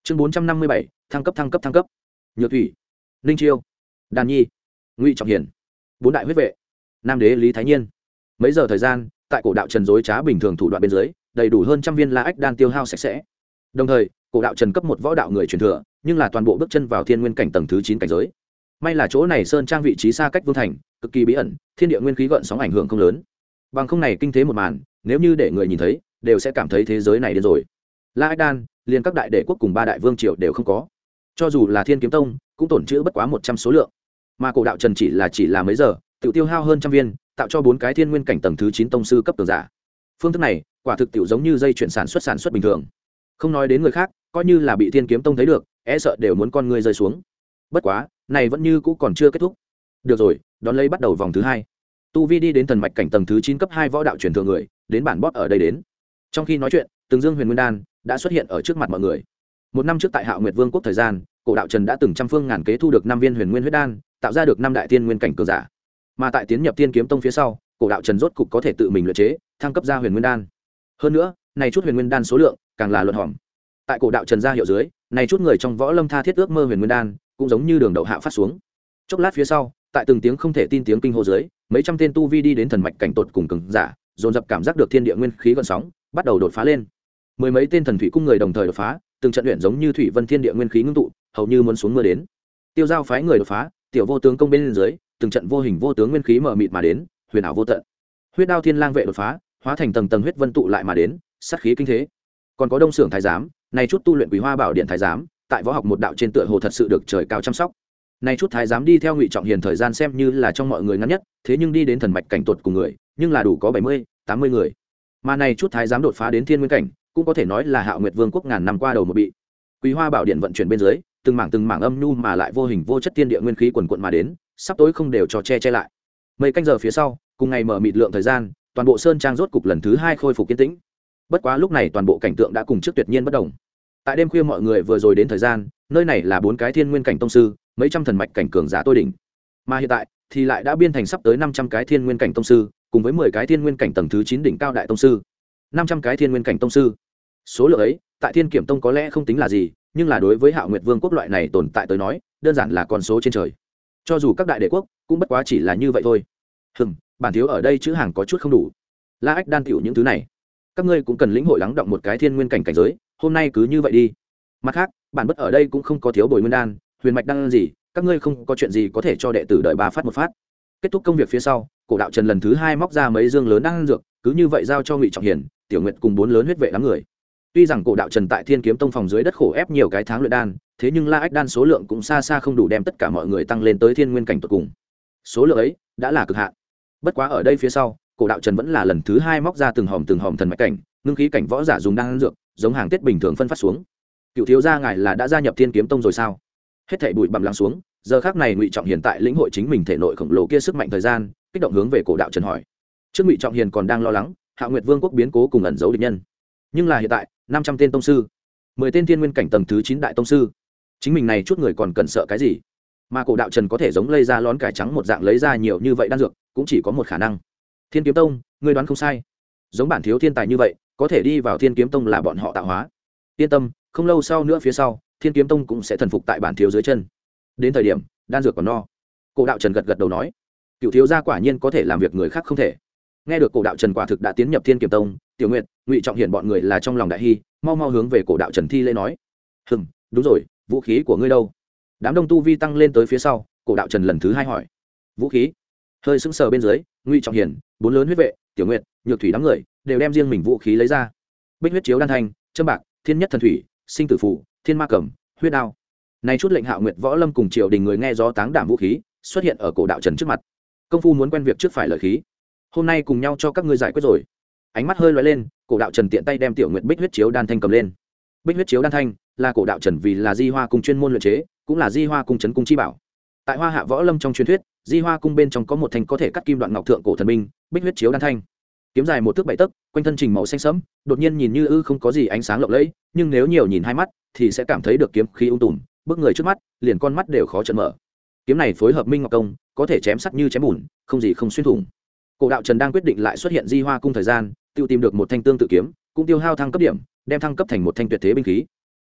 chương 457, thăng cấp. Nhược thủy, ninh chiêu, đàn nhi, ngụy trọng hiền, bốn đại huyết vệ, nam đế lý thái nhiên. Mấy giờ thời gian, tại cổ đạo trần dối trá bình thường thủ đoạn bên dưới, đầy đủ hơn trăm viên la ách đan tiêu hao sạch sẽ. Đồng thời, cổ đạo trần cấp một võ đạo người truyền thừa, nhưng là toàn bộ bước chân vào thiên nguyên cảnh tầng thứ 9 cảnh giới. May là chỗ này sơn trang vị trí xa cách vương thành, cực kỳ bí ẩn, thiên địa nguyên khí gợn sóng ảnh hưởng không lớn. Bằng không này kinh thế một màn, nếu như để người nhìn thấy, đều sẽ cảm thấy thế giới này điên rồi. La ách đan, liền các đại đệ quốc cùng ba đại vương triều đều không có. Cho dù là Thiên Kiếm Tông, cũng tổn trữ bất quá 100 số lượng. Mà cổ đạo trần chỉ là mấy giờ, tự tiêu hao hơn trăm viên, tạo cho 4 cái thiên nguyên cảnh tầng thứ 9 tông sư cấp cường giả. Phương thức này, quả thực tiểu giống như dây chuyển sản xuất bình thường. Không nói đến người khác, coi như là bị Thiên Kiếm Tông thấy được, e sợ đều muốn con người rơi xuống. Bất quá, này vẫn như cũ còn chưa kết thúc. Được rồi, đón lấy bắt đầu vòng thứ 2. Tu Vi đi đến thần mạch cảnh tầng thứ 9 cấp 2 võ đạo truyền thừa người, đến bản boss ở đây đến. Trong khi nói chuyện, từng dương huyền nguyên đan đã xuất hiện ở trước mặt mọi người. Một năm trước tại Hạo Nguyệt Vương quốc thời gian, cổ đạo trần đã từng trăm phương ngàn kế thu được 5 viên huyền nguyên huyết đan, tạo ra được 5 đại thiên nguyên cảnh cường giả. Mà tại tiến nhập Thiên Kiếm Tông phía sau, cổ đạo trần rốt cục có thể tự mình luyện chế, thăng cấp ra huyền nguyên đan. Hơn nữa, này chút huyền nguyên đan số lượng càng là luận hòm. Tại cổ đạo trần ra hiệu dưới, này chút người trong võ lâm tha thiết ước mơ huyền nguyên đan, cũng giống như đường đậu hạ phát xuống. Chốc lát phía sau, tại từng tiếng không thể tin tiếng kinh hô dưới, mấy trăm tên tu vi đi đến thần mạch cảnh tột cùng cường giả, dồn dập cảm giác được thiên địa nguyên khí gợn sóng, bắt đầu đột phá lên. Mười mấy tên thần thủy cung người đồng thời đột phá, từng trận luyện giống như thủy vân thiên địa nguyên khí ngưng tụ, hầu như muốn xuống mưa đến. Tiêu giao phái người đột phá, tiểu vô tướng công bên dưới, từng trận vô hình vô tướng nguyên khí mở mịt mà đến, huyền ảo vô tận. Huyết đao thiên lang vệ đột phá, hóa thành tầng tầng huyết vân tụ lại mà đến, sát khí kinh thế. Còn có đông xưởng thái giám, này chút tu luyện quý hoa bảo điện thái giám, tại võ học một đạo trên tựa hồ thật sự được trời cao chăm sóc. Này chút thái giám đi theo Ngụy Trọng Hiền thời gian xem như là trong mọi người ngắn nhất, thế nhưng đi đến thần mạch cảnh tuột cùng người, nhưng là đủ có 70, 80 người. Mà này chút thái giám đột phá đến thiên nguyên cảnh, cũng có thể nói là Hạo Nguyệt Vương quốc ngàn năm qua đầu một bị. Quý Hoa Bảo Điện vận chuyển bên dưới, từng mảng âm nhu mà lại vô hình vô chất thiên địa nguyên khí quần quật mà đến, sắp tối không đều cho che lại. Mấy canh giờ phía sau, cùng ngày mở mịt lượng thời gian, toàn bộ sơn trang rốt cục lần thứ 2 khôi phục yên tĩnh. Bất quá lúc này toàn bộ cảnh tượng đã cùng trước tuyệt nhiên bất động. Tại đêm khuya mọi người vừa rồi đến thời gian, nơi này là 4 cái thiên nguyên cảnh tông sư, mấy trăm thần mạch cảnh cường giả tôi đỉnh. Mà hiện tại thì lại đã biên thành sắp tới 500 cái thiên nguyên cảnh tông sư, cùng với 10 cái thiên nguyên cảnh tầng thứ 9 đỉnh cao đại tông sư. 500 cái thiên nguyên cảnh tông sư. Số lượng ấy, tại Thiên Kiểm Tông có lẽ không tính là gì, nhưng là đối với Hạo Nguyệt Vương quốc loại này tồn tại tới nói, đơn giản là con số trên trời. Cho dù các đại đệ quốc, cũng bất quá chỉ là như vậy thôi. Bản thiếu ở đây chữ hàng có chút không đủ. La ách đan tiểu những thứ này, các ngươi cũng cần lĩnh hội lắng động một cái thiên nguyên cảnh cảnh giới, hôm nay cứ như vậy đi. Mặt khác, bản bất ở đây cũng không có thiếu bồi nguyên đan, huyền mạch đan gì, các ngươi không có chuyện gì có thể cho đệ tử đợi 3 phát một phát. Kết thúc công việc phía sau, cổ đạo trần lần thứ 2 móc ra mấy dương lớn đan dược, cứ như vậy giao cho Ngụy Trọng Hiền, Tiểu Nguyệt cùng 4 lớn huyết vệ đám người. Tuy rằng cổ đạo trần tại Thiên Kiếm Tông phòng dưới đất khổ ép nhiều cái tháng luyện đan, thế nhưng la ách đan số lượng cũng xa xa không đủ đem tất cả mọi người tăng lên tới thiên nguyên cảnh tột cùng. Số lượng ấy đã là cực hạn. Bất quá ở đây phía sau, cổ đạo trần vẫn là lần thứ 2 móc ra từng hòm thần mạch cảnh, ngưng khí cảnh võ giả dùng đan dược, giống hàng Tết bình thường phân phát xuống. Cựu thiếu gia ngài là đã gia nhập Thiên Kiếm Tông rồi sao? Hết thảy bụi bặm lắng xuống, giờ khắc này Ngụy Trọng Hiền tại lĩnh hội chính mình thể nội khổng lồ kia sức mạnh thời gian, kích động hướng về cổ đạo trần hỏi. Trước Ngụy Trọng Hiền còn đang lo lắng Hạo Nguyệt Vương quốc biến cố cùng ẩn giấu địch nhân, nhưng là hiện tại 500 tên tông sư, 10 tên thiên nguyên cảnh tầng thứ 9 đại tông sư, chính mình này chút người còn cần sợ cái gì? Mà cổ đạo trần có thể giống lây ra lón cải trắng một dạng lấy ra nhiều như vậy đan dược, cũng chỉ có một khả năng. Thiên Kiếm Tông, ngươi đoán không sai. Giống bản thiếu thiên tài như vậy, có thể đi vào Thiên Kiếm Tông là bọn họ tạo hóa. Yên tâm, không lâu sau nữa phía sau, Thiên Kiếm Tông cũng sẽ thần phục tại bản thiếu dưới chân. Đến thời điểm, đan dược còn no. Cổ đạo trần gật đầu nói, cựu thiếu gia quả nhiên có thể làm việc người khác không thể. Nghe được cổ đạo trần quả thực đã tiến nhập Thiên Kiếm Tông, Tiểu Nguyệt, Ngụy Trọng Hiền bọn người là trong lòng đại hy, mau hướng về cổ đạo trần thi lễ nói, đúng rồi, vũ khí của ngươi đâu? Đám đông tu vi tăng lên tới phía sau, cổ đạo trần lần thứ 2 hỏi. Vũ khí? Hơi sững sờ bên dưới, Ngụy Trọng Hiền, 4 lớn huyết vệ, Tiểu Nguyệt, Nhược thủy đám người đều đem riêng mình vũ khí lấy ra. Bích huyết chiếu đan thanh, châm bạc, thiên nhất thần thủy, sinh tử phù, thiên ma cầm, huyết đao. Này chút lệnh Hạo Nguyệt võ lâm cùng triều đình người nghe gió táng đảm vũ khí xuất hiện ở cổ đạo trần trước mặt. Công phu muốn quen việc trước phải lợi khí. Hôm nay cùng nhau cho các ngươi giải quyết rồi. Ánh mắt hơi lóe lên, cổ đạo trần tiện tay đem Tiểu Nguyệt bích huyết chiếu đan thanh cầm lên. Bích huyết chiếu đan thanh là cổ đạo trần vì là Di Hoa cung chuyên môn luyện chế, cũng là Di Hoa cung trấn cung chi bảo. Tại Hoa Hạ võ lâm trong truyền thuyết, Di Hoa cung bên trong có một thanh có thể cắt kim đoạn ngọc thượng cổ thần binh, bích huyết chiếu đan thanh. Kiếm dài 1 thước 7 tấc, quanh thân trình màu xanh sẫm, đột nhiên nhìn như không có gì ánh sáng lộng lẫy, nhưng nếu nhiều nhìn 2 mắt thì sẽ cảm thấy được kiếm khí ung tùm, bước người trước mắt, liền con mắt đều khó chợn mở. Kiếm này phối hợp minh ngọc công, có thể chém sắt như chém bùn, không gì không xuyên thủng. Cổ đạo trần đang quyết định lại xuất hiện Di Hoa cung thời gian, tiêu tìm được một thanh tương tự kiếm, cũng tiêu hao thăng cấp điểm, đem thăng cấp thành một thanh tuyệt thế binh khí.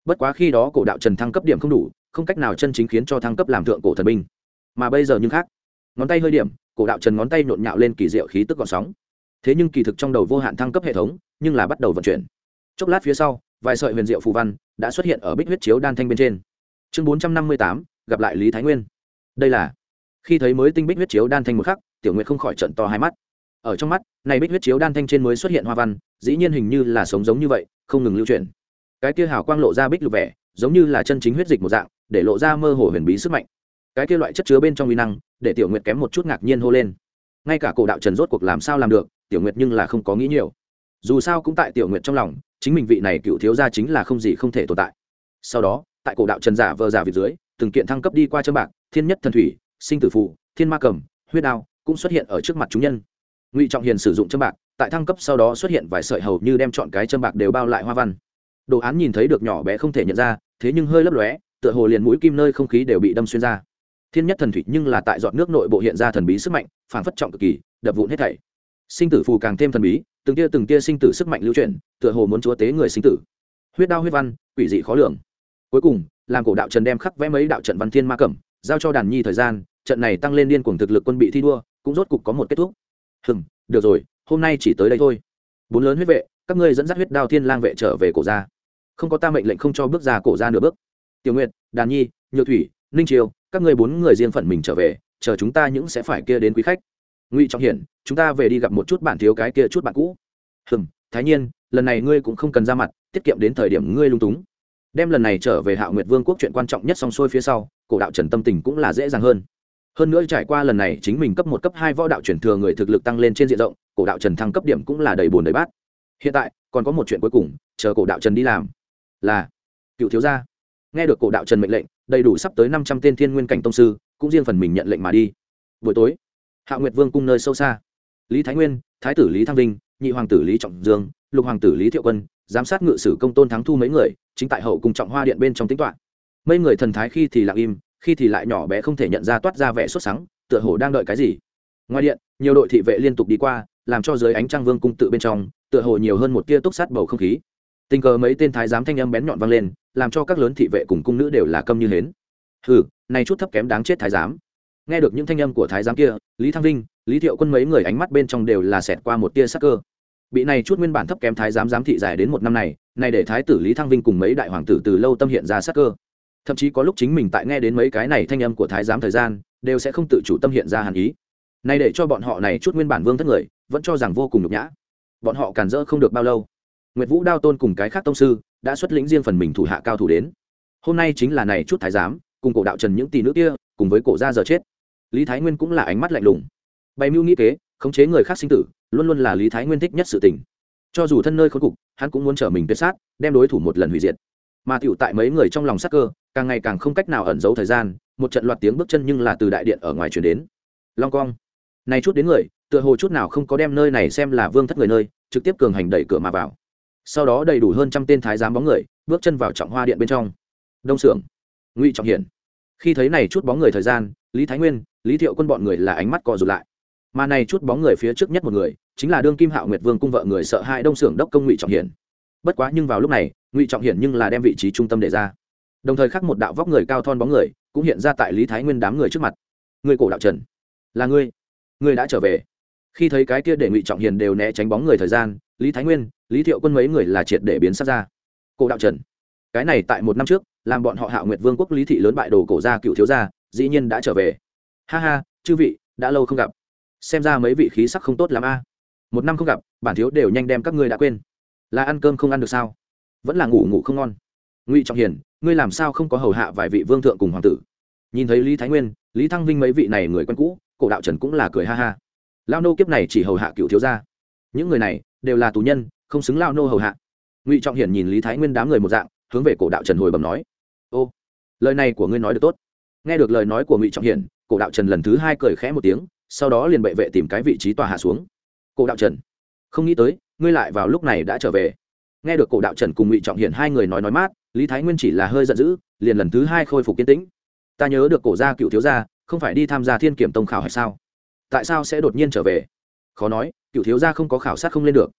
bất quá khi đó cổ đạo trần thăng cấp điểm không đủ, không cách nào chân chính khiến cho thăng cấp làm thượng cổ thần binh. Mà bây giờ nhưng khác, ngón tay hơi điểm, cổ đạo trần ngón tay nhộn nhạo lên kỳ diệu khí tức gợn sóng. Thế nhưng kỳ thực trong đầu vô hạn thăng cấp hệ thống nhưng là bắt đầu vận chuyển. Chốc lát phía sau, vài sợi huyền diệu phù văn đã xuất hiện ở bích huyết chiếu đan thanh bên trên. Chương 458, gặp lại Lý Thái Nguyên. Đây là khi thấy mới tinh bích huyết chiếu đan thanh một khắc, Tiểu Nguyệt không khỏi trợn to hai mắt. Ở trong mắt, này bích huyết chiếu đan thanh trên mới xuất hiện hoa văn, dĩ nhiên hình như là sống giống như vậy, không ngừng lưu chuyển. Cái kia hào quang lộ ra bích lục vẻ, giống như là chân chính huyết dịch một dạng, để lộ ra mơ hồ huyền bí sức mạnh. Cái kia loại chất chứa bên trong uy năng, để Tiểu Nguyệt kém một chút ngạc nhiên hô lên. Ngay cả cổ đạo trần rốt cuộc làm sao làm được, Tiểu Nguyệt nhưng là không có nghĩ nhiều. Dù sao cũng tại Tiểu Nguyệt trong lòng, chính mình vị này cựu thiếu gia chính là không gì không thể tồn tại. Sau đó, tại cổ đạo trần giả vờ giả vị dưới, từng kiện thăng cấp đi qua châm bạc, thiên nhất thần thủy, sinh tử phù, thiên ma cầm, huyết đao cũng xuất hiện ở trước mặt chúng nhân. Ngụy Trọng Hiền sử dụng châm bạc, tại thăng cấp sau đó xuất hiện vài sợi hầu như đem chọn cái châm bạc đều bao lại hoa văn. Đồ án nhìn thấy được nhỏ bé không thể nhận ra, thế nhưng hơi lấp lóe, tựa hồ liền mũi kim nơi không khí đều bị đâm xuyên ra. Thiên nhất thần thủy nhưng là tại giọt nước nội bộ hiện ra thần bí sức mạnh, phảng phất trọng cực kỳ, đập vụn hết thảy. Sinh tử phù càng thêm thần bí, từng tia sinh tử sức mạnh lưu chuyển, tựa hồ muốn chúa tế người sinh tử. Huyết đao huyết văn, quỷ dị khó lường. Cuối cùng, làm cổ đạo trần đem khắc vẽ mấy đạo trận văn thiên ma cẩm, giao cho đàn nhi thời gian, trận này tăng lên điên cuồng thực lực quân bị thi đua, cũng rốt cục có một kết thúc. Được rồi, hôm nay chỉ tới đây thôi. Bốn lớn huyết vệ, các ngươi dẫn dắt huyết đao thiên lang vệ trở về cổ gia. Không có ta mệnh lệnh không cho bước ra cổ gia nửa bước. Tiểu Nguyệt, Đàn Nhi, Nhược Thủy, Ninh Triều, các ngươi bốn người riêng phận mình trở về, chờ chúng ta những sẽ phải kia đến quý khách. Ngụy Trọng Hiển, chúng ta về đi gặp một chút bản thiếu cái kia chút bạn cũ. Thái Nhiên, lần này ngươi cũng không cần ra mặt, tiết kiệm đến thời điểm ngươi lung túng. Đem lần này trở về Hạo Nguyệt Vương quốc chuyện quan trọng nhất xong xuôi phía sau, cổ đạo trần tâm tình cũng là dễ dàng hơn. Hơn nữa trải qua lần này chính mình cấp 1 cấp 2 võ đạo chuyển thừa người thực lực tăng lên trên diện rộng, cổ đạo trần thăng cấp điểm cũng là đầy buồn đầy bát. Hiện tại còn có một chuyện cuối cùng, chờ cổ đạo trần đi làm. Là cựu thiếu gia. Nghe được cổ đạo trần mệnh lệnh, đầy đủ sắp tới 500 tên thiên nguyên cảnh tông sư, cũng riêng phần mình nhận lệnh mà đi. Buổi tối, Hạo Nguyệt Vương cung nơi sâu xa, Lý Thái Nguyên, thái tử Lý Thăng Vinh, nhị hoàng tử Lý Trọng Dương, lục hoàng tử Lý Thiệu Quân, giám sát ngự sử công tôn thắng thu mấy người, chính tại hậu cùng trọng hoa điện bên trong tính toán. Mấy người thần thái khi thì lặng im, khi thì lại nhỏ bé không thể nhận ra toát ra vẻ sốt sắng, tựa hồ đang đợi cái gì. Ngoài điện, nhiều đội thị vệ liên tục đi qua, làm cho dưới ánh trăng vương cung tự bên trong, tựa hồ nhiều hơn một tia túc sát bầu không khí. Tình cờ mấy tên thái giám thanh âm bén nhọn vang lên, làm cho các lớn thị vệ cùng cung nữ đều là câm như hến. Hừ, này chút thấp kém đáng chết thái giám. Nghe được những thanh âm của thái giám kia, Lý Thăng Vinh, Lý Thiệu Quân mấy người ánh mắt bên trong đều là xẹt qua một tia sắc cơ. Bị này chút nguyên bản thấp kém thái giám giám thị dài đến một năm này để thái tử Lý Thăng Vinh cùng mấy đại hoàng tử từ lâu tâm hiện ra sắc cơ. Thậm chí có lúc chính mình tại nghe đến mấy cái này thanh âm của thái giám thời gian, đều sẽ không tự chủ tâm hiện ra hàn ý. Này để cho bọn họ này chút nguyên bản vương thất người, vẫn cho rằng vô cùng nhục nhã. Bọn họ cản rỡ không được bao lâu. Nguyệt Vũ Đao Tôn cùng cái khác tông sư đã xuất lĩnh riêng phần mình thủ hạ cao thủ đến. Hôm nay chính là này chút thái giám, cùng cổ đạo trần những tỷ nữ kia, cùng với cổ gia giờ chết. Lý Thái Nguyên cũng là ánh mắt lạnh lùng. Bày mưu nghĩ kế, khống chế người khác sinh tử, luôn luôn là Lý Thái Nguyên thích nhất sự tình. Cho dù thân nơi khốn cục, hắn cũng muốn trở mình tuyệt sát, đem đối thủ một lần hủy diệt. Mà tiểu tại mấy người trong lòng sắc cơ, càng ngày càng không cách nào ẩn giấu thời gian, một trận loạt tiếng bước chân nhưng là từ đại điện ở ngoài truyền đến. Long cong. Này chút đến người, tựa hồ chút nào không có đem nơi này xem là vương thất người nơi, trực tiếp cường hành đẩy cửa mà vào. Sau đó đầy đủ hơn trăm tên thái giám bóng người, bước chân vào trọng hoa điện bên trong. Đông Sưởng, Ngụy Trọng Hiển. Khi thấy này chút bóng người thời gian, Lý Thái Nguyên, Lý Thiệu Quân bọn người là ánh mắt co rụt lại. Mà này chút bóng người phía trước nhất một người, chính là đương kim Hạo Nguyệt Vương cung vợ người sợ hãi Đông Sưởng đốc công Ngụy Trọng Hiển. Bất quá nhưng vào lúc này, Ngụy Trọng Hiển nhưng là đem vị trí trung tâm để ra. Đồng thời khác một đạo vóc người cao thon bóng người, cũng hiện ra tại Lý Thái Nguyên đám người trước mặt. Người cổ đạo Trần, là ngươi đã trở về. Khi thấy cái kia để Ngụy Trọng Hiển đều né tránh bóng người thời gian, Lý Thái Nguyên, Lý Thiệu Quân mấy người là triệt để biến sắc ra. Cổ đạo Trần, cái này tại một năm trước, làm bọn họ Hạo Nguyệt Vương quốc Lý thị lớn bại đồ cổ gia cựu thiếu gia, dĩ nhiên đã trở về. Ha ha, chư vị, đã lâu không gặp. Xem ra mấy vị khí sắc không tốt lắm a. Một năm không gặp, bản thiếu đều nhanh đem các ngươi đã quên. Là ăn cơm không ăn được sao? Vẫn là ngủ không ngon. Ngụy Trọng Hiển, ngươi làm sao không có hầu hạ vài vị vương thượng cùng hoàng tử? Nhìn thấy Lý Thái Nguyên, Lý Thăng Vinh mấy vị này người quen cũ, cổ đạo Trần cũng là cười ha ha. Lao nô kiếp này chỉ hầu hạ cựu thiếu gia. Những người này đều là tù nhân, không xứng lao nô hầu hạ. Ngụy Trọng Hiển nhìn Lý Thái Nguyên đám người một dạng, hướng về cổ đạo Trần hồi bẩm nói: "Ô, lời này của ngươi nói được tốt." Nghe được lời nói của Ngụy Trọng Hiển, cổ đạo Trần lần thứ hai cười khẽ một tiếng, sau đó liền bệ vệ tìm cái vị trí tòa hạ xuống. Cổ đạo Trần, không nghĩ tới ngươi lại vào lúc này đã trở về. Nghe được cổ đạo Trần cùng Ngụy Trọng Hiển hai người nói mát, Lý Thái Nguyên chỉ là hơi giận dữ, liền lần thứ hai khôi phục kiên tĩnh. Ta nhớ được cổ gia cựu thiếu gia không phải đi tham gia Thiên Kiểm Tông khảo hay sao? Tại sao sẽ đột nhiên trở về? Khó nói, cựu thiếu gia không có khảo sát không lên được.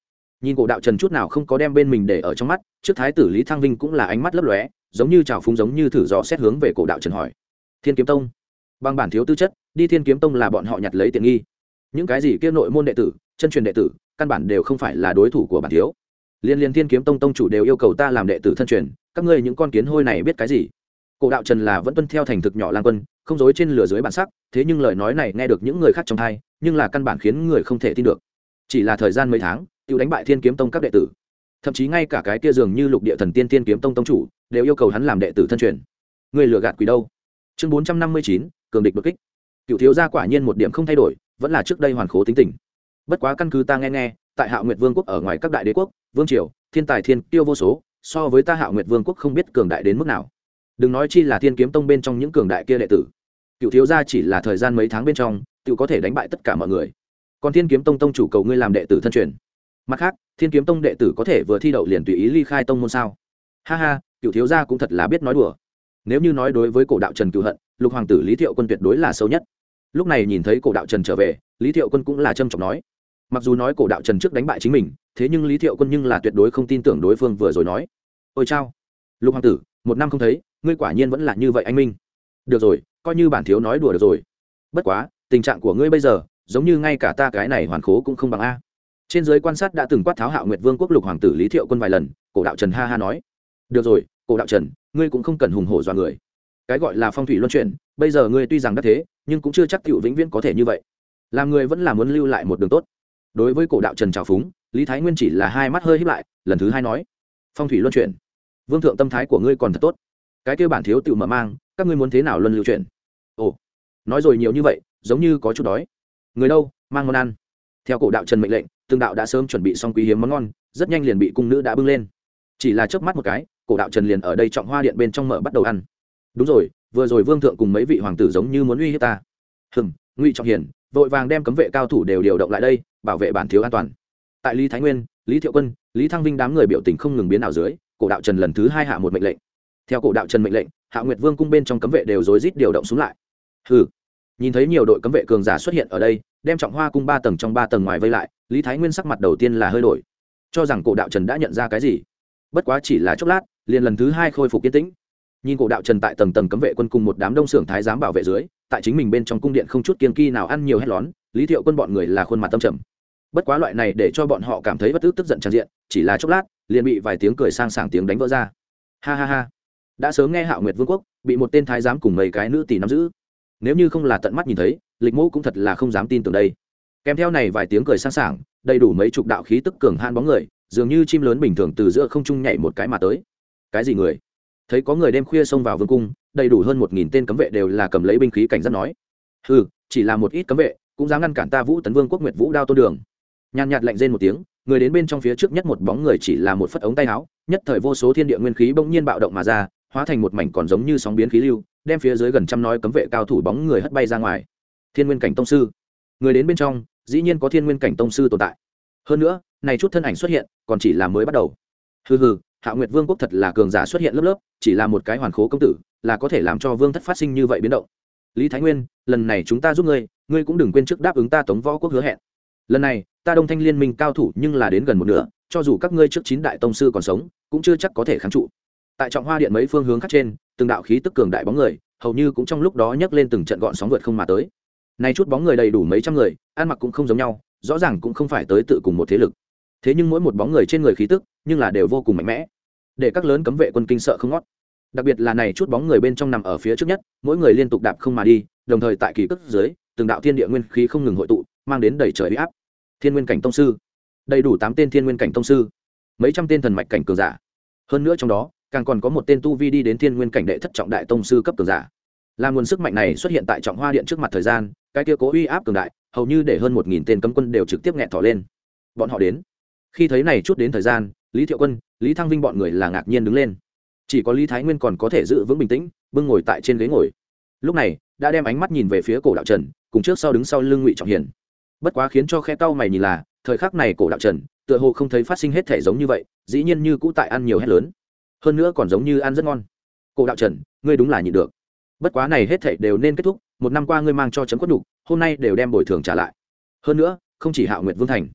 Nhìn cổ đạo trần chút nào không có đem bên mình để ở trong mắt, trước thái tử Lý Thăng Vinh cũng là ánh mắt lấp lóe, giống như trào phúng, giống như thử dò xét hướng về cổ đạo trần hỏi. Thiên Kiếm Tông bằng bản thiếu tư chất đi Thiên Kiếm Tông là bọn họ nhặt lấy tiện nghi. Những cái gì kia nội môn đệ tử, chân truyền đệ tử, căn bản đều không phải là đối thủ của bản thiếu. Liên Thiên Kiếm Tông tông chủ đều yêu cầu ta làm đệ tử thân truyền, các ngươi những con kiến hôi này biết cái gì? Cổ đạo trần là vẫn tuân theo thành thực nhỏ lang quân, không dối trên lửa dưới bản sắc, thế nhưng lời nói này nghe được những người khác trong tai, nhưng là căn bản khiến người không thể tin được. Chỉ là thời gian mấy tháng, tiêu đánh bại Thiên Kiếm Tông các đệ tử, thậm chí ngay cả cái kia dường như lục địa thần tiên Thiên Kiếm Tông tông chủ đều yêu cầu hắn làm đệ tử thân truyền. Người lừa gạt quỷ đâu? Chương 459, cường địch đột kích. Cựu thiếu gia quả nhiên một điểm không thay đổi, vẫn là trước đây hoàn khố tính tình. Bất quá căn cứ ta nghe, tại Hạo Nguyệt Vương quốc ở ngoài các đại đế quốc, vương triều, thiên tài thiên tiêu vô số, so với ta Hạo Nguyệt Vương quốc không biết cường đại đến mức nào. Đừng nói chi là Thiên Kiếm Tông bên trong những cường đại kia đệ tử. Cựu thiếu gia chỉ là thời gian mấy tháng bên trong, tự có thể đánh bại tất cả mọi người. Còn Thiên Kiếm Tông tông chủ cầu ngươi làm đệ tử thân truyền. Mặt khác, Thiên Kiếm Tông đệ tử có thể vừa thi đậu liền tùy ý ly khai tông môn sao? Ha ha, Cựu thiếu gia cũng thật là biết nói đùa. Nếu như nói đối với cổ đạo trần cựu hận, lục hoàng tử Lý Thiệu Quân tuyệt đối là sâu nhất. Lúc này nhìn thấy cổ đạo trần trở về, Lý Thiệu Quân cũng là trâm trọng nói. Mặc dù nói cổ đạo trần trước đánh bại chính mình, thế nhưng Lý Thiệu Quân nhưng là tuyệt đối không tin tưởng đối phương vừa rồi nói. Ôi chao, lục hoàng tử, một năm không thấy, ngươi quả nhiên vẫn là như vậy anh minh. Được rồi, coi như bản thiếu nói đùa được rồi. Bất quá, tình trạng của ngươi bây giờ, giống như ngay cả ta cái này hoàn khố cũng không bằng a. Trên giới quan sát đã từng quát tháo Hạo Nguyệt Vương quốc lục hoàng tử Lý Thiệu Quân vài lần, cổ đạo trần ha ha nói. Được rồi, cổ đạo trần, ngươi cũng không cần hùng hổ dọa người. Cái gọi là phong thủy luân chuyển, bây giờ ngươi tuy rằng đắc thế, nhưng cũng chưa chắc cựu vĩnh viễn có thể như vậy. Làm người vẫn là muốn lưu lại một đường tốt. Đối với cổ đạo trần trào phúng, Lý Thái Nguyên chỉ là hai mắt hơi híp lại, lần thứ hai nói: phong thủy luân chuyển, vương thượng tâm thái của ngươi còn thật tốt. Cái kia bản thiếu tự mở mang, các ngươi muốn thế nào luân lưu chuyển? Ồ, nói rồi nhiều như vậy, giống như có chút đói. Người đâu, mang món ăn. Theo cổ đạo trần mệnh lệnh, từng đạo đã sớm chuẩn bị xong quý hiếm món ngon, rất nhanh liền bị cung nữ đã bưng lên. Chỉ là chớp mắt một cái, cổ đạo trần liền ở đây Trọng Hoa điện bên trong mở bắt đầu ăn. Đúng rồi, vừa rồi vương thượng cùng mấy vị hoàng tử giống như muốn uy hiếp ta. Ngụy Trọng Hiền vội vàng đem cấm vệ cao thủ đều điều động lại đây, bảo vệ bản thiếu an toàn. Tại Lý Thái Nguyên, Lý Thiệu Quân, Lý Thăng Vinh đám người biểu tình không ngừng biến ảo dưới, cổ đạo trần lần thứ hai hạ một mệnh lệnh. Theo cổ đạo trần mệnh lệnh, Hạo Nguyệt Vương cung bên trong cấm vệ đều rối rít điều động xuống lại. Nhìn thấy nhiều đội cấm vệ cường giả xuất hiện ở đây, đem Trọng Hoa cung 3 tầng trong 3 tầng ngoài vây lại, Lý Thái Nguyên sắc mặt đầu tiên là hơi đổi, cho rằng cổ đạo trần đã nhận ra cái gì. Bất quá chỉ là chốc lát, liền lần thứ hai khôi phục yên tĩnh. Nhìn cổ đạo trần tại tầng tầng cấm vệ quân cùng một đám đông xưởng thái giám bảo vệ dưới, tại chính mình bên trong cung điện không chút kiêng kỳ nào ăn nhiều hết lón, Lý Thiệu Quân bọn người là khuôn mặt tâm trầm. Bất quá loại này để cho bọn họ cảm thấy bất tức giận tràn diện, chỉ là chốc lát, liền bị vài tiếng cười sang sảng tiếng đánh vỡ ra. Ha ha ha. Đã sớm nghe Hạo Nguyệt Vương quốc bị một tên thái giám cùng mấy cái nữ tỷ nắm giữ. Nếu như không là tận mắt nhìn thấy, Lịch Mộ cũng thật là không dám tin tưởng đây. Kèm theo này vài tiếng cười sang sảng, đầy đủ mấy chục đạo khí tức cường hãn bóng người, dường như chim lớn bình thường từ giữa không trung nhảy một cái mà tới. Cái gì người? Thấy có người đêm khuya xông vào vương cung, đầy đủ hơn 1000 tên cấm vệ đều là cầm lấy binh khí cảnh giác nói: chỉ là một ít cấm vệ, cũng dám ngăn cản ta Vũ Tấn Vương quốc Nguyệt Vũ Đao Tôn Đường. Nhàn nhạt lạnh rên một tiếng, người đến bên trong phía trước nhất một bóng người chỉ là một phất ống tay áo, nhất thời vô số thiên địa nguyên khí bỗng nhiên bạo động mà ra, hóa thành một mảnh còn giống như sóng biến khí lưu, đem phía dưới gần trăm nói cấm vệ cao thủ bóng người hất bay ra ngoài. Thiên Nguyên cảnh tông sư. Người đến bên trong, dĩ nhiên có Thiên Nguyên cảnh tông sư tồn tại. Hơn nữa, này chút thân ảnh xuất hiện, còn chỉ là mới bắt đầu. Hạo Nguyệt Vương quốc thật là cường giả xuất hiện lớp lớp, chỉ là một cái hoàn khố công tử, là có thể làm cho vương thất phát sinh như vậy biến động. Lý Thái Nguyên, lần này chúng ta giúp ngươi, ngươi cũng đừng quên trước đáp ứng ta Tống Võ quốc hứa hẹn. Lần này, ta Đông Thanh liên minh cao thủ nhưng là đến gần một nửa, cho dù các ngươi trước 9 đại tông sư còn sống, cũng chưa chắc có thể kháng trụ. Tại Trọng Hoa điện mấy phương hướng khác trên, từng đạo khí tức cường đại bóng người, hầu như cũng trong lúc đó nhấc lên từng trận gọn sóng vượt không mà tới. Này chút bóng người đầy đủ mấy trăm người, ăn mặc cũng không giống nhau, rõ ràng cũng không phải tới tự cùng một thế lực. Thế nhưng mỗi một bóng người trên người khí tức, nhưng là đều vô cùng mạnh mẽ, để các lớn cấm vệ quân kinh sợ không ngót. Đặc biệt là này chút bóng người bên trong nằm ở phía trước nhất, mỗi người liên tục đạp không mà đi, đồng thời tại kỳ cước dưới, từng đạo thiên địa nguyên khí không ngừng hội tụ, mang đến đầy trời uy áp. Thiên Nguyên cảnh tông sư, đầy đủ 8 tên Thiên Nguyên cảnh tông sư, mấy trăm tên thần mạch cảnh cường giả. Hơn nữa trong đó, càng còn có một tên tu vi đi đến Thiên Nguyên cảnh đệ thất trọng đại tông sư cấp cường giả. Là nguồn sức mạnh này xuất hiện tại Trọng Hoa điện trước mặt thời gian, cái kia cố uy áp cường đại, hầu như để hơn 1000 tên cấm quân đều trực tiếp nghẹt thỏ lên. Bọn họ đến. Khi thấy này chút đến thời gian, Lý Thiệu Quân, Lý Thăng Vinh bọn người là ngạc nhiên đứng lên. Chỉ có Lý Thái Nguyên còn có thể giữ vững bình tĩnh, bưng ngồi tại trên ghế ngồi. Lúc này, đã đem ánh mắt nhìn về phía cổ đạo trần, cùng trước sau đứng sau lưng Ngụy Trọng Hiền. Bất quá khiến cho khe cau mày nhìn là, thời khắc này cổ đạo trần, tựa hồ không thấy phát sinh hết thể giống như vậy, dĩ nhiên như cũ tại ăn nhiều hết lớn. Hơn nữa còn giống như ăn rất ngon. Cổ đạo trần, ngươi đúng là nhịn được. Bất quá này hết thể đều nên kết thúc, một năm qua ngươi mang cho chấm quất đủ, hôm nay đều đem bồi thường trả lại. Hơn nữa, không chỉ Hạo Nguyệt Vương thành,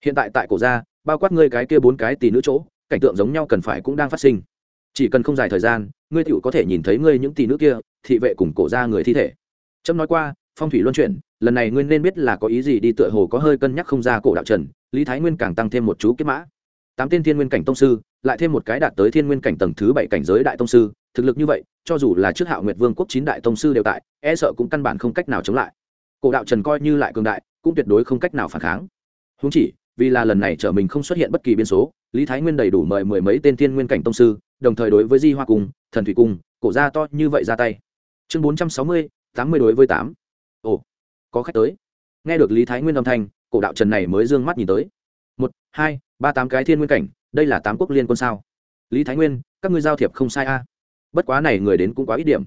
hiện tại tại cổ gia bao quát ngươi cái kia 4 cái tỷ nữ chỗ cảnh tượng giống nhau cần phải cũng đang phát sinh. Chỉ cần không dài thời gian ngươi tựu có thể nhìn thấy ngươi những tỷ nữ kia thị vệ cùng cổ gia người thi thể. Trâm nói qua phong thủy luân chuyển, lần này ngươi nên biết là có ý gì đi, tựa hồ có hơi cân nhắc không ra. Cổ đạo trần Lý Thái Nguyên càng tăng thêm một chú kiếp mã, 8 tên thiên nguyên cảnh tông sư, lại thêm một cái đạt tới thiên nguyên cảnh tầng thứ 7 cảnh giới đại tông sư, thực lực như vậy cho dù là trước Hạo Nguyệt Vương quốc 9 đại tông sư đều tại, e sợ cũng căn bản không cách nào chống lại. Cổ đạo trần coi như lại cường đại cũng tuyệt đối không cách nào phản kháng. Huống chỉ vì là lần này trở mình không xuất hiện bất kỳ biến số, Lý Thái Nguyên đầy đủ mời mười mấy tên thiên nguyên cảnh tông sư, đồng thời đối với Di Hoa cung, Thần Thủy cung, cổ gia to như vậy ra tay. Chương 460, 80 đối với 8. Ồ, có khách tới. Nghe được Lý Thái Nguyên âm thanh, cổ đạo trần này mới dương mắt nhìn tới. 1, 2, 3 8 cái thiên nguyên cảnh, đây là 8 quốc liên quân sao? Lý Thái Nguyên, các ngươi giao thiệp không sai a. Bất quá này người đến cũng quá ít điểm.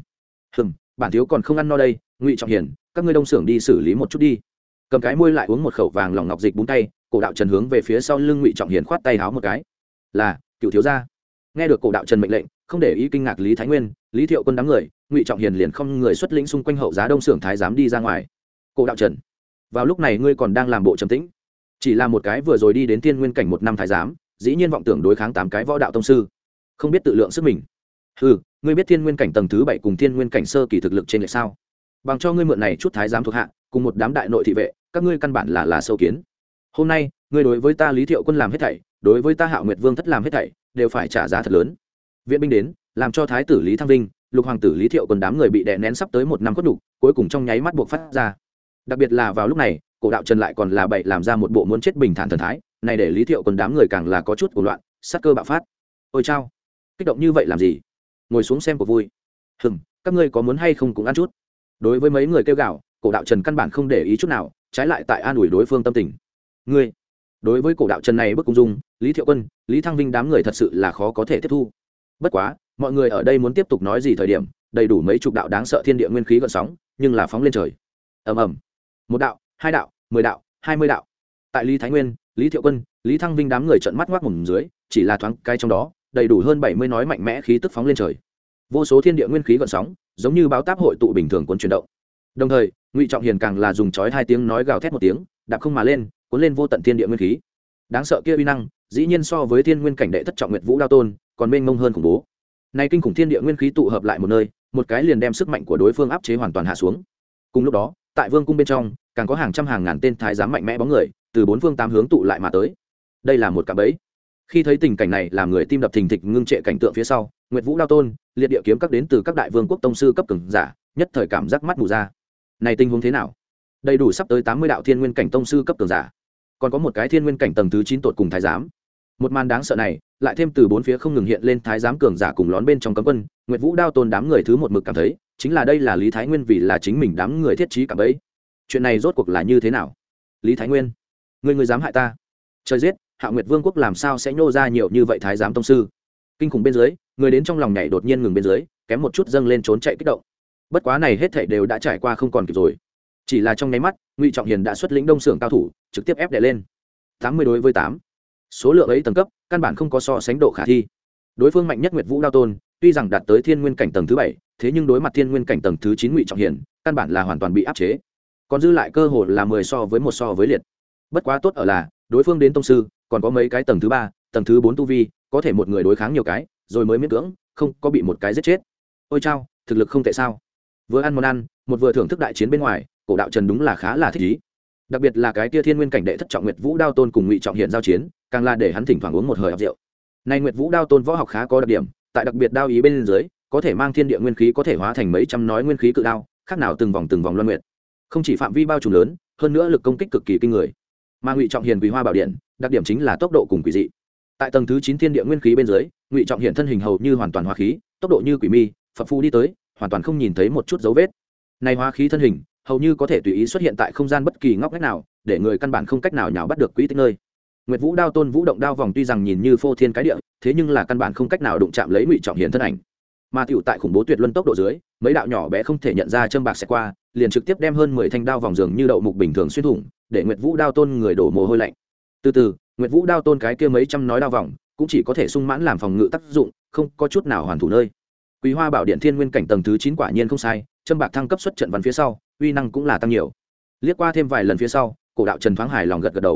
Bản thiếu còn không ăn no đây. Ngụy Trọng Hiền, các ngươi đông xưởng đi xử lý một chút đi. Cầm cái môi lại uống một khẩu vàng lòng ngọc dịch bún tay, cổ đạo trần hướng về phía sau lưng Ngụy Trọng Hiền khoát tay háo một cái. Là cựu thiếu gia. Nghe được cổ đạo trần mệnh lệnh, không để ý kinh ngạc Lý Thái Nguyên, Lý Thiệu Quân đám người, Ngụy Trọng Hiền liền không người xuất lĩnh xung quanh hậu giá đông xưởng thái giám đi ra ngoài. Cổ đạo trần, vào lúc này ngươi còn đang làm bộ trầm tĩnh, chỉ là một cái vừa rồi đi đến thiên nguyên cảnh 1 năm thái giám, dĩ nhiên vọng tưởng đối kháng 8 cái võ đạo tông sư, không biết tự lượng sức mình. Ngươi biết thiên nguyên cảnh tầng thứ 7 cùng thiên nguyên cảnh sơ kỳ thực lực trên lệch sao? Bằng cho ngươi mượn này chút thái giám thuộc hạ, cùng một đám đại nội thị vệ, các ngươi căn bản là sâu kiến. Hôm nay ngươi đối với ta Lý Thiệu Quân làm hết thảy, đối với ta Hạo Nguyệt Vương thất làm hết thảy, đều phải trả giá thật lớn. Viện binh đến, làm cho thái tử Lý Thăng Vinh, lục hoàng tử Lý Thiệu Quân đám người bị đè nén sắp tới 1 năm khuất đủ, cuối cùng trong nháy mắt buộc phát ra. Đặc biệt là vào lúc này, cổ đạo trần lại còn là bậy làm ra một bộ muốn chết bình thản thần thái, này để Lý Thiệu Quân đám người càng là có chút hỗn loạn, sát cơ bạo phát. Ôi chao, kích động như vậy làm gì? Ngồi xuống xem cuộc vui. Các ngươi có muốn hay không cũng ăn chút. Đối với mấy người kêu gào, cổ đạo trần căn bản không để ý chút nào, trái lại tại an ủi đối phương tâm tình. Ngươi, đối với cổ đạo trần này bức cung dung, Lý Thiệu Quân, Lý Thăng Vinh đám người thật sự là khó có thể tiếp thu. Bất quá mọi người ở đây muốn tiếp tục nói gì thời điểm, đầy đủ mấy chục đạo đáng sợ thiên địa nguyên khí gợn sóng, nhưng là phóng lên trời. Ầm ầm, 1 đạo, 2 đạo, 10 đạo, 20 đạo. Tại Lý Thái Nguyên, Lý Thiệu Quân, Lý Thăng Vinh đám người trợn mắt ngoác mồm dưới, chỉ là thoáng cái trong đó, đầy đủ hơn 70 nói mạnh mẽ khí tức phóng lên trời. Vô số thiên địa nguyên khí gợn sóng, giống như báo táp hội tụ bình thường cuốn chuyển động. Đồng thời, Ngụy Trọng Hiền càng là dùng chói 2 tiếng nói gào thét một tiếng, đạp không mà lên, cuốn lên vô tận thiên địa nguyên khí. Đáng sợ kia uy năng, dĩ nhiên so với thiên nguyên cảnh đệ thất trọng Nguyệt Vũ Đao Tôn, còn mênh mông hơn khủng bố. Này kinh khủng thiên địa nguyên khí tụ hợp lại một nơi, một cái liền đem sức mạnh của đối phương áp chế hoàn toàn hạ xuống. Cùng lúc đó, tại vương cung bên trong, càng có hàng trăm hàng ngàn tên thái giám mạnh mẽ bóng người, từ 4 phương 8 hướng tụ lại mà tới. Đây là một cạm bẫy. Khi thấy tình cảnh này, làm người tim đập thình thịch ngưng trệ cảnh tượng phía sau, Nguyệt Vũ Đao Tôn, liệt địa kiếm các đến từ các đại vương quốc tông sư cấp cường giả, nhất thời cảm giác mắt mù ra. Này tình huống thế nào? Đầy đủ sắp tới 80 đạo thiên nguyên cảnh tông sư cấp cường giả, còn có một cái thiên nguyên cảnh tầng thứ 9 tột cùng thái giám. Một màn đáng sợ này, lại thêm từ 4 phía không ngừng hiện lên thái giám cường giả cùng lón bên trong cấm quân, Nguyệt Vũ Đao Tôn đám người thứ một mực cảm thấy, chính là đây là Lý Thái Nguyên vì là chính mình đám người thiết trí cả bẫy. Chuyện này rốt cuộc là như thế nào? Lý Thái Nguyên, ngươi dám hại ta? Trời giết, Hạo Nguyệt Vương quốc làm sao sẽ nhô ra nhiều như vậy thái giám tông sư? Kinh khủng bên dưới, người đến trong lòng nhảy đột nhiên ngừng bên dưới, kém một chút dâng lên trốn chạy kích động. Bất quá này hết thảy đều đã trải qua không còn kịp rồi. Chỉ là trong nháy mắt, Ngụy Trọng Hiền đã xuất lĩnh đông xưởng cao thủ, trực tiếp ép đè lên. 80 đối với 8. Số lượng ấy tầng cấp, căn bản không có so sánh độ khả thi. Đối phương mạnh nhất Nguyệt Vũ Đao Tôn, tuy rằng đạt tới thiên nguyên cảnh tầng thứ 7, thế nhưng đối mặt thiên nguyên cảnh tầng thứ 9 Ngụy Trọng Hiền, căn bản là hoàn toàn bị áp chế. Còn dư lại cơ hội là 10 so với 1 so với liệt. Bất quá tốt ở là, đối phương đến tông sư, còn có mấy cái tầng thứ 3, tầng thứ 4 tu vi, có thể một người đối kháng nhiều cái, rồi mới miễn cưỡng, không có bị một cái giết chết. Ôi chao, thực lực không tệ sao? Vừa ăn món ăn, một vừa thưởng thức đại chiến bên ngoài, cổ đạo Trần đúng là khá là thích ý. Đặc biệt là cái kia thiên nguyên cảnh đệ thất trọng Nguyệt Vũ Đao Tôn cùng Ngụy Trọng Hiền giao chiến, càng là để hắn thỉnh thoảng uống một hơi rượu. Này Nguyệt Vũ Đao Tôn võ học khá có đặc điểm, tại đặc biệt đao ý bên dưới, có thể mang thiên địa nguyên khí có thể hóa thành mấy trăm nói nguyên khí cự đao, khác nào từng vòng loan nguyệt. Không chỉ phạm vi bao trùm lớn, hơn nữa lực công kích cực kỳ kinh người. Mà Ngụy Trọng Hiền Quỳ Hoa Bảo Điện, đặc điểm chính là tốc độ cùng quỷ dị. Tại tầng thứ 9 thiên địa nguyên khí bên dưới, Ngụy Trọng Hiền thân hình hầu như hoàn toàn hóa khí, tốc độ như quỷ mi, phập phù đi tới, hoàn toàn không nhìn thấy một chút dấu vết. Này hóa khí thân hình, hầu như có thể tùy ý xuất hiện tại không gian bất kỳ ngóc ngách nào, để người căn bản không cách nào nhào bắt được quỹ tích nơi. Nguyệt Vũ Đao Tôn vũ động đao vòng tuy rằng nhìn như phô thiên cái địa, thế nhưng là căn bản không cách nào đụng chạm lấy Ngụy Trọng Hiền thân ảnh. Mà tiểu tại khủng bố tuyệt luân tốc độ dưới, mấy đạo nhỏ bé không thể nhận ra châm bạc sẽ qua, liền trực tiếp đem hơn 10 thanh đao vòng dường như đậu mục bình thường xuyên thủng, để Nguyệt Vũ Đao Tôn người đổ mồ hôi lạnh. Từ từ, Nguyệt Vũ Đao Tôn cái kia mấy trăm nói đao vòng, cũng chỉ có thể sung mãn làm phòng ngự tác dụng, không có chút nào hoàn thủ nơi. Quý Hoa Bảo Điện Thiên Nguyên cảnh tầng thứ 9 quả nhiên không sai, châm bạc thăng cấp xuất trận văn phía sau, uy năng cũng là tăng nhiều. Liếc qua thêm vài lần phía sau, cổ đạo Trần thoáng hài lòng gật gật đầu.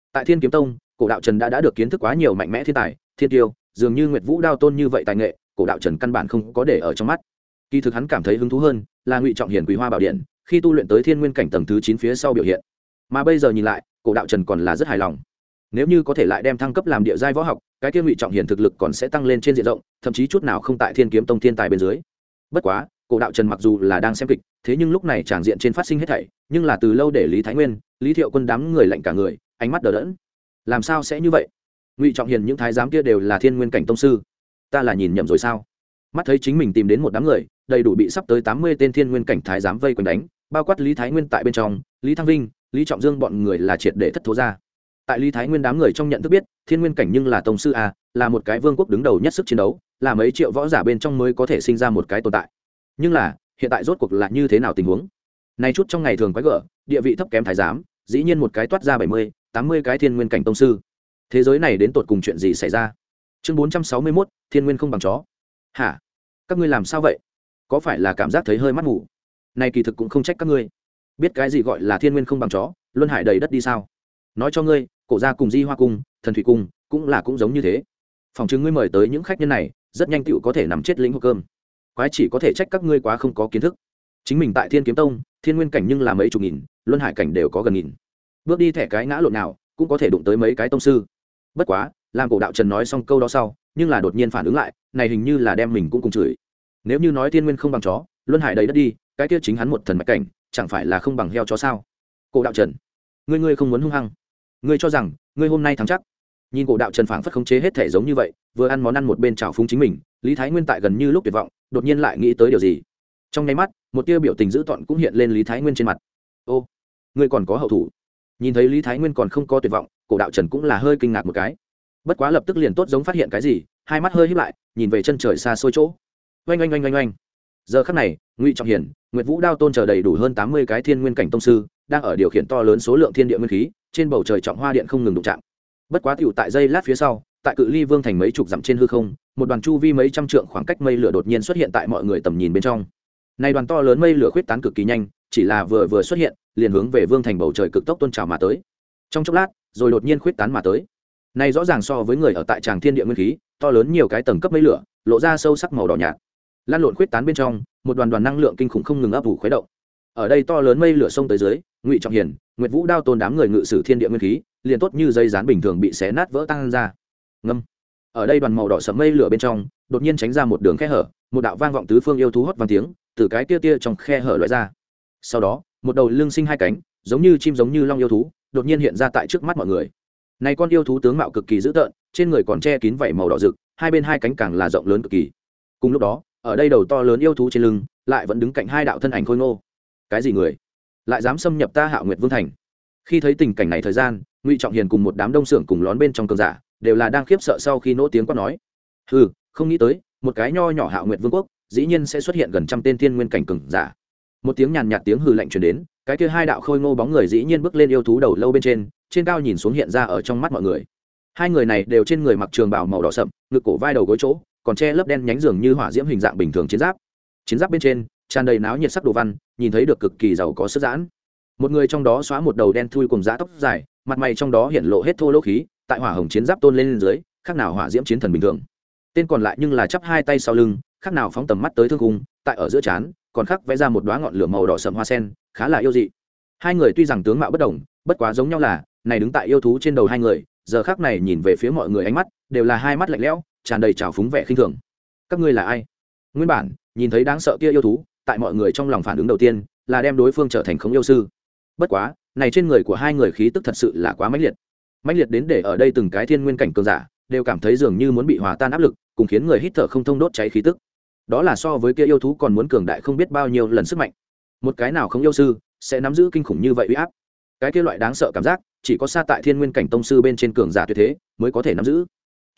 tại Thiên Kiếm Tông, cổ đạo trần đã được kiến thức quá nhiều mạnh mẽ thiên tài thiên tiêu, dường như Nguyệt Vũ Đao Tôn như vậy tài nghệ, cổ đạo trần căn bản không có để ở trong mắt. Kỳ thực hắn cảm thấy hứng thú hơn là Ngụy Trọng Hiền Quý Hoa Bảo Điện khi tu luyện tới thiên nguyên cảnh tầng thứ 9 phía sau biểu hiện, mà bây giờ nhìn lại, cổ đạo trần còn là rất hài lòng. Nếu như có thể lại đem thăng cấp làm địa giai võ học, cái kia Ngụy Trọng Hiền thực lực còn sẽ tăng lên trên diện rộng, thậm chí chút nào không tại Thiên Kiếm Tông thiên tài bên dưới. Bất quá, cổ đạo trần mặc dù là đang xem kịch, thế nhưng lúc này tràng diện trên phát sinh hết thảy, nhưng là từ lâu để Lý Thái Nguyên, Lý Thiệu Quân đám người lạnh cả người, ánh mắt đờ đẫn. Làm sao sẽ như vậy? Ngụy Trọng Hiền những thái giám kia đều là thiên nguyên cảnh tông sư, ta là nhìn nhầm rồi sao? Mắt thấy chính mình tìm đến một đám người, đầy đủ bị sắp tới 80 tên thiên nguyên cảnh thái giám vây quanh đánh, bao quát Lý Thái Nguyên tại bên trong, Lý Thăng Vinh, Lý Trọng Dương bọn người là triệt để thất thố ra. Tại Lý Thái Nguyên đám người trong nhận thức biết, thiên nguyên cảnh nhưng là tông sư a, là một cái vương quốc đứng đầu nhất sức chiến đấu, là mấy triệu võ giả bên trong mới có thể sinh ra một cái tồn tại. Nhưng là, hiện tại rốt cuộc là như thế nào tình huống? Này chút trong ngày thường quái gở, địa vị thấp kém thái giám, dĩ nhiên một cái toát ra 70, 80 cái thiên nguyên cảnh tông sư. Thế giới này đến tột cùng chuyện gì xảy ra? Chương 461, thiên nguyên không bằng chó. Hả? Các ngươi làm sao vậy? Có phải là cảm giác thấy hơi mắt ngủ? Này kỳ thực cũng không trách các ngươi. Biết cái gì gọi là thiên nguyên không bằng chó, luân hải đầy đất đi sao? Nói cho ngươi, cổ gia cùng Di Hoa cung, Thần Thủy cung cũng giống như thế. Phòng chứng ngươi mời tới những khách nhân này, rất nhanh tựu có thể nằm chết lĩnh hộp cơm. Quái chỉ có thể trách các ngươi quá không có kiến thức. Chính mình tại Thiên Kiếm Tông, thiên nguyên cảnh nhưng là mấy chục nghìn, luân hải cảnh đều có gần nghìn. Bước đi thẻ cái ngã lộn nào, cũng có thể đụng tới mấy cái tông sư. Bất quá, làm cổ đạo trần nói xong câu đó sau, nhưng là đột nhiên phản ứng lại, này hình như là đem mình cũng cùng chửi. Nếu như nói thiên nguyên không bằng chó, luân hải đầy đất đi, cái kia chính hắn một thần mạch cảnh, chẳng phải là không bằng heo chó sao? Cổ đạo trần, ngươi không muốn hung hăng, ngươi cho rằng ngươi hôm nay thắng chắc? Nhìn cổ đạo trần phảng phất khống chế hết thể giống như vậy, vừa ăn món ăn một bên trào phúng chính mình, Lý Thái Nguyên tại gần như lúc tuyệt vọng, đột nhiên lại nghĩ tới điều gì. Trong nháy mắt, một tia biểu tình dữ tợn cũng hiện lên Lý Thái Nguyên trên mặt. Ô, ngươi còn có hậu thủ? Nhìn thấy Lý Thái Nguyên còn không có tuyệt vọng, cổ đạo trần cũng là hơi kinh ngạc một cái. Bất quá lập tức liền tốt giống phát hiện cái gì, hai mắt hơi híp lại, nhìn về chân trời xa xôi chỗ. Oanh oanh oanh oanh oanh. Giờ khắc này, Ngụy Trọng Hiền, Nguyệt Vũ Đao Tôn chờ đầy đủ hơn 80 cái thiên nguyên cảnh tông sư, đang ở điều khiển to lớn số lượng thiên địa nguyên khí, trên bầu trời trọng hoa điện không ngừng đụng chạm. Bất quá tiểu tại giây lát phía sau, tại cự ly vương thành mấy chục dặm trên hư không, một đoàn chu vi mấy trăm trượng khoảng cách mây lửa đột nhiên xuất hiện tại mọi người tầm nhìn bên trong. Này đoàn to lớn mây lửa khuyết tán cực kỳ nhanh, chỉ là vừa xuất hiện, liền hướng về vương thành bầu trời cực tốc tuôn trào mà tới. Trong chốc lát, rồi đột nhiên khuyết tán mà tới. Này rõ ràng so với người ở tại tràng thiên địa nguyên khí, to lớn nhiều cái tầng cấp mây lửa, lộ ra sâu sắc màu đỏ nhạt. Lan lộn khuyết tán bên trong, một đoàn năng lượng kinh khủng không ngừng ấp ủ khuấy động. Ở đây to lớn mây lửa sông tới dưới, Ngụy Trọng Hiền, Nguyệt Vũ Đao Tôn đám người ngự sử thiên địa nguyên khí, liền tốt như dây dán bình thường bị xé nát vỡ tan ra. Ngâm. Ở đây đoàn màu đỏ sẫm mây lửa bên trong, đột nhiên tránh ra một đường khe hở, một đạo vang vọng tứ phương yêu thú hót vang tiếng, từ cái tia trong khe hở lóe ra. Sau đó, một đầu lưng sinh hai cánh, giống như chim giống như long yêu thú, đột nhiên hiện ra tại trước mắt mọi người. Này con yêu thú tướng mạo cực kỳ dữ tợn, trên người còn che kín vảy màu đỏ rực, hai bên hai cánh càng là rộng lớn cực kỳ. Cùng lúc đó, ở đây đầu to lớn yêu thú trên lưng, lại vẫn đứng cạnh hai đạo thân ảnh khôi ngô. Cái gì người? Lại dám xâm nhập ta Hạo Nguyệt Vương thành? Khi thấy tình cảnh này thời gian, Ngụy Trọng Hiền cùng một đám đông xưởng cùng lón bên trong cường giả, đều là đang khiếp sợ sau khi nỗ tiếng quát nói. Hừ, không nghĩ tới, một cái nho nhỏ Hạo Nguyệt Vương quốc, dĩ nhiên sẽ xuất hiện gần trăm tên thiên nguyên cảnh cường giả. Một tiếng nhàn nhạt tiếng hừ lạnh truyền đến, cái kia hai đạo khôi ngô bóng người dĩ nhiên bước lên yêu thú đầu lâu bên trên cao nhìn xuống hiện ra ở trong mắt mọi người. Hai người này đều trên người mặc trường bào màu đỏ sậm, ngực cổ vai đầu gối chỗ, còn che lớp đen nhánh dường như hỏa diễm hình dạng bình thường chiến giáp. Chiến giáp bên trên tràn đầy náo nhiệt sắc đồ văn, nhìn thấy được cực kỳ giàu có sức giãn. Một người trong đó xóa một đầu đen thui cùng dã tóc dài, mặt mày trong đó hiện lộ hết thô lỗ khí, tại hỏa hồng chiến giáp tôn lên dưới, khác nào hỏa diễm chiến thần bình thường. Tên còn lại nhưng là chắp hai tay sau lưng, khác nào phóng tầm mắt tới thương cung, tại ở giữa trán còn khắc vẽ ra một đóa ngọn lửa màu đỏ sẫm hoa sen, khá là yêu dị. Hai người tuy rằng tướng mạo bất đồng, bất quá giống nhau là, này đứng tại yêu thú trên đầu hai người, giờ khắc này nhìn về phía mọi người ánh mắt, đều là hai mắt lạnh lẽo, tràn đầy trào phúng vẻ khinh thường. Các ngươi là ai? Nguyên bản, nhìn thấy đáng sợ kia yêu thú, tại mọi người trong lòng phản ứng đầu tiên là đem đối phương trở thành khống yêu sư. Bất quá, này trên người của hai người khí tức thật sự là quá mãnh liệt đến để ở đây từng cái thiên nguyên cảnh cường giả đều cảm thấy dường như muốn bị hòa tan áp lực, cùng khiến người hít thở không thông, đốt cháy khí tức. Đó là so với kia yêu thú còn muốn cường đại không biết bao nhiêu lần sức mạnh. Một cái nào khống yêu sư sẽ nắm giữ kinh khủng như vậy uy áp? Cái kia loại đáng sợ cảm giác, chỉ có xa tại thiên nguyên cảnh tông sư bên trên cường giả tuyệt thế mới có thể nắm giữ.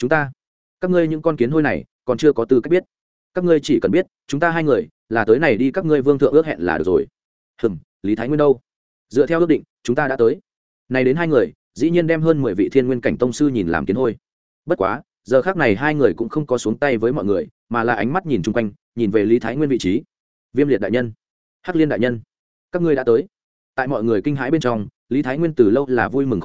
Các ngươi những con kiến hôi này còn chưa có tư cách biết. Các ngươi chỉ cần biết, chúng ta hai người là tới này đi các ngươi vương thượng ước hẹn là được rồi. Lý Thái Nguyên đâu? Dựa theo ước định, chúng ta đã tới. Này đến hai người, dĩ nhiên đem hơn 10 vị thiên nguyên cảnh tông sư nhìn làm kiến hôi. Bất quá, giờ khắc này hai người cũng không có xuống tay với mọi người, mà là ánh mắt nhìn chung quanh, nhìn về Lý Thái Nguyên vị trí. Viêm Liệt đại nhân, Hắc Liên đại nhân, các ngươi đã tới. Tại mọi người kinh hãi bên trong, Lý Thái Nguyên từ lâu là vui mừng khôn xiết,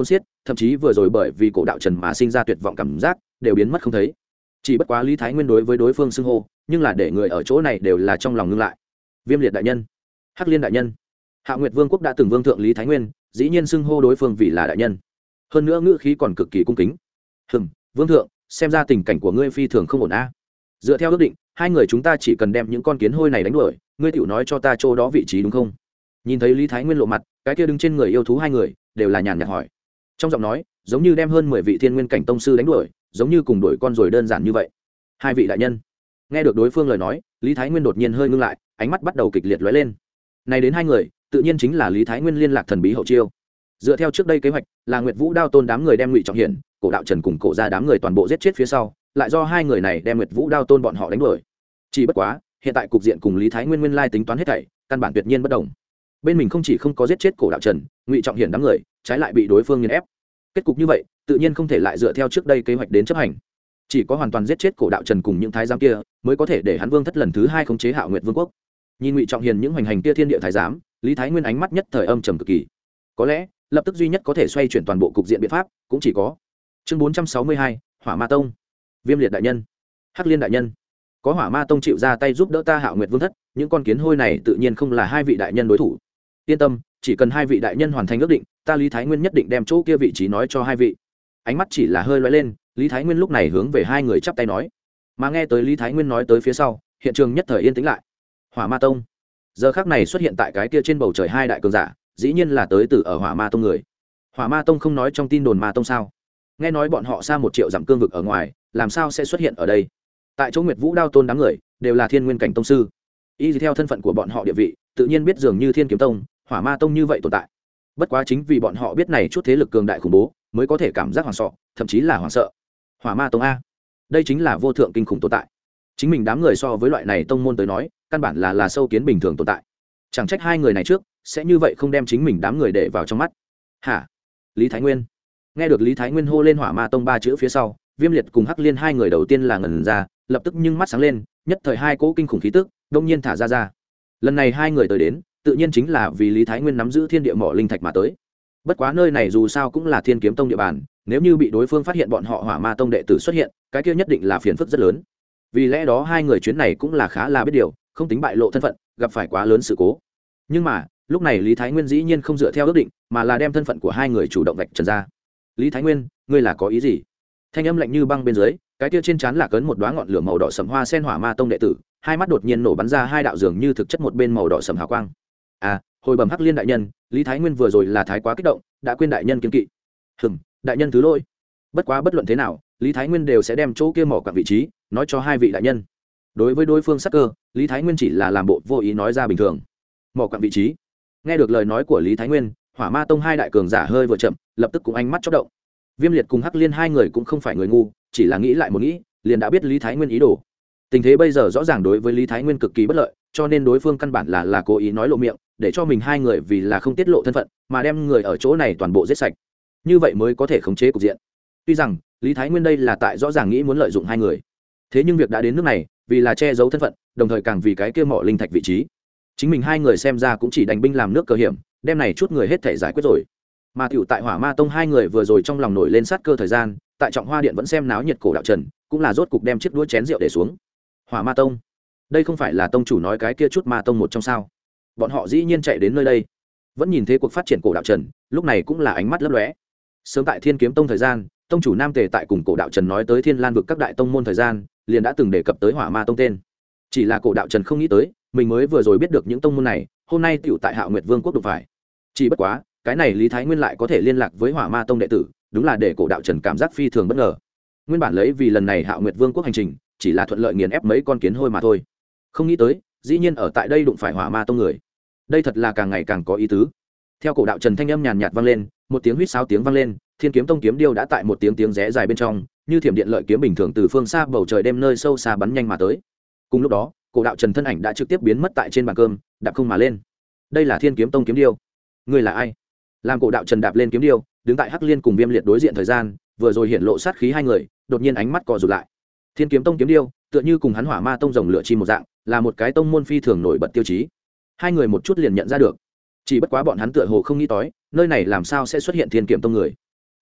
thậm chí vừa rồi bởi vì cổ đạo trần mà sinh ra tuyệt vọng cảm giác đều biến mất không thấy. Chỉ bất quá Lý Thái Nguyên đối với đối phương xưng hô nhưng là để người ở chỗ này đều là trong lòng ngưng lại. Viêm liệt đại nhân, Hắc Liên đại nhân. Hạo Nguyệt Vương quốc đã từng vương thượng Lý Thái Nguyên dĩ nhiên xưng hô đối phương vì là đại nhân, hơn nữa ngữ khí còn cực kỳ cung kính. Vương thượng, xem ra tình cảnh của ngươi phi thường không ổn a. Dựa theo ước định, hai người chúng ta chỉ cần đem những con kiến hôi này đánh đuổi, ngươi tiểu nói cho ta chỗ đó vị trí đúng không? Nhìn thấy Lý Thái Nguyên lộ mặt, cái kia đứng trên người yêu thú hai người đều là nhàn nhạt hỏi. Trong giọng nói giống như đem hơn 10 vị thiên nguyên cảnh tông sư đánh đuổi, giống như cùng đuổi con rồi đơn giản như vậy. Hai vị đại nhân. Nghe được đối phương lời nói, Lý Thái Nguyên đột nhiên hơi ngưng lại, ánh mắt bắt đầu kịch liệt lóe lên. Này đến hai người tự nhiên chính là Lý Thái Nguyên liên lạc thần bí hậu chiêu. Dựa theo trước đây kế hoạch là Nguyệt Vũ Đao Tôn đám người đem Ngụy Trọng Hiển, Cổ Đạo Trần cùng Cổ gia đám người toàn bộ giết chết phía sau, lại do hai người này đem Nguyệt Vũ Đao Tôn bọn họ đánh đuổi. Chỉ bất quá hiện tại cục diện cùng Lý Thái Nguyên nguyên lai tính toán hết thảy căn bản tuyệt nhiên bất đồng. Bên mình không chỉ không có giết chết Cổ Đạo Trần, Ngụy Trọng Hiển đám người, trái lại bị đối phương nghiền ép. Kết cục như vậy tự nhiên không thể lại dựa theo trước đây kế hoạch đến chấp hành, chỉ có hoàn toàn giết chết Cổ Đạo Trần cùng những thái giám kia mới có thể để hắn Vương thất lần thứ hai khống chế Hạo Nguyệt Vương quốc. Nhìn Ngụy Trọng Hiền những hoành hành kia thiên địa thái giám, Lý Thái Nguyên ánh mắt nhất thời âm trầm cực kỳ. Có lẽ lập tức duy nhất có thể xoay chuyển toàn bộ cục diện biện pháp cũng chỉ có chương 462, Hỏa Ma Tông. Viêm liệt đại nhân, Hắc Liên đại nhân, có Hỏa Ma Tông chịu ra tay giúp đỡ ta Hạo Nguyệt Vương thất, những con kiến hôi này tự nhiên không là hai vị đại nhân đối thủ. Yên tâm, chỉ cần hai vị đại nhân hoàn thành ước định, ta Lý Thái Nguyên nhất định đem chỗ kia vị trí nói cho hai vị. Ánh mắt chỉ là hơi lóe lên, Lý Thái Nguyên lúc này hướng về hai người chắp tay nói. Mà nghe tới Lý Thái Nguyên nói tới phía sau, hiện trường nhất thời yên tĩnh lại. Hỏa Ma Tông giờ khắc này xuất hiện tại cái kia trên bầu trời hai đại cường giả, dĩ nhiên là tới từ ở Hỏa Ma Tông người. Hỏa Ma Tông không nói trong tin đồn Ma Tông sao? Nghe nói bọn họ xa 1 triệu dặm cương vực ở ngoài, làm sao sẽ xuất hiện ở đây? Tại chỗ Nguyệt Vũ Đao Tôn đám người đều là thiên nguyên cảnh tông sư, y theo thân phận của bọn họ địa vị, tự nhiên biết dường như Thiên Kiếm Tông, Hỏa Ma Tông như vậy tồn tại. Bất quá chính vì bọn họ biết này chút thế lực cường đại khủng bố, mới có thể cảm giác hoảng sợ, thậm chí là hoảng sợ. Hỏa Ma Tông a, đây chính là vô thượng kinh khủng tồn tại. Chính mình đám người so với loại này tông môn tới nói, căn bản là sâu kiến bình thường tồn tại. Chẳng trách hai người này trước sẽ như vậy không đem chính mình đám người để vào trong mắt. Hả? Lý Thái Nguyên. Nghe được Lý Thái Nguyên hô lên Hỏa Ma Tông 3 chữ phía sau, Viêm Liệt cùng Hắc Liên hai người đầu tiên là ngẩn ra, lập tức nhưng mắt sáng lên, nhất thời hai cỗ kinh khủng khí tức đông nhiên thả ra. Lần này hai người tới đến, tự nhiên chính là vì Lý Thái Nguyên nắm giữ thiên địa mỏ linh thạch mà tới. Bất quá nơi này dù sao cũng là Thiên Kiếm Tông địa bàn, nếu như bị đối phương phát hiện bọn họ Hỏa Ma Tông đệ tử xuất hiện, cái kia nhất định là phiền phức rất lớn. Vì lẽ đó hai người chuyến này cũng là khá là biết điều, không tính bại lộ thân phận, gặp phải quá lớn sự cố. Nhưng mà lúc này Lý Thái Nguyên dĩ nhiên không dựa theo ước định, mà là đem thân phận của hai người chủ động vạch trần ra. Lý Thái Nguyên, ngươi là có ý gì? Thanh âm lạnh như băng bên dưới, cái kia trên trán là cấn một đóa ngọn lửa màu đỏ sẫm hoa sen Hỏa Ma Tông đệ tử, hai mắt đột nhiên nổ bắn ra hai đạo dường như thực chất một bên màu đỏ sẫm hào quang. À, hồi bẩm Hắc Liên đại nhân, Lý Thái Nguyên vừa rồi là thái quá kích động, đã quên đại nhân kiêng kỵ. Đại nhân thứ lỗi. Bất quá bất luận thế nào, Lý Thái Nguyên đều sẽ đem chỗ kia mỏ quặng vị trí nói cho hai vị đại nhân. Đối với đối phương sắc cơ, Lý Thái Nguyên chỉ là làm bộ vô ý nói ra bình thường. Mỏ quặng vị trí. Nghe được lời nói của Lý Thái Nguyên, Hỏa Ma Tông hai đại cường giả hơi vừa chậm, lập tức cũng ánh mắt chớp động. Viêm Liệt cùng Hắc Liên hai người cũng không phải người ngu, chỉ là nghĩ lại một nghĩ, liền đã biết Lý Thái Nguyên ý đồ. Tình thế bây giờ rõ ràng đối với Lý Thái Nguyên cực kỳ bất lợi, cho nên đối phương căn bản là cố ý nói lộ miệng, để cho mình hai người vì là không tiết lộ thân phận, mà đem người ở chỗ này toàn bộ giết sạch. Như vậy mới có thể khống chế cục diện. Tuy rằng Lý Thái Nguyên đây là tại rõ ràng nghĩ muốn lợi dụng hai người, thế nhưng việc đã đến nước này, vì là che giấu thân phận, đồng thời càng vì cái kia mỏ linh thạch vị trí, chính mình hai người xem ra cũng chỉ đành binh làm nước cờ hiểm, đem này chút người hết thể giải quyết rồi. Mà tiểu tại Hỏa Ma Tông hai người vừa rồi trong lòng nổi lên sát cơ thời gian, tại Trọng Hoa Điện vẫn xem náo nhiệt Cổ Đạo Trần, cũng là rốt cục đem chiếc đũa chén rượu để xuống. Hỏa Ma Tông, đây không phải là tông chủ nói cái kia chút ma tông một trong sao? Bọn họ dĩ nhiên chạy đến nơi đây. Vẫn nhìn thế cuộc phát triển Cổ Đạo Trần, lúc này cũng là ánh mắt lấp lóe. Sớm tại Thiên Kiếm Tông thời gian, tông chủ Nam Tề tại cùng Cổ Đạo Trần nói tới Thiên Lan vực các đại tông môn thời gian, liền đã từng đề cập tới Hỏa Ma Tông tên. Chỉ là Cổ Đạo Trần không nghĩ tới, mình mới vừa rồi biết được những tông môn này, hôm nay tiểu tại Hạo Nguyệt Vương quốc đụng phải. Chỉ bất quá, cái này Lý Thái Nguyên lại có thể liên lạc với Hỏa Ma Tông đệ tử, đúng là để Cổ Đạo Trần cảm giác phi thường bất ngờ. Nguyên bản lấy vì lần này Hạo Nguyệt Vương quốc hành trình chỉ là thuận lợi nghiền ép mấy con kiến hôi mà thôi, không nghĩ tới dĩ nhiên ở tại đây đụng phải Hỏa Ma Tông người. Đây thật là càng ngày càng có ý tứ. Theo Cổ Đạo Trần thanh âm nhàn nhạt vang lên, một tiếng huýt sáo tiếng vang lên, Thiên Kiếm Tông kiếm điêu đã tại một tiếng rẽ dài bên trong, như thiểm điện lợi kiếm bình thường từ phương xa bầu trời đêm nơi sâu xa bắn nhanh mà tới. Cùng lúc đó, Cổ Đạo Trần thân ảnh đã trực tiếp biến mất tại trên bàn cơm, đạp không mà lên. Đây là Thiên Kiếm Tông kiếm điêu. Ngươi là ai? Làm Cổ Đạo Trần đạp lên kiếm điêu, đứng tại Hắc Liên cùng Viêm Liệt đối diện thời gian, vừa rồi hiện lộ sát khí hai người, đột nhiên ánh mắt co rụt lại. Thiên Kiếm Tông kiếm điêu, tựa như cùng hắn Hỏa Ma Tông rồng lửa chim một dạng, là một cái tông môn phi thường nổi bật tiêu chí. Hai người một chút liền nhận ra được. Chỉ bất quá bọn hắn tựa hồ không nghĩ tới, nơi này làm sao sẽ xuất hiện Thiên Kiếm Tông người.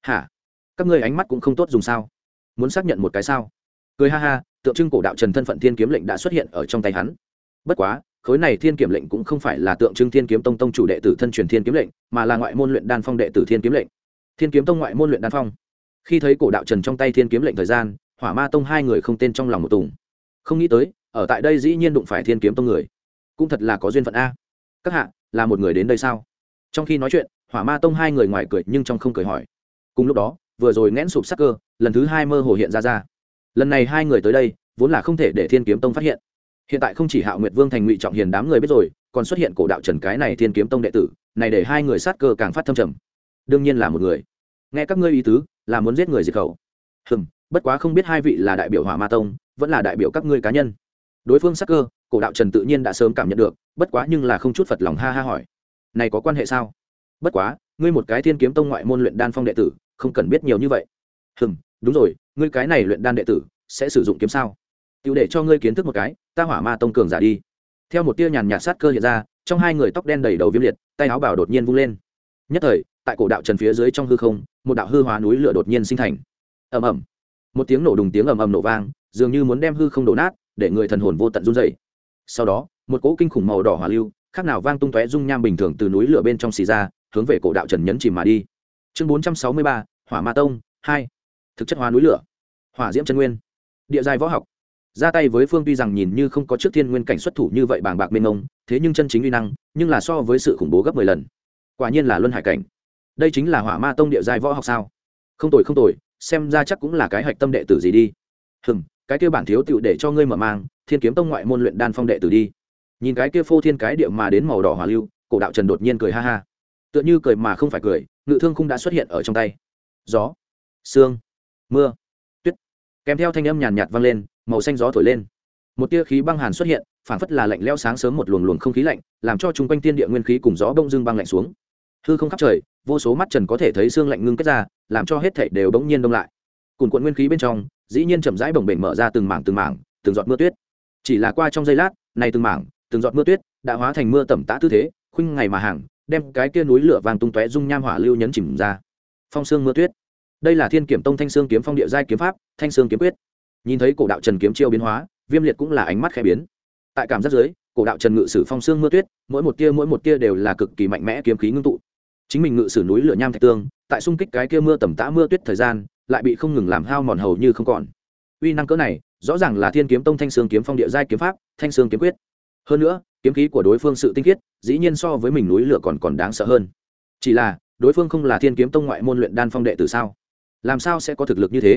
hả, các ngươi ánh mắt cũng không tốt dùng sao, muốn xác nhận một cái sao? Cười ha ha, tượng trưng cổ đạo trần thân phận thiên kiếm lệnh đã xuất hiện ở trong tay hắn. Bất quá khối này thiên kiếm lệnh cũng không phải là tượng trưng thiên kiếm tông tông chủ đệ tử thân truyền thiên kiếm lệnh, mà là ngoại môn luyện đan phong đệ tử thiên kiếm lệnh. Thiên kiếm tông ngoại môn luyện đan phong. Khi thấy cổ đạo trần trong tay thiên kiếm lệnh thời gian, hỏa ma tông hai người không tên trong lòng một tùng. Không nghĩ tới ở tại đây dĩ nhiên đụng phải thiên kiếm tông người, cũng thật là có duyên phận a. Các hạ là một người đến đây sao? Trong khi nói chuyện, hỏa ma tông hai người ngoài cười nhưng trong không cười hỏi. Cùng lúc đó vừa rồi nghẽn sụp sắc cơ lần thứ hai mơ hồ hiện ra. Lần này hai người tới đây vốn là không thể để thiên kiếm tông phát hiện, hiện tại không chỉ Hạo Nguyệt Vương thành Ngụy Trọng Hiền đám người biết rồi, còn xuất hiện cổ đạo trần cái này thiên kiếm tông đệ tử, này để hai người sát cơ càng phát thâm trầm. Đương nhiên là một người. Nghe các ngươi ý tứ là muốn giết người diệt khẩu. Bất quá không biết hai vị là đại biểu Hỏa Ma tông vẫn là đại biểu các ngươi cá nhân. Đối phương sát cơ cổ đạo trần tự nhiên đã sớm cảm nhận được, bất quá nhưng là không chút phật lòng, ha ha hỏi, này có quan hệ sao? Bất quá ngươi một cái thiên kiếm tông ngoại môn luyện đan phong đệ tử, không cần biết nhiều như vậy. Đúng rồi, ngươi cái này luyện đan đệ tử sẽ sử dụng kiếm sao? Tiểu để cho ngươi kiến thức một cái, ta Hỏa Ma tông cường giả đi. Theo một tia nhàn nhạt sát cơ hiện ra, trong hai người tóc đen đầy đầu viêm liệt, tay áo bào đột nhiên vung lên. Nhất thời, tại cổ đạo trần phía dưới trong hư không, một đạo hư hóa núi lửa đột nhiên sinh thành. Ầm ầm. Một tiếng nổ đùng tiếng ầm ầm nổ vang, dường như muốn đem hư không đổ nát, để người thần hồn vô tận run rẩy. Sau đó, một cỗ kinh khủng màu đỏ hỏa lưu, khác nào vang tung tóe dung nham bình thường từ núi lửa bên trong xì ra, hướng về cổ đạo trần nhấn chìm mà đi. Chương 463, Hỏa Ma tông 2. Thực chất hóa núi lửa. Hỏa diễm chân nguyên. Địa giai võ học. Ra tay với phương tuy rằng nhìn như không có trước thiên nguyên cảnh xuất thủ như vậy bàng bạc mênh mông, thế nhưng chân chính uy năng nhưng là so với sự khủng bố gấp 10 lần. Quả nhiên là luân hải cảnh. Đây chính là Hỏa Ma tông địa giai võ học sao? Không tồi, xem ra chắc cũng là cái hạch tâm đệ tử gì đi. Cái kia bản thiếu tựu để cho ngươi mở mang thiên kiếm tông ngoại môn luyện đan phong đệ tử đi. Nhìn cái kia phô thiên cái địa mà đến màu đỏ hỏa lưu, cổ đạo trần đột nhiên cười ha ha, tựa như cười mà không phải cười, ngự thương khung đã xuất hiện ở trong tay. Gió, sương, mưa, tuyết, kèm theo thanh âm nhàn nhạt vang lên, màu xanh gió thổi lên, một tia khí băng hàn xuất hiện, phảng phất là lạnh lẽo sáng sớm một luồng luồng không khí lạnh, làm cho chung quanh thiên địa nguyên khí cùng gió bông dưng băng lạnh xuống. Hư không khắp trời, vô số mắt trần có thể thấy xương lạnh ngưng kết ra, làm cho hết thảy đều bỗng nhiên đông lại. Cuồn cuộn nguyên khí bên trong, dĩ nhiên chậm rãi bồng bềnh mở ra từng mảng, từng giọt mưa tuyết. Chỉ là qua trong giây lát, này từng mảng, từng giọt mưa tuyết đã hóa thành mưa tẩm tã tư thế, khuynh ngày mà hàng, đem cái kia núi lửa vàng tung tóe dung nham hỏa lưu nhấn chìm ra. Phong sương mưa tuyết. Đây là Thiên Kiếm Tông Thanh Sương kiếm phong địa giai kiếm pháp, Thanh Sương kiếm quyết. Nhìn thấy cổ đạo trần kiếm chiêu biến hóa, Viêm Liệt cũng là ánh mắt khẽ biến. Tại cảm giác dưới, cổ đạo trần ngự sử phong sương mưa tuyết, mỗi một tia đều là cực kỳ mạnh mẽ kiếm khí ngưng tụ. Chính mình ngự sử núi lửa nham thạch tương, tại xung kích cái kia mưa tẩm tã mưa tuyết thời gian, lại bị không ngừng làm hao mòn hầu như không còn. Uy năng cỡ này, rõ ràng là Thiên Kiếm Tông Thanh Sương kiếm phong địa giai kiếm pháp, Thanh Sương kiếm quyết. Hơn nữa, kiếm khí của đối phương sự tinh khiết, dĩ nhiên so với mình núi lửa còn đáng sợ hơn. Chỉ là, đối phương không là Thiên Kiếm Tông ngoại môn luyện đan phong đệ tử sao? Làm sao sẽ có thực lực như thế?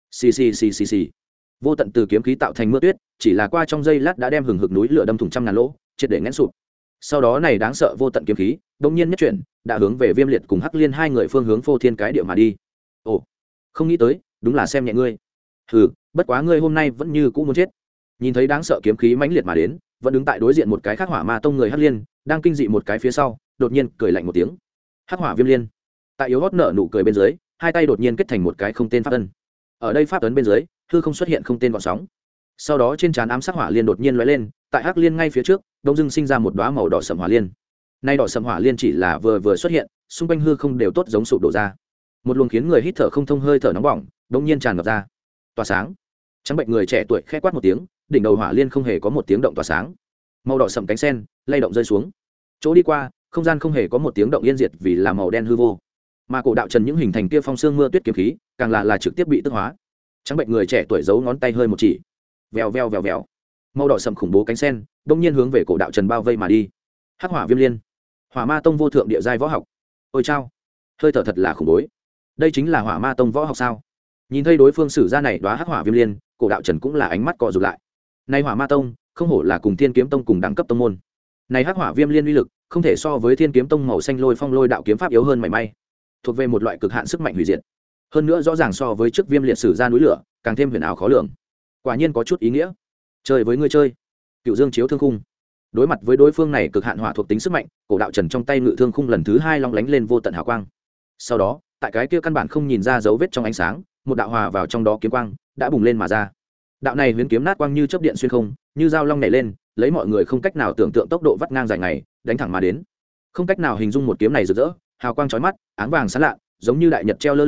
Xì. Vô tận từ kiếm khí tạo thành mưa tuyết, chỉ là qua trong giây lát đã đem hừng hực núi lửa đâm thủng trăm ngàn lỗ, triệt để nghẽn sụp. Sau đó này đáng sợ vô tận kiếm khí, đột nhiên nhất chuyển, đã hướng về Viêm Liệt cùng Hắc Liên hai người phương hướng phô thiên cái địa mà đi. Ồ, không nghĩ tới, đúng là xem nhẹ ngươi. Bất quá ngươi hôm nay vẫn như cũ muốn chết. Nhìn thấy đáng sợ kiếm khí mãnh liệt mà đến, vẫn đứng tại đối diện một cái khác Hỏa Ma tông người Hắc Liên, đang kinh dị một cái phía sau, đột nhiên cười lạnh một tiếng. Hắc Hỏa Viêm Liên. Tại yếu hót nở nụ cười bên dưới, hai tay đột nhiên kết thành một cái không tên pháp ấn. Ở đây pháp ấn bên dưới, hư không xuất hiện không tên gợn sóng. Sau đó trên trán ám sắc hỏa liên đột nhiên lóe lên, tại Hắc Liên ngay phía trước, đông dưng sinh ra một đóa màu đỏ sẫm hỏa liên. Nay đỏ sẫm hỏa liên chỉ là vừa xuất hiện, xung quanh hư không đều tốt giống sụp đổ ra. Một luồng khiến người hít thở không thông hơi thở nóng bỏng, đột nhiên tràn ngập ra. Tỏa sáng. Trắng bệnh người trẻ tuổi khẽ quát một tiếng, đỉnh đầu hỏa liên không hề có một tiếng động tỏa sáng. Màu đỏ sẫm cánh sen lay động rơi xuống. Chỗ đi qua, không gian không hề có một tiếng động yên diệt vì là màu đen hư vô. Mà cổ đạo trần những hình thành kia phong sương mưa tuyết kiếm khí, càng là trực tiếp bị tức hóa. Trắng bệnh người trẻ tuổi giấu ngón tay hơi một chỉ, vèo. Màu đỏ sẫm khủng bố cánh sen đông nhiên hướng về cổ đạo trần bao vây mà đi. Hắc Hỏa Viêm Liên, Hỏa Ma tông vô thượng địa giai võ học. Ôi chao, hơi thở thật là khủng bố. Đây chính là Hỏa Ma tông võ học sao? Nhìn thấy đối phương sử ra này đóa Hắc Hỏa Viêm Liên, cổ đạo trần cũng là ánh mắt co rụt lại. Này Hỏa Ma tông không hổ là cùng Thiên Kiếm tông cùng đẳng cấp tông môn. Này Hắc Hỏa Viêm Liên uy lực không thể so với Thiên Kiếm tông màu xanh lôi phong lôi đạo kiếm pháp yếu hơn mảy may, thuộc về một loại cực hạn sức mạnh hủy diệt. Hơn nữa rõ ràng so với trước Viêm Liệt sử ra núi lửa càng thêm huyền ảo khó lường. Quả nhiên có chút ý nghĩa. Chơi với ngươi chơi. Cựu Dương chiếu thương khung. Đối mặt với đối phương này cực hạn hỏa thuộc tính sức mạnh, cổ đạo trần trong tay ngự thương khung lần thứ hai long lánh lên vô tận hào quang. Sau đó, tại cái kia căn bản không nhìn ra dấu vết trong ánh sáng, một đạo hòa vào trong đó kiếm quang đã bùng lên mà ra. Đạo này huyễn kiếm nát quang như chớp điện xuyên không, như dao long nhảy lên, lấy mọi người không cách nào tưởng tượng tốc độ vắt ngang dài ngày, đánh thẳng mà đến. Không cách nào hình dung một kiếm này rực rỡ, hào quang chói mắt, áng vàng sáng lạ, giống như đại nhật treo lơ lửng,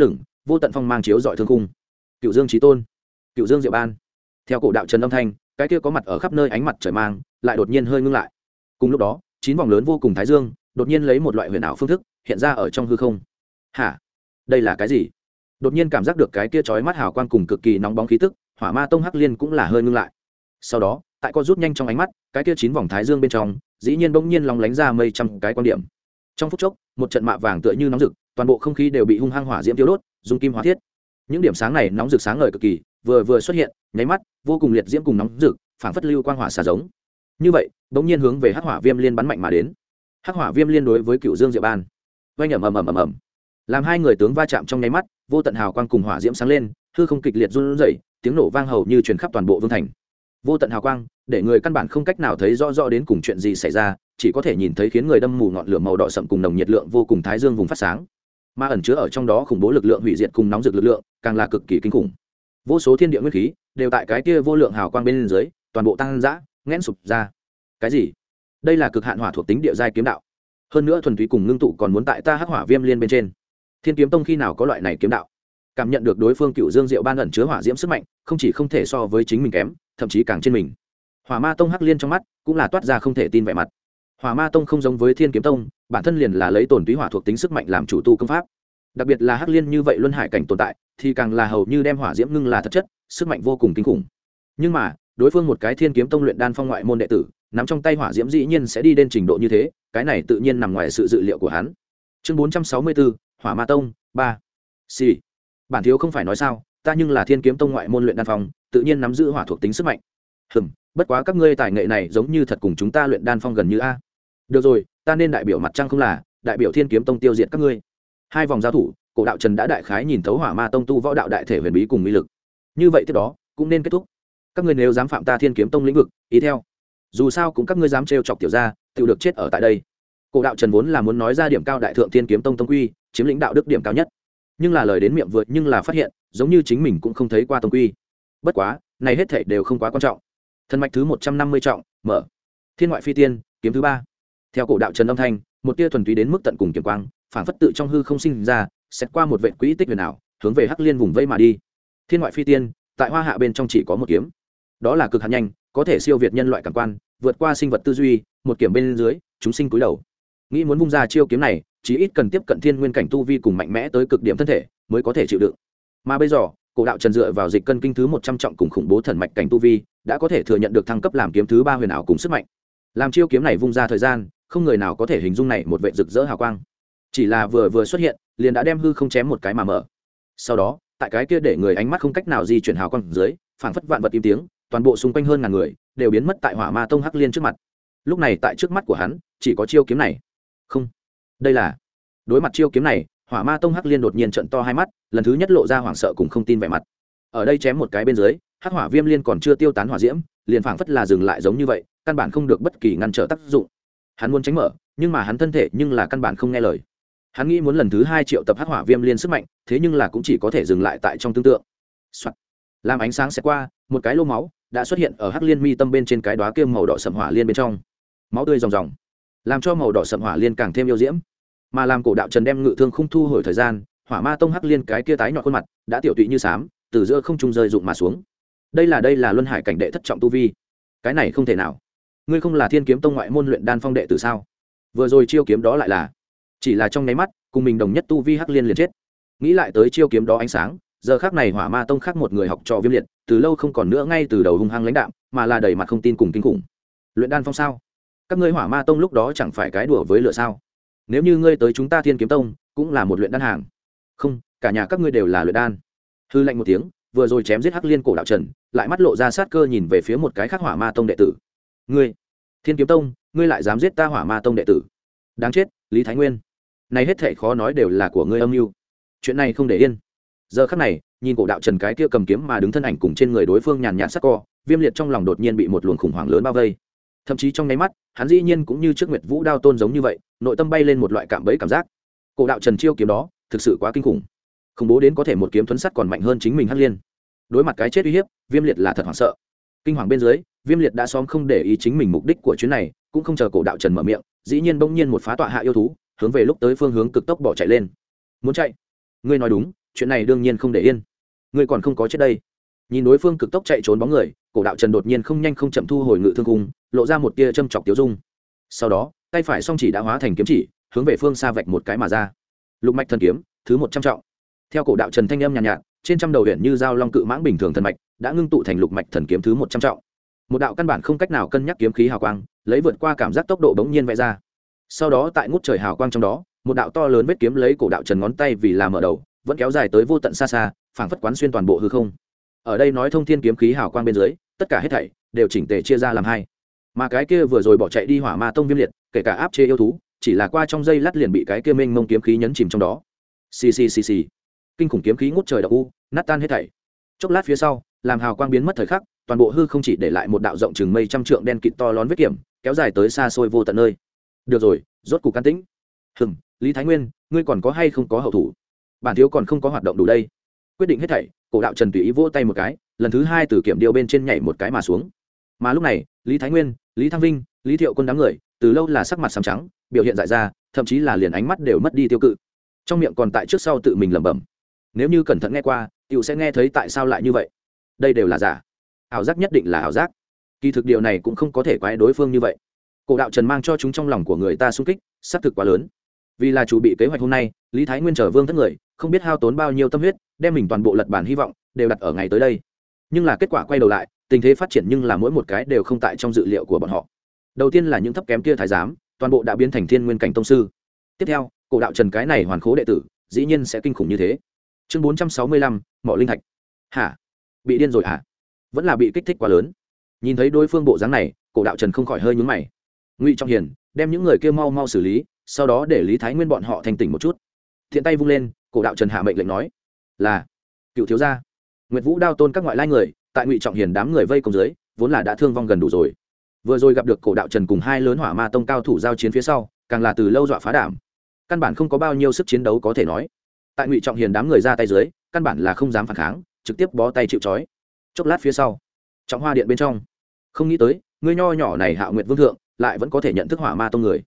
vô tận phong mang chiếu dọi thương khung. Cựu Dương Chí Tôn, Cựu Dương Diệu Ban. Theo cổ đạo trần âm thanh, cái kia có mặt ở khắp nơi ánh mặt trời mang lại đột nhiên hơi ngưng lại. Cùng lúc đó, 9 vòng lớn vô cùng thái dương đột nhiên lấy một loại huyền ảo phương thức hiện ra ở trong hư không. Hả? Đây là cái gì? Đột nhiên cảm giác được cái kia chói mắt hào quang cùng cực kỳ nóng bóng khí tức, Hỏa Ma Tông Hắc Liên cũng là hơi ngưng lại. Sau đó, tại co rút nhanh trong ánh mắt, cái kia 9 vòng thái dương bên trong, dĩ nhiên bỗng nhiên long lánh ra mây trăm cái quan điểm. Trong phút chốc, một trận mạ vàng tựa như nóng rực, toàn bộ không khí đều bị hung hăng hỏa diễm tiêu đốt, dung kim hóa thiết. Những điểm sáng này nóng rực sáng ngời cực kỳ, vừa xuất hiện, nháy mắt, vô cùng liệt diễm cùng nóng rực, phảng phất lưu quang hỏa xả giống. Như vậy, bỗng nhiên hướng về Hắc Hỏa Viêm Liên bắn mạnh mà đến. Hắc Hỏa Viêm Liên đối với Cựu Dương Diệu Ban, vang ầm, làm hai người tướng va chạm trong nháy mắt, vô tận hào quang cùng hỏa diễm sáng lên, hư không kịch liệt run rẩy, tiếng nổ vang hầu như truyền khắp toàn bộ vương thành. Vô tận hào quang, để người căn bản không cách nào thấy rõ đến cùng chuyện gì xảy ra, chỉ có thể nhìn thấy khiến người đâm mù ngọn lửa màu đỏ sậm cùng nồng nhiệt lượng vô cùng thái dương vùng phát sáng. Mà ẩn chứa ở trong đó khủng bố lực lượng hủy diệt cùng nóng rực lực lượng, càng là cực kỳ kinh khủng. Vô số thiên địa nguyên khí đều tại cái kia vô lượng hào quang bên dưới, toàn bộ tăng dã, nghẽn sụp ra. Cái gì? Đây là cực hạn hỏa thuộc tính địa giai kiếm đạo. Hơn nữa thuần túy cùng ngưng tụ còn muốn tại ta Hắc Hỏa Viêm Liên bên trên. Thiên Kiếm Tông khi nào có loại này kiếm đạo? Cảm nhận được đối phương Cựu Dương Diệu Ban ẩn chứa hỏa diễm sức mạnh, không chỉ không thể so với chính mình kém, thậm chí càng trên mình. Hỏa Ma Tông Hắc Liên trong mắt cũng là toát ra không thể tin vẻ mặt. Hỏa Ma Tông không giống với Thiên Kiếm Tông, bản thân liền là lấy tổn túy hỏa thuộc tính sức mạnh làm chủ tu công pháp. Đặc biệt là Hắc Liên như vậy luân hải cảnh tồn tại, thì càng là hầu như đem hỏa diễm ngưng là thật chất, sức mạnh vô cùng kinh khủng. Nhưng mà, đối phương một cái Thiên Kiếm Tông luyện đan phong ngoại môn đệ tử, nắm trong tay hỏa diễm dĩ nhiên sẽ đi đến trình độ như thế, cái này tự nhiên nằm ngoài sự dự liệu của hắn. Chương 464, Hỏa Ma Tông 3. Xì. Bản thiếu không phải nói sao, ta nhưng là Thiên Kiếm Tông ngoại môn luyện đan phong, tự nhiên nắm giữ hỏa thuộc tính sức mạnh. Bất quá các ngươi tài nghệ này giống như thật cùng chúng ta luyện đan phong gần như a. Được rồi, ta nên đại biểu mặt trăng không là, đại biểu Thiên Kiếm Tông tiêu diệt các ngươi. Hai vòng giao thủ, cổ đạo Trần đã đại khái nhìn thấu Hỏa Ma Tông tu võ đạo đại thể huyền bí cùng uy lực. Như vậy tiếp đó, cũng nên kết thúc. Các ngươi nếu dám phạm ta Thiên Kiếm Tông lĩnh vực, ý theo. Dù sao cũng các ngươi dám trêu chọc tiểu gia, tự được chết ở tại đây. Cổ đạo Trần vốn là muốn nói ra điểm cao đại thượng Thiên Kiếm Tông tông quy, chiếm lĩnh đạo đức điểm cao nhất. Nhưng là lời đến miệng vượt nhưng là phát hiện, giống như chính mình cũng không thấy qua tông quy. Bất quá, này hết thảy đều không quá quan trọng. Thần mạch thứ 150 trọng, mở. Thiên ngoại phi tiên, kiếm thứ 3. Theo cổ đạo Trần âm thanh, một tia thuần túy đến mức tận cùng kiếm quang, phảng phất tự trong hư không sinh ra, xét qua một vệt quỹ tích huyền ảo, hướng về Hắc Liên vùng vây mà đi. Thiên ngoại phi tiên, tại hoa hạ bên trong chỉ có một kiếm. Đó là cực hạn nhanh, có thể siêu việt nhân loại cảm quan, vượt qua sinh vật tư duy, một kiếm bên dưới, chúng sinh cúi đầu. Nghĩ muốn vung ra chiêu kiếm này, chỉ ít cần tiếp cận thiên nguyên cảnh tu vi cùng mạnh mẽ tới cực điểm thân thể, mới có thể chịu đựng. Mà bây giờ, cổ đạo Trần dựa vào dịch cân kinh thứ 100 trọng cùng khủng bố thần mạch cảnh tu vi, đã có thể thừa nhận được thăng cấp làm kiếm thứ 3 huyền ảo cùng sức mạnh. Làm chiêu kiếm này vung ra thời gian, không người nào có thể hình dung này một vệ rực rỡ hào quang. Chỉ là vừa xuất hiện, liền đã đem hư không chém một cái mà mở. Sau đó, tại cái kia để người ánh mắt không cách nào di chuyển hào quang dưới, phảng phất vạn vật im tiếng, toàn bộ xung quanh hơn ngàn người đều biến mất tại Hỏa Ma Tông Hắc Liên trước mặt. Lúc này tại trước mắt của hắn, chỉ có chiêu kiếm này. Không, đây là. Đối mặt chiêu kiếm này, Hỏa Ma Tông Hắc Liên đột nhiên trợn to hai mắt, lần thứ nhất lộ ra hoảng sợ cùng không tin vẻ mặt. Ở đây chém một cái bên dưới, Hắc Hỏa Viêm Liên còn chưa tiêu tán hỏa diễm, liền phảng phất là dừng lại giống như vậy, căn bản không được bất kỳ ngăn trở tác dụng. Hắn muốn tránh mở, nhưng mà hắn thân thể nhưng là căn bản không nghe lời. Hắn nghĩ muốn lần thứ 2 triệu tập Hắc Hỏa Viêm Liên sức mạnh, thế nhưng là cũng chỉ có thể dừng lại tại trong tương tượng. Soạt. Làm ánh sáng sẽ qua, một cái lô máu đã xuất hiện ở Hắc Liên mi tâm bên trên cái đóa kia màu đỏ sẫm hỏa liên bên trong. Máu tươi ròng ròng, làm cho màu đỏ sẫm hỏa liên càng thêm yêu diễm. Mà làm cổ đạo Trần đem ngự thương không thu hồi thời gian, Hỏa Ma Tông Hắc Liên cái kia tái nhọn khuôn mặt đã tiểu tụy như xám, từ giữa không trung rơi rụng mà xuống. Đây là luân hải cảnh đệ thất trọng tu vi. Cái này không thể nào. Ngươi không là Thiên Kiếm Tông ngoại môn luyện đan phong đệ tử sao? Vừa rồi chiêu kiếm đó lại là, chỉ là trong nháy mắt, cùng mình đồng nhất tu vi Hắc Liên liền chết. Nghĩ lại tới chiêu kiếm đó ánh sáng, giờ khắc này Hỏa Ma Tông khác một người học trò Viêm Liệt, từ lâu không còn nữa ngay từ đầu hung hăng lãnh đạm, mà là đầy mặt không tin cùng kinh khủng. Luyện đan phong sao? Các ngươi Hỏa Ma Tông lúc đó chẳng phải cái đùa với lửa sao? Nếu như ngươi tới chúng ta Thiên Kiếm Tông, cũng là một luyện đan hàng. Không, cả nhà các ngươi đều là luyện đan. Hư lạnh một tiếng, vừa rồi chém giết Hắc Liên cổ đạo Trần, lại mắt lộ ra sát cơ nhìn về phía một cái khác Hỏa Ma Tông đệ tử. Ngươi, Thiên Kiếm Tông, ngươi lại dám giết ta Hỏa Ma Tông đệ tử? Đáng chết, Lý Thái Nguyên. Này hết thảy khó nói đều là của ngươi âm mưu. Chuyện này không để yên. Giờ khắc này, nhìn cổ đạo Trần cái kia cầm kiếm mà đứng thân ảnh cùng trên người đối phương nhàn nhạt sắc co, Viêm Liệt trong lòng đột nhiên bị một luồng khủng hoảng lớn bao vây. Thậm chí trong nháy mắt, hắn dĩ nhiên cũng như trước Nguyệt Vũ Đao Tôn giống như vậy, nội tâm bay lên một loại cảm bẫy cảm giác. Cổ đạo Trần chiêu kiếm đó, thực sự quá kinh khủng. Khủng bố đến có thể một kiếm thuấn sắt còn mạnh hơn chính mình Hắc Liên. Đối mặt cái chết uy hiếp, Viêm Liệt là thật hoảng sợ. Kinh hoàng bên dưới, Viêm Liệt đã xóm không để ý chính mình mục đích của chuyến này, cũng không chờ cổ đạo Trần mở miệng, dĩ nhiên bỗng nhiên một phá tọa hạ yêu thú, hướng về lúc tới phương hướng cực tốc bỏ chạy lên. Muốn chạy? Ngươi nói đúng, chuyện này đương nhiên không để yên. Ngươi còn không có chết đây. Nhìn đối phương cực tốc chạy trốn bóng người, cổ đạo trần đột nhiên không nhanh không chậm thu hồi ngự thương cung, lộ ra một tia châm chọc tiêu dung. Sau đó tay phải song chỉ đã hóa thành kiếm chỉ, hướng về phương xa vạch một cái mà ra. Lục mạch thần kiếm thứ 100 trọng. Theo cổ đạo trần thanh âm nhàn nhạt, trên trăm đầu huyện như dao long cự mãng bình thường thần mạch đã ngưng tụ thành lục mạch thần kiếm thứ 100 trọng. Một đạo căn bản không cách nào cân nhắc kiếm khí hào quang, lấy vượt qua cảm giác tốc độ bỗng nhiên vẽ ra. Sau đó tại ngút trời hào quang trong đó, một đạo to lớn vết kiếm lấy cổ đạo trần ngón tay vì là mở đầu, vẫn kéo dài tới vô tận xa xa, phảng phất quán xuyên toàn bộ hư không. Ở đây nói thông thiên kiếm khí hào quang bên dưới, tất cả hết thảy đều chỉnh tề chia ra làm hai. Mà cái kia vừa rồi bỏ chạy đi Hỏa Ma Tông Viêm Liệt, kể cả áp chế yêu thú, chỉ là qua trong giây lát liền bị cái kia mênh mông kiếm khí nhấn chìm trong đó. Xì xì xì xì. Kinh khủng kiếm khí ngút trời độc u, nát tan hết thảy. Chốc lát phía sau, làm hào quang biến mất thời khắc, toàn bộ hư không chỉ để lại một đạo rộng chừng mây trăm trượng đen kịt to lớn vết kiểm, kéo dài tới xa xôi vô tận nơi. Được rồi, rốt cục can tĩnh. Lý Thái Nguyên, ngươi còn có hay không có hậu thủ? Bản thiếu còn không có hoạt động đủ đây. Quyết định hết thảy, cổ đạo trần tùy ý vỗ tay một cái, lần thứ hai từ kiểm điêu bên trên nhảy một cái mà xuống. Mà lúc này, Lý Thái Nguyên, Lý Thăng Vinh, Lý Thiệu Quân đám người, từ lâu là sắc mặt sám trắng, biểu hiện dại ra, thậm chí là liền ánh mắt đều mất đi tiêu cự. Trong miệng còn tại trước sau tự mình lẩm bẩm. Nếu như cẩn thận nghe qua, tiểu sẽ nghe thấy tại sao lại như vậy. Đây đều là giả. Ảo giác nhất định là ảo giác. Kỳ thực điều này cũng không có thể quái đối phương như vậy. Cổ đạo trần mang cho chúng trong lòng của người ta xung kích, sát thực quá lớn. Vì là chủ bị kế hoạch hôm nay, Lý Thái Nguyên trở vương thất người, không biết hao tốn bao nhiêu tâm huyết, đem mình toàn bộ lật bản hy vọng đều đặt ở ngày tới đây. Nhưng là kết quả quay đầu lại, tình thế phát triển nhưng là mỗi một cái đều không tại trong dự liệu của bọn họ. Đầu tiên là những thấp kém kia thái giám, toàn bộ đã biến thành thiên nguyên cảnh tông sư. Tiếp theo, cổ đạo trần cái này hoàn khố đệ tử, dĩ nhiên sẽ kinh khủng như thế. Chương 465, Mộ Linh Thạch. Hả? Bị điên rồi hả? Vẫn là bị kích thích quá lớn. Nhìn thấy đối phương bộ dáng này, cổ đạo trần không khỏi hơi nhướng mày. Ngụy Trọng Hiền, đem những người kia mau mau xử lý, sau đó để Lý Thái Nguyên bọn họ thanh tỉnh một chút. Thiện tay vung lên, cổ đạo trần hạ mệnh lệnh nói: "Là cựu thiếu gia." Nguyệt Vũ đao tôn các ngoại lai người, tại Ngụy Trọng Hiền đám người vây công dưới, vốn là đã thương vong gần đủ rồi. Vừa rồi gặp được cổ đạo trần cùng hai lớn Hỏa Ma Tông cao thủ giao chiến phía sau, càng là từ lâu dọa phá đảm, căn bản không có bao nhiêu sức chiến đấu có thể nói. Tại Ngụy Trọng Hiền đám người ra tay dưới, căn bản là không dám phản kháng, trực tiếp bó tay chịu trói. Chốc lát phía sau, Trọng Hoa điện bên trong, không nghĩ tới, ngươi nho nhỏ này Hạo Nguyệt Vương thượng, lại vẫn có thể nhận thức Hỏa Ma Tông người.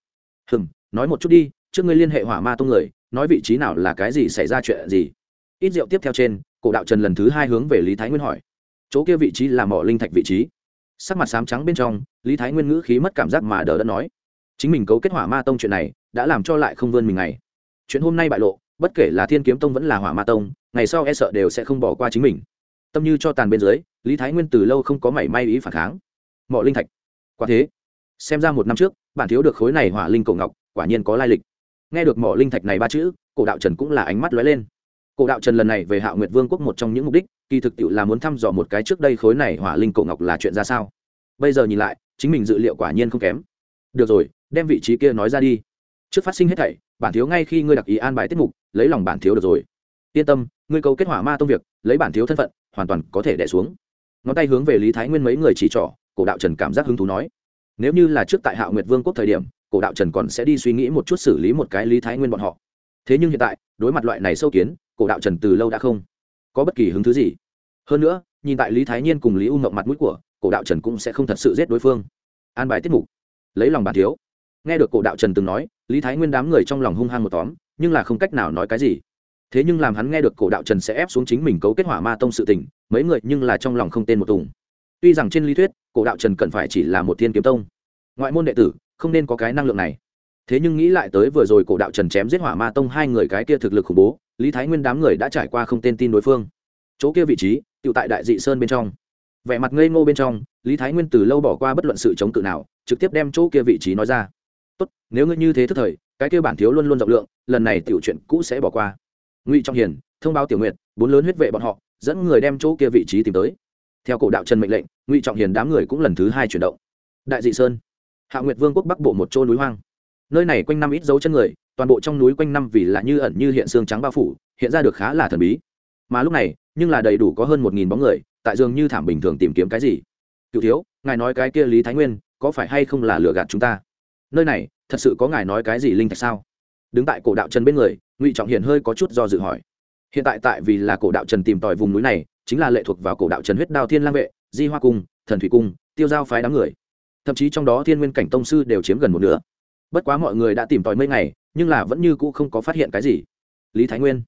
Nói một chút đi, trước ngươi liên hệ Hỏa Ma Tông người, nói vị trí nào là cái gì, xảy ra chuyện gì. Ít rượu tiếp theo trên, cổ đạo trần lần thứ hai hướng về Lý Thái Nguyên hỏi. Chỗ kia vị trí là Mộ Linh Thạch vị trí. Sắc mặt xám trắng bên trong, Lý Thái Nguyên ngữ khí mất cảm giác mà đỡ đẫn nói: chính mình cấu kết Hỏa Ma Tông chuyện này, đã làm cho lại không vươn mình ngày. Chuyện hôm nay bại lộ, bất kể là Thiên Kiếm Tông vẫn là Hỏa Ma Tông, ngày sau e sợ đều sẽ không bỏ qua chính mình. Tâm như cho tàn bên dưới, Lý Thái Nguyên từ lâu không có mảy may ý phản kháng. Mộ Linh Thạch. Quả thế, xem ra một năm trước, bản thiếu được khối này Hỏa Linh cổ ngọc, quả nhiên có lai lịch. Nghe được Mộ Linh Thạch này ba chữ, cổ đạo trần cũng là ánh mắt lóe lên. Cổ đạo trần lần này về Hạo Nguyệt Vương quốc một trong những mục đích, kỳ thực tiệu là muốn thăm dò một cái trước đây khối này Hỏa Linh cổ ngọc là chuyện ra sao. Bây giờ nhìn lại, chính mình dự liệu quả nhiên không kém. Được rồi, đem vị trí kia nói ra đi. Trước phát sinh hết thảy, bản thiếu ngay khi ngươi đặc ý an bài tiết mục, lấy lòng bản thiếu được rồi. Yên tâm, ngươi cấu kết Hỏa Ma Tông việc, lấy bản thiếu thân phận, hoàn toàn có thể đè xuống. Ngón tay hướng về Lý Thái Nguyên mấy người chỉ trỏ, cổ đạo trần cảm giác hứng thú nói: nếu như là trước tại Hạo Nguyệt Vương quốc thời điểm, cổ đạo trần còn sẽ đi suy nghĩ một chút xử lý một cái Lý Thái Nguyên bọn họ. Thế nhưng hiện tại, đối mặt loại này sâu kiến, cổ đạo trần từ lâu đã không có bất kỳ hứng thú gì. Hơn nữa, nhìn tại Lý Thái Nhiên cùng Lý U Ngọc mặt mũi của, cổ đạo trần cũng sẽ không thật sự giết đối phương. An bài tiết mục, lấy lòng bản thiếu. Nghe được cổ đạo trần từng nói, Lý Thái Nguyên đám người trong lòng hung hăng một tóm, nhưng là không cách nào nói cái gì. Thế nhưng làm hắn nghe được cổ đạo trần sẽ ép xuống chính mình cấu kết Hỏa Ma Tông sự tình, mấy người nhưng là trong lòng không tên một tùng. Tuy rằng trên lý thuyết, cổ đạo trần cần phải chỉ là một Thiên Kiếm Tông ngoại môn đệ tử, không nên có cái năng lượng này. Thế nhưng nghĩ lại tới vừa rồi cổ đạo trần chém giết Hỏa Ma Tông hai người cái kia thực lực khủng bố, Lý Thái Nguyên đám người đã trải qua không tên tin đối phương. Chỗ kia vị trí, tựu tại Đại Dị Sơn bên trong. Vẻ mặt ngây ngô bên trong, Lý Thái Nguyên từ lâu bỏ qua bất luận sự chống cự nào, trực tiếp đem chỗ kia vị trí nói ra. Tốt, nếu ngươi như thế thức thời, cái kia bản thiếu luôn luôn rộng lượng, lần này tiểu chuyện cũ sẽ bỏ qua. Ngụy Trọng Hiền thông báo Tiểu Nguyệt, bốn lớn huyết vệ bọn họ, dẫn người đem chỗ kia vị trí tìm tới. Theo cổ đạo trần mệnh lệnh, Ngụy Trọng Hiền đám người cũng lần thứ hai chuyển động. Đại Dị Sơn, Hạo Nguyệt Vương quốc bắc bộ một chỗ núi hoang. Nơi này quanh năm ít dấu chân người, toàn bộ trong núi quanh năm vì là như ẩn như hiện xương trắng bao phủ, hiện ra được khá là thần bí. Mà lúc này, nhưng là đầy đủ có hơn 1000 bóng người, tại dường như thảm bình thường tìm kiếm cái gì. Cửu thiếu, ngài nói cái kia Lý Thái Nguyên, có phải hay không là lừa gạt chúng ta? Nơi này, thật sự có ngài nói cái gì linh thạch sao? Đứng tại cổ đạo trần bên người, Ngụy Trọng Hiền hơi có chút do dự hỏi. Hiện tại vì là cổ đạo trần tìm tòi vùng núi này, chính là lệ thuộc vào cổ đạo trần huyết đao thiên lang vệ, Di Hoa cung, Thần Thủy cung, Tiêu Giao phái đám người. Thậm chí trong đó thiên nguyên cảnh tông sư đều chiếm gần một nửa. Bất quá mọi người đã tìm tòi mấy ngày, nhưng là vẫn như cũ không có phát hiện cái gì. Lý Thái Nguyên,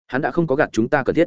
hắn đã không có gạt chúng ta cần thiết.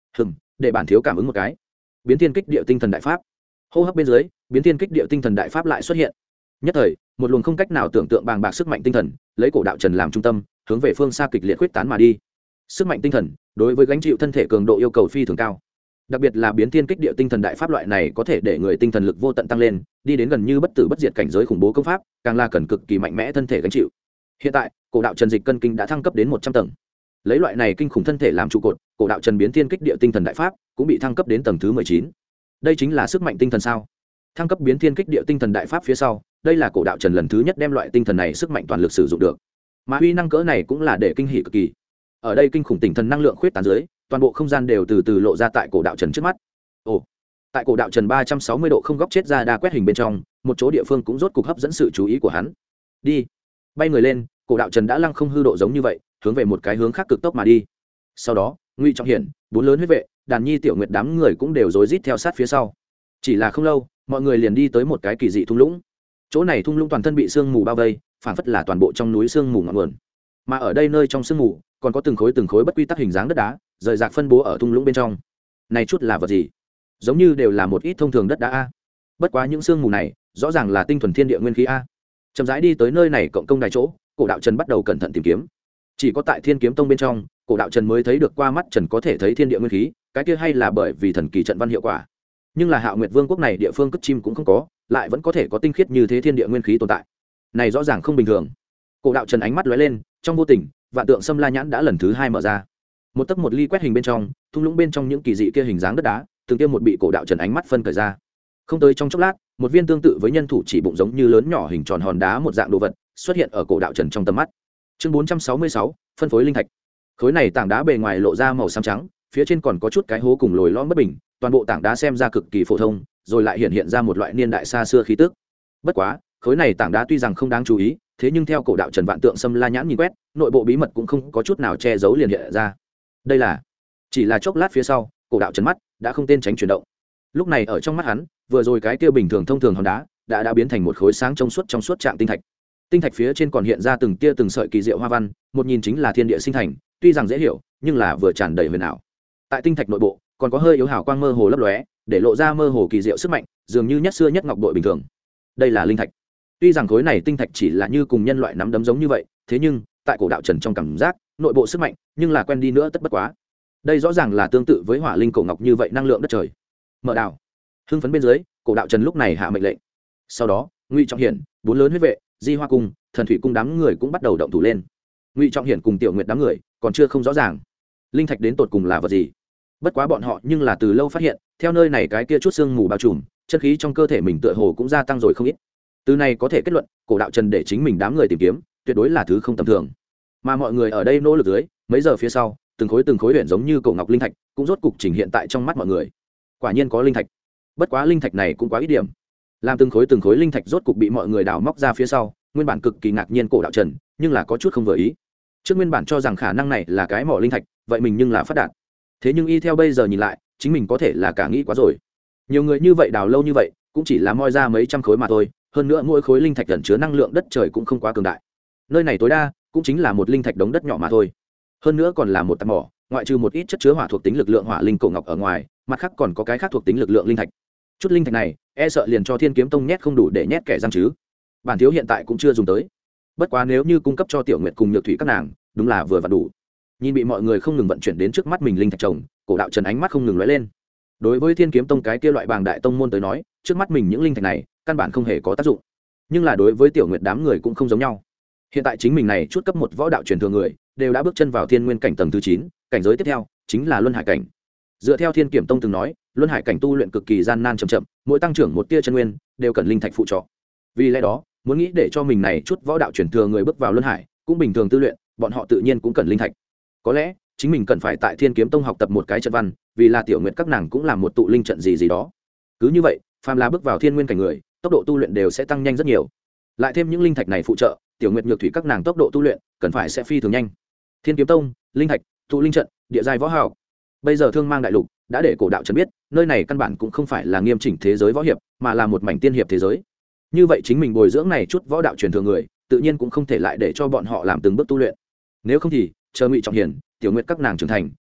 Để bản thiếu cảm ứng một cái. Biến thiên kích địa tinh thần đại pháp. Hô hấp bên dưới, biến thiên kích địa tinh thần đại pháp lại xuất hiện. Nhất thời, một luồng không cách nào tưởng tượng bàng bạc sức mạnh tinh thần, lấy cổ đạo trần làm trung tâm, hướng về phương xa kịch liệt khuếch tán mà đi. Sức mạnh tinh thần đối với gánh chịu thân thể cường độ yêu cầu phi thường cao, đặc biệt là biến thiên kích địa tinh thần đại pháp loại này có thể để người tinh thần lực vô tận tăng lên, đi đến gần như bất tử bất diệt cảnh giới khủng bố công pháp, càng là cần cực kỳ mạnh mẽ thân thể gánh chịu. Hiện tại, cổ đạo trần dịch cân kinh đã thăng cấp đến 100 tầng. Lấy loại này kinh khủng thân thể làm trụ cột, cổ đạo trần biến thiên kích địa tinh thần đại pháp cũng bị thăng cấp đến tầng thứ 19. Đây chính là sức mạnh tinh thần sao? Thăng cấp biến thiên kích địa tinh thần đại pháp phía sau, đây là cổ đạo trần lần thứ nhất đem loại tinh thần này sức mạnh toàn lực sử dụng được, mà uy năng cỡ này cũng là để kinh hỉ cực kỳ. Ở đây kinh khủng tinh thần năng lượng khuyết tán dưới, toàn bộ không gian đều từ từ lộ ra tại cổ đạo trần trước mắt. Ồ, tại cổ đạo trần 360 độ không góc chết ra đa quét hình bên trong, một chỗ địa phương cũng rốt cục hấp dẫn sự chú ý của hắn. Đi, bay người lên, cổ đạo trần đã lăng không hư độ giống như vậy, hướng về một cái hướng khác cực tốc mà đi. Sau đó, Ngụy Trọng Hiển, bốn lớn huyết vệ, Đàn Nhi, Tiểu Nguyệt đám người cũng đều rối rít theo sát phía sau. Chỉ là không lâu, mọi người liền đi tới một cái kỳ dị thung lũng. Chỗ này thung lũng toàn thân bị sương mù bao vây, phản phất là toàn bộ trong núi sương mù ngọn nguồn. Mà ở đây nơi trong sương mù, còn có từng khối bất quy tắc hình dáng đất đá, rời rạc phân bố ở thung lũng bên trong. Này chút là vật gì? Giống như đều là một ít thông thường đất đá a. Bất quá những sương mù này, rõ ràng là tinh thuần thiên địa nguyên khí a. Chậm rãi đi tới nơi này cộng công đài chỗ, cổ đạo trần bắt đầu cẩn thận tìm kiếm. Chỉ có tại Thiên Kiếm Tông bên trong, cổ đạo trần mới thấy được qua mắt trần có thể thấy thiên địa nguyên khí, cái kia hay là bởi vì thần kỳ trận văn hiệu quả. Nhưng là Hạo Nguyệt Vương quốc này địa phương cất chim cũng không có, lại vẫn có thể có tinh khiết như thế thiên địa nguyên khí tồn tại. Này rõ ràng không bình thường. Cổ đạo trần ánh mắt lóe lên, trong vô tình, vạn tượng xâm la nhãn đã lần thứ 2 mở ra. Một tấc một ly quét hình bên trong, thung lũng bên trong những kỳ dị kia hình dáng đất đá, từng kia một bị cổ đạo trần ánh mắt phân cởi ra. Không tới trong chốc lát, một viên tương tự với nhân thủ chỉ bụng giống như lớn nhỏ hình tròn hòn đá một dạng đồ vật, xuất hiện ở cổ đạo trần trong tầm mắt. Chương 466, phân phối linh thạch. Khối này tảng đá bề ngoài lộ ra màu xám trắng, phía trên còn có chút cái hố cùng lồi lõm bất bình, toàn bộ tảng đá xem ra cực kỳ phổ thông, rồi lại hiện ra một loại niên đại xa xưa khí tức. Bất quá, khối này tảng đá tuy rằng không đáng chú ý, thế nhưng theo cổ đạo trần vạn tượng xâm la nhãn nhìn quét, nội bộ bí mật cũng không có chút nào che giấu liền hiện ra. Đây là, chỉ là chốc lát phía sau, cổ đạo trần mắt đã không tên tránh chuyển động. Lúc này ở trong mắt hắn, vừa rồi cái kia bình thường thông thường hòn đá đã biến thành một khối sáng trong suốt trạng tinh thạch. Tinh thạch phía trên còn hiện ra từng tia từng sợi kỳ diệu hoa văn, một nhìn chính là thiên địa sinh thành, tuy rằng dễ hiểu, nhưng là vừa tràn đầy huyền ảo. Tại tinh thạch nội bộ, còn có hơi yếu hào quang mơ hồ lấp lóe, để lộ ra mơ hồ kỳ diệu sức mạnh, dường như nhất xưa nhất ngọc bội bình thường. Đây là linh thạch. Tuy rằng khối này tinh thạch chỉ là như cùng nhân loại nắm đấm giống như vậy, thế nhưng tại cổ đạo trần trong cảm giác, nội bộ sức mạnh, nhưng là quen đi nữa tất bất quá. Đây rõ ràng là tương tự với hỏa linh cổ ngọc như vậy năng lượng đất trời. Mở đảo. Hưng phấn bên dưới, cổ đạo trần lúc này hạ mệnh lệnh. Sau đó, Ngụy Trọng Hiển, bốn lớn huyết vệ, Di Hoa cung, Thần Thủy cung đám người cũng bắt đầu động thủ lên. Ngụy Trọng Hiển cùng Tiểu Nguyệt đám người còn chưa không rõ ràng linh thạch đến tột cùng là vật gì. Bất quá bọn họ nhưng là từ lâu phát hiện, theo nơi này cái kia chút sương mù bao trùm, chân khí trong cơ thể mình tựa hồ cũng gia tăng rồi không ít. Từ này có thể kết luận, cổ đạo trần để chính mình đám người tìm kiếm, tuyệt đối là thứ không tầm thường. Mà mọi người ở đây nỗ lực dưới, mấy giờ phía sau, từng khối luyện giống như cổ ngọc linh thạch, cũng rốt cục trình hiện tại trong mắt mọi người. Quả nhiên có linh thạch. Bất quá linh thạch này cũng quá ít điểm. Làm từng khối linh thạch rốt cục bị mọi người đào móc ra phía sau, nguyên bản cực kỳ ngạc nhiên cổ đạo trần, nhưng là có chút không vừa ý. Trước nguyên bản cho rằng khả năng này là cái mỏ linh thạch, vậy mình nhưng là phát đạt. Thế nhưng y theo bây giờ nhìn lại, chính mình có thể là cả nghĩ quá rồi. Nhiều người như vậy đào lâu như vậy, cũng chỉ là moi ra mấy trăm khối mà thôi, hơn nữa mỗi khối linh thạch ẩn chứa năng lượng đất trời cũng không quá cường đại. Nơi này tối đa cũng chính là một linh thạch đống đất nhỏ mà thôi. Hơn nữa còn là một tạp mỏ, ngoại trừ một ít chất chứa hỏa thuộc tính lực lượng hỏa linh cổ ngọc ở ngoài, mặt khác còn có cái khác thuộc tính lực lượng linh thạch. Chút linh thạch này, e sợ liền cho Thiên Kiếm Tông nhét không đủ để nhét kẻ giam chứ. Bản thiếu hiện tại cũng chưa dùng tới. Bất quá nếu như cung cấp cho Tiểu Nguyệt cùng Nhược Thủy các nàng, đúng là vừa vặn đủ. Nhìn bị mọi người không ngừng vận chuyển đến trước mắt mình linh thạch chồng, cổ đạo trần ánh mắt không ngừng lóe lên. Đối với Thiên Kiếm Tông cái kia loại bàng đại tông môn tới nói, trước mắt mình những linh thạch này căn bản không hề có tác dụng. Nhưng là đối với Tiểu Nguyệt đám người cũng không giống nhau. Hiện tại chính mình này chút cấp một võ đạo truyền thừa người, đều đã bước chân vào Thiên Nguyên cảnh tầng thứ 9, cảnh giới tiếp theo chính là Luân Hải cảnh. Dựa theo Thiên Kiểm Tông từng nói, Luân Hải cảnh tu luyện cực kỳ gian nan chậm chậm, mỗi tăng trưởng một tia chân nguyên đều cần linh thạch phụ trợ. Vì lẽ đó, muốn nghĩ để cho mình này chút võ đạo truyền thừa người bước vào Luân Hải, cũng bình thường tu luyện, bọn họ tự nhiên cũng cần linh thạch. Có lẽ chính mình cần phải tại Thiên Kiếm Tông học tập một cái trận văn, vì là Tiểu Nguyệt các nàng cũng làm một tụ linh trận gì đó. Cứ như vậy, phàm là bước vào Thiên Nguyên cảnh người, tốc độ tu luyện đều sẽ tăng nhanh rất nhiều. Lại thêm những linh thạch này phụ trợ, Tiểu Nguyệt Nhược Thủy các nàng tốc độ tu luyện cần phải sẽ phi thường nhanh. Thiên Kiếm Tông, linh thạch, tụ linh trận, địa giai võ hào. Bây giờ Thương Mang đại lục đã để cổ đạo trần biết, nơi này căn bản cũng không phải là nghiêm chỉnh thế giới võ hiệp, mà là một mảnh tiên hiệp thế giới. Như vậy chính mình bồi dưỡng này chút võ đạo truyền thừa người, tự nhiên cũng không thể lại để cho bọn họ làm từng bước tu luyện. Nếu không thì chờ Ngụy Trọng Hiển, Tiểu Nguyệt các nàng trưởng thành,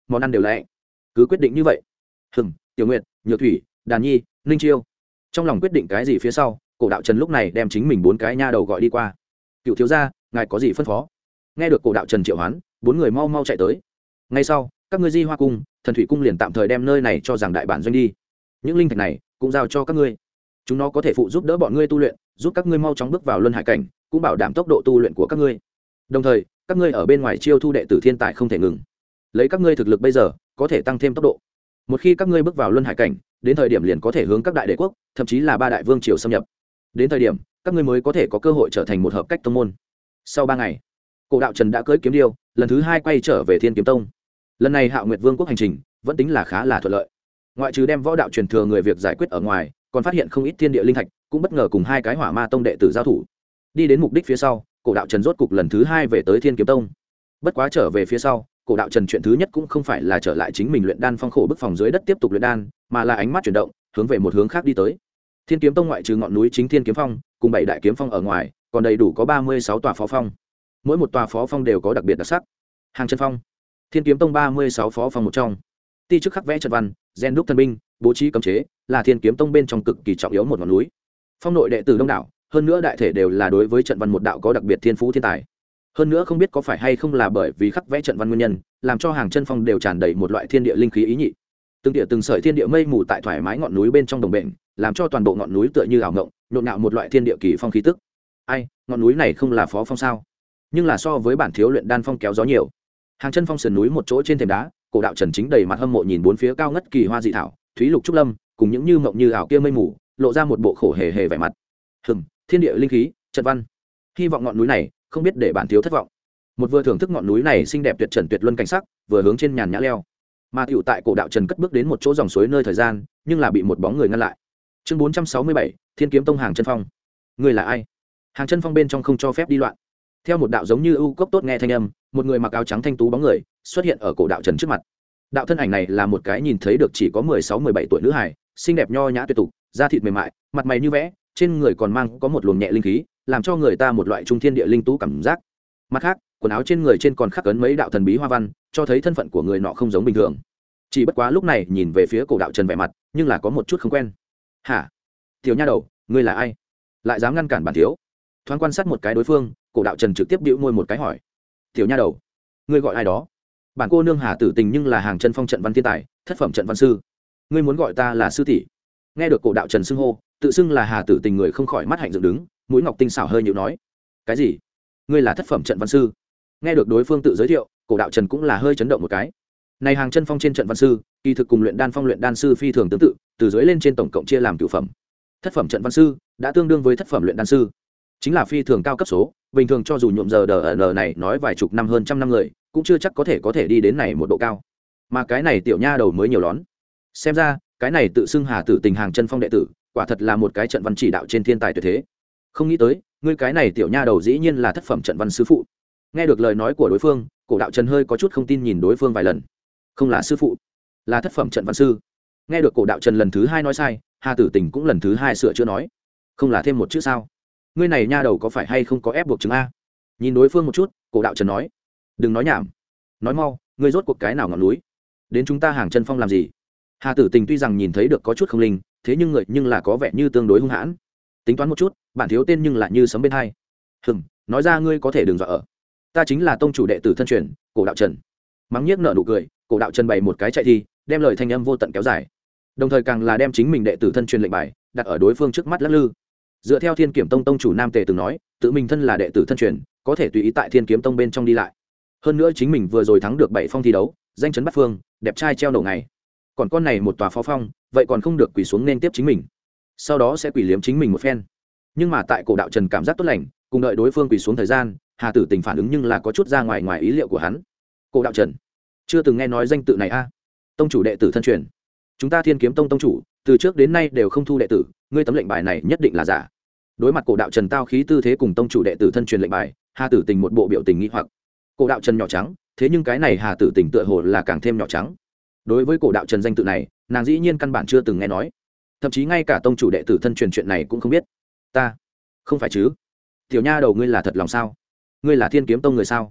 món ăn đều lẹ, cứ quyết định như vậy. Tiểu Nguyệt, Nhược Thủy, Đàn Nhi, Ninh Chiêu. Trong lòng quyết định cái gì phía sau, cổ đạo trần lúc này đem chính mình 4 cái nha đầu gọi đi qua. Cựu thiếu gia, ngài có gì phân phó? Nghe được cổ đạo trần triệu hoán, 4 người mau mau chạy tới. Ngay sau, các ngươi Di Hoa cung, Thần Thủy cung liền tạm thời đem nơi này cho rằng đại bản doanh đi. Những linh thạch này cũng giao cho các ngươi, chúng nó có thể phụ giúp đỡ bọn ngươi tu luyện, giúp các ngươi mau chóng bước vào luân hải cảnh, cũng bảo đảm tốc độ tu luyện của các ngươi. Đồng thời, các ngươi ở bên ngoài chiêu thu đệ tử thiên tài không thể ngừng. Lấy các ngươi thực lực bây giờ, có thể tăng thêm tốc độ. Một khi các ngươi bước vào luân hải cảnh, đến thời điểm liền có thể hướng các đại đế quốc, thậm chí là 3 đại vương triều xâm nhập. Đến thời điểm, các ngươi mới có thể có cơ hội trở thành một hợp cách tông môn. Sau 3 ngày, cổ đạo trần đã cưỡi kiếm điêu, lần thứ 2 quay trở về Thiên Kiếm Tông. Lần này Hạo Nguyệt Vương quốc hành trình vẫn tính là khá là thuận lợi. Ngoại trừ đem võ đạo truyền thừa người việc giải quyết ở ngoài, còn phát hiện không ít thiên địa linh thạch, cũng bất ngờ cùng 2 cái Hỏa Ma tông đệ tử giao thủ. Đi đến mục đích phía sau, cổ đạo trần rốt cục lần thứ 2 về tới Thiên Kiếm Tông. Bất quá trở về phía sau, cổ đạo trần chuyện thứ nhất cũng không phải là trở lại chính mình luyện đan phong khổ bức phòng dưới đất tiếp tục luyện đan, mà là ánh mắt chuyển động, hướng về một hướng khác đi tới. Thiên Kiếm Tông ngoại trừ ngọn núi chính Thiên Kiếm Phong cùng 7 đại kiếm phong ở ngoài, còn đầy đủ có 36 tòa phó phong. Mỗi một tòa phó phong đều có đặc biệt đặc sắc. Hàng chân phong, Thiên Kiếm Tông 36 phó phong một trong. Ti chức khắc vẽ trận văn, gen đúc thần binh, bố trí cấm chế, là Thiên Kiếm Tông bên trong cực kỳ trọng yếu một ngọn núi. Phong nội đệ tử đông đảo, hơn nữa đại thể đều là đối với trận văn một đạo có đặc biệt thiên phú thiên tài. Hơn nữa không biết có phải hay không là bởi vì khắc vẽ trận văn nguyên nhân, làm cho hàng chân phong đều tràn đầy một loại thiên địa linh khí ý nhị. Từng địa từng sợi thiên địa mây mù tại thoải mái ngọn núi bên trong đồng bền, làm cho toàn bộ ngọn núi tựa như ảo ngộng, nhộn nhạo một loại thiên địa kỳ phong khí tức. Ai, ngọn núi này không là phó phong sao? Nhưng là so với bản thiếu luyện đan phong kéo gió nhiều. Hàng chân phong sườn núi một chỗ trên thềm đá, cổ đạo trần chính đầy mặt hâm mộ nhìn bốn phía cao ngất kỳ hoa dị thảo, thúy lục trúc lâm, cùng những như mộng như ảo kia mây mù, lộ ra một bộ khổ hề hề vẻ mặt. Thiên địa linh khí, trận văn. Hy vọng ngọn núi này không biết để bản thiếu thất vọng. Một vừa thưởng thức ngọn núi này xinh đẹp tuyệt trần tuyệt luân cảnh sắc, vừa hướng trên nhàn nhã leo. Mà tiểu tại cổ đạo trần cất bước đến một chỗ dòng suối nơi thời gian, nhưng là bị một bóng người ngăn lại. Chương 467, Thiên Kiếm Tông Hàng chân phong. Người là ai? Hàng chân phong bên trong không cho phép đi loạn. Theo một đạo giống như ưu cốc tốt nghe thanh âm, một người mặc áo trắng thanh tú bóng người xuất hiện ở cổ đạo trần trước mặt. Đạo thân ảnh này là một cái nhìn thấy được chỉ có 16-17 tuổi nữ hài, xinh đẹp nho nhã tuyệt tục, da thịt mềm mại, mặt mày như vẽ, trên người còn mang có một luồng nhẹ linh khí, làm cho người ta một loại trung thiên địa linh tú cảm giác. Mặt khác, quần áo trên người trên còn khắc ấn mấy đạo thần bí hoa văn, cho thấy thân phận của người nọ không giống bình thường. Chỉ bất quá lúc này nhìn về phía cổ đạo trần vẻ mặt, nhưng là có một chút không quen. Hả? Tiểu nha đầu, ngươi là ai? Lại dám ngăn cản bản thiếu? Thoáng quan sát một cái đối phương, cổ đạo trần trực tiếp bĩu môi một cái hỏi. Tiểu nha đầu, ngươi gọi ai đó? Bản cô nương Hà Tử Tình nhưng là hàng chân phong trận văn thiên tài, thất phẩm trận văn sư. Ngươi muốn gọi ta là sư tỷ? Nghe được cổ đạo trần xưng hô, tự xưng là Hà Tử Tình người không khỏi mắt hạnh dựng đứng, mũi ngọc tinh xảo hơi nhịu nói. Cái gì? Ngươi là thất phẩm trận văn sư? Nghe được đối phương tự giới thiệu, cổ đạo trần cũng là hơi chấn động một cái. Này hàng chân phong trên trận văn sư, kỳ thực cùng luyện đan phong luyện đan sư phi thường tương tự, từ dưới lên trên tổng cộng chia làm cửu phẩm. Thất phẩm trận văn sư đã tương đương với thất phẩm luyện đan sư, chính là phi thường cao cấp số, bình thường cho dù nhuộm giờ đờ này nói vài chục năm hơn trăm năm người, cũng chưa chắc có thể đi đến này một độ cao. Mà cái này tiểu nha đầu mới nhiều lón. Xem ra, cái này tự xưng Hà Tử Tình hàng chân phong đệ tử, quả thật là một cái trận văn chỉ đạo trên thiên tài tuyệt thế. Không nghĩ tới, ngươi cái này tiểu nha đầu dĩ nhiên là thất phẩm trận văn sư phụ. Nghe được lời nói của đối phương, cổ đạo trần hơi có chút không tin nhìn đối phương vài lần. Không là sư phụ, là thất phẩm trận văn sư. Nghe được cổ đạo trần lần thứ 2 nói sai, Hà Tử Tình cũng lần thứ 2 sửa chữa nói. Không là thêm một chữ sao? Ngươi này nha đầu có phải hay không có ép buộc chứng a? Nhìn đối phương một chút, cổ đạo trần nói. Đừng nói nhảm, nói mau, ngươi rốt cuộc cái nào ngọn núi? Đến chúng ta hàng chân phong làm gì? Hà Tử Tình tuy rằng nhìn thấy được có chút không linh, thế nhưng người nhưng là có vẻ như tương đối hung hãn. Tính toán một chút, bản thiếu tên nhưng lại như sấm bên hai. Nói ra ngươi có thể đừng dọa ở. Ta chính là tông chủ đệ tử thân truyền, cổ đạo trần. Mắng nhiếc nợ nụ cười, cổ đạo trần bày một cái chạy thi, đem lời thanh âm vô tận kéo dài, đồng thời càng là đem chính mình đệ tử thân truyền lệnh bài đặt ở đối phương trước mắt lắc lư. Dựa theo Thiên Kiếm Tông tông chủ Nam Tề từng nói, tự mình thân là đệ tử thân truyền, có thể tùy ý tại Thiên Kiếm Tông bên trong đi lại. Hơn nữa chính mình vừa rồi thắng được 7 phong thi đấu, danh chấn bát phương, đẹp trai treo đầu ngày. Còn con này một tòa phó phong, vậy còn không được quỳ xuống nên tiếp chính mình. Sau đó sẽ quỳ liếm chính mình một phen. Nhưng mà tại cổ đạo trần cảm giác tốt lành, cùng đợi đối phương quỳ xuống thời gian, Hà Tử Tình phản ứng nhưng là có chút ra ngoài ý liệu của hắn. Cổ đạo trần, chưa từng nghe nói danh tự này a? Tông chủ đệ tử thân truyền. Chúng ta Thiên Kiếm Tông tông chủ, từ trước đến nay đều không thu đệ tử, ngươi tấm lệnh bài này nhất định là giả. Đối mặt cổ đạo trần tao khí tư thế cùng tông chủ đệ tử thân truyền lệnh bài, Hà Tử Tình một bộ biểu tình nghi hoặc. Cổ đạo trần nhỏ trắng, thế nhưng cái này Hà Tử Tình tựa hồ là càng thêm nhỏ trắng. Đối với cổ đạo trần danh tự này, nàng dĩ nhiên căn bản chưa từng nghe nói, thậm chí ngay cả tông chủ đệ tử thân truyền chuyện này cũng không biết. Ta không phải chứ? Tiểu nha đầu, ngươi là thật lòng sao? Ngươi là Thiên Kiếm Tông người sao?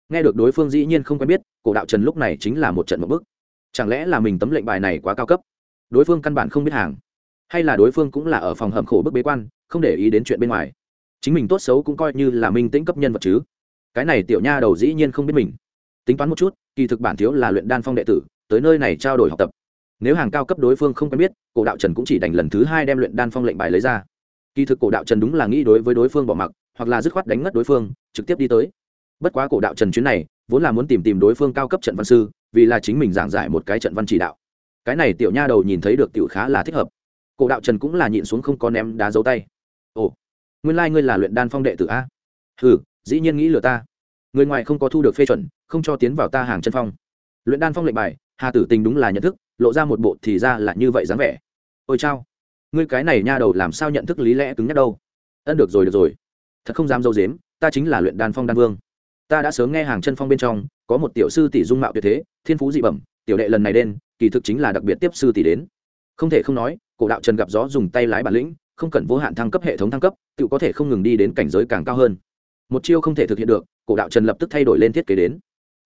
Nghe được đối phương dĩ nhiên không quen biết, cổ đạo trần lúc này chính là một trận một bức. Chẳng lẽ là mình tấm lệnh bài này quá cao cấp, đối phương căn bản không biết hàng, hay là đối phương cũng là ở phòng hầm khổ bức bế quan, không để ý đến chuyện bên ngoài, chính mình tốt xấu cũng coi như là minh tĩnh cấp nhân vật chứ. Cái này tiểu nha đầu dĩ nhiên không biết mình. Tính toán một chút, kỳ thực bản thiếu là luyện đan phong đệ tử, tới nơi này trao đổi học tập. Nếu hàng cao cấp đối phương không quen biết, cổ đạo trần cũng chỉ đành lần thứ hai đem luyện đan phong lệnh bài lấy ra. Kỳ thực cổ đạo trần đúng là nghĩ đối với đối phương bỏ mặc, hoặc là dứt khoát đánh ngất đối phương, trực tiếp đi tới. Bất quá cổ đạo trần chuyến này vốn là muốn tìm đối phương cao cấp trận văn sư, vì là chính mình giảng giải một cái trận văn chỉ đạo. Cái này tiểu nha đầu nhìn thấy được tiểu khá là thích hợp, cổ đạo trần cũng là nhịn xuống không có ném đá dấu tay. Ồ, nguyên lai ngươi là luyện đan phong đệ tử a? Hừ, dĩ nhiên nghĩ lừa ta. Người ngoài không có thu được phê chuẩn, không cho tiến vào ta hàng chân phong. Luyện đan phong lệnh bài, Hà Tử Tình đúng là nhận thức, lộ ra một bộ thì ra là như vậy dáng vẻ. Ôi chao, ngươi cái này nha đầu làm sao nhận thức lý lẽ cứng nhắc đâu? Được rồi, thật không dám dâu dếm, ta chính là luyện đan phong đan vương. Ta đã sớm nghe hàng chân phong bên trong có một tiểu sư tỷ dung mạo tuyệt thế, thiên phú dị bẩm, tiểu đệ lần này đến kỳ thực chính là đặc biệt tiếp sư tỷ đến. Không thể không nói, cổ đạo trần gặp gió dùng tay lái bản lĩnh, không cần vô hạn thăng cấp hệ thống thăng cấp, tự có thể không ngừng đi đến cảnh giới càng cao hơn. Một chiêu không thể thực hiện được, cổ đạo trần lập tức thay đổi lên thiết kế đến.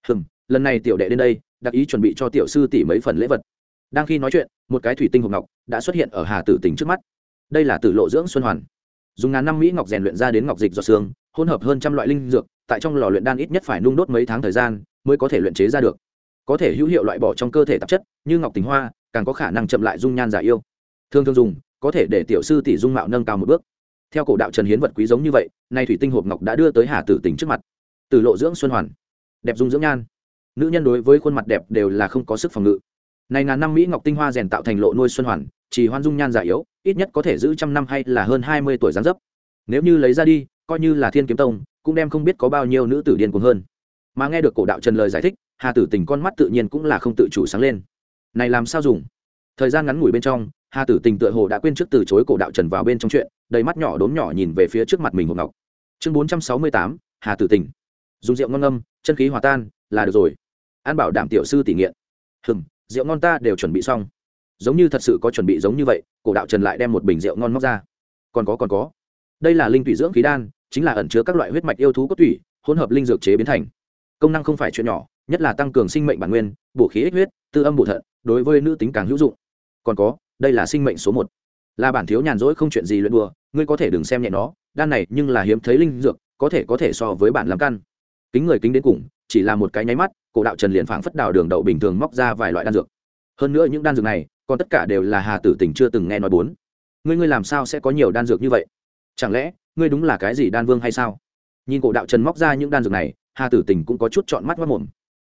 Lần này tiểu đệ đến đây đặc ý chuẩn bị cho tiểu sư tỷ mấy phần lễ vật. Đang khi nói chuyện, một cái thủy tinh hộp ngọc đã xuất hiện ở Hà Tử Tình trước mắt. Đây là Tử Lộ dưỡng xuân hoàn, dùng ngàn năm mỹ ngọc rèn luyện ra đến ngọc dịch giọt xương, hỗn hợp hơn trăm loại linh dược, tại trong lò luyện đan ít nhất phải nung đốt mấy tháng thời gian mới có thể luyện chế ra được. Có thể hữu hiệu loại bỏ trong cơ thể tạp chất như ngọc tình hoa, càng có khả năng chậm lại dung nhan giả yêu. Thường dùng có thể để tiểu sư tỷ dung mạo nâng cao một bước. Theo cổ đạo trần hiến vật quý giống như vậy, nay thủy tinh hộp ngọc đã đưa tới Hà Tử Tình trước mặt. Tử Lộ dưỡng xuân hoàn, đẹp dung dưỡng nhan. Nữ nhân đối với khuôn mặt đẹp đều là không có sức phòng ngự. Này ngàn năm mỹ ngọc tinh hoa rèn tạo thành lộ nuôi xuân hoàn, chỉ hoan dung nhan giả yếu, ít nhất có thể giữ trăm năm hay là hơn 20 tuổi dáng dấp. Nếu như lấy ra đi, coi như là Thiên Kiếm Tông cũng đem không biết có bao nhiêu nữ tử điên cuồng hơn. Mà nghe được cổ đạo trần lời giải thích, Hà Tử Tình con mắt tự nhiên cũng là không tự chủ sáng lên. Này làm sao dùng? Thời gian ngắn ngủi bên trong, Hà Tử Tình tựa hồ đã quên trước từ chối cổ đạo trần vào bên trong chuyện, đầy mắt nhỏ đốm nhỏ nhìn về phía trước mặt mình hộp ngọc. Chương 468, Hà Tử Tình. Dùng rượu ngon ngâm, chân khí hòa tan, là được rồi. An bảo đảm tiểu sư tỷ nghiện. Rượu ngon ta đều chuẩn bị xong. Giống như thật sự có chuẩn bị giống như vậy, cổ đạo trần lại đem một bình rượu ngon móc ra. Còn có. Đây là linh tủy dưỡng khí đan, chính là ẩn chứa các loại huyết mạch yêu thú cốt tủy, hỗn hợp linh dược chế biến thành. Công năng không phải chuyện nhỏ, nhất là tăng cường sinh mệnh bản nguyên, bổ khí ích huyết, tư âm bổ thận, đối với nữ tính càng hữu dụng. Còn có, đây là sinh mệnh số 1. Là bản thiếu nhàn rỗi không chuyện gì luyện đùa, ngươi có thể đừng xem nhẹ nó, đan này nhưng là hiếm thấy linh dược, có thể so với bản làm căn. Kính người kính đến cùng, chỉ là một cái nháy mắt, cổ đạo trần liền phảng phất đào đường đậu bình thường móc ra vài loại đan dược. Hơn nữa những đan dược này, còn tất cả đều là Hà Tử Tình chưa từng nghe nói bốn. Ngươi làm sao sẽ có nhiều đan dược như vậy? Chẳng lẽ ngươi đúng là cái gì đan vương hay sao? Nhìn cổ đạo trần móc ra những đan dược này, Hà Tử Tình cũng có chút trọn mắt mất mồm.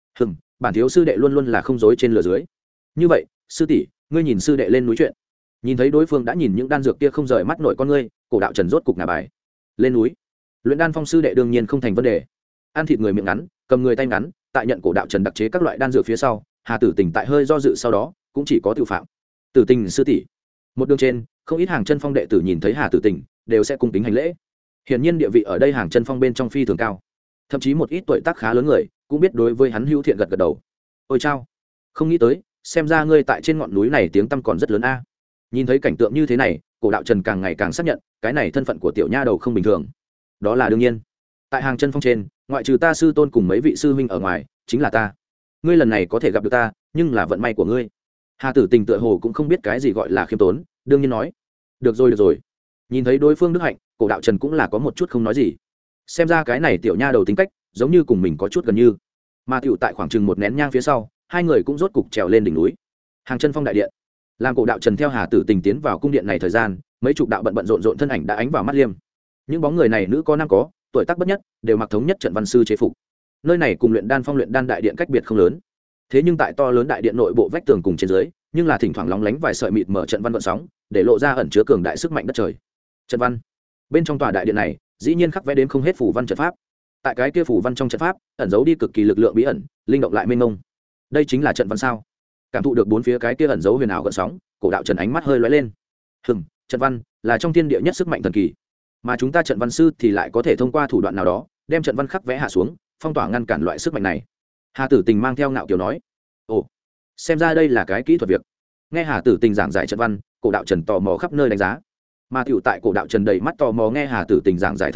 Bản thiếu sư đệ luôn luôn là không dối trên lửa dưới. Như vậy, sư tỷ, ngươi nhìn sư đệ lên núi chuyện. Nhìn thấy đối phương đã nhìn những đan dược kia không rời mắt nổi con ngươi, cổ đạo trần rốt cục ngả bài. Lên núi, luyện đan phong sư đệ đương nhiên không thành vấn đề. Ăn thịt người miệng ngắn, cầm người tay ngắn, tại nhận cổ đạo trần đặc chế các loại đan dược phía sau, Hà Tử Tình tại hơi do dự sau đó, cũng chỉ có tự phạm. Tử Tình sư tỷ. Một đường trên, không ít hàng chân phong đệ tử nhìn thấy Hà Tử Tình, đều sẽ cung kính hành lễ. Hiển nhiên địa vị ở đây hàng chân phong bên trong phi thường cao. Thậm chí một ít tuổi tác khá lớn người, cũng biết đối với hắn hữu thiện gật gật đầu. Ôi chao, không nghĩ tới, xem ra ngươi tại trên ngọn núi này tiếng tăm còn rất lớn a. Nhìn thấy cảnh tượng như thế này, cổ đạo trần càng ngày càng xác nhận, cái này thân phận của tiểu nha đầu không bình thường. Đó là đương nhiên. Tại hàng chân phong trên, ngoại trừ ta sư tôn cùng mấy vị sư huynh ở ngoài, chính là ta. Ngươi lần này có thể gặp được ta, nhưng là vận may của ngươi. Hà Tử Tình tựa hồ cũng không biết cái gì gọi là khiêm tốn, đương nhiên nói, được rồi. Nhìn thấy đối phương đức hạnh, cổ đạo trần cũng là có một chút không nói gì. Xem ra cái này tiểu nha đầu tính cách giống như cùng mình có chút gần như. Mà tiểu tại khoảng chừng một nén nhang phía sau, hai người cũng rốt cục trèo lên đỉnh núi. Hàng chân phong đại điện, làm cổ đạo trần theo Hà Tử Tình tiến vào cung điện này thời gian, mấy chục đạo bận rộn thân ảnh đã ánh vào mắt liêm. Những bóng người này nữ có nam có, tuổi tác bất nhất, đều mặc thống nhất trận văn sư chế phục. Nơi này cùng luyện đan đại điện cách biệt không lớn. Thế nhưng tại to lớn đại điện nội bộ vách tường cùng trên dưới, nhưng là thỉnh thoảng lóng lánh vài sợi mịt mở trận văn vận sóng, để lộ ra ẩn chứa cường đại sức mạnh đất trời. Trận văn. Bên trong tòa đại điện này, dĩ nhiên khắc vẽ đến không hết phủ văn trận pháp. Tại cái kia phủ văn trong trận pháp, ẩn giấu đi cực kỳ lực lượng bí ẩn, linh động lại mênh mông. Đây chính là trận văn sao? Cảm thụ được bốn phía cái kia ẩn giấu huyền ảo gợn sóng, cổ đạo trần ánh mắt hơi lóe lên. Trận văn là trong thiên địa nhất sức mạnh thần kỳ, mà chúng ta trận văn sư thì lại có thể thông qua thủ đoạn nào đó, đem trận văn khắc vẽ hạ xuống, phong tỏa ngăn cản loại sức mạnh này. Hà Tử Tình mang theo ngạo kiều nói, ồ, xem ra đây là cái kỹ thuật việc. Nghe Hà Tử Tình giảng giải trận văn, cổ đạo trần tò mò khắp nơi đánh giá. Mà tiểu tại cổ đạo trần đầy mắt tò mò nghe Hà Tử Tình giảng giải thời điểm,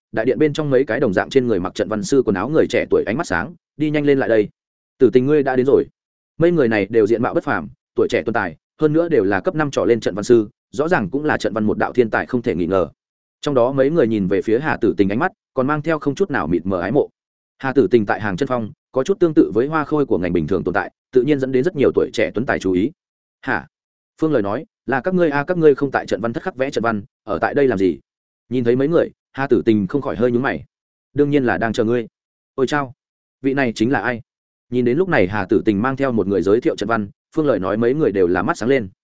đại điện bên trong mấy cái đồng dạng trên người mặc trận văn sư quần áo người trẻ tuổi ánh mắt sáng, đi nhanh lên lại đây. Tử Tình ngươi đã đến rồi. Mấy người này đều diện mạo bất phàm, tuổi trẻ tuấn tài, hơn nữa đều là cấp 5 trở lên trận văn sư, rõ ràng cũng là trận văn một đạo thiên tài không thể nghi ngờ. Trong đó mấy người nhìn về phía Hà Tử Tình ánh mắt còn mang theo không chút nào mịt mờ ái mộ. Hà Tử Tình tại hàng chân phong có chút tương tự với hoa khôi của ngành bình thường tồn tại, tự nhiên dẫn đến rất nhiều tuổi trẻ tuấn tài chú ý. Hả? Phương lời nói là các ngươi các ngươi không tại trận văn thất khắc vẽ trận văn, ở tại đây làm gì? Nhìn thấy mấy người, Hà Tử Tình không khỏi hơi nhướng mày. Đương nhiên là đang chờ ngươi. Ôi chao, vị này chính là ai? Nhìn đến lúc này Hà Tử Tình mang theo một người giới thiệu trận văn, Phương lời nói mấy người đều là mắt sáng lên.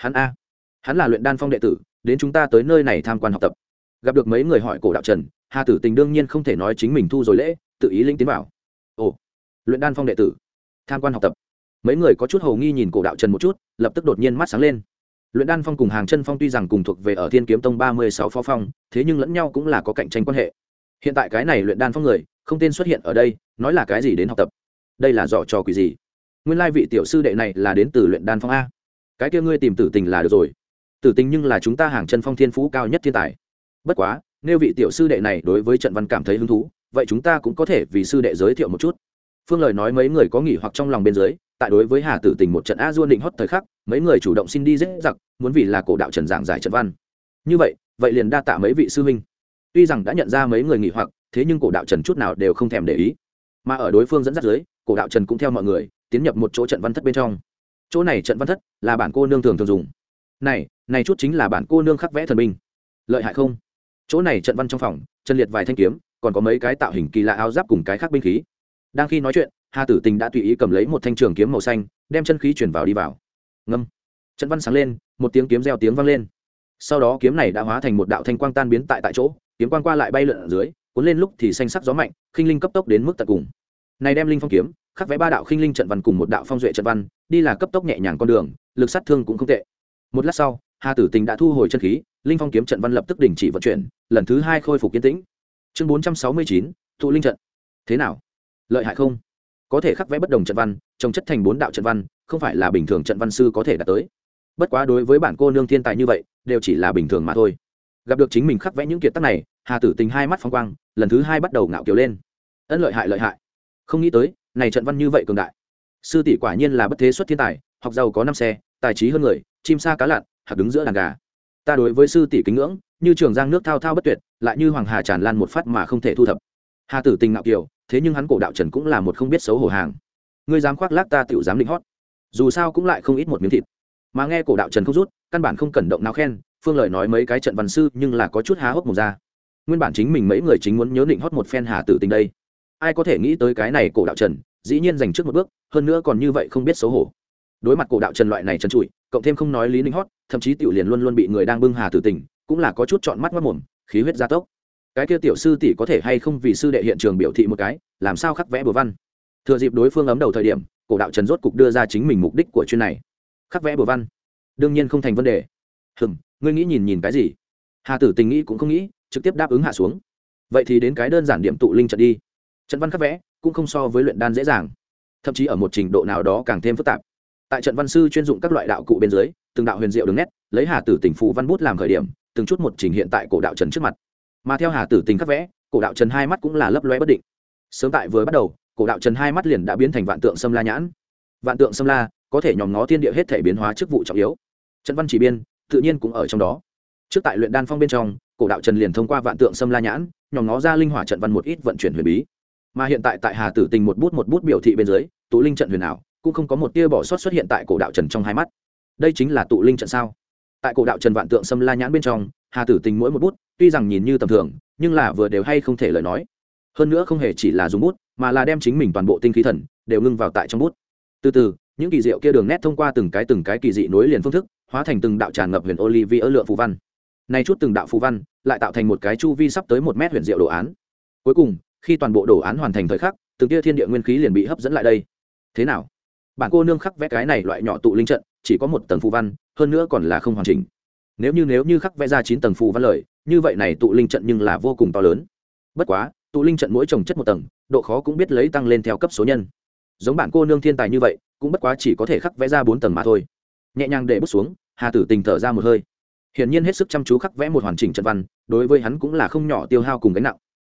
Hắn là luyện đan phong đệ tử, đến chúng ta tới nơi này tham quan học tập. Gặp được mấy người hỏi cổ đạo Trần, Hà Tử Tình đương nhiên không thể nói chính mình thu rồi lễ, tự ý lĩnh tiến vào. Ồ, luyện đan phong đệ tử, tham quan học tập. Mấy người có chút hầu nghi nhìn cổ đạo Trần một chút, lập tức đột nhiên mắt sáng lên. Luyện đan phong cùng hàng chân phong tuy rằng cùng thuộc về ở Thiên Kiếm Tông 36 phó phong, thế nhưng lẫn nhau cũng là có cạnh tranh quan hệ. Hiện tại cái này luyện đan phong người không tên xuất hiện ở đây, nói là cái gì đến học tập? Đây là dọ trò quỷ gì? Nguyên lai vị tiểu sư đệ này là đến từ luyện đan phong a. Cái kia ngươi tìm Tử Tình là được rồi. Tử Tình nhưng là chúng ta hàng chân phong thiên phú cao nhất thiên tài. Bất quá, nếu vị tiểu sư đệ này đối với trận văn cảm thấy hứng thú, vậy chúng ta cũng có thể vì sư đệ giới thiệu một chút. Phương lời nói mấy người có nghỉ hoặc trong lòng bên dưới, tại đối với Hà Tử Tình một trận a duôn định hót thời khắc, mấy người chủ động xin đi dễ giặc, muốn vì là cổ đạo Trần giảng giải trận văn. Như vậy liền đa tạ mấy vị sư huynh. Tuy rằng đã nhận ra mấy người nghỉ hoặc, thế nhưng cổ đạo Trần chút nào đều không thèm để ý. Mà ở đối phương dẫn dắt dưới, cổ đạo Trần cũng theo mọi người tiến nhập một chỗ trận văn thất bên trong. Chỗ này trận văn thất là bản cô nương thường dùng. Này chút chính là bản cô nương khắc vẽ thần binh. Lợi hại không? Chỗ này trận văn trong phòng, chân liệt vài thanh kiếm, còn có mấy cái tạo hình kỳ lạ áo giáp cùng cái khác binh khí. Đang khi nói chuyện, Hà Tử Tình đã tùy ý cầm lấy một thanh trường kiếm màu xanh, đem chân khí chuyển vào đi vào. Ngâm. Trận văn sáng lên, một tiếng kiếm reo tiếng vang lên. Sau đó kiếm này đã hóa thành một đạo thanh quang tan biến tại chỗ, kiếm quang qua lại bay lượn ở dưới, cuốn lên lúc thì xanh sắc gió mạnh, khinh linh cấp tốc đến mức tận cùng. Này đem linh phong kiếm, khắc vẽ 3 đạo khinh linh trận văn cùng một đạo phong duệ trận văn, đi là cấp tốc nhẹ nhàng con đường, lực sát thương cũng không tệ. Một lát sau, Hà Tử Tình đã thu hồi chân khí, linh phong kiếm trận văn lập tức đình chỉ vận chuyển, lần thứ 2 khôi phục yên tĩnh. Chương 469, tụ linh trận. Thế nào? Lợi hại không? Có thể khắc vẽ bất đồng trận văn, trồng chất thành 4 đạo trận văn, không phải là bình thường trận văn sư có thể đạt tới. Bất quá đối với bản cô nương thiên tài như vậy, đều chỉ là bình thường mà thôi. Gặp được chính mình khắc vẽ những kiệt tác này, Hà Tử Tình hai mắt phóng quang, lần thứ 2 bắt đầu ngạo kiều lên. Ân lợi hại. Không nghĩ tới, này trận văn như vậy cường đại. Sư tỷ quả nhiên là bất thế xuất thiên tài, học giàu có 5 xe, tài trí hơn người, chim sa cá lặn, hạt đứng giữa đàn gà. Ta đối với sư tỷ kính ngưỡng, như trường giang nước thao thao bất tuyệt, lại như hoàng hà tràn lan một phát mà không thể thu thập. Hà Tử Tình ngạo kiều, thế nhưng hắn cổ đạo Trần cũng là một không biết xấu hổ hàng. Ngươi dám khoác lác ta tiểu dám định hót. Dù sao cũng lại không ít một miếng thịt. Mà nghe cổ đạo Trần không rút, căn bản không cần động nào khen, Phương lời nói mấy cái trận văn sư nhưng là có chút há hốc mồm ra. Nguyên bản chính mình mấy người chính muốn nhớ định hót một phen Hà Tử Tình đây. Ai có thể nghĩ tới cái này cổ đạo Trần, dĩ nhiên giành trước một bước, hơn nữa còn như vậy không biết xấu hổ. Đối mặt cổ đạo Trần loại này trần trụi, cộng thêm không nói lý ninh hót, thậm chí tiểu liền luôn luôn bị người đang bưng Hà Tử Tình, cũng là có chút trọn mắt mất mồm, khí huyết gia tốc. Cái kia tiểu sư tỷ có thể hay không vì sư đệ hiện trường biểu thị một cái, làm sao khắc vẽ bừa văn. Thừa dịp đối phương ấm đầu thời điểm, cổ đạo Trần rốt cục đưa ra chính mình mục đích của chuyên này. Khắc vẽ bừa văn, đương nhiên không thành vấn đề. Ngươi nghĩ nhìn cái gì? Hà Tử Tình nghĩ cũng không nghĩ, trực tiếp đáp ứng hạ xuống. Vậy thì đến cái đơn giản điểm tụ linh trận đi. Trận văn khắc vẽ cũng không so với luyện đan dễ dàng, thậm chí ở một trình độ nào đó càng thêm phức tạp. Tại trận văn sư chuyên dụng các loại đạo cụ bên dưới, từng đạo huyền diệu đường nét, lấy Hà Tử Tình phù văn bút làm khởi điểm, từng chút một trình hiện tại cổ đạo Trần trước mặt. Mà theo Hà Tử Tình khắc vẽ, cổ đạo Trần hai mắt cũng là lấp lóe bất định. Sớm tại vừa bắt đầu, cổ đạo Trần hai mắt liền đã biến thành vạn tượng xâm la nhãn. Vạn tượng xâm la có thể nhòm ngó thiên địa hết thể biến hóa chức vụ trọng yếu. Trận văn chỉ biên, tự nhiên cũng ở trong đó. Trước tại luyện đan phong bên trong, cổ đạo Trần liền thông qua vạn tượng xâm la nhãn, nhòm ngó ra linh hỏa trận văn một ít vận chuyển huyền bí. Mà hiện tại Hà Tử Tình một bút biểu thị bên dưới, tụ linh trận huyền ảo cũng không có một tia bỏ sót xuất hiện tại cổ đạo Trần trong hai mắt. Đây chính là tụ linh trận sao? Tại cổ đạo Trần vạn tượng xâm la nhãn bên trong, Hà Tử Tình mỗi một bút tuy rằng nhìn như tầm thường, nhưng là vừa đều hay không thể lời nói. Hơn nữa không hề chỉ là dùng bút, mà là đem chính mình toàn bộ tinh khí thần đều ngưng vào tại trong bút. Từ từ, những kỳ diệu kia đường nét thông qua từng cái kỳ dị nối liền phương thức, hóa thành từng đạo tràn ngập huyền Olivier lượng phù văn. Này chút từng đạo phù văn lại tạo thành một cái chu vi sắp tới 1 mét huyền diệu đồ án. Cuối cùng, khi toàn bộ đồ án hoàn thành thời khắc, từng tia thiên địa nguyên khí liền bị hấp dẫn lại đây. Thế nào? Bản cô nương khắc vẽ cái này loại nhỏ tụ linh trận, chỉ có 1 tầng phù văn, hơn nữa còn là không hoàn chỉnh. Nếu như khắc vẽ ra 9 tầng phù văn lời, như vậy này tụ linh trận nhưng là vô cùng to lớn. Bất quá, tụ linh trận mỗi trồng chất 1 tầng, độ khó cũng biết lấy tăng lên theo cấp số nhân. Giống bản cô nương thiên tài như vậy, cũng bất quá chỉ có thể khắc vẽ ra 4 tầng mà thôi. Nhẹ nhàng để bút xuống, Hà Tử Tình thở ra một hơi. Hiển nhiên hết sức chăm chú khắc vẽ một hoàn chỉnh trận văn, đối với hắn cũng là không nhỏ tiêu hao cùng gánh nặng.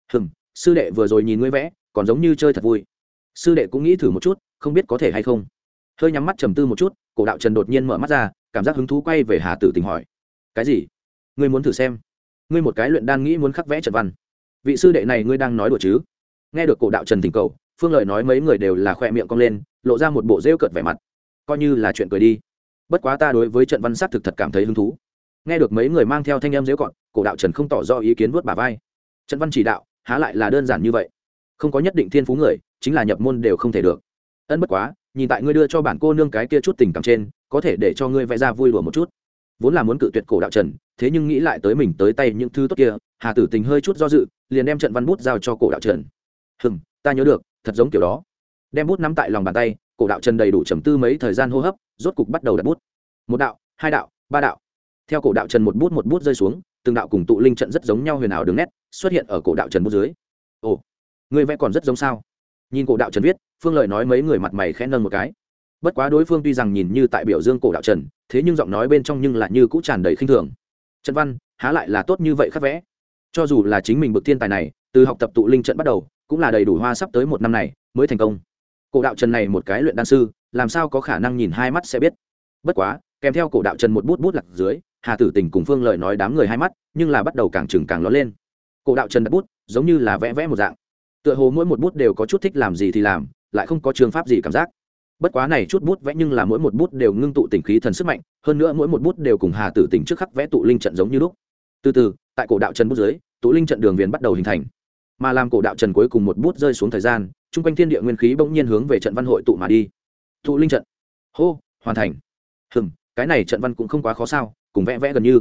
Sư đệ vừa rồi nhìn ngươi vẽ còn giống như chơi thật vui. Sư đệ cũng nghĩ thử một chút, không biết có thể hay không. Hơi nhắm mắt trầm tư một chút, cổ đạo trần đột nhiên mở mắt ra, cảm giác hứng thú quay về Hà Tử Tình hỏi: cái gì? Ngươi muốn thử xem? Ngươi một cái luyện đan nghĩ muốn khắc vẽ trận văn, vị sư đệ này ngươi đang nói đùa chứ? Nghe được cổ đạo trần tình cầu, Phương Lợi nói mấy người đều là khoe miệng cong lên, lộ ra một bộ rêu cợt vẻ mặt, coi như là chuyện cười đi. Bất quá ta đối với trận văn xác thực thật cảm thấy hứng thú. Nghe được mấy người mang theo thanh âm rêu cợt, cổ đạo trần không tỏ rõ ý kiến, vuốt bả vai. Trận văn chỉ đạo há lại là đơn giản như vậy, không có nhất định thiên phú người chính là nhập môn đều không thể được. Bất quá nhìn tại ngươi đưa cho bản cô nương cái kia chút tình cảm trên, có thể để cho ngươi vẽ ra vui đùa một chút. Vốn là muốn cự tuyệt cổ đạo trần, thế nhưng nghĩ lại tới mình tới tay những thứ tốt kia, Hà Tử Tình hơi chút do dự, liền đem trận văn bút giao cho cổ đạo trần. Ta nhớ được, thật giống kiểu đó. Đem bút nắm tại lòng bàn tay, cổ đạo trần đầy đủ trầm tư mấy thời gian hô hấp, rốt cục bắt đầu đặt bút. Một đạo, hai đạo, ba đạo. Theo cổ đạo trần một bút rơi xuống, từng đạo cùng tụ linh trận rất giống nhau huyền ảo đường nét xuất hiện ở cổ đạo trần bút dưới. Ồ, người vẽ còn rất giống sao? Nhìn cổ đạo trần viết, Phương Lợi nói mấy người mặt mày khẽ nâng một cái. Bất quá đối phương tuy rằng nhìn như tại biểu dương cổ đạo trần, thế nhưng giọng nói bên trong nhưng lại như cũ tràn đầy khinh thường. Trận văn há lại là tốt như vậy khắc vẽ? Cho dù là chính mình bậc thiên tài này, từ học tập tụ linh trận bắt đầu, cũng là đầy đủ hoa sắp tới một năm này mới thành công. Cổ đạo trần này một cái luyện đan sư, làm sao có khả năng nhìn hai mắt sẽ biết? Bất quá kèm theo cổ đạo trần một bút lạc dưới, Hà Tử Tình cùng Phương Lợi nói đám người hai mắt nhưng là bắt đầu càng chừng càng ló lên. Cổ đạo trần đặt bút giống như là vẽ một dạng, tựa hồ mỗi một bút đều có chút thích làm gì thì làm, lại không có trường pháp gì cảm giác. Bất quá này chút bút vẽ nhưng là mỗi một bút đều ngưng tụ tình khí thần sức mạnh, hơn nữa mỗi một bút đều cùng Hà Tử Tình trước khắc vẽ tụ linh trận giống như lúc. Từ từ, tại cổ đạo trần bút dưới, tụ linh trận đường viền bắt đầu hình thành. Mà làm cổ đạo trần cuối cùng một bút rơi xuống thời gian, trung quanh thiên địa nguyên khí bỗng nhiên hướng về trận văn hội tụ mà đi. Tụ linh trận, hô, hoàn thành. Cái này trận văn cũng không quá khó sao, cùng vẽ gần như.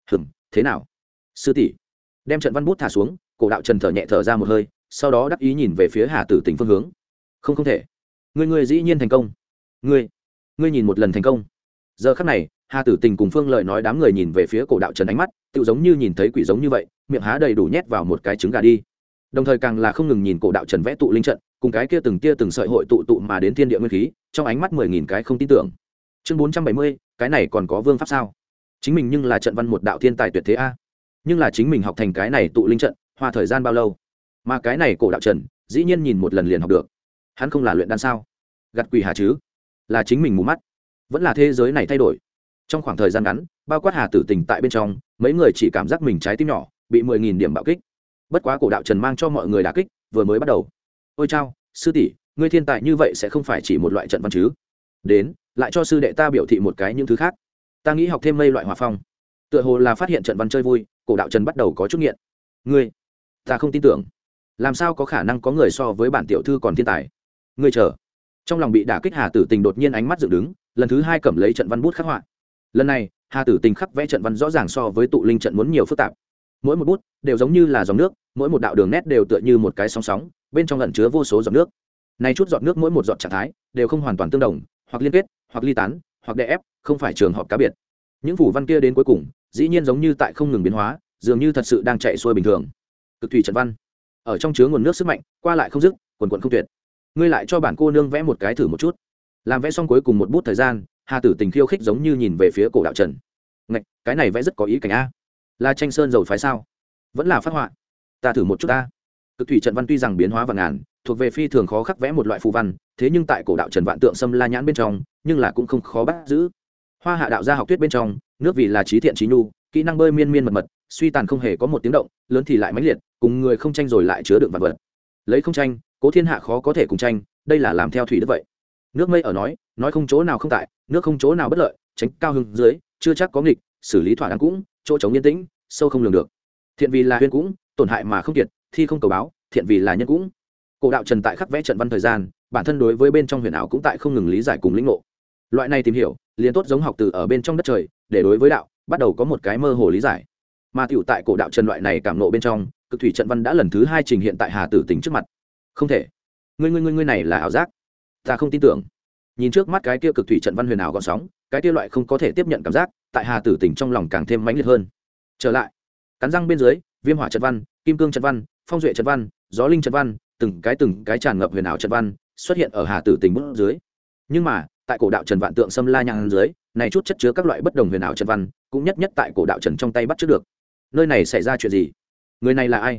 Thế nào? Sư tỷ, đem trận văn bút thả xuống, cổ đạo trần thở nhẹ thở ra một hơi, sau đó đắc ý nhìn về phía Hà Tử Tình phương hướng. Không thể. Ngươi dĩ nhiên thành công. Ngươi nhìn một lần thành công. Giờ khắc này, Hà Tử Tình cùng Phương Lợi nói đám người nhìn về phía cổ đạo trần, ánh mắt tự giống như nhìn thấy quỷ giống như vậy, miệng há đầy đủ nhét vào một cái trứng gà đi. Đồng thời càng là không ngừng nhìn cổ đạo trần vẽ tụ linh trận, cùng cái kia từng sợi hội tụ mà đến thiên địa nguyên khí, trong ánh mắt 10.000 cái không tin tưởng. Chương 470, cái này còn có vương pháp sao? Chính mình nhưng là trận văn một đạo thiên tài tuyệt thế a. Nhưng là chính mình học thành cái này tụ linh trận, hoa thời gian bao lâu? Mà cái này cổ đạo trần, dĩ nhiên nhìn một lần liền học được. Hắn không là luyện đan sao? Gặt quỷ hả chứ? Là chính mình mù mắt, vẫn là thế giới này thay đổi? Trong khoảng thời gian ngắn, bao quát Hà Tử Tình tại bên trong, mấy người chỉ cảm giác mình trái tim nhỏ bị 10.000 điểm bạo kích. Bất quá cổ đạo trần mang cho mọi người đả kích vừa mới bắt đầu. Ôi chao, sư tỷ, ngươi thiên tài như vậy sẽ không phải chỉ một loại trận văn chứ? Đến, lại cho sư đệ ta biểu thị một cái những thứ khác. Ta nghĩ học thêm mây loại hỏa phong. Tựa hồ là phát hiện trận văn chơi vui, cổ đạo trần bắt đầu có chút nghiện. Ngươi, ta không tin tưởng. Làm sao có khả năng có người so với bản tiểu thư còn thiên tài? Ngươi chờ. Trong lòng bị đả kích Hà Tử Tình đột nhiên ánh mắt dựng đứng, lần thứ hai cầm lấy trận văn bút khắc họa. Lần này, Hà Tử Tình khắc vẽ trận văn rõ ràng so với tụ linh trận muốn nhiều phức tạp. Mỗi một bút đều giống như là dòng nước, mỗi một đạo đường nét đều tựa như một cái sóng sóng, bên trong ẩn chứa vô số giọt nước. Này chút giọt nước mỗi một giọt trạng thái đều không hoàn toàn tương đồng, hoặc liên kết, hoặc ly tán, hoặc đè ép, không phải trường hợp cá biệt. Những phủ văn kia đến cuối cùng, dĩ nhiên giống như tại không ngừng biến hóa, dường như thật sự đang chạy xuôi bình thường. Cực thủy trận văn, ở trong chứa nguồn nước sức mạnh, qua lại không dứt, quần quần không tuyệt. Ngươi lại cho bản cô nương vẽ một cái thử một chút. Làm vẽ xong cuối cùng một bút thời gian, Hà Tử Tình khiêu khích giống như nhìn về phía cổ đạo trần. Ngạch, cái này vẽ rất có ý cảnh a. Là tranh sơn dầu phái sao? Vẫn là phát họa? Ta thử một chút ta. Cực thủy trận văn tuy rằng biến hóa vạn ngàn, thuộc về phi thường khó khắc vẽ một loại phù văn, thế nhưng tại cổ đạo trần vạn tượng xâm la nhãn bên trong, nhưng là cũng không khó bắt giữ. Hoa hạ đạo gia học thuyết bên trong, nước vì là trí thiện trí nhu, kỹ năng bơi miên miên mật mật, suy tàn không hề có một tiếng động, lớn thì lại mãnh liệt, cùng người không tranh rồi lại chứa đựng vạn vật. Lấy không tranh, cố thiên hạ khó có thể cùng tranh, đây là làm theo thủy đức vậy. Nước mây ở nói không chỗ nào không tại, nước không chỗ nào bất lợi, tránh cao hưng dưới, chưa chắc có nghịch, xử lý thỏa đáng cũng, chỗ chống yên tĩnh, sâu không lường được. Thiện vì là huyên cũng, tổn hại mà không kiệt, thi không cầu báo, thiện vì là nhân cũng. Cổ đạo trần tại khắc vẽ trận văn thời gian, bản thân đối với bên trong huyền ảo cũng tại không ngừng lý giải cùng lĩnh ngộ. Loại này tìm hiểu, liền tốt giống học từ ở bên trong đất trời, để đối với đạo bắt đầu có một cái mơ hồ lý giải. Mà tiểu tại cổ đạo trần loại này cảm nộ bên trong, cực thủy trận văn đã lần thứ hai trình hiện tại Hà Tử Tình trước mặt. Không thể, ngươi này là ảo giác, ta không tin tưởng. Nhìn trước mắt cái kia cực thủy trận văn huyền ảo gợn sóng, cái kia loại không có thể tiếp nhận cảm giác, tại Hà Tử Tình trong lòng càng thêm mãnh liệt hơn. Trở lại, cắn răng bên dưới, viêm hỏa trận văn, kim cương trận văn, phong duệ trận văn, gió linh trận văn, từng cái tràn ngập huyền ảo trận văn xuất hiện ở Hà Tử Tình bút dưới. Nhưng mà tại cổ đạo trần vạn tượng xâm la nhang dưới, này chút chất chứa các loại bất đồng huyền ảo trận văn cũng nhất tại cổ đạo trần trong tay bắt trước được. Nơi này xảy ra chuyện gì? Người này là ai?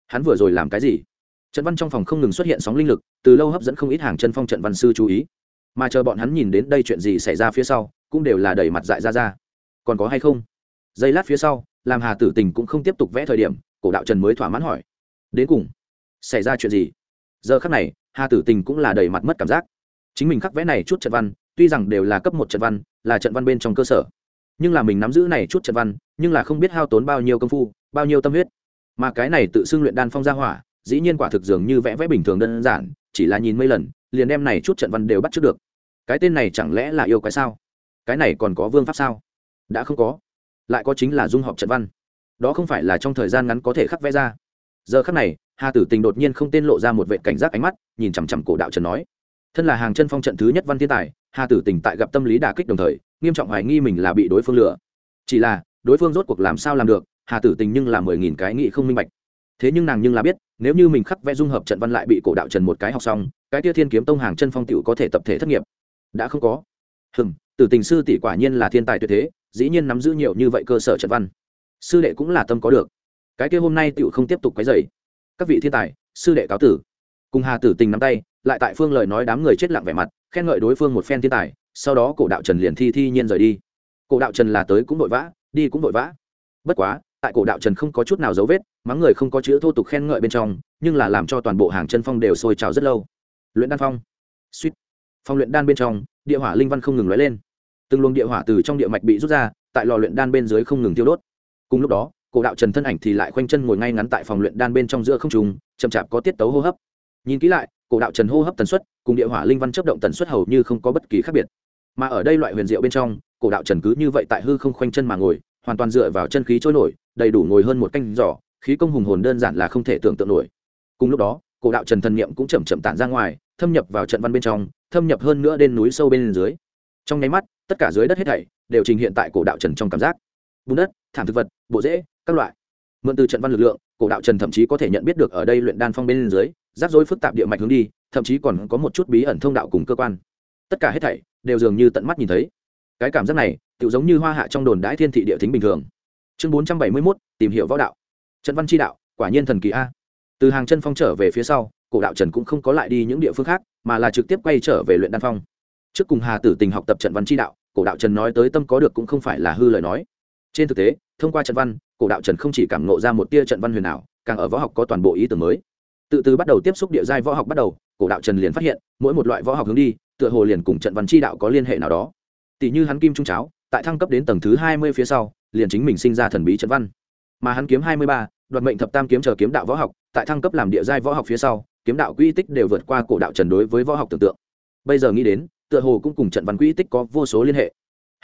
hắn vừa rồi làm cái gì? Trận văn trong phòng không ngừng xuất hiện sóng linh lực, từ lâu hấp dẫn không ít hàng chân phong trận văn sư chú ý. Mà chờ bọn hắn nhìn đến đây chuyện gì xảy ra phía sau, cũng đều là đầy mặt dại ra. Còn có hay không? Giây lát phía sau, làm Hà Tử Tình cũng không tiếp tục vẽ thời điểm, Cổ Đạo Trần mới thỏa mãn hỏi: đến cùng xảy ra chuyện gì? Giờ khắc này, Hà Tử Tình cũng là đầy mặt mất cảm giác. Chính mình khắc vẽ này chút trận văn, tuy rằng đều là cấp một trận văn, là trận văn bên trong cơ sở, nhưng là mình nắm giữ này chút trận văn, nhưng là không biết hao tốn bao nhiêu công phu, bao nhiêu tâm huyết. Mà cái này tự xưng luyện đan phong gia hỏa, dĩ nhiên quả thực dường như vẽ vẽ bình thường đơn giản, chỉ là nhìn mấy lần, liền đem này chút trận văn đều bắt trước được. Cái tên này chẳng lẽ là yêu quái sao? Cái này còn có vương pháp sao? Đã không có, lại có chính là dung hợp trận văn. Đó không phải là trong thời gian ngắn có thể khắc vẽ ra. Giờ khắc này, Hà Tử Tình đột nhiên không tên lộ ra một vệ cảnh giác ánh mắt, nhìn chằm chằm Cổ Đạo Trần nói: thân là hàng chân phong trận thứ nhất văn thiên tài, Hà Tử Tình tại gặp tâm lý đả kích đồng thời, nghiêm trọng hoài nghi mình là bị đối phương lừa. Chỉ là đối phương rốt cuộc làm sao làm được, Hà Tử Tình nhưng là 10.000 cái nghĩ không minh bạch. Thế nhưng nàng nhưng là biết, nếu như mình khắc vẽ dung hợp trận văn lại bị Cổ Đạo Trần một cái học xong, cái Tia Thiên Kiếm Tông hàng chân phong tiểu có thể tập thể thất nghiệp. Đã không có. Tử Tình sư tỷ quả nhiên là thiên tài tuyệt thế, dĩ nhiên nắm giữ nhiều như vậy cơ sở trận văn. Sư đệ cũng là tâm có được. Cái kia hôm nay tiểu không tiếp tục quấy rầy. Các vị thiên tài, sư đệ cáo tử. Cùng Hà Tử Tình nắm tay, lại tại phương lời nói đám người chết lặng vẻ mặt, khen ngợi đối phương một phen thiên tài, sau đó Cổ Đạo Trần liền thi nhiên rời đi. Cổ Đạo Trần là tới cũng vội vã, đi cũng vội vã. Bất quá, tại Cổ Đạo Trần không có chút nào dấu vết, mắng người không có chữ thô tục khen ngợi bên trong, nhưng là làm cho toàn bộ hàng chân phong đều sôi trào rất lâu. Luyện đan phong. Suýt. Phong luyện đan bên trong, địa hỏa linh văn không ngừng lóe lên. Từng luồng địa hỏa từ trong địa mạch bị rút ra, tại lò luyện đan bên dưới không ngừng tiêu đốt. Cùng lúc đó, Cổ Đạo Trần thân ảnh thì lại khoanh chân ngồi ngay ngắn tại phòng luyện đan bên trong giữa không trung, chậm chạp có tiết tấu hô hấp. Nhìn kỹ lại, Cổ Đạo Trần hô hấp tần suất cùng địa hỏa linh văn chớp động tần suất hầu như không có bất kỳ khác biệt. Mà ở đây loại huyền diệu bên trong, Cổ Đạo Trần cứ như vậy tại hư không khoanh chân mà ngồi, hoàn toàn dựa vào chân khí trôi nổi, đầy đủ ngồi hơn một canh giỏ, khí công hùng hồn đơn giản là không thể tưởng tượng nổi. Cùng lúc đó, Cổ Đạo Trần thần niệm cũng chậm chậm tản ra ngoài, thâm nhập vào trận văn bên trong, thâm nhập hơn nữa đến núi sâu bên dưới. Trong nháy mắt, tất cả dưới đất hết thảy đều trình hiện tại Cổ Đạo Trần trong cảm giác. Bùn đất, thảm thực vật, bộ rễ, các loại. Mượn từ trận văn lực lượng, Cổ Đạo Trần thậm chí có thể nhận biết được ở đây luyện đan phong bên dưới, rắc rối phức tạp địa mạch hướng đi, thậm chí còn có một chút bí ẩn thông đạo cùng cơ quan. Tất cả hết thảy đều dường như tận mắt nhìn thấy. Cái cảm giác này, tựu giống như hoa hạ trong đồn đãi thiên thị địa thính bình thường. Chương 471, tìm hiểu võ đạo. Trận văn chi đạo, quả nhiên thần kỳ a. Từ hàng chân phong trở về phía sau, Cổ Đạo Trần cũng không có lại đi những địa phương khác, mà là trực tiếp quay trở về luyện đan phong. Trước cùng Hà Tử Tình học tập trận văn chi đạo, Cổ Đạo Trần nói tới tâm có được cũng không phải là hư lời nói. Trên thực tế, thông qua trận văn, Cổ Đạo Trần không chỉ cảm ngộ ra một tia trận văn huyền ảo, càng ở võ học có toàn bộ ý tưởng mới. Từ bắt đầu tiếp xúc địa giai võ học bắt đầu, Cổ Đạo Trần liền phát hiện, mỗi một loại võ học hướng đi, tựa hồ liền cùng trận văn chi đạo có liên hệ nào đó. Tỷ như hắn kim trung cháo, tại thăng cấp đến tầng thứ 20 phía sau, liền chính mình sinh ra thần bí trận văn. Mà hắn kiếm 23, đoạt mệnh thập tam kiếm chờ kiếm đạo võ học, tại thăng cấp làm địa giai võ học phía sau, kiếm đạo quy tích đều vượt qua Cổ Đạo Trần đối với võ học tưởng tượng. Bây giờ nghĩ đến, tựa hồ cũng cùng trận văn quy tích có vô số liên hệ.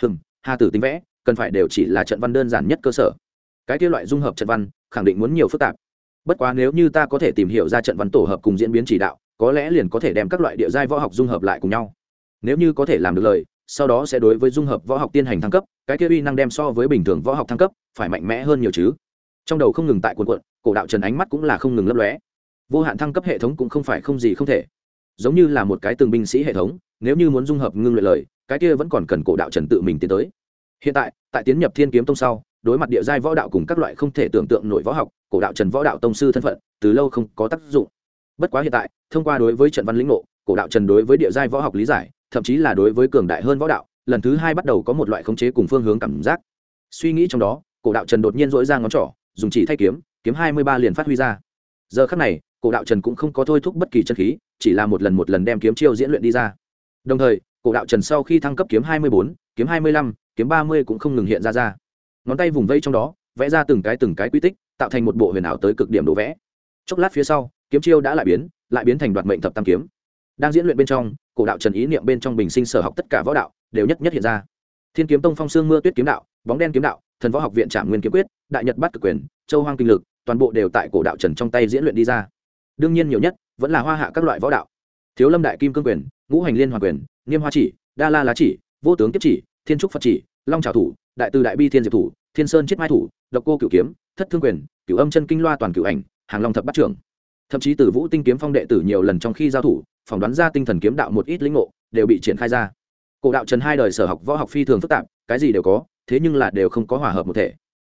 Hà Tử Tình vẽ, cần phải đều chỉ là trận văn đơn giản nhất cơ sở. Cái kia loại dung hợp trận văn, khẳng định muốn nhiều phức tạp. Bất quá nếu như ta có thể tìm hiểu ra trận văn tổ hợp cùng diễn biến chỉ đạo, có lẽ liền có thể đem các loại địa giai võ học dung hợp lại cùng nhau. Nếu như có thể làm được lời, sau đó sẽ đối với dung hợp võ học tiến hành thăng cấp, cái kia uy năng đem so với bình thường võ học thăng cấp phải mạnh mẽ hơn nhiều chứ. Trong đầu không ngừng tại cuộn cuộn, Cổ Đạo Trần ánh mắt cũng là không ngừng lấp lóe. Vô hạn thăng cấp hệ thống cũng không phải không gì không thể. Giống như là một cái từng binh sĩ hệ thống, nếu như muốn dung hợp ngưng luyện lời, cái kia vẫn còn cần Cổ Đạo Trần tự mình tiến tới. Hiện tại, tại tiến nhập Thiên Kiếm Tông sau, đối mặt địa giai võ đạo cùng các loại không thể tưởng tượng nổi võ học, Cổ Đạo Trần võ đạo tông sư thân phận từ lâu không có tác dụng. Bất quá hiện tại, thông qua đối với trận văn lĩnh ngộ, Cổ Đạo Trần đối với địa giai võ học lý giải, thậm chí là đối với cường đại hơn võ đạo, lần thứ 2 bắt đầu có một loại khống chế cùng phương hướng cảm giác. Suy nghĩ trong đó, Cổ Đạo Trần đột nhiên duỗi ra ngón trỏ, dùng chỉ thay kiếm, kiếm 23 liền phát huy ra. Giờ khắc này, Cổ Đạo Trần cũng không có thôi thúc bất kỳ chân khí, chỉ là một lần đem kiếm chiêu diễn luyện đi ra. Đồng thời, Cổ Đạo Trần sau khi thăng cấp kiếm 24, kiếm 25, kiếm 30 cũng không ngừng hiện ra. Ngón tay vùng vây trong đó, vẽ ra từng cái quy tích, tạo thành một bộ huyền ảo tới cực điểm đồ vẽ. Chốc lát phía sau, kiếm chiêu đã lại biến thành đoạt mệnh thập tam kiếm. Đang diễn luyện bên trong, Cổ Đạo Trần ý niệm bên trong bình sinh sở học tất cả võ đạo đều nhất hiện ra. Thiên Kiếm Tông Phong Sương Mưa Tuyết kiếm đạo, Bóng Đen kiếm đạo, Thần Võ Học viện Trảm Nguyên kiếm quyết, Đại Nhật Bát Cực quyền, Châu Hoang kinh lực, toàn bộ đều tại Cổ Đạo Trần trong tay diễn luyện đi ra. Đương nhiên nhiều nhất vẫn là hoa hạ các loại võ đạo. Thiếu Lâm Đại Kim Cương quyền, Ngũ Hành Liên Hoàn quyền, Niêm Hoa chỉ, Đa La Lá chỉ, Vô Tướng Kiếp chỉ, Thiên Trúc Phật chỉ, Long Trảo thủ, Đại Từ Đại Bi Thiên Diệp thủ, Thiên Sơn Chiết Mai thủ, Độc Cô Cửu kiếm, Thất Thương quyền, Cửu Âm Chân Kinh Loa toàn cửu ảnh, Hàng Long thập bát trưởng. Thậm chí từ Vũ Tinh kiếm phong đệ tử nhiều lần trong khi giao thủ, phỏng đoán ra tinh thần kiếm đạo một ít lĩnh ngộ đều bị triển khai ra. Cổ Đạo Trần hai đời sở học võ học phi thường phức tạp, cái gì đều có, thế nhưng là đều không có hòa hợp một thể.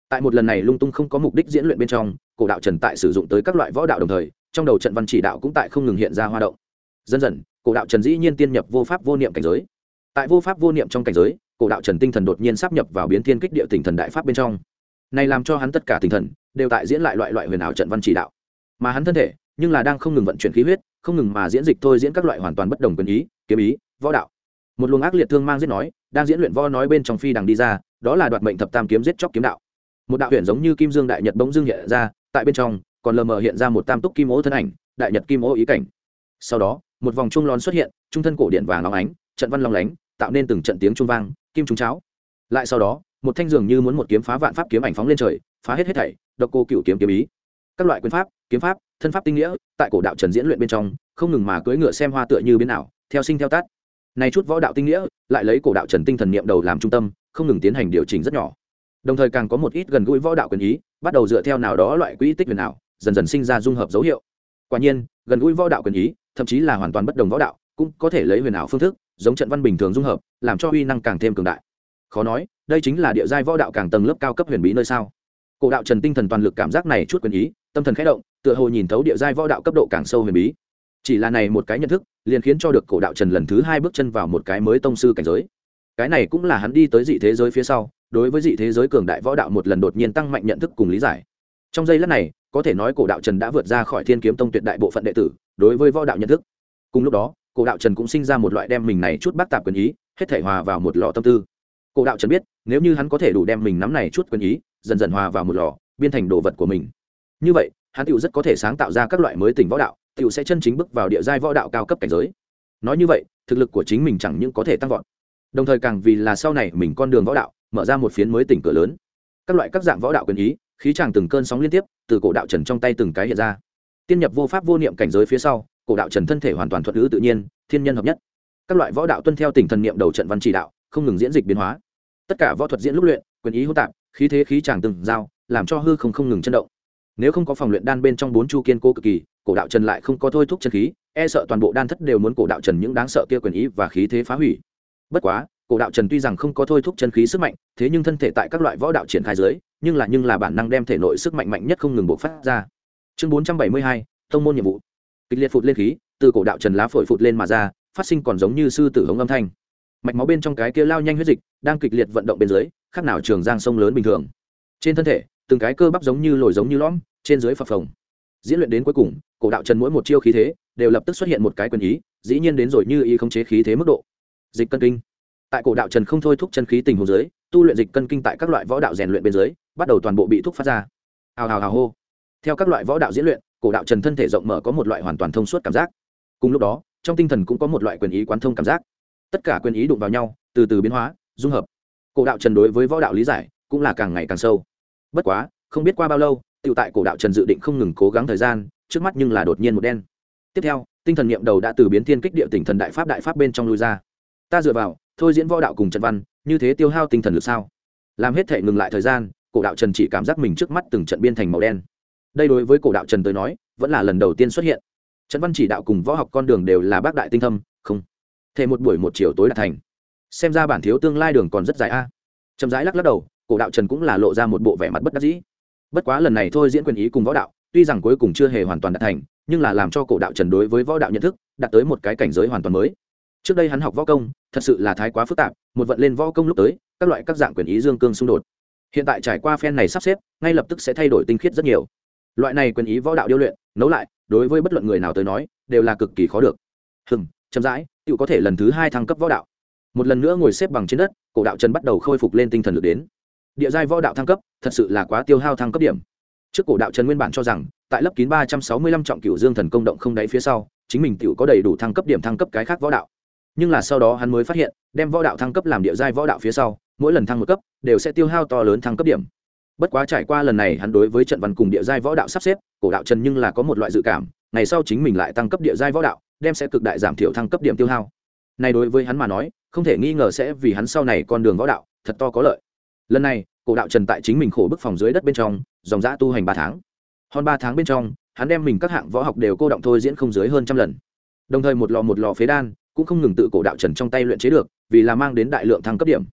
Tại một lần này lung tung không có mục đích diễn luyện bên trong, cổ đạo trần tại sử dụng tới các loại võ đạo đồng thời, trong đầu trận văn chỉ đạo cũng tại không ngừng hiện ra hoa động. Dần dần, cổ đạo trần dĩ nhiên tiên nhập vô pháp vô niệm cảnh giới. Tại vô pháp vô niệm trong cảnh giới, cổ đạo trần tinh thần đột nhiên sáp nhập vào biến thiên kích địa tinh thần đại pháp bên trong. Này làm cho hắn tất cả tinh thần đều tại diễn lại loại huyền ảo trận văn chỉ đạo, mà hắn thân thể nhưng là đang không ngừng vận chuyển khí huyết, không ngừng mà diễn dịch thôi diễn các loại hoàn toàn bất đồng quyền ý, kiếm ý, võ đạo. Một luồng ác liệt thương mang giết nói, đang diễn luyện võ nói bên trong phi đằng đi ra, đó là đoạt mệnh thập tam kiếm giết chóc kiếm đạo. Một đạo huyền giống như kim dương đại nhật bỗng dưng hiện ra, tại bên trong còn lờ mờ hiện ra một tam túc kim ô thân ảnh, đại nhật kim ô ý cảnh. Sau đó, một vòng trung lón xuất hiện, trung thân cổ điện vàng óng ánh, trận văn long lánh, tạo nên từng trận tiếng trung vang, kim trúng cháo. Lại sau đó, một thanh dường như muốn một kiếm phá vạn pháp kiếm ảnh phóng lên trời, phá hết thảy, độc cô cựu kiếm kiếm ý. Các loại quyền pháp, kiếm pháp, thân pháp tinh nghĩa, tại cổ đạo trần diễn luyện bên trong, không ngừng mà cưỡi ngựa xem hoa tựa như biến ảo, theo sinh theo tát. Này chút võ đạo tinh nghĩa, lại lấy cổ đạo trần tinh thần niệm đầu làm trung tâm, không ngừng tiến hành điều chỉnh rất nhỏ. Đồng thời càng có một ít gần gũi võ đạo quyền ý, bắt đầu dựa theo nào đó loại quỹ tích huyền ảo, dần dần sinh ra dung hợp dấu hiệu. Quả nhiên, gần gũi võ đạo quyền ý, thậm chí là hoàn toàn bất đồng võ đạo, cũng có thể lấy huyền ảo phương thức, giống trận văn bình thường dung hợp, làm cho uy năng càng thêm cường đại. Khó nói, đây chính là địa giai võ đạo càng tầng lớp cao cấp huyền bí nơi sao? Cổ đạo trần tinh thần toàn lực cảm giác này chút quyền ý, tâm thần khẽ động, tựa hồ nhìn thấu địa giai võ đạo cấp độ càng sâu huyền bí. Chỉ là này một cái nhận thức, liền khiến cho được cổ đạo trần lần thứ hai bước chân vào một cái mới tông sư cảnh giới. Cái này cũng là hắn đi tới dị thế giới phía sau, đối với dị thế giới cường đại võ đạo một lần đột nhiên tăng mạnh nhận thức cùng lý giải. Trong giây lát này, có thể nói cổ đạo trần đã vượt ra khỏi Thiên Kiếm Tông tuyệt đại bộ phận đệ tử đối với võ đạo nhận thức. Cùng lúc đó, cổ đạo trần cũng sinh ra một loại đem mình này chút bác tạp quyền ý, hết thể hòa vào một lò tâm tư. Cổ đạo trần biết, nếu như hắn có thể đủ đem mình nắm này chút quyền ý, dần dần hòa vào một lò, biến thành đồ vật của mình. Như vậy, hắn tiểu rất có thể sáng tạo ra các loại mới tỉnh võ đạo, tiểu sẽ chân chính bước vào địa giai võ đạo cao cấp cảnh giới. Nói như vậy, thực lực của chính mình chẳng những có thể tăng vọt, đồng thời càng vì là sau này mình con đường võ đạo mở ra một phiến mới tỉnh cửa lớn. Các loại các dạng võ đạo quyền ý, khí tràng từng cơn sóng liên tiếp từ cổ đạo trần trong tay từng cái hiện ra. Tiên nhập vô pháp vô niệm cảnh giới phía sau, cổ đạo trần thân thể hoàn toàn thuận ứng tự nhiên, thiên nhân hợp nhất. Các loại võ đạo tuân theo tỉnh thần niệm đầu trận văn chỉ đạo, không ngừng diễn dịch biến hóa. Tất cả võ thuật diễn lúc luyện, quyền ý hỗn tạp, khí thế khí tràng từng giao, làm cho hư không ngừng chấn động. Nếu không có phòng luyện đan bên trong bốn chu kiên cố cực kỳ, cổ đạo trần lại không có thôi thúc chân khí, e sợ toàn bộ đan thất đều muốn cổ đạo trần những đáng sợ kia quyền ý và khí thế phá hủy. Bất quá, cổ đạo trần tuy rằng không có thôi thúc chân khí sức mạnh, thế nhưng thân thể tại các loại võ đạo triển khai dưới, nhưng là bản năng đem thể nội sức mạnh mạnh nhất không ngừng bộc phát ra. Chương 472, tông môn nhiệm vụ. Kịch liệt phụt lên khí, từ cổ đạo trần lá phổi phụt lên mà ra, phát sinh còn giống như sư tử hống âm thanh. Mạch máu bên trong cái kia lao nhanh huyết dịch, đang kịch liệt vận động bên dưới, khác nào trường giang sông lớn bình thường. Trên thân thể, từng cái cơ bắp giống như lồi giống như lõm, trên dưới phập phồng. Diễn luyện đến cuối cùng, cổ đạo trần mỗi một chiêu khí thế, đều lập tức xuất hiện một cái quyền ý, dĩ nhiên đến rồi như ý khống chế khí thế mức độ. Dịch cân kinh. Tại cổ đạo trần không thôi thúc chân khí tình huống dưới, tu luyện dịch cân kinh tại các loại võ đạo rèn luyện bên dưới, bắt đầu toàn bộ bị thúc phát ra. Hào hào hào hô. Theo các loại võ đạo diễn luyện, cổ đạo trần thân thể rộng mở có một loại hoàn toàn thông suốt cảm giác. Cùng lúc đó, trong tinh thần cũng có một loại quyền ý quán thông cảm giác. Tất cả quyền ý đụng vào nhau, từ từ biến hóa, dung hợp. Cổ đạo trần đối với võ đạo lý giải cũng là càng ngày càng sâu. Bất quá, không biết qua bao lâu, tiểu tại cổ đạo trần dự định không ngừng cố gắng thời gian, trước mắt nhưng là đột nhiên một đen. Tiếp theo, tinh thần niệm đầu đã từ biến thiên kích địa tỉnh thần đại pháp bên trong lui ra. Ta dựa vào, thôi diễn võ đạo cùng trận văn, như thế tiêu hao tinh thần lực sao? Làm hết thể ngừng lại thời gian, cổ đạo trần chỉ cảm giác mình trước mắt từng trận biên thành màu đen. Đây đối với cổ đạo trần tới nói, vẫn là lần đầu tiên xuất hiện. Trận văn chỉ đạo cùng võ học con đường đều là bác đại tinh thâm, không thể một buổi một chiều tối đạt thành. Xem ra bản thiếu tương lai đường còn rất dài a. Chậm rãi lắc lắc đầu, cổ đạo trần cũng là lộ ra một bộ vẻ mặt bất đắc dĩ. Bất quá lần này thôi diễn quyền ý cùng võ đạo, tuy rằng cuối cùng chưa hề hoàn toàn đạt thành, nhưng là làm cho cổ đạo trần đối với võ đạo nhận thức đạt tới một cái cảnh giới hoàn toàn mới. Trước đây hắn học võ công, thật sự là thái quá phức tạp, một vận lên võ công lúc tới, các loại các dạng quyền ý dương cương xung đột. Hiện tại trải qua phen này sắp xếp, ngay lập tức sẽ thay đổi tinh khiết rất nhiều. Loại này quyền ý võ đạo điêu luyện, nấu lại, đối với bất luận người nào tới nói, đều là cực kỳ khó được. Chậm rãi, tự có thể lần thứ 2 thăng cấp võ đạo. Một lần nữa ngồi xếp bằng trên đất, cổ đạo trần bắt đầu khôi phục lên tinh thần lực đến. Địa giai võ đạo thăng cấp, thật sự là quá tiêu hao thăng cấp điểm. Trước cổ đạo trần nguyên bản cho rằng, tại lấp kín 365 trọng cửu dương thần công động không đáy phía sau, chính mình tiểu có đầy đủ thăng cấp điểm thăng cấp cái khác võ đạo. Nhưng là sau đó hắn mới phát hiện, đem võ đạo thăng cấp làm địa giai võ đạo phía sau, mỗi lần thăng một cấp đều sẽ tiêu hao to lớn thăng cấp điểm. Bất quá trải qua lần này hắn đối với trận văn cùng địa giai võ đạo sắp xếp, cổ đạo trần nhưng là có một loại dự cảm, ngày sau chính mình lại tăng cấp địa giai võ đạo, đem sẽ cực đại giảm thiểu thăng cấp điểm tiêu hao. Này đối với hắn mà nói, không thể nghi ngờ sẽ vì hắn sau này con đường võ đạo thật to có lợi. Lần này, cổ đạo trần tại chính mình khổ bức phòng dưới đất bên trong, dòng dã tu hành 3 tháng. Hơn 3 tháng bên trong, hắn đem mình các hạng võ học đều cô động thôi diễn không dưới hơn 100 lần. Đồng thời một lò phế đan cũng không ngừng tự cổ đạo trần trong tay luyện chế được, vì là mang đến đại lượng thăng cấp điểm.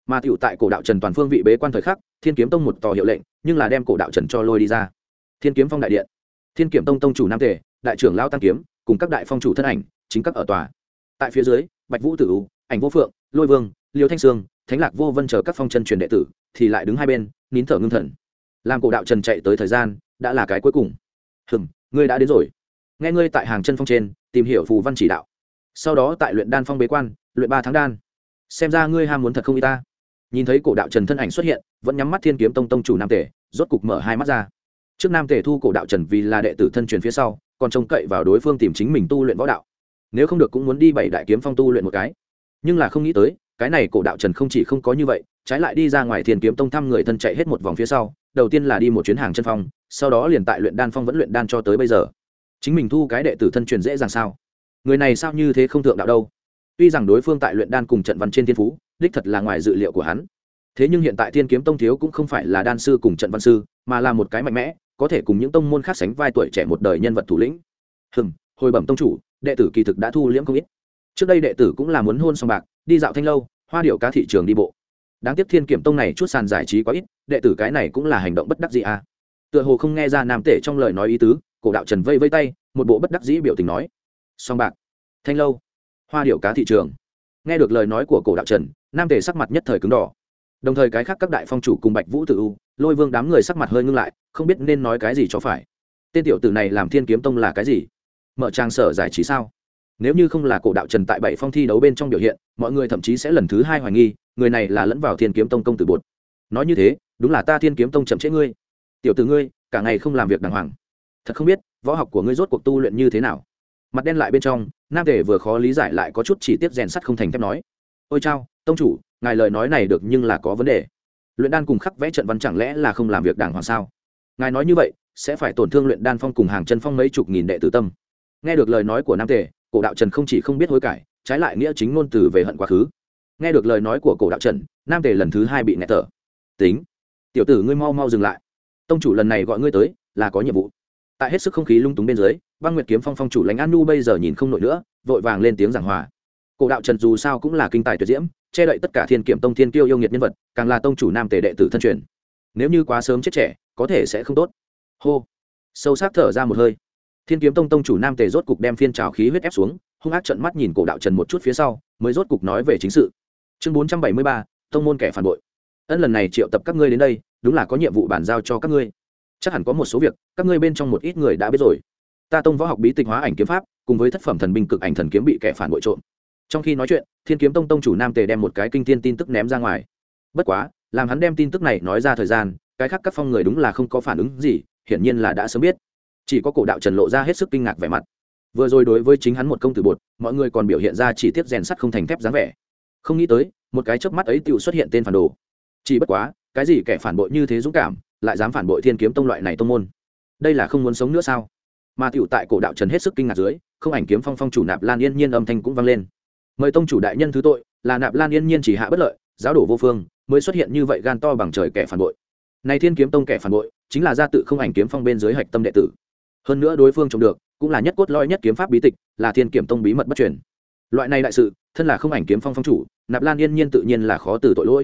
mà tựu tại cổ đạo trần toàn phương vị bế quan thời khắc, thiên kiếm tông một tò hiệu lệnh, nhưng là đem cổ đạo trần cho lôi đi ra. Thiên kiếm phong đại điện, thiên kiếm tông tông chủ nam tề, đại trưởng lão tăng kiếm cùng các đại phong chủ thân ảnh chính các ở tòa. Tại phía dưới, bạch vũ tử u, ảnh vô phượng, lôi vương, liêu thanh sương, thánh lạc vô vân chờ các phong chân truyền đệ tử thì lại đứng hai bên nín thở ngưng thần. Làm cổ đạo trần chạy tới thời gian đã là cái cuối cùng. Ngươi đã đến rồi. Nghe ngươi tại hàng chân phong trên tìm hiểu phù văn chỉ đạo, sau đó tại luyện đan phong bế quan luyện 3 tháng đan, xem ra ngươi ham muốn thật không y ta. Nhìn thấy cổ đạo trần thân ảnh xuất hiện, vẫn nhắm mắt thiên kiếm tông tông chủ nam tề rốt cục mở hai mắt ra. Trước nam tề thu cổ đạo trần vì là đệ tử thân truyền phía sau, còn trông cậy vào đối phương tìm chính mình tu luyện võ đạo, nếu không được cũng muốn đi 7 đại kiếm phong tu luyện một cái. Nhưng là không nghĩ tới, cái này cổ đạo trần không chỉ không có như vậy, trái lại đi ra ngoài thiên kiếm tông thăm người thân, chạy hết một vòng phía sau, đầu tiên là đi một chuyến hàng chân phong, sau đó liền tại luyện đan phong vẫn luyện đan cho tới bây giờ. Chính mình thu cái đệ tử thân truyền dễ dàng sao? Người này sao như thế không thượng đạo đâu? Tuy rằng đối phương tại luyện đan cùng trận văn trên thiên phú đích thật là ngoài dự liệu của hắn, thế nhưng hiện tại thiên kiếm tông thiếu cũng không phải là đan sư cùng trận văn sư, mà là một cái mạnh mẽ có thể cùng những tông môn khác sánh vai tuổi trẻ một đời nhân vật thủ lĩnh. Hồi bẩm tông chủ, đệ tử kỳ thực đã thu liễm không ít. Trước đây đệ tử cũng là muốn hôn song bạc, đi dạo thanh lâu, hoa điệu cá thị trường đi bộ. Đáng tiếc thiên kiếm tông này chút sàn giải trí quá ít, đệ tử cái này cũng là hành động bất đắc dĩ à. Tựa hồ không nghe ra nam tể trong lời nói ý tứ, cổ đạo trần vây vây tay, một bộ bất đắc dĩ biểu tình nói: song bạc, thanh lâu, hoa điệu cá thị trường. Nghe được lời nói của cổ đạo trần, nam tể sắc mặt nhất thời cứng đỏ. Đồng thời cái khác các đại phong chủ cùng bạch vũ tử u, lôi vương đám người sắc mặt hơi ngưng lại, không biết nên nói cái gì cho phải. Tên tiểu tử này làm thiên kiếm tông là cái gì? Mở trang sở giải trí sao? Nếu như không là cổ đạo trần tại 7 phong thi đấu bên trong biểu hiện, mọi người thậm chí sẽ lần thứ 2 hoài nghi người này là lẫn vào thiên kiếm tông công tử bột. Nói như thế, đúng là ta thiên kiếm tông chậm trễ ngươi. Tiểu tử ngươi cả ngày không làm việc đàng hoàng, thật không biết võ học của ngươi rốt cuộc tu luyện như thế nào. Mặt đen lại bên trong, nam tể vừa khó lý giải lại có chút chỉ tiếp rèn sắt không thành thép nói: ôi chao, tông chủ, ngài lời nói này được nhưng là có vấn đề. Luyện đan cùng khắc vẽ trận văn chẳng lẽ là không làm việc đàng hoàng sao? Ngài nói như vậy sẽ phải tổn thương luyện đan phong cùng hàng chân phong mấy chục nghìn đệ tử tâm. Nghe được lời nói của nam tề, cổ đạo trần không chỉ không biết hối cải, trái lại nghĩa chính ngôn từ về hận quá khứ. Nghe được lời nói của cổ đạo trần, nam tề lần thứ 2 bị nghẹt thở. Tính, tiểu tử ngươi mau mau dừng lại. Tông chủ lần này gọi ngươi tới là có nhiệm vụ. Tại hết sức không khí lung túng bên dưới, băng nguyệt kiếm phong phong chủ lãnh an nu bây giờ nhìn không nổi nữa, vội vàng lên tiếng giảng hòa. Cổ đạo trần dù sao cũng là kinh tài tuyệt diễm, che đậy tất cả thiên kiểm tông thiên kiêu yêu nghiệt nhân vật, càng là tông chủ nam tề đệ tử thân truyền. Nếu như quá sớm chết trẻ, có thể sẽ không tốt. Hô, sâu sắc thở ra một hơi. Thiên kiếm tông tông chủ nam tề rốt cục đem phiên trào khí huyết ép xuống, hung ác trợn mắt nhìn cổ đạo trần một chút phía sau, mới rốt cục nói về chính sự. Chương 473, tông môn kẻ phản bội. Ân, lần này triệu tập các ngươi đến đây, đúng là có nhiệm vụ bàn giao cho các ngươi. Chắc hẳn có một số việc, các ngươi bên trong một ít người đã biết rồi. Ta tông võ học bí tịch hóa ảnh kiếm pháp, cùng với thất phẩm thần binh cực ảnh thần kiếm bị kẻ phản bội trộm. Trong khi nói chuyện, thiên kiếm tông tông chủ nam tề đem một cái kinh thiên tin tức ném ra ngoài. Bất quá, làm hắn đem tin tức này nói ra thời gian, cái khác các phong người đúng là không có phản ứng gì, hiển nhiên là đã sớm biết. Chỉ có cổ đạo trần lộ ra hết sức kinh ngạc vẻ mặt. Vừa rồi đối với chính hắn một công tử bột, mọi người còn biểu hiện ra chỉ tiếc rèn sắt không thành thép dáng vẻ. Không nghĩ tới, một cái chớp mắt ấy tựu xuất hiện tên phản đồ. Chỉ bất quá, cái gì kẻ phản bội như thế dũng cảm, lại dám phản bội thiên kiếm tông loại này tông môn. Đây là không muốn sống nữa sao? Mà tựu tại cổ đạo trần hết sức kinh ngạc dưới, không ảnh kiếm phong phong chủ Nạp Lan Yên Nhiên âm thanh cũng vang lên. Mời tông chủ đại nhân thứ tội, là Nạp Lan Yên Nhiên chỉ hạ bất lợi, giáo đổ vô phương, mới xuất hiện như vậy gan to bằng trời kẻ phản bội. Này thiên kiếm tông kẻ phản bội, chính là gia tự không ảnh kiếm phong bên dưới hạch tâm đệ tử. Hơn nữa đối phương trông được, cũng là nhất cốt lõi nhất kiếm pháp bí tịch, là thiên kiếm tông bí mật bất truyền. Loại này đại sự, thân là không ảnh kiếm phong phong chủ, Nạp Lan Yên Nhiên tự nhiên là khó từ tội lỗi.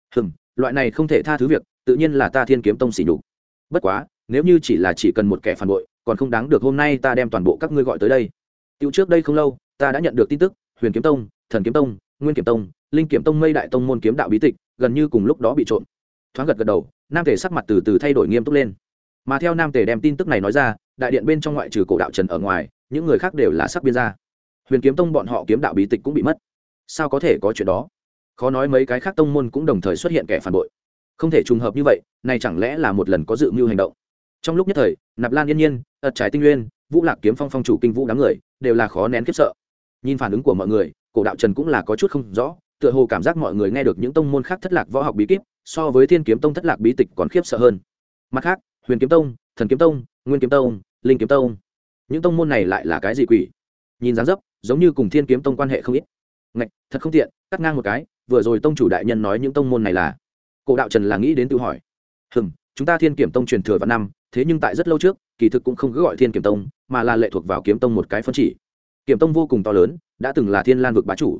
Loại này không thể tha thứ việc, tự nhiên là ta thiên kiếm tông xỉ nhục. Bất quá, nếu như chỉ cần một kẻ phản bội, còn không đáng được hôm nay ta đem toàn bộ các ngươi gọi tới đây. Tiểu trước đây không lâu, ta đã nhận được tin tức, Huyền Kiếm Tông, Thần Kiếm Tông, Nguyên Kiếm Tông, Linh Kiếm Tông mây đại tông môn kiếm đạo bí tịch, gần như cùng lúc đó bị trộm. Thoáng gật đầu, nam tề sắc mặt từ từ thay đổi nghiêm túc lên. Mà theo nam tề đem tin tức này nói ra, đại điện bên trong ngoại trừ cổ đạo trần ở ngoài, những người khác đều là sắc biên ra. Huyền Kiếm Tông bọn họ kiếm đạo bí tịch cũng bị mất. Sao có thể có chuyện đó? Khó nói mấy cái khác tông môn cũng đồng thời xuất hiện kẻ phản bội. Không thể trùng hợp như vậy, này chẳng lẽ là một lần có dự mưu hành động? Trong lúc nhất thời, Nạp Lan Yên Nhiên, Ất Trái Tinh Nguyên, Vũ Lạc kiếm phong phong chủ Kinh Vũ đám người đều là khó nén khiếp sợ. Nhìn phản ứng của mọi người, cổ đạo trần cũng là có chút không rõ, tựa hồ cảm giác mọi người nghe được những tông môn khác thất lạc võ học bí kíp, so với thiên kiếm tông thất lạc bí tịch còn khiếp sợ hơn. Mặt khác, Huyền Kiếm Tông, Thần Kiếm Tông, Nguyên Kiếm Tông, Linh Kiếm Tông, những tông môn này lại là cái gì quỷ? Nhìn dáng dấp giống như cùng thiên kiếm tông quan hệ không ít. Ngạch, thật không tiện, cắt ngang một cái, vừa rồi tông chủ đại nhân nói những tông môn này là. Cổ đạo trần là nghĩ đến tự hỏi. Chúng ta thiên kiếm tông truyền thừa vạn năm, thế nhưng tại rất lâu trước, kỳ thực cũng không cứ gọi thiên kiếm tông, mà là lệ thuộc vào kiếm tông một cái phân chỉ. Kiếm tông vô cùng to lớn, đã từng là thiên lan vực bá chủ.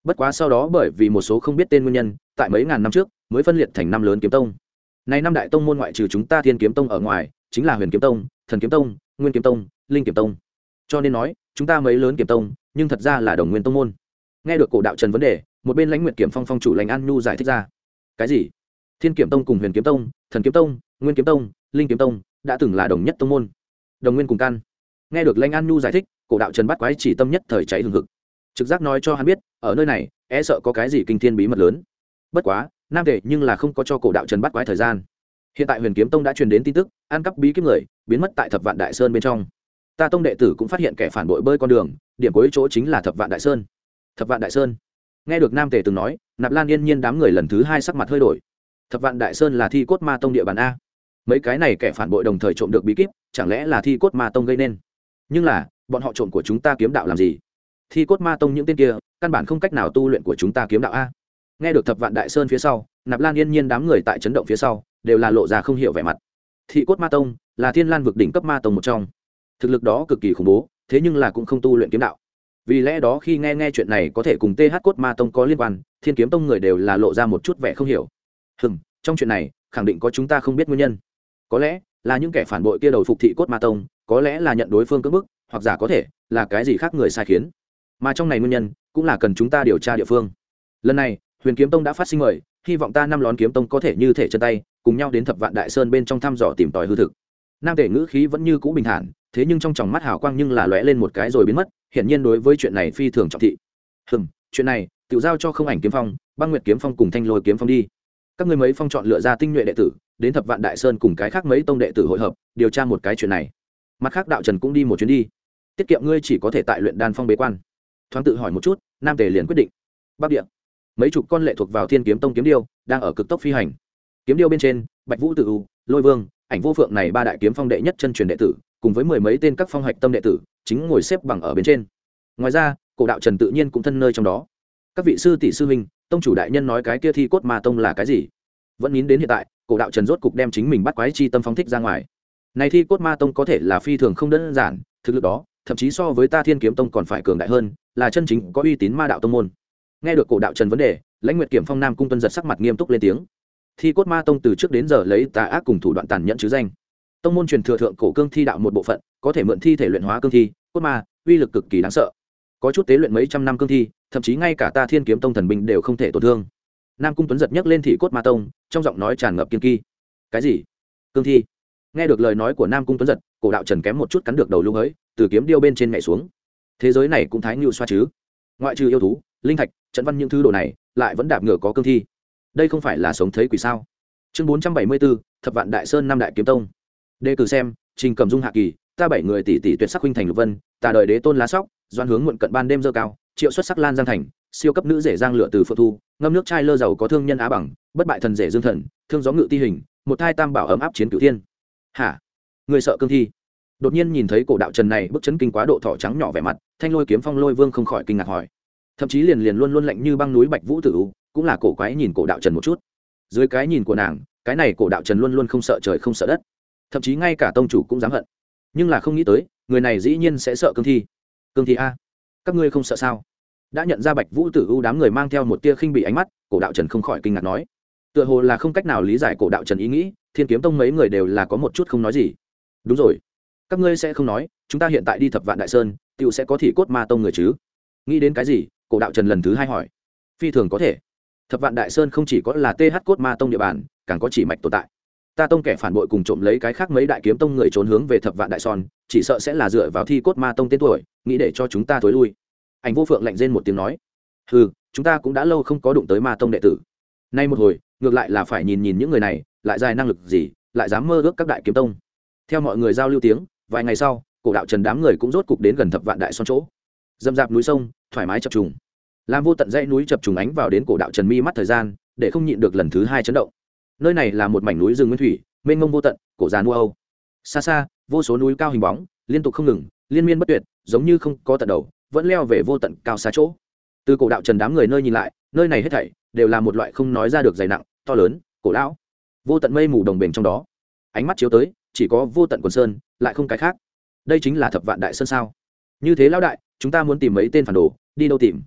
bất quá sau đó bởi vì một số không biết tên nguyên nhân tại mấy ngàn năm trước mới phân liệt thành năm lớn kiếm tông. Này năm đại tông môn ngoại trừ chúng ta Thiên Kiếm Tông ở ngoài chính là Huyền Kiếm Tông, Thần Kiếm Tông, Nguyên Kiếm Tông, Linh Kiếm Tông. Cho nên nói chúng ta mấy lớn kiếm tông nhưng thật ra là đồng nguyên tông môn. Nghe được cổ đạo trần vấn đề, một bên Lãnh Nguyệt Kiếm Phong phong chủ Lãnh An Nhu giải thích ra. Cái gì? Thiên Kiếm Tông cùng Huyền Kiếm Tông, Thần Kiếm Tông, Nguyên Kiếm Tông, Linh Kiếm Tông đã từng là đồng nhất tông môn, đồng nguyên cùng căn. Nghe được Lãnh An Nhu giải thích, cổ đạo trần bắt quái chỉ tâm nhất thời cháy hừng hực, trực giác nói cho hắn biết ở nơi này e sợ có cái gì kinh thiên bí mật lớn. Bất quá nam tề nhưng là không có cho cổ đạo trần bắt quái thời gian. Hiện tại Huyền Kiếm Tông đã truyền đến tin tức ăn cắp bí kíp người biến mất tại Thập Vạn Đại Sơn bên trong. Ta tông đệ tử cũng phát hiện kẻ phản bội bơi con đường, điểm cuối chỗ chính là Thập Vạn Đại Sơn. Thập Vạn Đại Sơn. Nghe được nam tề từng nói, Nạp Lan yên nhiên đám người lần thứ hai sắc mặt hơi đổi. Thập Vạn Đại Sơn là Thi Cốt Ma Tông địa bàn a. Mấy cái này kẻ phản bội đồng thời trộm được bí kíp, chẳng lẽ là Thi Cốt Ma Tông gây nên? Nhưng là bọn họ trộm của chúng ta kiếm đạo làm gì? Thi Cốt Ma Tông những tên kia căn bản không cách nào tu luyện của chúng ta kiếm đạo a. Nghe được Thập Vạn Đại Sơn phía sau, Nạp Lan yên nhiên đám người tại chấn động phía sau đều là lộ ra không hiểu vẻ mặt. Thi Cốt Ma Tông là Thiên Lan vực đỉnh cấp ma tông một trong, thực lực đó cực kỳ khủng bố, thế nhưng là cũng không tu luyện kiếm đạo. Vì lẽ đó khi nghe chuyện này có thể cùng TH Cốt Ma Tông có liên quan, Thiên Kiếm Tông người đều là lộ ra một chút vẻ không hiểu. Trong chuyện này khẳng định có chúng ta không biết nguyên nhân. Có lẽ là những kẻ phản bội kia đầu phục Thị Cốt Ma Tông, có lẽ là nhận đối phương cưỡng bức, hoặc giả có thể là cái gì khác người sai khiến. Mà trong này nguyên nhân cũng là cần chúng ta điều tra địa phương. Lần này Huyền Kiếm Tông đã phát sinh mời, hy vọng ta năm lón kiếm tông có thể như thể chân tay cùng nhau đến Thập Vạn Đại Sơn bên trong thăm dò tìm tòi hư thực. Nam tể ngữ khí vẫn như cũ bình thản, thế nhưng trong tròng mắt hào quang nhưng là lóe lên một cái rồi biến mất, hiển nhiên đối với chuyện này phi thường trọng thị. Chuyện này tự giao cho Không Ảnh Kiếm Phong, Băng Nguyệt Kiếm Phong cùng Thanh Lôi Kiếm Phong đi. Các ngươi mấy phong chọn lựa ra tinh nhuệ đệ tử, đến Thập Vạn Đại Sơn cùng cái khác mấy tông đệ tử hội hợp, điều tra một cái chuyện này. Mặt khác đạo trần cũng đi một chuyến đi. Tiết kiệm ngươi chỉ có thể tại luyện đan phong bế quan. Thoáng tự hỏi một chút, Nam tể liền quyết định. Bắc địa, mấy chục con lệ thuộc vào Thiên Kiếm Tông kiếm điêu đang ở cực tốc phi hành. Kiếm điêu bên trên, Bạch Vũ Tử U, Lôi Vương, Ảnh Vô Phượng này ba đại kiếm phong đệ nhất chân truyền đệ tử, cùng với mười mấy tên các phong hạch tâm đệ tử, chính ngồi xếp bằng ở bên trên. Ngoài ra, cổ đạo trần tự nhiên cũng thân nơi trong đó. Các vị sư tỷ sư huynh, tông chủ đại nhân nói cái kia Thi Cốt Ma Tông là cái gì? Vẫn nín đến hiện tại, cổ đạo trần rốt cục đem chính mình bắt quái chi tâm phóng thích ra ngoài. Này Thi Cốt Ma Tông có thể là phi thường không đơn giản, thực lực đó, thậm chí so với ta Thiên Kiếm Tông còn phải cường đại hơn, là chân chính có uy tín ma đạo tông môn. Nghe được cổ đạo trần vấn đề, Lãnh Nguyệt Kiếm Phong Nam Cung Tuân giật sắc mặt nghiêm túc lên tiếng. Thi Cốt Ma Tông từ trước đến giờ lấy tà ác cùng thủ đoạn tàn nhẫn chứ danh. Tông môn truyền thừa thượng cổ cương thi đạo một bộ phận, có thể mượn thi thể luyện hóa cương thi, cốt ma, uy lực cực kỳ đáng sợ. Có chút tế luyện mấy trăm năm cương thi, thậm chí ngay cả ta Thiên Kiếm Tông thần binh đều không thể tổn thương. Nam Cung Tuấn giật nhấc lên Thi Cốt Ma Tông, trong giọng nói tràn ngập kiên kỳ. Cái gì? Cương thi? Nghe được lời nói của Nam Cung Tuấn giật, cổ đạo trần kém một chút cắn được đầu lung ấy, từ kiếm điêu bên trên nhảy xuống. Thế giới này cũng thái ngưu xoa chứ? Ngoại trừ yêu thú, linh thạch, trận văn những thứ đồ này, lại vẫn đạp ngựa có cương thi. Đây không phải là sống thấy quỷ sao? Chương 474, Thập Vạn Đại Sơn năm đại kiếm tông. Đề cử xem, Trình Cẩm Dung hạ kỳ, ta bảy người tỷ tỷ tuyệt sắc huynh thành lục vân, ta đời đế tôn lá sóc, doan hướng muộn cận ban đêm dơ cao, triệu xuất sắc lan giang thành, siêu cấp nữ rể giang lửa từ phượng thu, ngâm nước chai lơ giàu có thương nhân á bằng, bất bại thần rể dương thần, thương gió ngự ti hình, một thai tam bảo ấm áp chiến cửu thiên. Hả? Người sợ cương thi? Đột nhiên nhìn thấy cổ đạo trần này bức chấn kinh quá độ thỏ trắng nhỏ vẻ mặt, Thanh Lôi Kiếm Phong Lôi Vương không khỏi kinh ngạc hỏi. Thậm chí liền luôn luôn lạnh như băng núi Bạch Vũ Tử U, cũng là cổ quái nhìn cổ đạo trần một chút. Dưới cái nhìn của nàng, cái này cổ đạo trần luôn luôn không sợ trời không sợ đất, thậm chí ngay cả tông chủ cũng dám hận. Nhưng là không nghĩ tới, người này dĩ nhiên sẽ sợ cương thi. Cương thi a? Các ngươi không sợ sao? Đã nhận ra Bạch Vũ Tử U đám người mang theo một tia khinh bị ánh mắt, cổ đạo trần không khỏi kinh ngạc nói. Tựa hồ là không cách nào lý giải cổ đạo trần ý nghĩ, Thiên Kiếm Tông mấy người đều là có một chút không nói gì. Đúng rồi, các ngươi sẽ không nói, chúng ta hiện tại đi Thập Vạn Đại Sơn, tiểu sẽ có Thị Cốt Ma Tông người chứ? Nghĩ đến cái gì? Cổ đạo trần lần thứ hai hỏi. Phi thường có thể. Thập Vạn Đại Sơn không chỉ có là TH Cốt Ma Tông địa bàn, càng có chỉ mạch tồn tại. Ta tông kẻ phản bội cùng trộm lấy cái khác mấy đại kiếm tông người trốn hướng về Thập Vạn Đại Sơn, chỉ sợ sẽ là dựa vào Thi Cốt Ma Tông tên tuổi, nghĩ để cho chúng ta thối lui. Ảnh Vô Phượng lạnh rên một tiếng nói. Hừ, chúng ta cũng đã lâu không có đụng tới Ma Tông đệ tử. Nay một hồi, ngược lại là phải nhìn nhìn những người này, lại dài năng lực gì, lại dám mơ ước các đại kiếm tông. Theo mọi người giao lưu tiếng, vài ngày sau, cổ đạo trần đám người cũng rốt cục đến gần Thập Vạn Đại Sơn chỗ. Dâm dạp núi sông, thoải mái chập trùng. Làm vô tận dãy núi chập trùng ánh vào đến cổ đạo trần mi mắt thời gian, để không nhịn được lần thứ hai chấn động. Nơi này là một mảnh núi rừng nguyên thủy, mênh mông vô tận, cổ già nua âu. Xa xa, vô số núi cao hình bóng, liên tục không ngừng, liên miên bất tuyệt, giống như không có tận đầu, vẫn leo về vô tận cao xa chỗ. Từ cổ đạo trần đám người nơi nhìn lại, nơi này hết thảy đều là một loại không nói ra được dày nặng, to lớn, cổ lão. Vô tận mây mù đồng bền trong đó. Ánh mắt chiếu tới, chỉ có vô tận quần sơn, lại không cái khác. Đây chính là Thập Vạn Đại Sơn sao? Như thế lão đại, chúng ta muốn tìm mấy tên phản đồ, đi đâu tìm?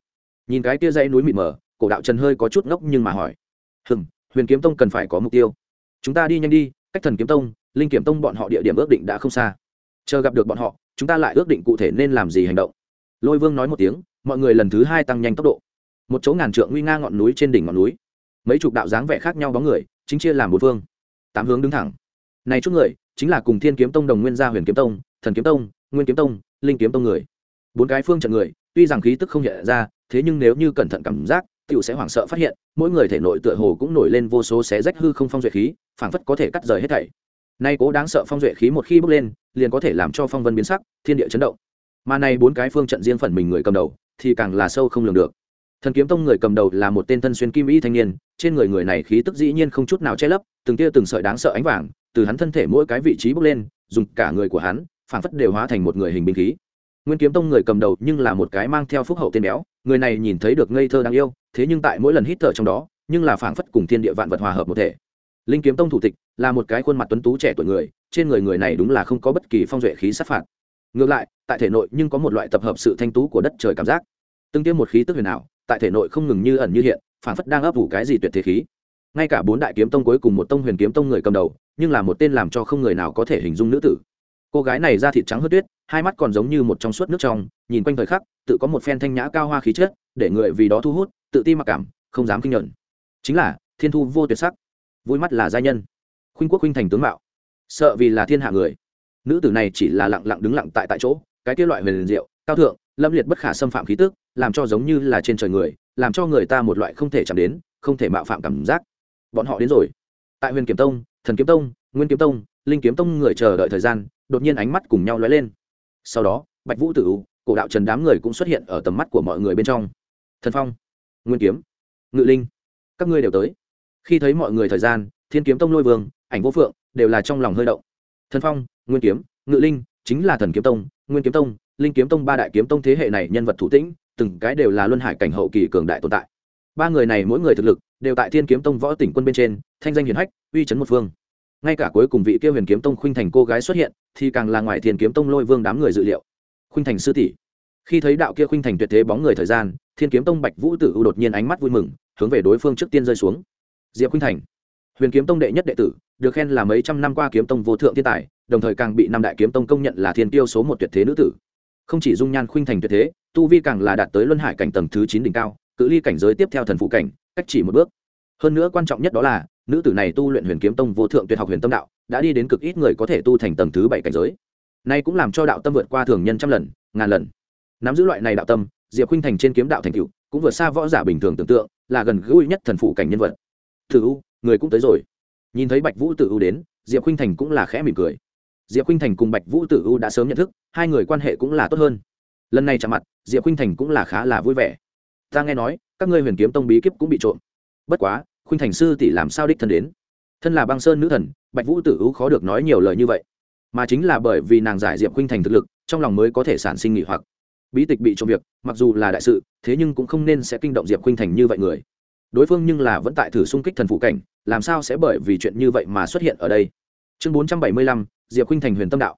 nhìn cái tia dãy núi mịt mờ, cổ đạo trần hơi có chút ngốc nhưng mà hỏi: Huyền Kiếm Tông cần phải có mục tiêu, chúng ta đi nhanh đi, cách Thần Kiếm Tông, Linh Kiếm Tông bọn họ địa điểm ước định đã không xa, chờ gặp được bọn họ chúng ta lại ước định cụ thể nên làm gì hành động. Lôi Vương nói một tiếng, mọi người lần thứ hai tăng nhanh tốc độ. Một chỗ ngàn trượng nguy nga ngọn núi, trên đỉnh ngọn núi mấy chục đạo dáng vẻ khác nhau bóng người chính chia làm bốn phương tám hướng đứng thẳng. Này chút người chính là cùng Thiên Kiếm Tông đồng nguyên gia Huyền Kiếm Tông, Thần Kiếm Tông, Nguyên Kiếm Tông, Linh Kiếm Tông người. Bốn cái phương trận người tuy rằng khí tức không hiện ra, thế nhưng nếu như cẩn thận cảm giác tiểu sẽ hoảng sợ phát hiện mỗi người thể nội tựa hồ cũng nổi lên vô số xé rách hư không phong duệ khí, phảng phất có thể cắt rời hết thảy. Nay cố đáng sợ phong duệ khí một khi bốc lên liền có thể làm cho phong vân biến sắc, thiên địa chấn động. Mà này bốn cái phương trận riêng phần mình người cầm đầu thì càng là sâu không lường được. Thần Kiếm Tông người cầm đầu là một tên thân xuyên kim y thanh niên, trên người người này khí tức dĩ nhiên không chút nào che lấp, từng tia từng sợi đáng sợ ánh vàng từ hắn thân thể mỗi cái vị trí bốc lên, dùng cả người của hắn phảng phất đều hóa thành một người hình binh khí. Nguyên Kiếm Tông người cầm đầu nhưng là một cái mang theo phúc hậu tên béo, người này nhìn thấy được ngây thơ đáng yêu, thế nhưng tại mỗi lần hít thở trong đó nhưng là phảng phất cùng thiên địa vạn vật hòa hợp một thể. Linh Kiếm Tông thủ tịch là một cái khuôn mặt tuấn tú trẻ tuổi người, trên người người này đúng là không có bất kỳ phong duệ khí sát phạt, ngược lại tại thể nội nhưng có một loại tập hợp sự thanh tú của đất trời cảm giác, từng tiêm một khí tức huyền ảo tại thể nội không ngừng như ẩn như hiện, phảng phất đang ấp ủ cái gì tuyệt thế khí. Ngay cả bốn đại kiếm tông cuối cùng một tông Huyền Kiếm Tông người cầm đầu nhưng là một tên làm cho không người nào có thể hình dung nữ tử. Cô gái này da thịt trắng hớt tuyết, hai mắt còn giống như một trong suốt nước trong, nhìn quanh thời khắc tự có một phen thanh nhã cao hoa khí chất, để người vì đó thu hút, tự ti mặc cảm, không dám kinh nhận. Chính là thiên thu vô tuyệt sắc, vui mắt là giai nhân, khuynh quốc khuynh thành tướng mạo, sợ vì là thiên hạ người. Nữ tử này chỉ là lặng lặng đứng lặng tại chỗ, cái kia loại huyền diệu cao thượng lâm liệt bất khả xâm phạm khí tức làm cho giống như là trên trời người, làm cho người ta một loại không thể chạm đến, không thể mạo phạm cảm giác. Bọn họ đến rồi. Tại Huyền Kiếm Tông, Thần Kiếm Tông, Nguyên Kiếm Tông, Linh Kiếm Tông người chờ đợi thời gian đột nhiên ánh mắt cùng nhau lóe lên. Sau đó Bạch Vũ Tử, Cổ Đạo Trần đám người cũng xuất hiện ở tầm mắt của mọi người bên trong. Thần Phong, Nguyên Kiếm, Ngự Linh, các ngươi đều tới. Khi thấy mọi người thời gian, Thiên Kiếm Tông Lôi Vương, Ảnh Vô Phượng đều là trong lòng hơi động. Thần Phong, Nguyên Kiếm, Ngự Linh chính là Thần Kiếm Tông, Nguyên Kiếm Tông, Linh Kiếm Tông ba đại kiếm tông thế hệ này nhân vật thủ tĩnh, từng cái đều là luân hải cảnh hậu kỳ cường đại tồn tại. Ba người này mỗi người thực lực đều tại Thiên Kiếm Tông võ tỉnh quân bên trên, thanh danh hiển hách, uy chấn một phương. Ngay cả cuối cùng vị kia Huyền Kiếm Tông Khuynh Thành cô gái xuất hiện, thì càng là ngoài Thiên Kiếm Tông Lôi Vương đám người dự liệu. Khuynh Thành sư tỷ. Khi thấy đạo kia Khuynh Thành tuyệt thế bóng người thời gian, Thiên Kiếm Tông Bạch Vũ Tử đột nhiên ánh mắt vui mừng, hướng về đối phương trước tiên rơi xuống. Diệp Khuynh Thành, Huyền Kiếm Tông đệ nhất đệ tử, được khen là mấy trăm năm qua kiếm tông vô thượng thiên tài, đồng thời càng bị năm đại kiếm tông công nhận là thiên tiêu số một tuyệt thế nữ tử. Không chỉ dung nhan Khuynh Thành tuyệt thế, tu vi càng là đạt tới luân hải cảnh tầng thứ 9 đỉnh cao, cự ly cảnh giới tiếp theo thần phụ cảnh, cách chỉ một bước. Hơn nữa quan trọng nhất đó là, nữ tử này tu luyện Huyền Kiếm Tông vô thượng tuyệt học Huyền Tâm đạo, đã đi đến cực ít người có thể tu thành tầng thứ 7 cảnh giới. Nay cũng làm cho đạo tâm vượt qua thường nhân trăm lần, ngàn lần. Nắm giữ loại này đạo tâm, Diệp Khuynh Thành trên kiếm đạo thành tựu, cũng vượt xa võ giả bình thường tưởng tượng, là gần gũi nhất thần phụ cảnh nhân vật. Tử U, người cũng tới rồi. Nhìn thấy Bạch Vũ Tử U đến, Diệp Khuynh Thành cũng là khẽ mỉm cười. Diệp Khuynh Thành cùng Bạch Vũ Tử U đã sớm nhận thức, hai người quan hệ cũng là tốt hơn. Lần này chạm mặt, Diệp Khuynh Thành cũng là khá là vui vẻ. Ta nghe nói, các ngươi Huyền Kiếm Tông bí kíp cũng bị trộm. Bất quá, Khuynh Thành sư tỷ làm sao đích thân đến? Thân là Băng Sơn nữ thần, Bạch Vũ Tử U khó được nói nhiều lời như vậy, mà chính là bởi vì nàng giải Diệp Khuynh Thành thực lực, trong lòng mới có thể sản sinh nghi hoặc. Bí tịch bị trộm việc, mặc dù là đại sự, thế nhưng cũng không nên sẽ kinh động Diệp Khuynh Thành như vậy người. Đối phương nhưng là vẫn tại thử xung kích thần phụ cảnh, làm sao sẽ bởi vì chuyện như vậy mà xuất hiện ở đây? Chương 475, Diệp Khuynh Thành Huyền Tâm đạo.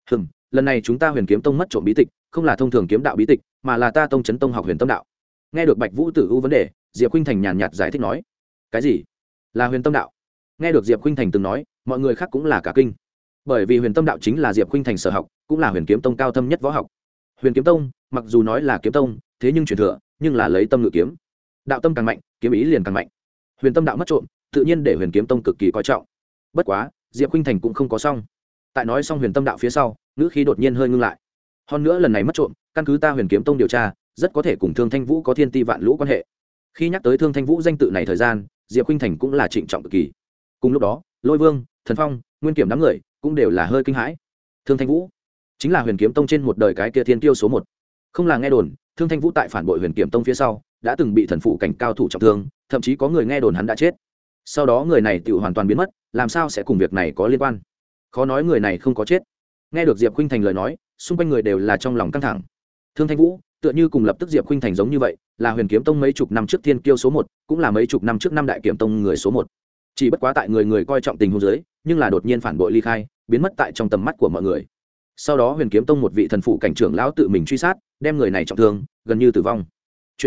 Lần này chúng ta Huyền Kiếm Tông mất trộm bí tịch, không là thông thường kiếm đạo bí tịch, mà là ta tông chấn tông học Huyền Tâm đạo. Nghe được Bạch Vũ Tử U vấn đề, Diệp Khuynh Thành nhàn nhạt giải thích nói: cái gì là Huyền Tâm đạo? Nghe được Diệp Khuynh Thành từng nói, mọi người khác cũng là cả kinh, bởi vì Huyền Tâm đạo chính là Diệp Khuynh Thành sở học, cũng là Huyền Kiếm Tông cao thâm nhất võ học. Huyền Kiếm Tông mặc dù nói là kiếm tông, thế nhưng truyền thừa nhưng là lấy tâm ngự kiếm, đạo tâm càng mạnh, kiếm ý liền càng mạnh. Huyền Tâm đạo mất trộm, tự nhiên để Huyền Kiếm Tông cực kỳ coi trọng. Bất quá, Diệp Khuynh Thành cũng không có xong. Tại nói xong Huyền Tâm đạo phía sau, ngữ khí đột nhiên hơi ngưng lại. Hơn nữa lần này mất trộm, căn cứ ta Huyền Kiếm Tông điều tra, rất có thể cùng Thương Thanh Vũ có thiên ti vạn lũ quan hệ. Khi nhắc tới Thương Thanh Vũ danh tự này thời gian, Diệp Khuynh Thành cũng là trịnh trọng cực kỳ. Cùng lúc đó, Lôi Vương, Thần Phong, Nguyên Kiểm đám người cũng đều là hơi kinh hãi. Thương Thanh Vũ chính là Huyền Kiếm Tông trên một đời cái kia thiên tiêu số 1. Không là nghe đồn, Thương Thanh Vũ tại phản bội Huyền Kiếm Tông phía sau, đã từng bị thần phụ cảnh cao thủ trọng thương, thậm chí có người nghe đồn hắn đã chết. Sau đó người này tự hoàn toàn biến mất, làm sao sẽ cùng việc này có liên quan? Khó nói người này không có chết. Nghe được Diệp Khuynh Thành lời nói, xung quanh người đều là trong lòng căng thẳng. Thương Thanh Vũ tựa như cùng lập tức Diệp Khuynh Thành giống như vậy, là Huyền Kiếm Tông mấy chục năm trước thiên kiêu số 1, cũng là mấy chục năm trước năm đại kiếm tông người số 1. Chỉ bất quá tại người người coi trọng tình huống dưới, nhưng là đột nhiên phản bội ly khai, biến mất tại trong tầm mắt của mọi người. Sau đó Huyền Kiếm Tông một vị thần phụ cảnh trưởng lão tự mình truy sát, đem người này trọng thương, gần như tử vong. Chuyện này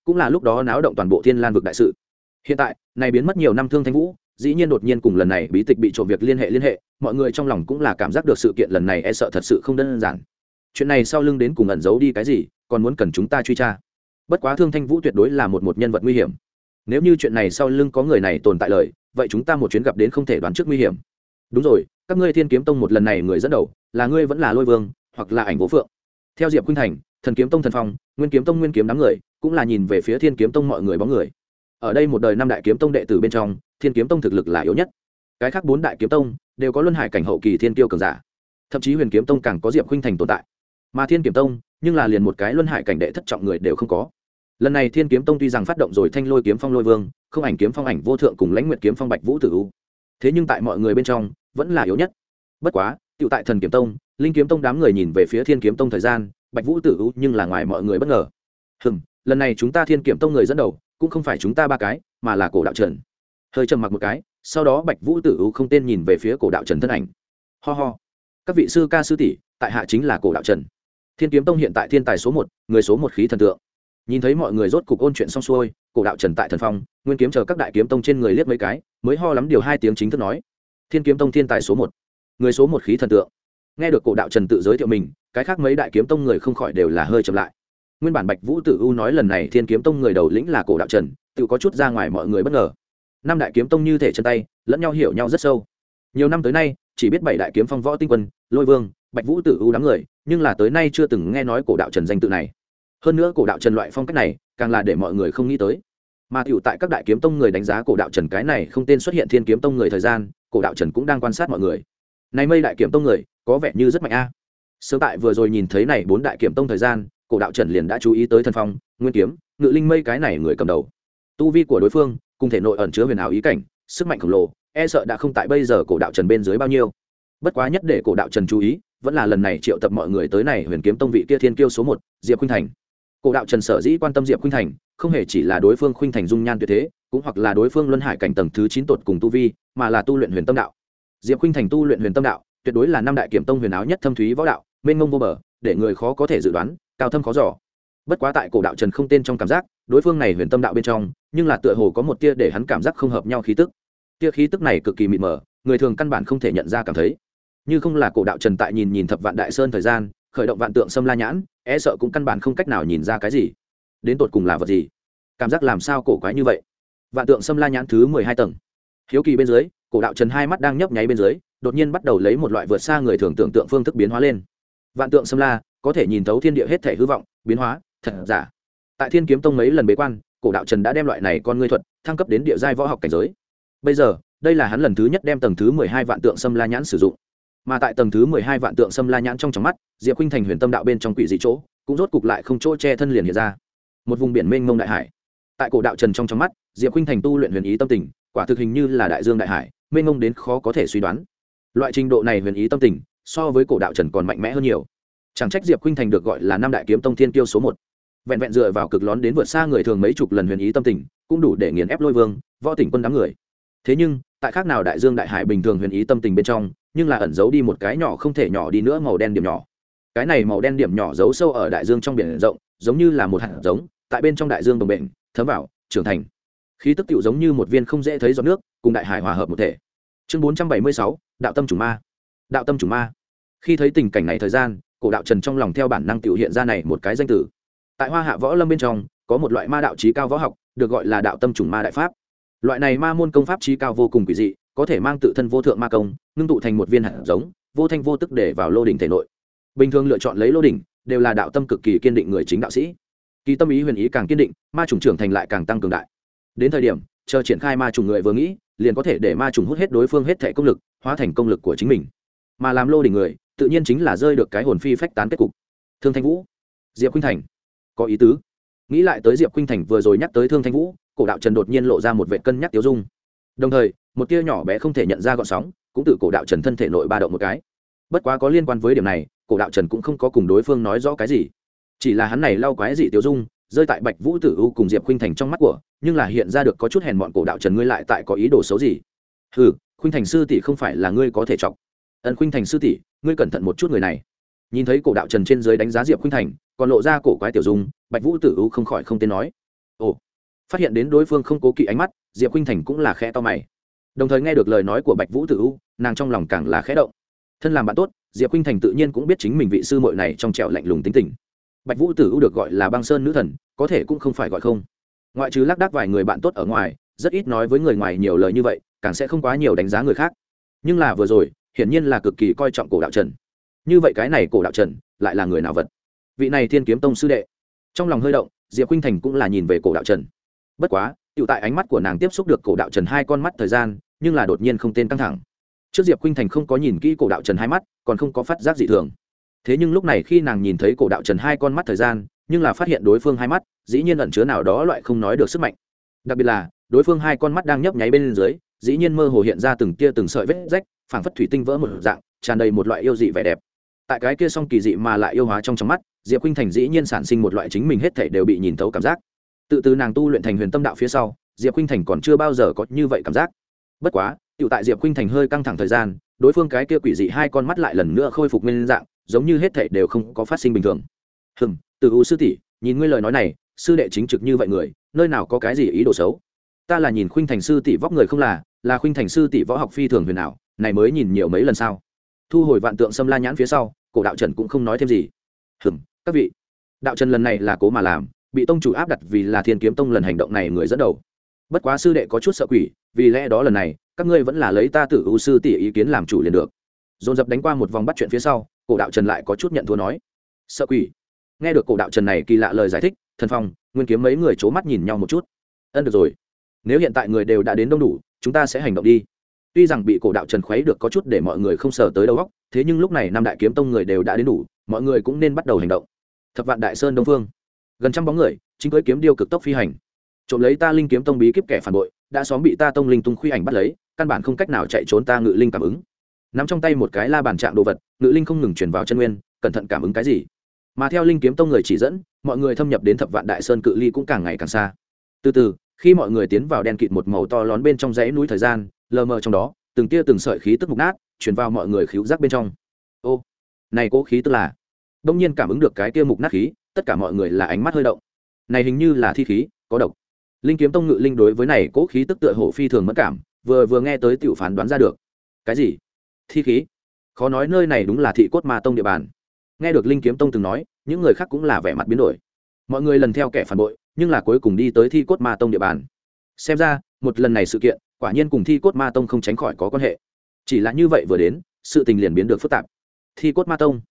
cũng là lúc đó náo động toàn bộ thiên lan vực đại sự. Hiện tại này biến mất nhiều năm Thương Thanh Vũ dĩ nhiên đột nhiên cùng lần này bí tịch bị trộm việc liên hệ, mọi người trong lòng cũng là cảm giác được sự kiện lần này e sợ thật sự không đơn giản. Chuyện này sau lưng đến cùng ẩn giấu đi cái gì, còn muốn cần chúng ta truy tra. Bất quá Thương Thanh Vũ tuyệt đối là một nhân vật nguy hiểm. Nếu như chuyện này sau lưng có người này tồn tại lời, vậy chúng ta một chuyến gặp đến không thể đoán trước nguy hiểm. Đúng rồi, các ngươi Thiên Kiếm Tông một lần này người dẫn đầu, là ngươi vẫn là Lôi Vương, hoặc là Ảnh Vô Phượng. Theo Diệp Khuynh Thành, Thần Kiếm Tông Thần Phong, Nguyên Kiếm Tông Nguyên Kiếm đám người, cũng là nhìn về phía Thiên Kiếm Tông mọi người bóng người. Ở đây một đời năm đại kiếm tông đệ tử bên trong, Thiên Kiếm Tông thực lực là yếu nhất. Cái khác bốn đại kiếm tông đều có luân hải cảnh hậu kỳ thiên kiêu cường giả, thậm chí Huyền Kiếm Tông càng có Diệp Khuynh Thành tồn tại. Mà Thiên Kiếm Tông, nhưng là liền một cái luân hải cảnh đệ thất trọng người đều không có. Lần này Thiên Kiếm Tông tuy rằng phát động rồi Thanh Lôi kiếm phong Lôi Vương, Không Ảnh kiếm phong Ảnh Vô Thượng cùng Lãnh Nguyệt kiếm phong Bạch Vũ Tử U, thế nhưng tại mọi người bên trong vẫn là yếu nhất. Bất quá, tựu tại Thần Kiếm Tông, Linh Kiếm Tông đám người nhìn về phía Thiên Kiếm Tông thời gian, Bạch Vũ Tử U nhưng là ngoài mọi người bất ngờ. Lần này chúng ta Thiên Kiếm Tông người dẫn đầu, cũng không phải chúng ta ba cái, mà là Cổ Đạo Trần. Hơi trầm mặc một cái, sau đó Bạch Vũ Tử U không tên nhìn về phía Cổ Đạo Trần thân ảnh. Ho ho, các vị sư ca sư tỷ, tại hạ chính là Cổ Đạo Trần. Thiên Kiếm Tông hiện tại thiên tài số 1, người số 1 khí thần tượng. Nhìn thấy mọi người rốt cục ôn chuyện xong xuôi, Cổ Đạo Trần tại Thần Phong, Nguyên Kiếm chờ các đại kiếm tông trên người liếc mấy cái, mới ho lắm điều 2 tiếng chính thức nói: Thiên Kiếm Tông thiên tài số 1, người số 1 khí thần tượng. Nghe được Cổ Đạo Trần tự giới thiệu mình, cái khác mấy đại kiếm tông người không khỏi đều là hơi chậm lại. Nguyên bản Bạch Vũ Tử U nói lần này Thiên Kiếm Tông người đầu lĩnh là Cổ Đạo Trần, tự có chút ra ngoài mọi người bất ngờ. Năm đại kiếm tông như thể chân tay, lẫn nhau hiểu nhau rất sâu. Nhiều năm tới nay, chỉ biết 7 đại kiếm phong Võ Tinh Quân, Lôi Vương, Bạch Vũ Tử U đám người, nhưng là tới nay chưa từng nghe nói Cổ Đạo Trần danh tự này. Hơn nữa Cổ Đạo Trần loại phong cách này, càng là để mọi người không nghĩ tới. Mà tiểu tại các đại kiếm tông người đánh giá Cổ Đạo Trần cái này không tên xuất hiện Thiên Kiếm Tông người thời gian, Cổ Đạo Trần cũng đang quan sát mọi người. Này mây đại kiếm tông người, có vẻ như rất mạnh a. Sớm tại vừa rồi nhìn thấy này 4 đại kiếm tông thời gian, Cổ Đạo Trần liền đã chú ý tới Thần Phong, Nguyên Kiếm, Ngự Linh mây cái này người cầm đầu. Tu vi của đối phương, cùng thể nội ẩn chứa huyền ảo ý cảnh, sức mạnh khổng lồ, e sợ đã không tại bây giờ Cổ Đạo Trần bên dưới bao nhiêu. Bất quá nhất để Cổ Đạo Trần chú ý, vẫn là lần này triệu tập mọi người tới này Huyền Kiếm Tông vị kia thiên kiêu số 1, Diệp Khuynh Thành. Cổ Đạo Trần sở dĩ quan tâm Diệp Khuynh Thành, không hề chỉ là đối phương Khuynh Thành dung nhan tuyệt thế, cũng hoặc là đối phương luân hải cảnh tầng thứ 9 tột cùng tu vi, mà là tu luyện Huyền Tâm đạo. Diệp Khuynh Thành tu luyện Huyền Tâm đạo, tuyệt đối là năm đại kiếm tông huyền áo nhất thâm thúy võ đạo, mênh mông vô bờ, để người khó có thể dự đoán, cao thâm khó dò. Bất quá tại Cổ Đạo Trần không tên trong cảm giác, đối phương này Huyền Tâm đạo bên trong, nhưng là tựa hồ có một tia để hắn cảm giác không hợp nhau khí tức. Tia khí tức này cực kỳ mịt mờ, người thường căn bản không thể nhận ra cảm thấy. Như không là Cổ Đạo Trần tại nhìn Thập Vạn Đại Sơn thời gian, khởi động Vạn Tượng Xâm La nhãn, e sợ cũng căn bản không cách nào nhìn ra cái gì. Đến tột cùng là vật gì? Cảm giác làm sao cổ quái như vậy? Vạn Tượng Xâm La nhãn thứ 12 tầng. Hiếu kỳ bên dưới, Cổ Đạo Trần hai mắt đang nhấp nháy bên dưới, đột nhiên bắt đầu lấy một loại vượt xa người thường tưởng tượng phương thức biến hóa lên. Vạn Tượng Xâm La có thể nhìn thấu thiên địa hết thể hư vọng, biến hóa, thật giả. Tại Thiên Kiếm Tông mấy lần bế quan, Cổ Đạo Trần đã đem loại này con ngươi thuật thăng cấp đến địa giai võ học cảnh giới. Bây giờ, đây là hắn lần thứ nhất đem tầng thứ 12 Vạn Tượng Xâm La nhãn sử dụng. Mà tại tầng thứ 12 Vạn Tượng Xâm La nhãn trong mắt, Diệp Khuynh Thành Huyền Tâm đạo bên trong quỷ dị chỗ, cũng rốt cục lại không chỗ che thân liền hiện ra. Một vùng biển mênh mông đại hải. Tại Cổ Đạo Trần trong mắt, Diệp Khuynh Thành tu luyện huyền ý tâm tình, quả thực hình như là đại dương đại hải, mênh mông đến khó có thể suy đoán. Loại trình độ này huyền ý tâm tình, so với Cổ Đạo Trần còn mạnh mẽ hơn nhiều. Chẳng trách Diệp Khuynh Thành được gọi là năm đại kiếm tông thiên kiêu số 1. Vẹn vẹn dựa vào cực lón đến vượt xa người thường mấy chục lần huyền ý tâm tình, cũng đủ để nghiền ép Lôi Vương, Võ Tỉnh Quân đám người. Thế nhưng, tại khác nào đại dương đại hải bình thường huyền ý tâm tình bên trong, nhưng là ẩn giấu đi một cái nhỏ không thể nhỏ đi nữa màu đen điểm nhỏ. Cái này màu đen điểm nhỏ giấu sâu ở đại dương trong biển rộng, giống như là một hạt giống, tại bên trong đại dương đồng bền, thấm vào, trưởng thành. Khí tức tựu giống như một viên không dễ thấy giọt nước, cùng đại hải hòa hợp một thể. Chương 476, đạo tâm chủng ma. Đạo tâm chủng ma. Khi thấy tình cảnh này thời gian, Cổ Đạo Trần trong lòng theo bản năng tựu hiện ra này một cái danh tử. Tại Hoa Hạ Võ Lâm bên trong, có một loại ma đạo chí cao võ học, được gọi là đạo tâm chủng ma đại pháp. Loại này ma môn công pháp chí cao vô cùng quỷ dị, có thể mang tự thân vô thượng ma công, ngưng tụ thành một viên hạt giống, vô thanh vô tức để vào lô đỉnh thể nội. Bình thường lựa chọn lấy lô đỉnh, đều là đạo tâm cực kỳ kiên định người chính đạo sĩ. Kỳ tâm ý huyền ý càng kiên định, ma chủng trưởng thành lại càng tăng cường đại. Đến thời điểm, chờ triển khai ma chủng người vừa nghĩ, liền có thể để ma chủng hút hết đối phương hết thể công lực, hóa thành công lực của chính mình. Mà làm lô đỉnh người, tự nhiên chính là rơi được cái hồn phi phách tán kết cục. Thương Thanh Vũ, Diệp Khuynh Thành, có ý tứ. Nghĩ lại tới Diệp Khuynh Thành vừa rồi nhắc tới Thương Thanh Vũ, Cổ Đạo Trần đột nhiên lộ ra một vẻ cân nhắc tiêu dung. Đồng thời, một tia nhỏ bé không thể nhận ra gợn sóng, cũng từ Cổ Đạo Trần thân thể nội ba động một cái. Bất quá có liên quan với điểm này, Cổ Đạo Trần cũng không có cùng đối phương nói rõ cái gì, chỉ là hắn này lau quái dị tiêu dung, rơi tại Bạch Vũ Tử U cùng Diệp Khuynh Thành trong mắt của, nhưng là hiện ra được có chút hèn mọn. Cổ Đạo Trần, ngươi lại tại có ý đồ xấu gì? Hừ, Khuynh Thành sư tỷ không phải là ngươi có thể chọc. Khuynh Thành sư tỷ, ngươi cẩn thận một chút người này. Nhìn thấy Cổ Đạo Trần trên dưới đánh giá Diệp Khuynh Thành, còn lộ ra cổ quái tiểu dung, Bạch Vũ Tử U không khỏi không tên nói: ồ, phát hiện đến đối phương không cố kỵ ánh mắt, Diệp Khuynh Thành cũng là khẽ to mày. Đồng thời nghe được lời nói của Bạch Vũ Tử U, nàng trong lòng càng là khẽ động. Thân làm bạn tốt, Diệp Khuynh Thành tự nhiên cũng biết chính mình vị sư muội này trong trẻo lạnh lùng tính tình. Bạch Vũ Tử U được gọi là Băng Sơn nữ thần, có thể cũng không phải gọi không. Ngoại trừ lác đác vài người bạn tốt ở ngoài, rất ít nói với người ngoài nhiều lời như vậy, càng sẽ không quá nhiều đánh giá người khác. Nhưng là vừa rồi, hiển nhiên là cực kỳ coi trọng Cổ Đạo Trần. Như vậy cái này Cổ Đạo Trần lại là người nào vật? Vị này Thiên Kiếm Tông sư đệ. Trong lòng hơi động, Diệp Khuynh Thành cũng là nhìn về Cổ Đạo Trần. Bất quá, tiểu tại ánh mắt của nàng tiếp xúc được Cổ Đạo Trần hai con mắt thời gian, nhưng là đột nhiên không tên căng thẳng. Trước Diệp Khuynh Thành không có nhìn kỹ Cổ Đạo Trần hai mắt, còn không có phát giác dị thường. Thế nhưng lúc này khi nàng nhìn thấy Cổ Đạo Trần hai con mắt thời gian, nhưng là phát hiện đối phương hai mắt dĩ nhiên ẩn chứa nào đó loại không nói được sức mạnh. Đặc biệt là đối phương hai con mắt đang nhấp nháy bên dưới, dĩ nhiên mơ hồ hiện ra từng tia từng sợi vết rách, phảng phất thủy tinh vỡ một dạng, tràn đầy một loại yêu dị vẻ đẹp. Tại cái kia song kỳ dị mà lại yêu hóa trong mắt, Diệp Khuynh Thành dĩ nhiên sản sinh một loại chính mình hết thảy đều bị nhìn thấu cảm giác. Tự từ nàng tu luyện thành Huyền Tâm đạo phía sau, Diệp Khuynh Thành còn chưa bao giờ có như vậy cảm giác. Bất quá, tiểu tại Diệp Khuynh Thành hơi căng thẳng thời gian, đối phương cái kia quỷ dị hai con mắt lại lần nữa khôi phục nguyên dạng, giống như hết thảy đều không có phát sinh bình thường. Từ U sư tỷ, nhìn ngươi lời nói này, sư đệ chính trực như vậy người, nơi nào có cái gì ý đồ xấu? Ta là nhìn Khuynh Thành sư tỷ vóc người không là Khuynh Thành sư tỷ võ học phi thường huyền ảo, này mới nhìn nhiều mấy lần sao? Thu hồi Vạn Tượng Xâm La nhãn phía sau, Cổ Đạo Trần cũng không nói thêm gì. Các vị, Đạo Trần lần này là cố mà làm, bị tông chủ áp đặt vì là Thiên Kiếm Tông lần hành động này người dẫn đầu. Bất quá sư đệ có chút sợ quỷ, vì lẽ đó lần này các ngươi vẫn là lấy ta Tử U sư tỷ ý kiến làm chủ liền được. Dồn dập đánh qua một vòng bắt chuyện phía sau, Cổ Đạo Trần lại có chút nhận thua nói: sợ quỷ. Nghe được Cổ Đạo Trần này kỳ lạ lời giải thích, Thần Phong, Nguyên Kiếm mấy người c mắt nhìn nhau một chút. Được rồi, nếu hiện tại người đều đã đến đông đủ, chúng ta sẽ hành động đi. Tuy rằng bị Cổ Đạo Trần khuấy được có chút để mọi người không sờ tới đầu óc, thế nhưng lúc này năm đại kiếm tông người đều đã đến đủ, mọi người cũng nên bắt đầu hành động. Thập Vạn Đại Sơn Đông Phương, gần trăm bóng người chính cưỡi kiếm điêu cực tốc phi hành, trộm lấy ta Linh Kiếm Tông bí kíp kẻ phản bội, đã xóm bị ta Tông Linh Tung Khuy ảnh bắt lấy, căn bản không cách nào chạy trốn ta Ngự Linh cảm ứng. Nắm trong tay một cái la bàn trạng đồ vật, Ngự Linh không ngừng truyền vào chân nguyên, cẩn thận cảm ứng cái gì. Mà theo Linh Kiếm Tông người chỉ dẫn, mọi người thâm nhập đến Thập Vạn Đại Sơn cự ly cũng càng ngày càng xa. Từ từ, khi mọi người tiến vào đen kịt một màu to lớn bên trong dãy núi thời gian, lờ mờ trong đó, từng tia từng sợi khí tức mục nát truyền vào mọi người khứu giác bên trong. Ô, này cố khí tức là? Đông nhiên cảm ứng được cái tia mục nát khí, tất cả mọi người là ánh mắt hơi động. Này hình như là thi khí, có độc. Linh Kiếm Tông Ngự Linh đối với này cố khí tức tựa hồ phi thường mẫn cảm, vừa nghe tới tiểu phán đoán ra được. Cái gì? Thi khí? Khó nói nơi này đúng là Thị Cốt Ma Tông địa bàn. Nghe được Linh Kiếm Tông từng nói, những người khác cũng là vẻ mặt biến đổi. Mọi người lần theo kẻ phản bội, nhưng là cuối cùng đi tới Thi Cốt Ma Tông địa bàn. Xem ra, một lần này sự kiện, quả nhiên cùng Thi Cốt Ma Tông không tránh khỏi có quan hệ. Chỉ là như vậy vừa đến, sự tình liền biến được phức tạp. Thi Cốt Ma Tông?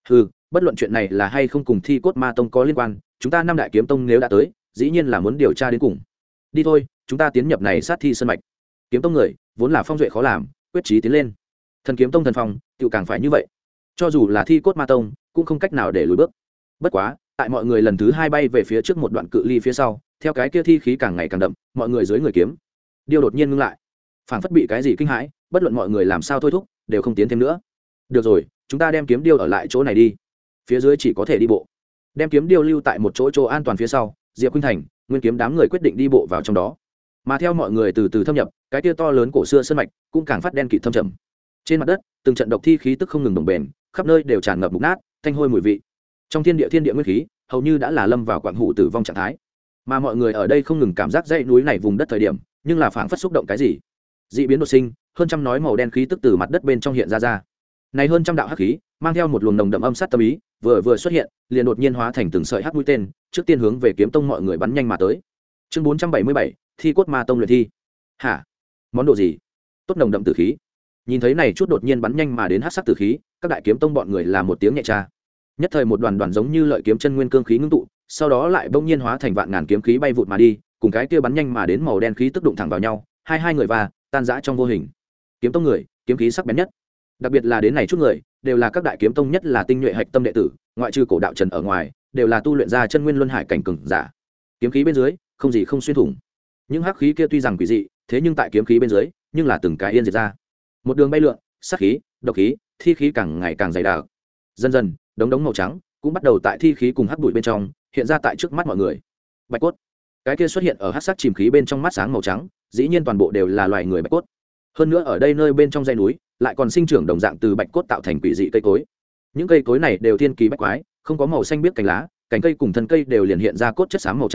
Bất luận chuyện này là hay không cùng Thi Cốt Ma Tông có liên quan, chúng ta năm đại kiếm tông nếu đã tới, dĩ nhiên là muốn điều tra đến cùng. Đi thôi, chúng ta tiến nhập này sát thi sơn mạch. Kiếm tông người vốn là phong duệ khó làm, quyết chí tiến lên. Thần Kiếm Tông Thần Phong, tự càng phải như vậy. Cho dù là Thi Cốt Ma Tông, cũng không cách nào để lùi bước. Bất quá, tại mọi người lần thứ hai bay về phía trước một đoạn cự ly phía sau, theo cái kia thi khí càng ngày càng đậm, mọi người dưới người kiếm điêu đột nhiên ngưng lại, phảng phất bị cái gì kinh hãi, bất luận mọi người làm sao thôi thúc, đều không tiến thêm nữa. Được rồi, chúng ta đem kiếm điêu ở lại chỗ này đi. Phía dưới chỉ có thể đi bộ. Đem kiếm điêu lưu tại một chỗ an toàn phía sau, Diệp Khuynh Thành, Nguyên Kiếm đám người quyết định đi bộ vào trong đó. Mà theo mọi người từ từ thâm nhập, cái kia to lớn cổ xưa sơn mạch cũng càng phát đen kịt thâm trầm. Trên mặt đất, từng trận độc thi khí tức không ngừng đồng bền, khắp nơi đều tràn ngập mục nát, thanh hôi mùi vị. Trong thiên địa nguyên khí, hầu như đã là lâm vào quặng hủ tử vong trạng thái. Mà mọi người ở đây không ngừng cảm giác dãy núi này vùng đất thời điểm, nhưng là phảng phất xúc động cái gì. Dị biến đột sinh, hơn trăm nói màu đen khí tức từ mặt đất bên trong hiện ra. Này hơn trăm đạo hắc khí, mang theo một luồng nồng đậm âm sát tâm ý, vừa xuất hiện, liền đột nhiên hóa thành từng sợi hắc mũi tên, trước tiên hướng về Kiếm Tông mọi người bắn nhanh mà tới. Chương 477, Thi Cốt Ma Tông luyện thi. Hả? Món đồ gì? Tốt nồng đậm tử khí. Nhìn thấy này chút đột nhiên bắn nhanh mà đến hắc sắc tử khí, các đại kiếm tông bọn người là một tiếng nhẹ tra. Nhất thời một đoàn giống như lợi kiếm chân nguyên cương khí ngưng tụ, sau đó lại bỗng nhiên hóa thành vạn ngàn kiếm khí bay vụt mà đi, cùng cái kia bắn nhanh mà đến màu đen khí tức đụng thẳng vào nhau, hai người và tan rã trong vô hình. Kiếm tông người, kiếm khí sắc bén nhất. Đặc biệt là đến này chút người, đều là các đại kiếm tông nhất là tinh nhuệ hạch tâm đệ tử, ngoại trừ Cổ Đạo Trần ở ngoài, đều là tu luyện ra chân nguyên luân hải cảnh cường giả. Kiếm khí bên dưới, không gì không xuyên thủng. Những hắc khí kia tuy rằng quỷ dị, thế nhưng tại kiếm khí bên dưới, nhưng là từng cái yên diệt ra. Một đường bay lượn, sát khí, độc khí, thi khí càng ngày càng dày đặc. Dần dần, đống màu trắng cũng bắt đầu tại thi khí cùng hắc bụi bên trong hiện ra tại trước mắt mọi người. Bạch cốt, cái kia xuất hiện ở hắc sắc chìm khí bên trong mắt sáng màu trắng, dĩ nhiên toàn bộ đều là loài người bạch cốt. Hơn nữa ở đây nơi bên trong dãy núi, lại còn sinh trưởng đồng dạng từ bạch cốt tạo thành quỷ dị cây cối. Những cây cối này đều thiên kỳ bách quái, không có màu xanh biếc cành lá, cành cây cùng thân cây đều liền hiện ra cốt chất xám màu trắng,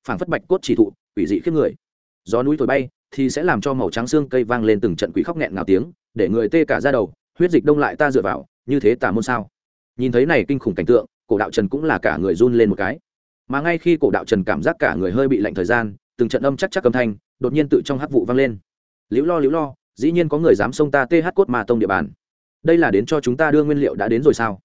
phảng phất bạch cốt chỉ thụ quỷ dị khiếp người. Gió núi thổi bay thì sẽ làm cho màu trắng xương cây vang lên từng trận quỷ khóc nghẹn ngào tiếng, để người tê cả da đầu, huyết dịch đông lại ta dựa vào, như thế tà môn sao? Nhìn thấy này kinh khủng cảnh tượng, Cổ Đạo Trần cũng là cả người run lên một cái. Mà ngay khi Cổ Đạo Trần cảm giác cả người hơi bị lạnh thời gian, từng trận âm chắc âm thanh đột nhiên tự trong hắc vụ vang lên. Liễu lo, dĩ nhiên có người dám xông ta TH Cốt Ma Tông địa bàn. Đây là đến cho chúng ta đưa nguyên liệu đã đến rồi sao?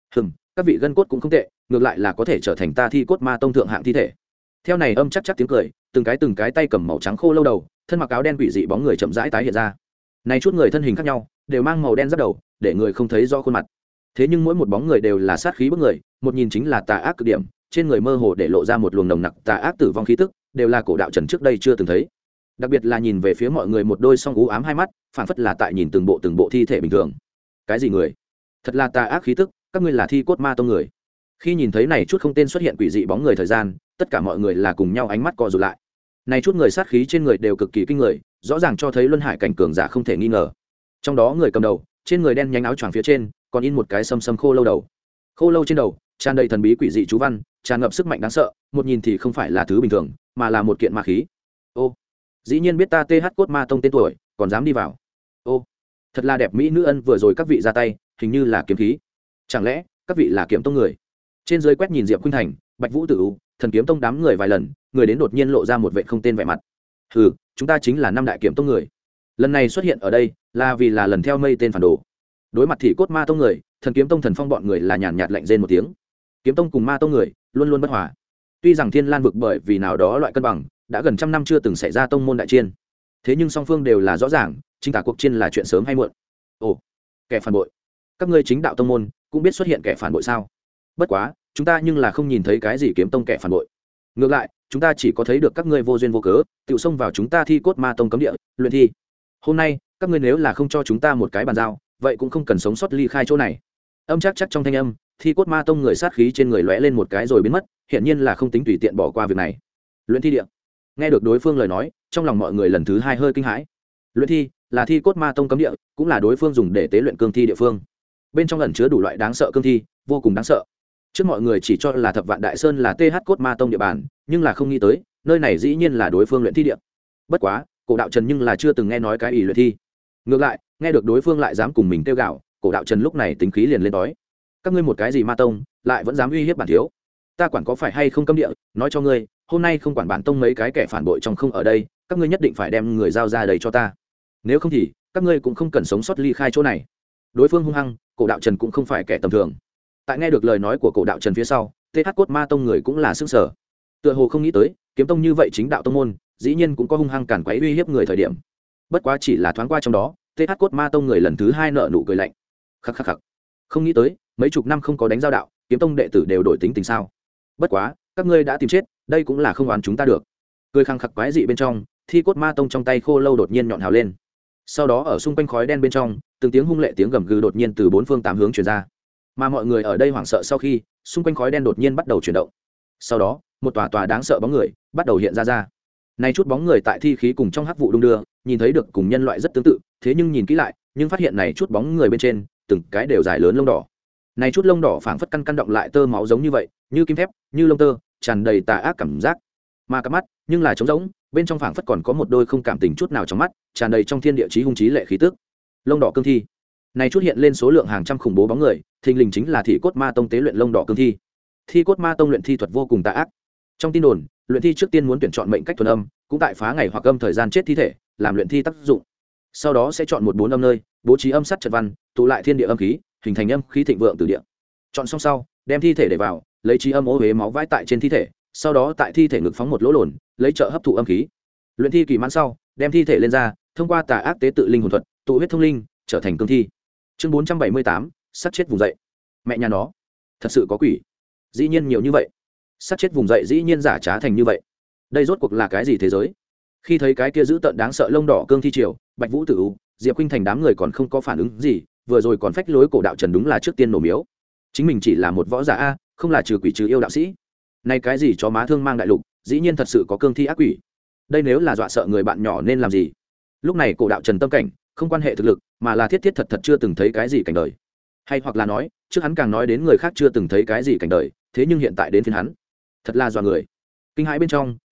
Các vị gân cốt cũng không tệ, ngược lại là có thể trở thành ta Thi Cốt Ma Tông thượng hạng thi thể. Theo này âm chắc tiếng cười, từng cái tay cầm màu trắng khô lâu đầu, thân mặc áo đen quỷ dị bóng người chậm rãi tái hiện ra. Này chút người thân hình khác nhau, đều mang màu đen giáp đầu, để người không thấy rõ khuôn mặt. Thế nhưng mỗi một bóng người đều là sát khí bức người, một nhìn chính là tà ác cực điểm, trên người mơ hồ để lộ ra một luồng nồng nặc tà ác tử vong khí tức, đều là Cổ Đạo Trần trước đây chưa từng thấy. Đặc biệt là nhìn về phía mọi người một đôi song u ám hai mắt, phảng phất là tại nhìn từng bộ thi thể bình thường. Cái gì người? Thật là tà ác khí tức, các ngươi là Thi Cốt Ma Tông người. Khi nhìn thấy này chút không tên xuất hiện quỷ dị bóng người thời gian, tất cả mọi người là cùng nhau ánh mắt co rụt lại. Này chút người sát khí trên người đều cực kỳ kinh người, rõ ràng cho thấy luân hải cảnh cường giả không thể nghi ngờ. Trong đó người cầm đầu, trên người đen nhánh áo choàng phía trên, còn in một cái sâm khô lâu đầu. Khô lâu trên đầu, tràn đầy thần bí quỷ dị chú văn, tràn ngập sức mạnh đáng sợ, một nhìn thì không phải là thứ bình thường, mà là một kiện ma khí. Ô, dĩ nhiên biết ta TH Cốt Ma Tông tên tuổi, còn dám đi vào. Ô, thật là đẹp mỹ nữ ân, vừa rồi các vị ra tay, hình như là kiếm khí. Chẳng lẽ các vị là Kiếm Tông người? Trên dưới quét nhìn Diệp Khuynh Thành, Bạch Vũ Tử, Thần Kiếm Tông đám người vài lần, người đến đột nhiên lộ ra một vẻ không tên vẻ mặt. Hừ, chúng ta chính là năm đại Kiếm Tông người. Lần này xuất hiện ở đây, là vì là lần theo mây tên phản đồ. Đối mặt Thị Cốt Ma Tông người, Thần Kiếm Tông Thần Phong bọn người là nhàn nhạt lạnh rên một tiếng. Kiếm Tông cùng Ma Tông người luôn luôn bất hòa. Tuy rằng Thiên Lan vực bởi vì nào đó loại cân bằng, đã gần trăm năm chưa từng xảy ra tông môn đại chiến. Thế nhưng song phương đều là rõ ràng, chính cả cuộc chiến là chuyện sớm hay muộn. Ồ, kẻ phản bội. Các ngươi chính đạo tông môn cũng biết xuất hiện kẻ phản bội sao? Bất quá, chúng ta nhưng là không nhìn thấy cái gì Kiếm Tông kẻ phản bội. Ngược lại, chúng ta chỉ có thấy được các ngươi vô duyên vô cớ, tự xông vào chúng ta Thi Cốt Ma Tông cấm địa, luyện thi. Hôm nay, các ngươi nếu là không cho chúng ta một cái bàn giao, vậy cũng không cần sống sót ly khai chỗ này. Âm chắc trong thanh âm, Thi Cốt Ma Tông người sát khí trên người lóe lên một cái rồi biến mất, hiển nhiên là không tính tùy tiện bỏ qua việc này. Luyện thi địa. Nghe được đối phương lời nói, trong lòng mọi người lần thứ hai hơi kinh hãi. Luyện thi là Thi Cốt Ma Tông cấm địa, cũng là đối phương dùng để tế luyện cương thi địa phương. Bên trong ẩn chứa đủ loại đáng sợ cương thi, vô cùng đáng sợ. Trước mọi người chỉ cho là Thập Vạn Đại Sơn là TH Cốt Ma Tông địa bàn, nhưng là không nghĩ tới, nơi này dĩ nhiên là đối phương luyện thi địa. Bất quá, Cổ Đạo Trần nhưng là chưa từng nghe nói cái ý luyện thi. Ngược lại, nghe được đối phương lại dám cùng mình kêu gào, Cổ Đạo Trần lúc này tính khí liền lên đói. Các ngươi một cái gì ma tông, lại vẫn dám uy hiếp bản thiếu? Ta quản có phải hay không cấm địa, nói cho ngươi, hôm nay không quản bản tông mấy cái kẻ phản bội trong không ở đây, các ngươi nhất định phải đem người giao ra đây cho ta. Nếu không thì, các ngươi cũng không cần sống sót ly khai chỗ này. Đối phương hung hăng, Cổ Đạo Trần cũng không phải kẻ tầm thường. Tại nghe được lời nói của Cổ Đạo Trần phía sau, TH Cốt Ma Tông người cũng là sửng sở. Tựa hồ không nghĩ tới, Kiếm Tông như vậy chính đạo tông môn, dĩ nhiên cũng có hung hăng cản quấy uy hiếp người thời điểm. Bất quá chỉ là thoáng qua trong đó, TH Cốt Ma Tông người lần thứ hai nợ nụ cười lạnh. Khắc khắc khắc. Không nghĩ tới, mấy chục năm không có đánh giao đạo, Kiếm Tông đệ tử đều đổi tính tình sao? Bất quá, các ngươi đã tìm chết, đây cũng là không oán chúng ta được. Cười khăng khắc quái dị bên trong, Thi Cốt Ma Tông trong tay khô lâu đột nhiên nhọn hào lên. Sau đó ở xung quanh khói đen bên trong, từng tiếng hung lệ tiếng gầm gừ đột nhiên từ bốn phương tám hướng truyền ra. Mà mọi người ở đây hoảng sợ sau khi, xung quanh khói đen đột nhiên bắt đầu chuyển động. Sau đó, một tòa đáng sợ bóng người bắt đầu hiện ra. Này chút bóng người tại thi khí cùng trong hắc vụ đung đưa, nhìn thấy được cùng nhân loại rất tương tự, thế nhưng nhìn kỹ lại, nhưng phát hiện này chút bóng người bên trên, từng cái đều dài lớn lông đỏ. Này chút lông đỏ phảng phất căn động lại tơ máu giống như vậy, như kim thép, như lông tơ, tràn đầy tà ác cảm giác. Mà cặp mắt, nhưng là trống rỗng, bên trong phảng phất còn có một đôi không cảm tình chút nào trong mắt, tràn đầy trong thiên địa chí hung chí lệ khí tức. Lông đỏ cương thi. Này chút hiện lên số lượng hàng trăm khủng bố bóng người, thình lình chính là Thị Cốt Ma Tông tế luyện lông đỏ cương thi. Thi Cốt Ma Tông luyện thi thuật vô cùng tà ác. Trong tin đồn, luyện thi trước tiên muốn tuyển chọn mệnh cách thuần âm, cũng tại phá ngày hoặc âm thời gian chết thi thể, làm luyện thi tác dụng. Sau đó sẽ chọn một bốn âm nơi, bố trí âm sát trận văn, tụ lại thiên địa âm khí, hình thành âm khí thịnh vượng từ địa. Chọn xong sau, đem thi thể để vào, lấy trí âm ô huế máu vãi tại trên thi thể, sau đó tại thi thể ngực phóng một lỗ lồn, lấy trợ hấp thụ âm khí. Luyện thi kỳ mãn sau, đem thi thể lên ra, thông qua tà ác tế tự linh hồn thuật, tụ huyết thông linh, trở thành cương thi. Chương 478, sát chết vùng dậy. Mẹ nhà nó, thật sự có quỷ. Dĩ nhiên nhiều như vậy. Sát chết vùng dậy dĩ nhiên giả trá thành như vậy. Đây rốt cuộc là cái gì thế giới? Khi thấy cái kia dữ tợn đáng sợ lông đỏ cương thi triều, Bạch Vũ Tử, Diệp Khuynh Thành đám người còn không có phản ứng gì, vừa rồi còn phách lối Cổ Đạo Trần đúng là trước tiên nổ miếu. Chính mình chỉ là một võ giả a, không là trừ quỷ trừ yêu đạo sĩ. Này cái gì cho má thương mang đại lục, dĩ nhiên thật sự có cương thi ác quỷ. Đây nếu là dọa sợ người bạn nhỏ nên làm gì? Lúc này Cổ Đạo Trần tâm cảnh, không quan hệ thực lực, mà là thiết thật chưa từng thấy cái gì cảnh đời. Hay hoặc là nói, trước hắn càng nói đến người khác chưa từng thấy cái gì cảnh đời, thế nhưng hiện tại đến phiên hắn, thật là dọa người. Kinh hãi bên trong,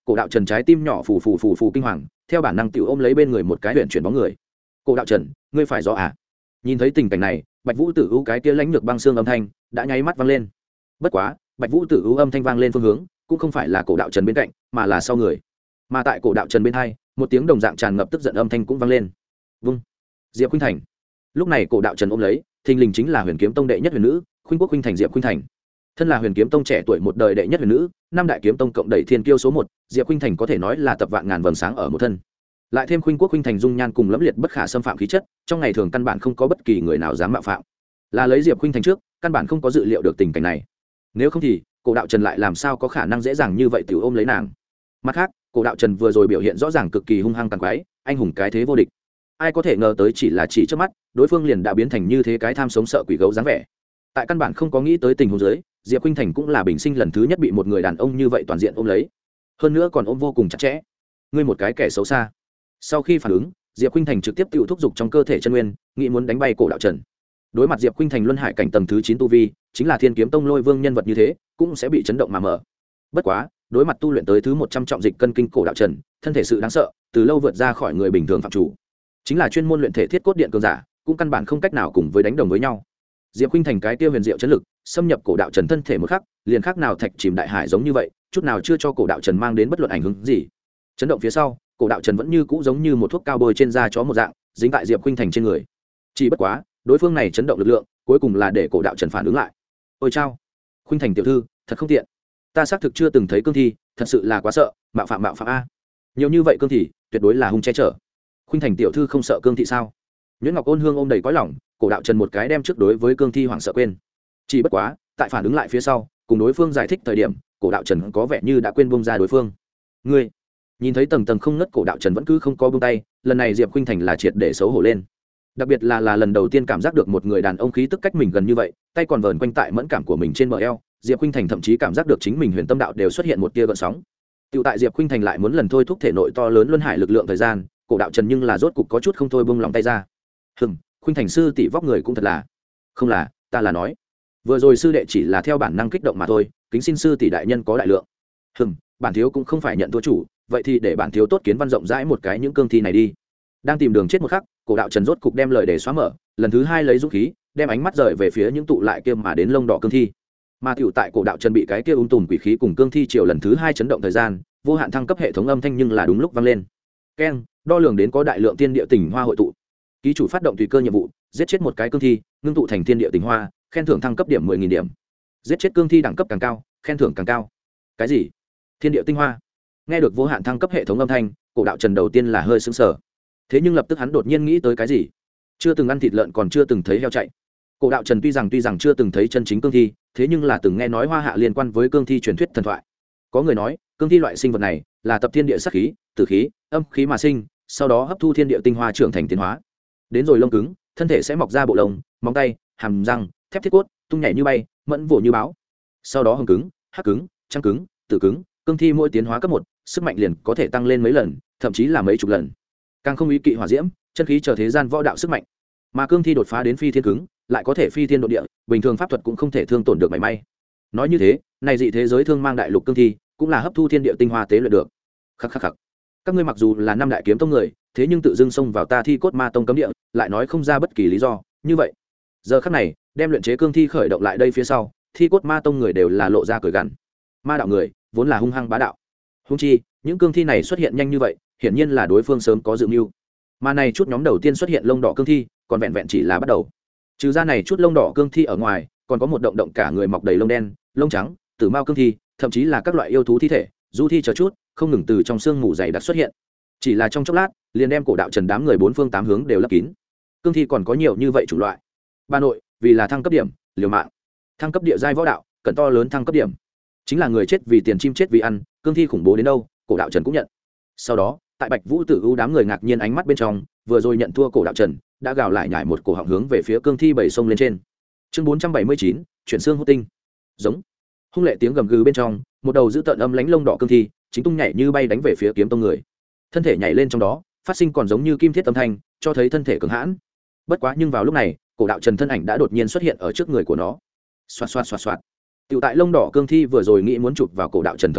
cổ đạo trần trái tim nhỏ phù phù phù phù kinh hoàng, theo bản năng tiểu ôm lấy bên người một cái huyện chuyển bóng người. Cổ đạo trần, ngươi phải rõ à? Nhìn thấy tình cảnh này, Bạch Vũ Tử U cái kia lãnh lược băng xương âm thanh đã nháy mắt vang lên. Bất quá, Bạch Vũ Tử U âm thanh vang lên phương hướng cũng không phải là cổ đạo trần bên cạnh, mà là sau người. Mà tại cổ đạo trần bên hai, một tiếng đồng dạng tràn ngập tức giận âm thanh cũng vang lên. Vung. Diệp Khuynh Thành. Lúc này cổ đạo trần ôm lấy, thình lình chính là Huyền Kiếm Tông đệ nhất huyền nữ, Khuynh Quốc Khuynh Thành Diệp Khuynh Thành. Thân là Huyền Kiếm Tông trẻ tuổi một đời đệ nhất huyền nữ, năm đại kiếm tông cộng đẩy thiên kiêu số 1, Diệp Khuynh Thành có thể nói là tập vạn ngàn vầng sáng ở một thân. Lại thêm Khuynh Quốc Khuynh Thành dung nhan cùng lẫm liệt bất khả xâm phạm khí chất, trong ngày thường căn bản không có bất kỳ người nào dám mạo phạm. Là lấy Diệp Khuynh Thành trước, căn bản không có dự liệu được tình cảnh này. Nếu không thì, cổ đạo trần lại làm sao có khả năng dễ dàng như vậy tiểu ôm lấy nàng. Mặt khác, cổ đạo trần vừa rồi biểu hiện rõ ràng cực kỳ hung hăng tàn quái, anh hùng cái thế vô địch. Ai có thể ngờ tới chỉ trước mắt, đối phương liền đã biến thành như thế cái tham sống sợ quỷ gấu dáng vẻ. Tại căn bản không có nghĩ tới tình huống dưới, Diệp Khuynh Thành cũng là bình sinh lần thứ nhất bị một người đàn ông như vậy toàn diện ôm lấy, hơn nữa còn ôm vô cùng chặt chẽ. Ngươi một cái kẻ xấu xa. Sau khi phản ứng, Diệp Khuynh Thành trực tiếp tự thúc giục trong cơ thể chân nguyên, nghĩ muốn đánh bay cổ đạo trần. Đối mặt Diệp Khuynh Thành luân hải cảnh tầng thứ 9 tu vi, chính là Thiên Kiếm Tông Lôi Vương nhân vật như thế, cũng sẽ bị chấn động mà mở. Bất quá, đối mặt tu luyện tới thứ 100 trọng dịch cân kinh cổ đạo trần, thân thể sự đáng sợ, từ lâu vượt ra khỏi người bình thường phạm chủ. Chính là chuyên môn luyện thể thiết cốt điện cường giả, cũng căn bản không cách nào cùng với đánh đồng với nhau. Diệp Khuynh Thành cái tiêu huyền diệu chấn lực, xâm nhập cổ đạo trần thân thể một khắc, liền khác nào thạch chìm đại hải giống như vậy, chút nào chưa cho cổ đạo trần mang đến bất luận ảnh hưởng gì. Chấn động phía sau, cổ đạo trần vẫn như cũ giống như một thuốc cao bôi trên da chó một dạng, dính tại Diệp Khuynh Thành trên người. Chỉ bất quá, đối phương này chấn động lực lượng, cuối cùng là để cổ đạo trần phản ứng lại. Ôi chao, Khuynh Thành tiểu thư, thật không tiện. Ta xác thực chưa từng thấy cương thi, thật sự là quá sợ, mạo phạm a. Nhiều như vậy cương thi, tuyệt đối là hung che chở. Khuynh Thành tiểu thư không sợ cương thị sao? Nhuyễn Ngọc Ôn Hương ôm đầy cõi lòng, cổ đạo trần một cái đem trước đối với cương thi hoảng sợ quên. Chỉ bất quá, tại phản ứng lại phía sau, cùng đối phương giải thích thời điểm, cổ đạo trần có vẻ như đã quên buông ra đối phương. Ngươi, nhìn thấy tầng tầng không ngất cổ đạo trần vẫn cứ không có buông tay, lần này Diệp Khuynh Thành là triệt để xấu hổ lên. Đặc biệt là lần đầu tiên cảm giác được một người đàn ông khí tức cách mình gần như vậy, tay còn vờn quanh tại mẫn cảm của mình trên bờ eo, Diệp Khuynh Thành thậm chí cảm giác được chính mình huyền tâm đạo đều xuất hiện một tia gợn sóng. Tiểu tại Diệp Khuynh Thành lại muốn lần thôi thúc thể nội to lớn luân hải lực lượng thời gian, cổ đạo trần nhưng là rốt cục có chút không thôi buông lòng tay ra. Khuynh Thành sư tỷ vóc người cũng thật là. Không là, ta là nói, vừa rồi sư đệ chỉ là theo bản năng kích động mà thôi, kính xin sư tỷ đại nhân có đại lượng. Bản thiếu cũng không phải nhận thua chủ, vậy thì để bản thiếu tốt kiến văn rộng rãi một cái những cương thi này đi. Đang tìm đường chết một khắc, cổ đạo trần rốt cục đem lời để xóa mở, lần thứ hai lấy dũng khí, đem ánh mắt rời về phía những tụ lại kia mà đến lông đỏ cương thi. Mà tiểu tại cổ đạo trần bị cái kia tùm quỷ khí cùng cương thi triều lần thứ hai chấn động thời gian, vô hạn thăng cấp hệ thống âm thanh nhưng là đúng lúc vang lên. Keng, đo lường đến có đại lượng tiên địa tình hoa hội tụ. Ký chủ phát động tùy cơ nhiệm vụ, giết chết một cái cương thi, ngưng tụ thành thiên địa tình hoa, khen thưởng thăng cấp điểm 10.000 điểm. Giết chết cương thi đẳng cấp càng cao, khen thưởng càng cao. Cái gì? Thiên địa tinh hoa? Nghe được vô hạn thăng cấp hệ thống âm thanh, cổ đạo trần đầu tiên là hơi sững sờ. Thế nhưng lập tức hắn đột nhiên nghĩ tới cái gì? Chưa từng ăn thịt lợn còn chưa từng thấy heo chạy. Cổ đạo trần tuy rằng chưa từng thấy chân chính cương thi, thế nhưng là từng nghe nói hoa hạ liên quan với cương thi truyền thuyết thần thoại. Có người nói, cương thi loại sinh vật này là tập thiên địa sát khí, tử khí, âm khí mà sinh, sau đó hấp thu thiên địa tinh hoa trưởng thành tiến hóa. Đến rồi lông cứng, thân thể sẽ mọc ra bộ lông, móng tay, hàm răng, thép thiết cốt, tung nhảy như bay, mẫn vỗ như báo. Sau đó hồng cứng, hắc cứng, trắng cứng, tử cứng, cương thi mỗi tiến hóa cấp 1, sức mạnh liền có thể tăng lên mấy lần, thậm chí là mấy chục lần. Càng không ý kỵ hỏa diễm, chân khí chờ thế gian võ đạo sức mạnh. Mà cương thi đột phá đến phi thiên cứng, lại có thể phi thiên độ địa, bình thường pháp thuật cũng không thể thương tổn được mảy may. Nói như thế, này dị thế giới thương mang đại lục cương thi, cũng là hấp thu thiên địa tinh hoa tế luyện được. Khắc. Các ngươi mặc dù là năm đại kiếm tông người, thế nhưng tự dưng xông vào ta Thi Cốt Ma Tông cấm địa, lại nói không ra bất kỳ lý do, như vậy, giờ khắc này, đem luyện chế cương thi khởi động lại đây phía sau, Thi Cốt Ma Tông người đều là lộ ra cười gằn. Ma đạo người, vốn là hung hăng bá đạo. Hung chi, những cương thi này xuất hiện nhanh như vậy, hiển nhiên là đối phương sớm có dự mưu. Mà này chút nhóm đầu tiên xuất hiện lông đỏ cương thi, còn vẹn vẹn chỉ là bắt đầu. Trừ ra này chút lông đỏ cương thi ở ngoài, còn có một động cả người mọc đầy lông đen, lông trắng, tử mao cương thi, thậm chí là các loại yêu thú thi thể, du thi chờ chút, không ngừng từ trong xương mù dày đặc xuất hiện. Chỉ là trong chốc lát, liền đem cổ đạo trần đám người bốn phương tám hướng đều lấp kín. Cương thi còn có nhiều như vậy chủng loại. Bà nội, vì là thăng cấp điểm, liều mạng. Thăng cấp địa giai võ đạo, cần to lớn thăng cấp điểm. Chính là người chết vì tiền, chim chết vì ăn, cương thi khủng bố đến đâu, cổ đạo trần cũng nhận. Sau đó, tại Bạch Vũ Tử U đám người ngạc nhiên ánh mắt bên trong, vừa rồi nhận thua cổ đạo trần, đã gào lại nhảy một cổ họng hướng về phía cương thi bảy sông lên trên. Chương 479, chuyển xương hút tinh. Giống. Hung lệ tiếng gầm gừ bên trong, một đầu giữ tợn âm lánh lông đỏ cương thi, chính tung nhảy như bay đánh về phía kiếm tông người. Thân thể nhảy lên trong đó, phát sinh còn giống như kim thiết âm thanh, cho thấy thân thể cường hãn. Bất quá nhưng vào lúc này, cổ đạo trần thân ảnh đã đột nhiên xuất hiện ở trước người của nó. Xoạt. Tiểu tại lông đỏ cương thi vừa rồi nghĩ muốn chụp vào cổ đạo trần thời khắc,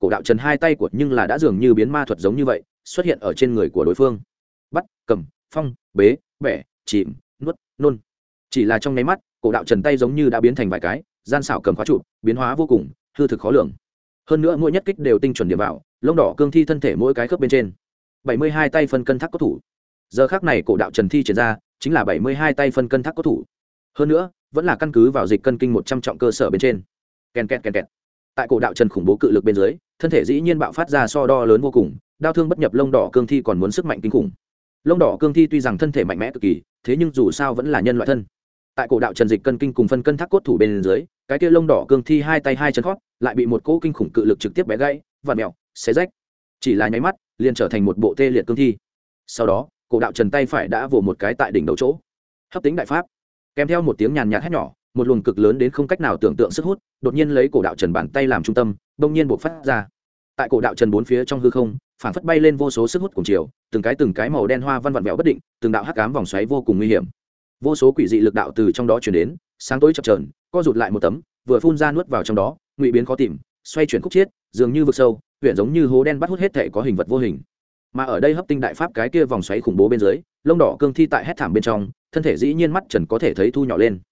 cổ đạo trần hai tay của nhưng là đã dường như biến ma thuật giống như vậy xuất hiện ở trên người của đối phương, bắt, cầm, phong, bế, bẻ, chìm, nuốt, nôn. Chỉ là trong nháy mắt, cổ đạo trần tay giống như đã biến thành vài cái gian xảo cầm khóa trụ, biến hóa vô cùng hư thực khó lường. Hơn nữa mỗi nhất kích đều tinh chuẩn điểm vào lông đỏ cương thi thân thể mỗi cái khớp bên trên. 72 tay phân cân thác cốt thủ. Giờ khắc này cổ đạo trần thi triển ra chính là 72 tay phân cân thác cốt thủ. Hơn nữa vẫn là căn cứ vào dịch cân kinh 100 trọng cơ sở bên trên. Ken ken ken ken. Tại cổ đạo trần khủng bố cự lực bên dưới, thân thể dĩ nhiên bạo phát ra so đo lớn vô cùng, đao thương bất nhập lông đỏ cương thi còn muốn sức mạnh kinh khủng. Lông đỏ cương thi tuy rằng thân thể mạnh mẽ cực kỳ, thế nhưng dù sao vẫn là nhân loại thân. Tại cổ đạo trần dịch cân kinh cùng phân cân thác cốt thủ bên dưới, cái kia lông đỏ cương thi hai tay hai chân khót, lại bị một cỗ kinh khủng cự lực trực tiếp bẻ gãy, vặn mèo, xé rách. Chỉ là nháy mắt, liền trở thành một bộ tê liệt cương thi. Sau đó, cổ đạo trần tay phải đã vồ một cái tại đỉnh đầu chỗ. Hấp tính đại pháp. Kèm theo một tiếng nhàn nhạt hét nhỏ, một luồng cực lớn đến không cách nào tưởng tượng sức hút, đột nhiên lấy cổ đạo trần bàn tay làm trung tâm, bỗng nhiên bộc phát ra. Tại cổ đạo trần bốn phía trong hư không, phản phất bay lên vô số sức hút cùng chiều, từng cái màu đen hoa văn vặn vẹo bất định, từng đạo hắc ám vòng xoáy vô cùng nguy hiểm. Vô số quỷ dị lực đạo từ trong đó truyền đến, sáng tối chập chờn, co rụt lại một tấm, vừa phun ra nuốt vào trong đó, ngụy biến khó tìm, xoay chuyển khúc chiết, dường như vực sâu, huyền giống như hố đen bắt hút hết thể có hình vật vô hình. Mà ở đây hấp tinh đại pháp cái kia vòng xoáy khủng bố bên dưới, lông đỏ cương thi tại hét thảm bên trong, thân thể dĩ nhiên mắt trần có thể thấy thu nhỏ lên.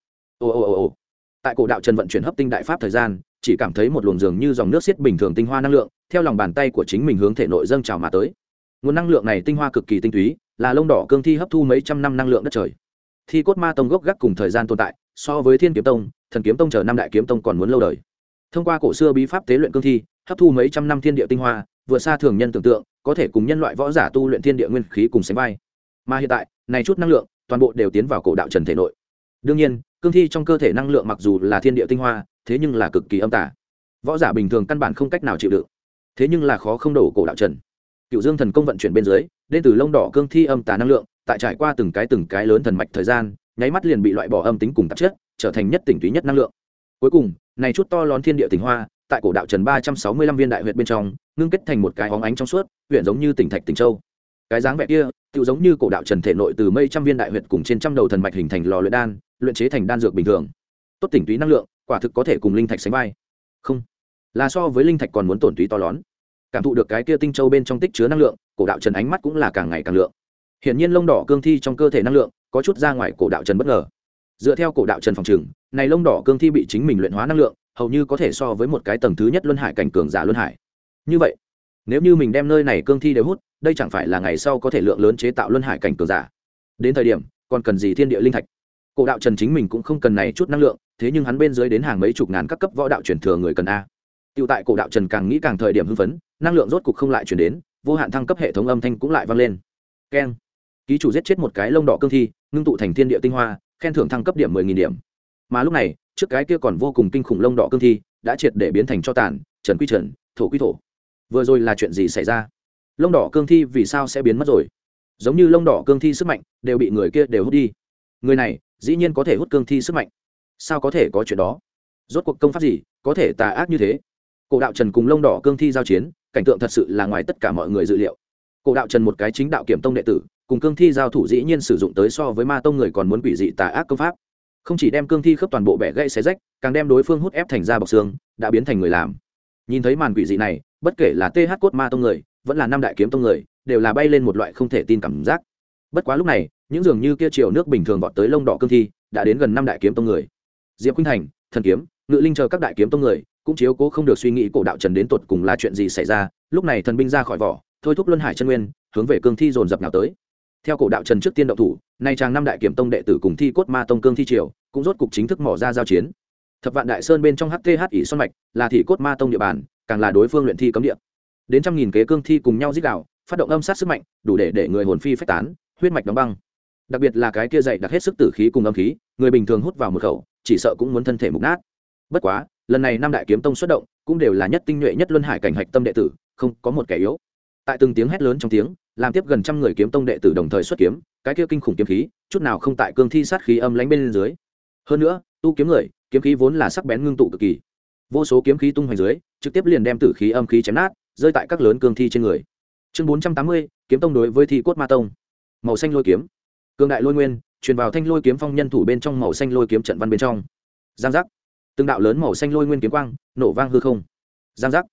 Ồ. Tại cổ đạo trần vận chuyển hấp tinh đại pháp thời gian, chỉ cảm thấy một luồng dường như dòng nước xiết bình thường tinh hoa năng lượng, theo lòng bàn tay của chính mình hướng thể nội dâng trào mà tới. Nguồn năng lượng này tinh hoa cực kỳ tinh túy, là lông đỏ cương thi hấp thu mấy trăm năm năng lượng đất trời. Thi cốt ma tông gốc gác cùng thời gian tồn tại, so với Thiên Kiếm Tông, Thần Kiếm Tông chờ năm đại kiếm tông còn muốn lâu đời. Thông qua cổ xưa bí pháp tế luyện cương thi, hấp thu mấy trăm năm thiên địa tinh hoa, vượt xa thường nhân tưởng tượng, có thể cùng nhân loại võ giả tu luyện thiên địa nguyên khí cùng sánh vai. Mà hiện tại, này chút năng lượng, toàn bộ đều tiến vào cổ đạo trần thể nội. Đương nhiên, cương thi trong cơ thể năng lượng mặc dù là thiên địa tinh hoa, thế nhưng là cực kỳ âm tà. Võ giả bình thường căn bản không cách nào chịu đựng. Thế nhưng là khó không đổ cổ đạo trần. Cựu Dương thần công vận chuyển bên dưới, đến từ lông đỏ cương thi âm tà năng lượng, tại trải qua từng cái lớn thần mạch thời gian, nháy mắt liền bị loại bỏ âm tính cùng tạp chất, trở thành nhất tinh túy nhất năng lượng. Cuối cùng, này chút to lớn thiên địa tinh hoa, tại cổ đạo trần 365 viên đại huyệt bên trong, ngưng kết thành một cái óng ánh trong suốt, huyền giống như tỉnh thạch tỉnh châu. Cái dáng vẻ kia, tựu giống như cổ đạo trần thể nội từ mấy trăm viên đại huyệt cùng trên trăm đầu thần mạch hình thành lò luyện đan, luyện chế thành đan dược bình thường. Tốt tỉnh túy năng lượng, quả thực có thể cùng linh thạch sánh vai. Không, là so với linh thạch còn muốn tổn túy to lớn. Cảm thụ được cái kia tinh châu bên trong tích chứa năng lượng, cổ đạo trần ánh mắt cũng là càng ngày càng lượng. Hiển nhiên lông đỏ cương thi trong cơ thể năng lượng có chút ra ngoài cổ đạo trần bất ngờ. Dựa theo cổ đạo trần phòng trừng, này lông đỏ cương thi bị chính mình luyện hóa năng lượng, hầu như có thể so với một cái tầng thứ nhất luân hải cảnh cường giả luân hải. Như vậy, nếu như mình đem nơi này cương thi đều hút, đây chẳng phải là ngày sau có thể lượng lớn chế tạo luân hải cảnh cường giả. Đến thời điểm, còn cần gì thiên địa linh thạch? Cổ đạo trần chính mình cũng không cần này chút năng lượng, thế nhưng hắn bên dưới đến hàng mấy chục ngàn các cấp võ đạo truyền thừa người cần a. Tiêu tại cổ đạo trần càng nghĩ càng thời điểm hưng phấn, năng lượng rốt cục không lại truyền đến, vô hạn thăng cấp hệ thống âm thanh cũng lại vang lên. Keng. Ký chủ giết chết một cái lông đỏ cương thi, ngưng tụ thành thiên địa tinh hoa, khen thưởng thăng cấp điểm 10.000 điểm. Mà lúc này, trước cái kia còn vô cùng kinh khủng lông đỏ cương thi, đã triệt để biến thành cho tàn, trần quy trần, thổ quy thổ. Vừa rồi là chuyện gì xảy ra? Lông đỏ cương thi vì sao sẽ biến mất rồi? Giống như lông đỏ cương thi sức mạnh đều bị người kia đều hút đi. Người này, dĩ nhiên có thể hút cương thi sức mạnh. Sao có thể có chuyện đó? Rốt cuộc công pháp gì có thể tà ác như thế? Cổ đạo trần cùng lông đỏ cương thi giao chiến, cảnh tượng thật sự là ngoài tất cả mọi người dự liệu. Cổ đạo trần một cái chính đạo kiểm tông đệ tử, cùng cương thi giao thủ dĩ nhiên sử dụng tới so với ma tông người còn muốn quỷ dị tà ác công pháp. Không chỉ đem cương thi khớp toàn bộ bẻ gãy xé rách, càng đem đối phương hút ép thành da bọc xương, đã biến thành người làm. Nhìn thấy màn quỷ dị này, bất kể là TH cốt ma tông người, vẫn là năm đại kiếm tông người, đều là bay lên một loại không thể tin cảm giác. Bất quá lúc này, những dường như kia triều nước bình thường vọt tới lông đỏ cương thi, đã đến gần năm đại kiếm tông người. Diệp Khuynh Thành, Thần Kiếm, Ngự Linh chờ các đại kiếm tông người, cũng chiếu cố không được suy nghĩ cổ đạo trần đến tột cùng là chuyện gì xảy ra. Lúc này thần binh ra khỏi vỏ, thôi thúc luân hải chân nguyên, hướng về cương thi dồn dập nào tới. Theo cổ đạo trần trước tiên động thủ, nay chàng năm đại kiếm tông đệ tử cùng thi cốt ma tông cương thi triều, cũng rốt cục chính thức mỏ ra giao chiến. Thập vạn đại sơn bên trong HTH ỷ son mạch, là thị cốt ma tông địa bàn, càng là đối phương luyện thi cấm địa. Đến trăm nghìn kế cương thi cùng nhau giết đảo, phát động âm sát sức mạnh, đủ để người hồn phi phách tán, huyết mạch đóng băng. Đặc biệt là cái kia dày đặc hết sức tử khí cùng âm khí, người bình thường hút vào một khẩu, chỉ sợ cũng muốn thân thể mục nát. Bất quá, lần này năm đại kiếm tông xuất động, cũng đều là nhất tinh nhuệ nhất luân hải cảnh hạch tâm đệ tử, không có một kẻ yếu. Tại từng tiếng hét lớn trong tiếng, làm tiếp gần trăm người kiếm tông đệ tử đồng thời xuất kiếm, cái kia kinh khủng kiếm khí, chút nào không tại cương thi sát khí âm lãnh bên dưới. Hơn nữa, tu kiếm người, kiếm khí vốn là sắc bén ngưng tụ cực kỳ. Vô số kiếm khí tung hoành dưới, trực tiếp liền đem tử khí âm khí chém nát, rơi tại các lớn cương thi trên người. Chương 480, kiếm tông đối với thi cốt ma tông. Màu xanh lôi kiếm, cương đại lôi nguyên, truyền vào thanh lôi kiếm phong nhân thủ bên trong màu xanh lôi kiếm trận văn bên trong. Giang giác, từng đạo lớn màu xanh lôi nguyên kiếm quang nổ vang hư không. Giang giác,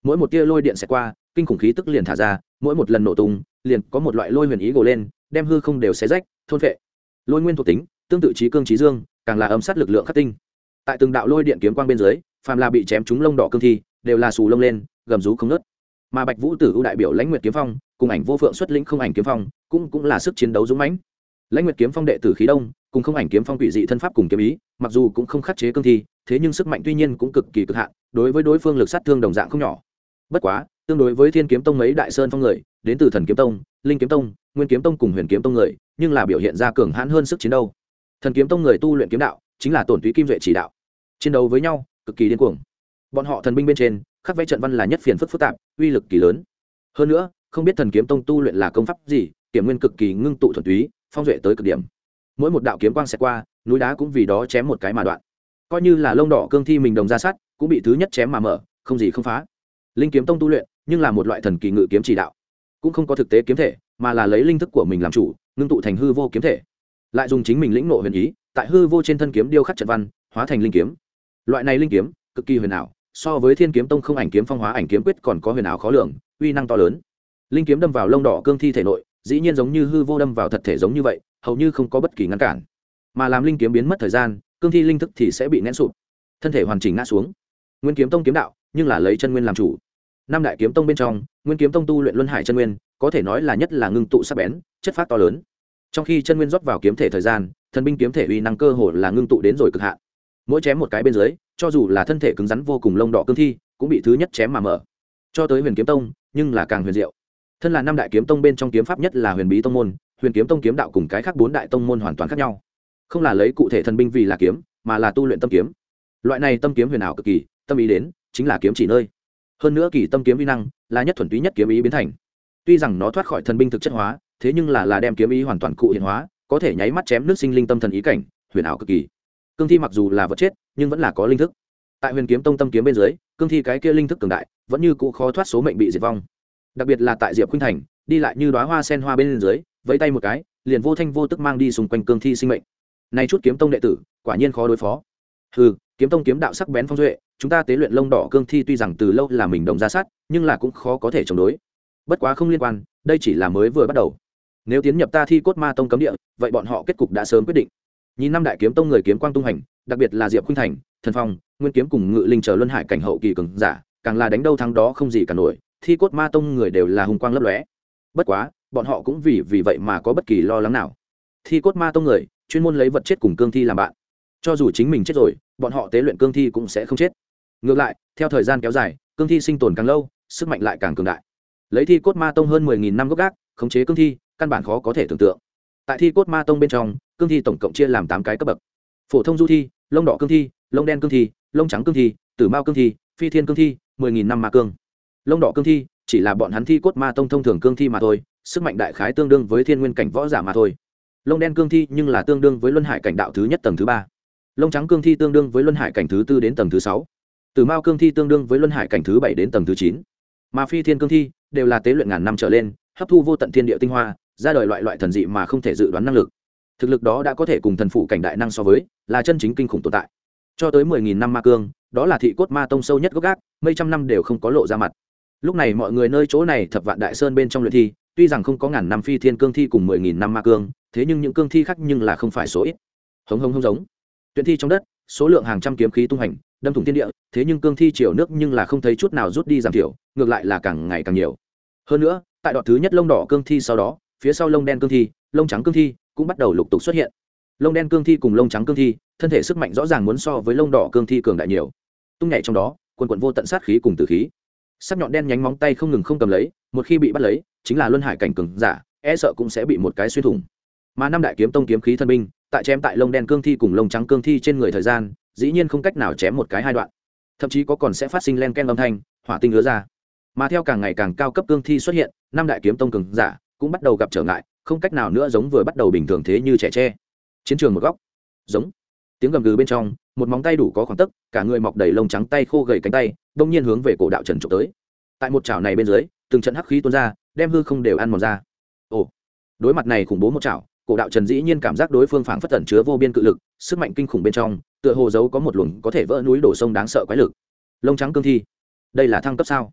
mỗi một tia lôi điện sẽ qua kinh khủng khí tức liền thả ra, mỗi một lần nổ tung liền có một loại lôi huyền ý gồ lên, đem hư không đều xé rách thôn phệ. Lôi nguyên thuộc tính tương tự trí cương trí dương, càng là âm sát lực lượng khắc tinh. Tại từng đạo lôi điện kiếm quang bên dưới, phàm là bị chém trúng lông đỏ cương thi đều là xù lông lên, gầm rú không nớt. Mà Bạch Vũ Tử ưu đại biểu Lãnh Nguyệt kiếm phong cùng Ảnh Vô Phượng xuất lĩnh Không Ảnh kiếm phong cũng là sức chiến đấu dũng mãnh. Lãnh Nguyệt kiếm phong đệ tử khí đông cùng Không Ảnh kiếm phong quỷ dị thân pháp cùng kiếm ý, mặc dù cũng không khắc chế cương thi, thế nhưng sức mạnh tuy nhiên cũng cực kỳ cực hạn, đối với đối phương lực sát thương đồng dạng không nhỏ. Bất quá, tương đối với Thiên Kiếm Tông mấy đại sơn phong người, đến từ Thần Kiếm Tông, Linh Kiếm Tông, Nguyên Kiếm Tông cùng Huyền Kiếm Tông người, nhưng là biểu hiện ra cường hãn hơn sức chiến đấu. Thần Kiếm Tông người tu luyện kiếm đạo, chính là tổn túy kim duệ chỉ đạo. Chiến đấu với nhau, cực kỳ điên cuồng. Bọn họ thần binh bên trên, khắc vẽ trận văn là nhất phiền phức phức tạp, uy lực kỳ lớn. Hơn nữa, không biết Thần Kiếm Tông tu luyện là công pháp gì, kiểm nguyên cực kỳ ngưng tụ thuần túy, phong duệ tới cực điểm. Mỗi một đạo kiếm quang sẽ qua, núi đá cũng vì đó chém một cái mà đoạn. Coi như là lông đỏ cương thi mình đồng ra sát, cũng bị thứ nhất chém mà mở, không gì không phá. Linh Kiếm Tông tu luyện, nhưng là một loại thần kỳ ngự kiếm chỉ đạo, cũng không có thực tế kiếm thể, mà là lấy linh thức của mình làm chủ, ngưng tụ thành hư vô kiếm thể, lại dùng chính mình lĩnh ngộ huyền ý, tại hư vô trên thân kiếm điêu khắc trận văn, hóa thành linh kiếm. Loại này linh kiếm cực kỳ huyền ảo, so với Thiên Kiếm Tông Không Ảnh kiếm phong hóa ảnh kiếm quyết còn có huyền ảo khó lường, uy năng to lớn. Linh kiếm đâm vào lông đỏ cương thi thể nội, dĩ nhiên giống như hư vô đâm vào thật thể giống như vậy, hầu như không có bất kỳ ngăn cản. Mà làm linh kiếm biến mất thời gian, cương thi linh thức thì sẽ bị nén sụp, thân thể hoàn chỉnh ngã xuống. Nguyên Kiếm Tông kiếm đạo, nhưng là lấy chân nguyên làm chủ. Năm đại kiếm tông bên trong, Nguyên Kiếm Tông tu luyện luân hải chân nguyên, có thể nói là nhất là ngưng tụ sắc bén, chất phát to lớn. Trong khi chân nguyên rót vào kiếm thể thời gian, thần binh kiếm thể uy năng cơ hồ là ngưng tụ đến rồi cực hạn. Mỗi chém một cái bên dưới, cho dù là thân thể cứng rắn vô cùng lông đỏ cương thi, cũng bị thứ nhất chém mà mở. Cho tới Huyền Kiếm Tông, nhưng là càng huyền diệu. Thân là năm đại kiếm tông bên trong kiếm pháp nhất là huyền bí tông môn, Huyền Kiếm Tông kiếm đạo cùng cái khác bốn đại tông môn hoàn toàn khác nhau. Không là lấy cụ thể thần binh vì là kiếm, mà là tu luyện tâm kiếm. Loại này tâm kiếm huyền ảo cực kỳ, tâm ý đến chính là kiếm chỉ nơi. Hơn nữa kỳ tâm kiếm uy năng là nhất thuần túy nhất kiếm ý biến thành. Tuy rằng nó thoát khỏi thần binh thực chất hóa, thế nhưng là đem kiếm ý hoàn toàn cụ hiện hóa, có thể nháy mắt chém nước sinh linh tâm thần ý cảnh, huyền ảo cực kỳ. Cương thi mặc dù là vật chết, nhưng vẫn là có linh thức. Tại Huyền Kiếm Tông tâm kiếm bên dưới, cương thi cái kia linh thức cường đại, vẫn như cũ khó thoát số mệnh bị diệt vong. Đặc biệt là tại Diệp Khuynh Thành, đi lại như đóa hoa sen hoa bên dưới, vẫy tay một cái, liền vô thanh vô tức mang đi xung quanh cương thi sinh mệnh. Này chút kiếm tông đệ tử, quả nhiên khó đối phó. Hừ, kiếm tông kiếm đạo sắc bén phong duệ, chúng ta tế luyện lông đỏ cương thi tuy rằng từ lâu là mình đồng ra sát, nhưng là cũng khó có thể chống đối. Bất quá không liên quan, đây chỉ là mới vừa bắt đầu. Nếu tiến nhập ta Thi Cốt Ma Tông cấm địa, vậy bọn họ kết cục đã sớm quyết định. Nhìn năm đại kiếm tông người kiếm quang tung hành, đặc biệt là Diệp Khuynh Thành, Thần Phong, Nguyên Kiếm cùng Ngự Linh chờ luân hải cảnh hậu kỳ cường giả, càng là đánh đâu thắng đó không gì cả nổi, Thi Cốt Ma Tông người đều là hùng quang lấp lóe. Bất quá, bọn họ cũng vì vậy mà có bất kỳ lo lắng nào. Thi Cốt Ma Tông người chuyên môn lấy vật chết cùng cương thi làm bạn, cho dù chính mình chết rồi, bọn họ tế luyện cương thi cũng sẽ không chết. Ngược lại, theo thời gian kéo dài, cương thi sinh tồn càng lâu, sức mạnh lại càng cường đại. Lấy Thi Cốt Ma Tông hơn 10.000 năm gốc gác, khống chế cương thi, căn bản khó có thể tưởng tượng. Tại Thi Cốt Ma Tông bên trong, cương thi tổng cộng chia làm 8 cái cấp bậc: phổ thông du thi, lông đỏ cương thi, lông đen cương thi, lông trắng cương thi, tử mao cương thi, phi thiên cương thi, 10.000 năm ma cương. Lông đỏ cương thi chỉ là bọn hắn Thi Cốt Ma Tông thông thường cương thi mà thôi, sức mạnh đại khái tương đương với thiên nguyên cảnh võ giả mà thôi. Lông đen cương thi nhưng là tương đương với luân hải cảnh đạo thứ nhất tầng thứ 3. Lông trắng cương thi tương đương với luân hải cảnh thứ 4 đến tầng thứ 6. Tử mao cương thi tương đương với luân hải cảnh thứ 7 đến tầng thứ 9. Mà phi thiên cương thi đều là tế luyện ngàn năm trở lên, hấp thu vô tận thiên địa tinh hoa, ra đời loại thần dị mà không thể dự đoán năng lực. Thực lực đó đã có thể cùng thần phụ cảnh đại năng so với, là chân chính kinh khủng tồn tại. Cho tới 10.000 năm ma cương, đó là Thị Cốt Ma Tông sâu nhất gốc gác, mấy trăm năm đều không có lộ ra mặt. Lúc này mọi người nơi chỗ này Thập Vạn Đại Sơn bên trong luyện thi, tuy rằng không có ngàn năm phi thiên cương thi cùng 10.000 năm ma cương, thế nhưng những cương thi khác nhưng là không phải số ít. Hống hống hống giống. Tuyển thi trong đất, số lượng hàng trăm kiếm khí tung hành, đâm thủng thiên địa, thế nhưng cương thi triều nước nhưng là không thấy chút nào rút đi giảm thiểu, ngược lại là càng ngày càng nhiều. Hơn nữa, tại đoạn thứ nhất lông đỏ cương thi sau đó, phía sau lông đen cương thi, lông trắng cương thi cũng bắt đầu lục tục xuất hiện. Lông đen cương thi cùng lông trắng cương thi, thân thể sức mạnh rõ ràng muốn so với lông đỏ cương thi cường đại nhiều. Tung nhảy trong đó, quần quần vô tận sát khí cùng tử khí. Sắc nhọn đen nhánh móng tay không ngừng không cầm lấy, một khi bị bắt lấy, chính là luân hải cảnh cường giả, e sợ cũng sẽ bị một cái xuyên thủng. Mà năm đại kiếm tông kiếm khí thân binh, tại chém tại lông đen cương thi cùng lông trắng cương thi trên người thời gian, dĩ nhiên không cách nào chém một cái hai đoạn, thậm chí có còn sẽ phát sinh len ken âm thanh, hỏa tinh ứa ra. Mà theo càng ngày càng cao cấp cương thi xuất hiện, năm đại kiếm tông cường giả cũng bắt đầu gặp trở ngại, không cách nào nữa giống vừa bắt đầu bình thường thế như trẻ tre. Chiến trường một góc, giống tiếng gầm gừ bên trong, một móng tay đủ có khoảng tấc, cả người mọc đầy lông trắng tay khô gầy cánh tay, đông nhiên hướng về cổ đạo trần trộm tới. Tại một chảo này bên dưới, từng trận hắc khí tuôn ra, đem hư không đều ăn mòn ra. Ồ, đối mặt này khủng bố một chảo, cổ đạo trần dĩ nhiên cảm giác đối phương phảng phất tẩn chứa vô biên cự lực, sức mạnh kinh khủng bên trong, tựa hồ giấu có một luồng có thể vỡ núi đổ sông đáng sợ quái lực. Lông trắng cương thi, đây là thăng cấp sao?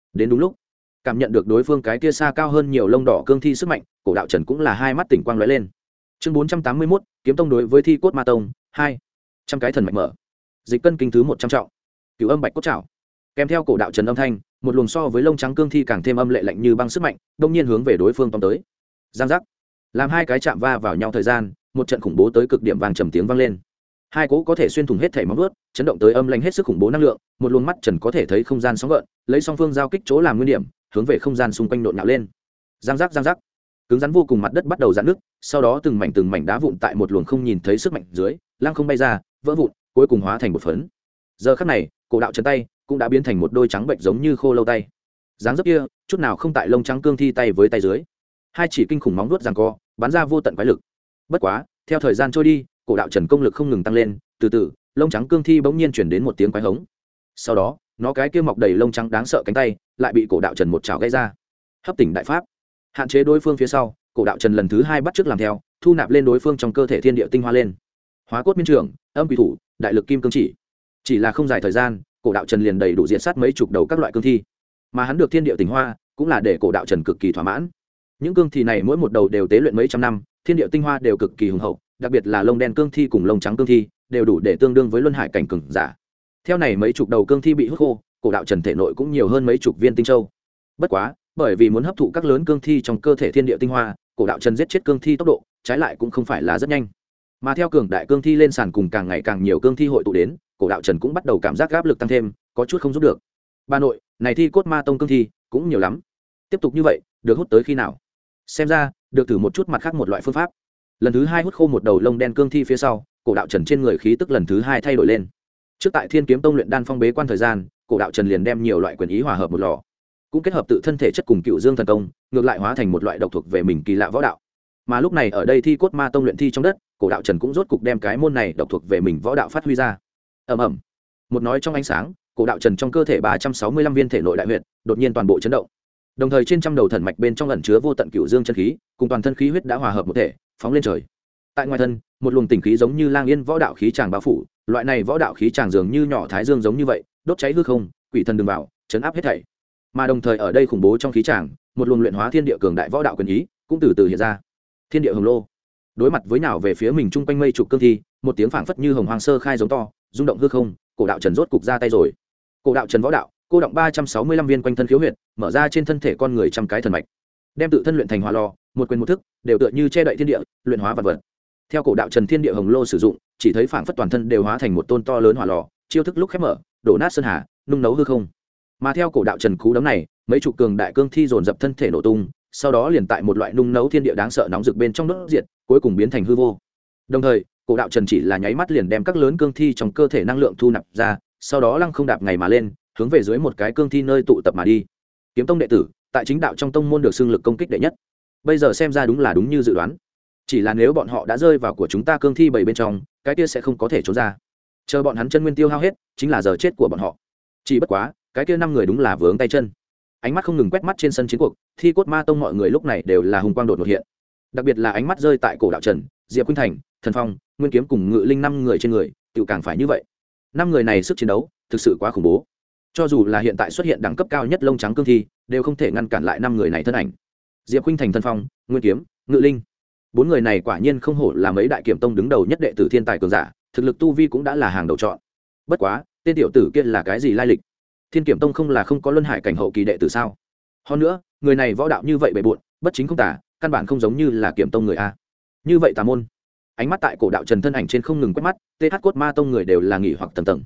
đến đúng lúc cảm nhận được đối phương cái kia xa cao hơn nhiều lông đỏ cương thi sức mạnh, cổ đạo trần cũng là hai mắt tỉnh quang lóe lên. Chương 481, kiếm tông đối với thi cốt ma tông 2. Trăm cái thần mạch mở, dịch cân kinh thứ 100 trọng, cửu âm bạch cốt trảo. Kèm theo cổ đạo trần âm thanh, một luồng so với lông trắng cương thi càng thêm âm lệ lạnh như băng sức mạnh đông nhiên hướng về đối phương tóm tới. Giang giác, làm hai cái chạm va vào nhau thời gian, một trận khủng bố tới cực điểm vang trầm tiếng vang lên. Hai cỗ có thể xuyên thủng hết thảy móng vuốt, chấn động tới âm lãnh hết sức khủng bố năng lượng, một luồng mắt trần có thể thấy không gian sóng gợn, lấy song phương giao kích chỗ làm nguyên điểm, hướng về không gian xung quanh nộn nhạo lên. Giang giác giang giác, cứng rắn vô cùng mặt đất bắt đầu giãn nứt, sau đó từng mảnh đá vụn tại một luồng không nhìn thấy sức mạnh dưới, lăng không bay ra, vỡ vụn, cuối cùng hóa thành một phấn. Giờ khắc này, cổ đạo trần tay cũng đã biến thành một đôi trắng bệnh giống như khô lâu tay. Dáng dấp kia, chút nào không tại lông trắng cương thi tay với tay dưới. Hai chỉ kinh khủng móng vuốt giằng co, bắn ra vô tận quái lực. Bất quá, theo thời gian trôi đi, cổ đạo trần công lực không ngừng tăng lên, từ từ, lông trắng cương thi bỗng nhiên chuyển đến một tiếng quái hống. Sau đó, nó cái kia mọc đầy lông trắng đáng sợ cánh tay, lại bị cổ đạo trần một chảo gãy ra. Hấp tỉnh đại pháp, hạn chế đối phương phía sau, cổ đạo trần lần thứ hai bắt chước làm theo, thu nạp lên đối phương trong cơ thể thiên địa tinh hoa lên. Hóa cốt miên trường, âm quỷ thủ, đại lực kim cương chỉ là không dài thời gian, cổ đạo trần liền đầy đủ diệt sát mấy chục đầu các loại cương thi, mà hắn được thiên địa tinh hoa cũng là để cổ đạo trần cực kỳ thỏa mãn. Những cương thi này mỗi một đầu đều tế luyện mấy trăm năm, thiên địa tinh hoa đều cực kỳ hùng hậu, đặc biệt là lông đen cương thi cùng lông trắng cương thi đều đủ để tương đương với luân hải cảnh cường giả. Theo này mấy chục đầu cương thi bị hút khô, cổ đạo trần thể nội cũng nhiều hơn mấy chục viên tinh châu. Bất quá, bởi vì muốn hấp thụ các lớn cương thi trong cơ thể thiên địa tinh hoa, cổ đạo trần giết chết cương thi tốc độ trái lại cũng không phải là rất nhanh. Mà theo cường đại cương thi lên sàn cùng càng ngày càng nhiều cương thi hội tụ đến, cổ đạo trần cũng bắt đầu cảm giác áp lực tăng thêm, có chút không giúp được. Bà nội, này thi cốt ma tông cương thi cũng nhiều lắm. Tiếp tục như vậy, được hút tới khi nào? Xem ra, được thử một chút mặt khác một loại phương pháp. Lần thứ hai hút khô một đầu lông đen cương thi phía sau, cổ đạo trần trên người khí tức lần thứ hai thay đổi lên. Trước tại Thiên Kiếm Tông luyện đan phong bế quan thời gian, cổ đạo trần liền đem nhiều loại quyền ý hòa hợp một lò, cũng kết hợp tự thân thể chất cùng Cựu Dương thần công, ngược lại hóa thành một loại độc thuộc về mình kỳ lạ võ đạo. Mà lúc này ở đây thi cốt ma tông luyện thi trong đất, cổ đạo trần cũng rốt cục đem cái môn này độc thuộc về mình võ đạo phát huy ra. Ầm ầm, một nói trong ánh sáng, cổ đạo trần trong cơ thể 365 viên thể nội đại huyệt đột nhiên toàn bộ chấn động. Đồng thời trên trăm đầu thần mạch bên trong ẩn chứa vô tận Cựu Dương chân khí, cùng toàn thân khí huyết đã hòa hợp một thể, phóng lên trời. Tại ngoài thân, một luồng tình khí giống như lang yên võ đạo khí tràng bao phủ, loại này võ đạo khí tràng dường như nhỏ thái dương giống như vậy, đốt cháy hư không, quỷ thần đừng vào, chấn áp hết thảy. Mà đồng thời ở đây khủng bố trong khí tràng, một luồng luyện hóa thiên địa cường đại võ đạo quyền ý cũng từ từ hiện ra. Thiên địa hồng lô, đối mặt với nào về phía mình chung quanh mây trục cương thi, một tiếng phảng phất như hồng hoàng sơ khai giống to, rung động hư không, cổ đạo trần rốt cục ra tay rồi. Cổ đạo trần võ đạo, cô động 365 viên quanh thân khiếu huyệt, mở ra trên thân thể con người trăm cái thần mạch, đem tự thân luyện thành hỏa lò, một quyền một thức, đều tựa như che đậy thiên địa, luyện hóa vật vật. Theo cổ đạo trần thiên địa hồng lô sử dụng, chỉ thấy phảng phất toàn thân đều hóa thành một tôn to lớn hỏa lò, chiêu thức lúc khép mở, đổ nát sơn hà, nung nấu hư không. Mà theo cổ đạo trần cú đấm này, mấy chục cường đại cương thi dồn dập thân thể nổ tung, sau đó liền tại một loại nung nấu thiên địa đáng sợ nóng rực bên trong đốt diệt, cuối cùng biến thành hư vô. Đồng thời, cổ đạo trần chỉ là nháy mắt liền đem các lớn cương thi trong cơ thể năng lượng thu nạp ra, sau đó lăng không đạp ngày mà lên, hướng về dưới một cái cương thi nơi tụ tập mà đi. Kiếm tông đệ tử, tại chính đạo trong tông môn được xưng lực công kích đệ nhất. Bây giờ xem ra đúng là đúng như dự đoán. Chỉ là nếu bọn họ đã rơi vào của chúng ta cương thi bảy bên trong, cái kia sẽ không có thể trốn ra. Chờ bọn hắn chân nguyên tiêu hao hết, chính là giờ chết của bọn họ. Chỉ bất quá, cái kia 5 người đúng là vướng tay chân. Ánh mắt không ngừng quét mắt trên sân chiến cuộc, thi cốt ma tông mọi người lúc này đều là hùng quang đột ngột hiện. Đặc biệt là ánh mắt rơi tại cổ đạo trần, Diệp Khuynh Thành, Thần Phong, Nguyên Kiếm cùng Ngự Linh 5 người trên người, tự càng phải như vậy. 5 người này sức chiến đấu thực sự quá khủng bố. Cho dù là hiện tại xuất hiện đẳng cấp cao nhất lông trắng cương thi, đều không thể ngăn cản lại 5 người này thân ảnh. Diệp Khuynh Thành, Thần Phong, Nguyên Kiếm, Ngự Linh, 4 người này quả nhiên không hổ là mấy đại kiểm tông đứng đầu nhất đệ tử thiên tài cường giả, thực lực tu vi cũng đã là hàng đầu chọn. Bất quá, tên tiểu tử kia là cái gì lai lịch? Thiên Kiểm Tông không là không có luân hải cảnh hậu kỳ đệ tử sao? Hơn nữa, người này võ đạo như vậy bề bộn, bất chính không tả, căn bản không giống như là Kiểm Tông người a. Như vậy tà môn. Ánh mắt tại cổ đạo trần thân ảnh trên không ngừng quét mắt, TH cốt ma tông người đều là nghỉ hoặc tầng tầng.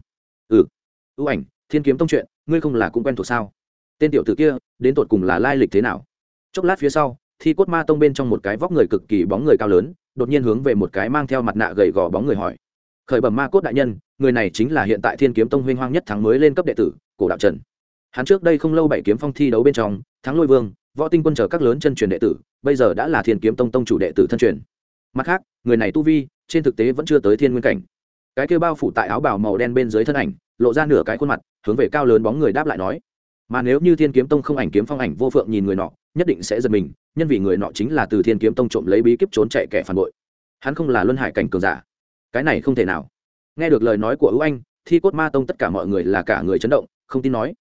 Ưu ảnh, Thiên Kiếm Tông chuyện, ngươi không là cũng quen thuộc sao? Tên tiểu tử kia, đến tột cùng là lai lịch thế nào? Chốc lát phía sau, thi cốt ma tông bên trong một cái vóc người cực kỳ bóng người cao lớn, đột nhiên hướng về một cái mang theo mặt nạ gầy gò bóng người hỏi: khởi bẩm ma cốt đại nhân, người này chính là hiện tại Thiên Kiếm Tông huynh hoang nhất thắng mới lên cấp đệ tử cổ đạo trần. Hắn trước đây không lâu 7 kiếm phong thi đấu bên trong thắng Lôi Vương, Võ Tinh Quân chờ các lớn chân truyền đệ tử, bây giờ đã là Thiên Kiếm Tông tông chủ đệ tử thân truyền. Mặt khác, người này tu vi trên thực tế vẫn chưa tới thiên nguyên cảnh. Cái kia bao phủ tại áo bào màu đen bên dưới thân ảnh, lộ ra nửa cái khuôn mặt, hướng về cao lớn bóng người đáp lại nói: mà nếu như Thiên Kiếm Tông không ảnh kiếm phong ảnh vô phượng nhìn người nọ, nhất định sẽ giật mình, nhân vì người nọ chính là từ Thiên Kiếm Tông trộm lấy bí kíp trốn chạy kẻ phản bội. Hắn không là luân hải cảnh cường giả, cái này không thể nào. Nghe được lời nói của Ưu Anh, thi cốt ma tông tất cả mọi người là cả người chấn động, không tin nói: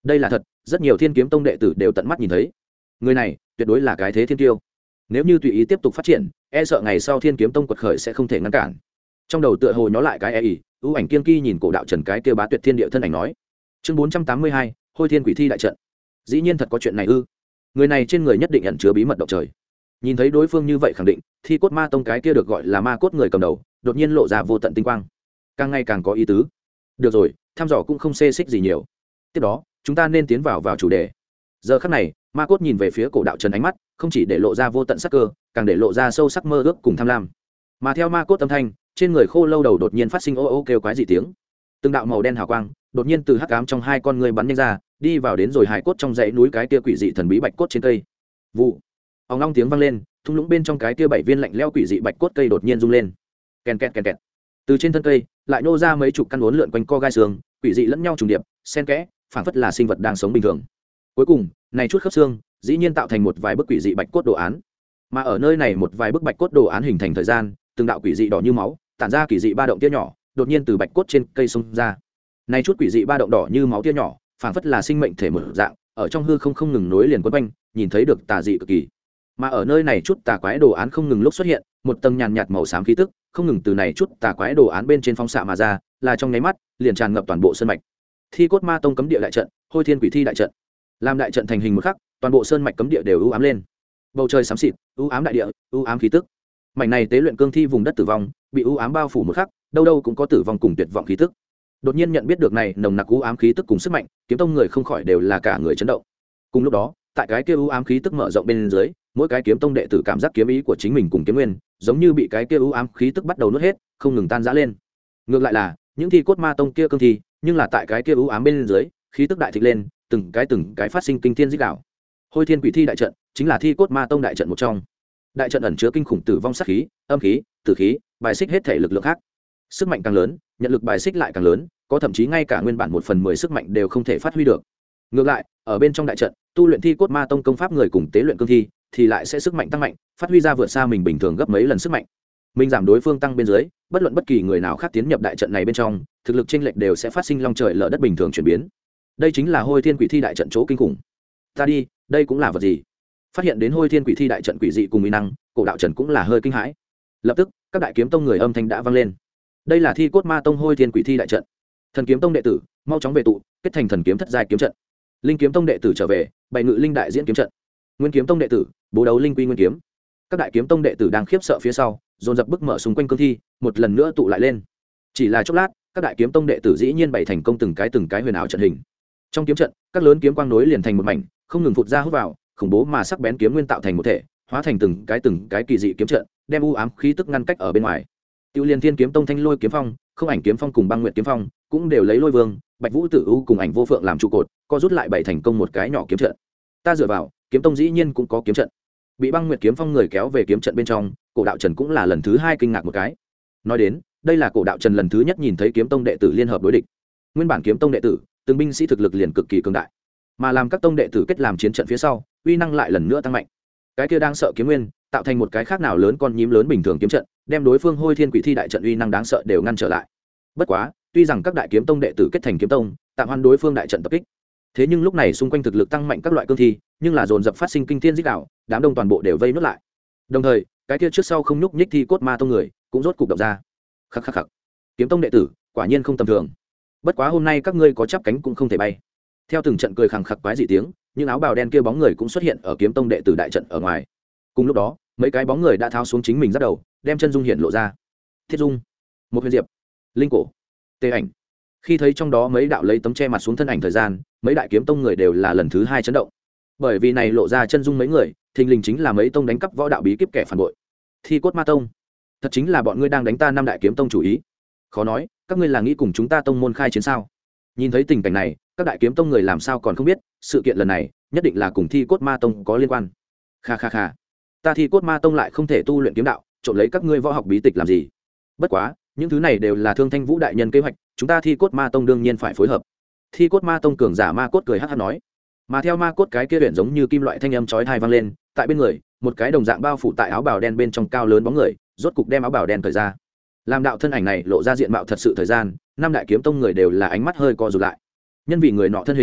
đây là thật, rất nhiều thiên kiếm tông đệ tử đều tận mắt nhìn thấy. Người này tuyệt đối là cái thế thiên tiêu, nếu như tùy ý tiếp tục phát triển, e sợ ngày sau thiên kiếm tông quật khởi sẽ không thể ngăn cản. Trong đầu tựa hồ nhó lại cái ý, ưu ảnh kiên kỳ nhìn cổ đạo trần cái kia bá tuyệt thiên địa thân ảnh nói. Chương 482, hôi thiên quỷ thi đại trận. Dĩ nhiên thật có chuyện này ư? Người này trên người nhất định ẩn chứa bí mật động trời. Nhìn thấy đối phương như vậy khẳng định, Thi Cốt Ma Tông cái kia được gọi là ma cốt người cầm đầu, đột nhiên lộ ra vô tận tinh quang, càng ngày càng có ý tứ. Được rồi, thăm dò cũng không xê xích gì nhiều. Tiếp đó, chúng ta nên tiến vào chủ đề. Giờ khắc này, ma cốt nhìn về phía cổ đạo trần ánh mắt, không chỉ để lộ ra vô tận sắc cơ, càng để lộ ra sâu sắc mơ ước cùng tham lam. Mà theo ma cốt âm thanh, trên người khô lâu đầu đột nhiên phát sinh ô ô kêu quái dị tiếng. Từng đạo màu đen hào quang đột nhiên từ hắc ám trong hai con người bắn nhanh ra, đi vào đến rồi hải cốt trong dãy núi cái kia quỷ dị thần bí bạch cốt trên cây. Vụ. Ong long tiếng vang lên, thung lũng bên trong cái kia 7 viên lạnh lẽo quỷ dị bạch cốt cây đột nhiên rung lên. Kèn kẹt kèn kẹt. Từ trên thân cây lại nô ra mấy chục căn uốn lượn quanh co gai xương, quỷ dị lẫn nhau trùng điệp, xen kẽ, phảng phất là sinh vật đang sống bình thường. Cuối cùng, này chút khớp xương, dĩ nhiên tạo thành một vài bức quỷ dị bạch cốt đồ án. Mà ở nơi này một vài bức bạch cốt đồ án hình thành thời gian, từng đạo quỷ dị đỏ như máu, tản ra kỳ dị ba động tia nhỏ, đột nhiên từ bạch cốt trên cây xông ra. Này chút quỷ dị ba động đỏ như máu tia nhỏ, phảng phất là sinh mệnh thể mở dạng, ở trong hư không ngừng nối liền quấn quanh, nhìn thấy được tà dị cực kỳ. Mà ở nơi này chút tà quái đồ án không ngừng lúc xuất hiện, một tầng nhàn nhạt màu xám khí tức, không ngừng từ này chút tà quái đồ án bên trên phóng xạ mà ra, là trong nháy mắt, liền tràn ngập toàn bộ sơn mạch. Thi Cốt Ma Tông cấm địa đại trận, hôi thiên quỷ thi đại trận. Làm đại trận thành hình một khắc, toàn bộ sơn mạch cấm địa đều u ám lên. Bầu trời xám xịt, u ám đại địa, u ám khí tức. Mảnh này tế luyện cương thi vùng đất tử vong, bị u ám bao phủ một khắc, đâu đâu cũng có tử vong cùng tuyệt vọng khí tức. Đột nhiên nhận biết được này nồng nặc u ám khí tức cùng sức mạnh, kiếm tông người không khỏi đều là cả người chấn động. Cùng lúc đó, tại cái kia u ám khí tức mở rộng bên dưới, mỗi cái kiếm tông đệ tử cảm giác kiếm ý của chính mình cùng kiếm nguyên, giống như bị cái kia u ám khí tức bắt đầu nuốt hết, không ngừng tan rã lên. Ngược lại là, những Thi Cốt Ma Tông kia cương thi, nhưng là tại cái kia u ám bên dưới, khí tức đại thịnh lên, từng cái phát sinh kinh thiên rít gào. Hôi thiên quỷ thi đại trận chính là Thi Cốt Ma Tông đại trận một trong. Đại trận ẩn chứa kinh khủng tử vong sát khí, âm khí, tử khí, bài xích hết thể lực lượng khác. Sức mạnh càng lớn, nhận lực bài xích lại càng lớn, có thậm chí ngay cả nguyên bản 1/10 sức mạnh đều không thể phát huy được. Ngược lại, ở bên trong đại trận, tu luyện Thi Cốt Ma Tông công pháp người cùng tế luyện cương thi, thì lại sẽ sức mạnh tăng mạnh, phát huy ra vượt xa mình bình thường gấp mấy lần sức mạnh. Mình giảm đối phương tăng bên dưới, bất luận bất kỳ người nào khác tiến nhập đại trận này bên trong, thực lực chênh lệch đều sẽ phát sinh long trời lở đất bình thường chuyển biến. Đây chính là hôi thiên quỷ thi đại trận chỗ kinh khủng. Ta đi, đây cũng là vật gì? Phát hiện đến hôi thiên quỷ thi đại trận quỷ dị cùng uy năng, cổ đạo trần cũng là hơi kinh hãi. Lập tức, các đại kiếm tông người âm thanh đã vang lên. Đây là Thi Cốt Ma Tông hôi thiên quỷ thi đại trận. Thần kiếm tông đệ tử, mau chóng về tụ, kết thành thần kiếm thất giai kiếm trận. Linh kiếm tông đệ tử trở về, bày ngự linh đại diễn kiếm trận. Nguyên kiếm tông đệ tử, bố đấu linh quy nguyên kiếm. Các đại kiếm tông đệ tử đang khiếp sợ phía sau, dồn dập bức mở xung quanh cương thi, một lần nữa tụ lại lên. Chỉ là chốc lát, các đại kiếm tông đệ tử dĩ nhiên bày thành công từng cái huyền ảo trận hình. Trong kiếm trận, các lớn kiếm quang nối liền thành một mảnh, không ngừng phụt ra hút vào, khủng bố mà sắc bén kiếm nguyên tạo thành một thể, hóa thành từng cái kỳ dị kiếm trận, đem u ám khí tức ngăn cách ở bên ngoài. Tiêu Liên Thiên kiếm tông thanh lôi kiếm phong, không ảnh kiếm phong cùng băng nguyệt kiếm phong, cũng đều lấy lôi vương, bạch vũ tử u cùng ảnh vô phượng làm trụ cột, co rút lại bày thành công một cái nhỏ kiếm trận. Ta dựa vào, kiếm tông dĩ nhiên cũng có kiếm trận. Bị băng nguyệt kiếm phong người kéo về kiếm trận bên trong, cổ đạo trần cũng là lần thứ 2 kinh ngạc một cái. Nói đến, đây là cổ đạo trần lần thứ nhất nhìn thấy kiếm tông đệ tử liên hợp đối địch. Nguyên bản kiếm tông đệ tử, từng binh sĩ thực lực liền cực kỳ cường đại, mà làm các tông đệ tử kết làm chiến trận phía sau, uy năng lại lần nữa tăng mạnh. Cái kia đang sợ kiếm nguyên, tạo thành một cái khác nào lớn con nhím lớn bình thường kiếm trận, đem đối phương hôi thiên quỷ thi đại trận uy năng đáng sợ đều ngăn trở lại. Bất quá, tuy rằng các đại kiếm tông đệ tử kết thành kiếm tông, tạm hoan đối phương đại trận tập kích, thế nhưng lúc này xung quanh thực lực tăng mạnh các loại cương thi, nhưng là dồn dập phát sinh kinh thiên rít gào, đám đông toàn bộ đều vây nuốt lại. Đồng thời, cái kia trước sau không nhúc nhích Thi Cốt Ma Tông người, cũng rốt cục động ra. Khắc khắc khắc. Kiếm tông đệ tử, quả nhiên không tầm thường. Bất quá hôm nay các ngươi có chắp cánh cũng không thể bay. Theo từng trận cười khẳng khặc quái dị tiếng, những áo bào đen kia bóng người cũng xuất hiện ở kiếm tông đệ tử đại trận ở ngoài. Cùng lúc đó, mấy cái bóng người đã tháo xuống chính mình giáp đầu, đem chân dung hiện lộ ra. Thiết dung, một huyền diệp, linh cổ, tê ảnh. Khi thấy trong đó mấy đạo lấy tấm che mặt xuống thân ảnh thời gian, mấy đại kiếm tông người đều là lần thứ 2 chấn động. Bởi vì này lộ ra chân dung mấy người, thình lình chính là mấy tông đánh cắp võ đạo bí kíp kẻ phản bội. Thi Cốt Ma Tông, thật chính là bọn ngươi đang đánh ta 5 đại kiếm tông chủ ý. Khó nói, các ngươi là nghĩ cùng chúng ta tông môn khai chiến sao? Nhìn thấy tình cảnh này, các đại kiếm tông người làm sao còn không biết, sự kiện lần này nhất định là cùng Thi Cốt Ma Tông có liên quan. Kha kha kha, ta Thi Cốt Ma Tông lại không thể tu luyện kiếm đạo, trộm lấy các ngươi võ học bí tịch làm gì? Bất quá, những thứ này đều là Thương Thanh Vũ đại nhân kế hoạch, chúng ta Thi Cốt Ma Tông đương nhiên phải phối hợp. Thi Cốt Ma Tông cường giả Ma Cốt cười hắc hắc nói. Mà theo Ma Cốt cái kia luyện giống như kim loại thanh âm chói tai vang lên, tại bên người, một cái đồng dạng bao phủ tại áo bào đen bên trong cao lớn bóng người, rốt cục đem áo bào đen cởi ra. Làm đạo thân ảnh này lộ ra diện mạo thật sự thời gian, 5 đại kiếm tông người đều là ánh mắt hơi co rụt lại. Nhân vì người nọ thân hình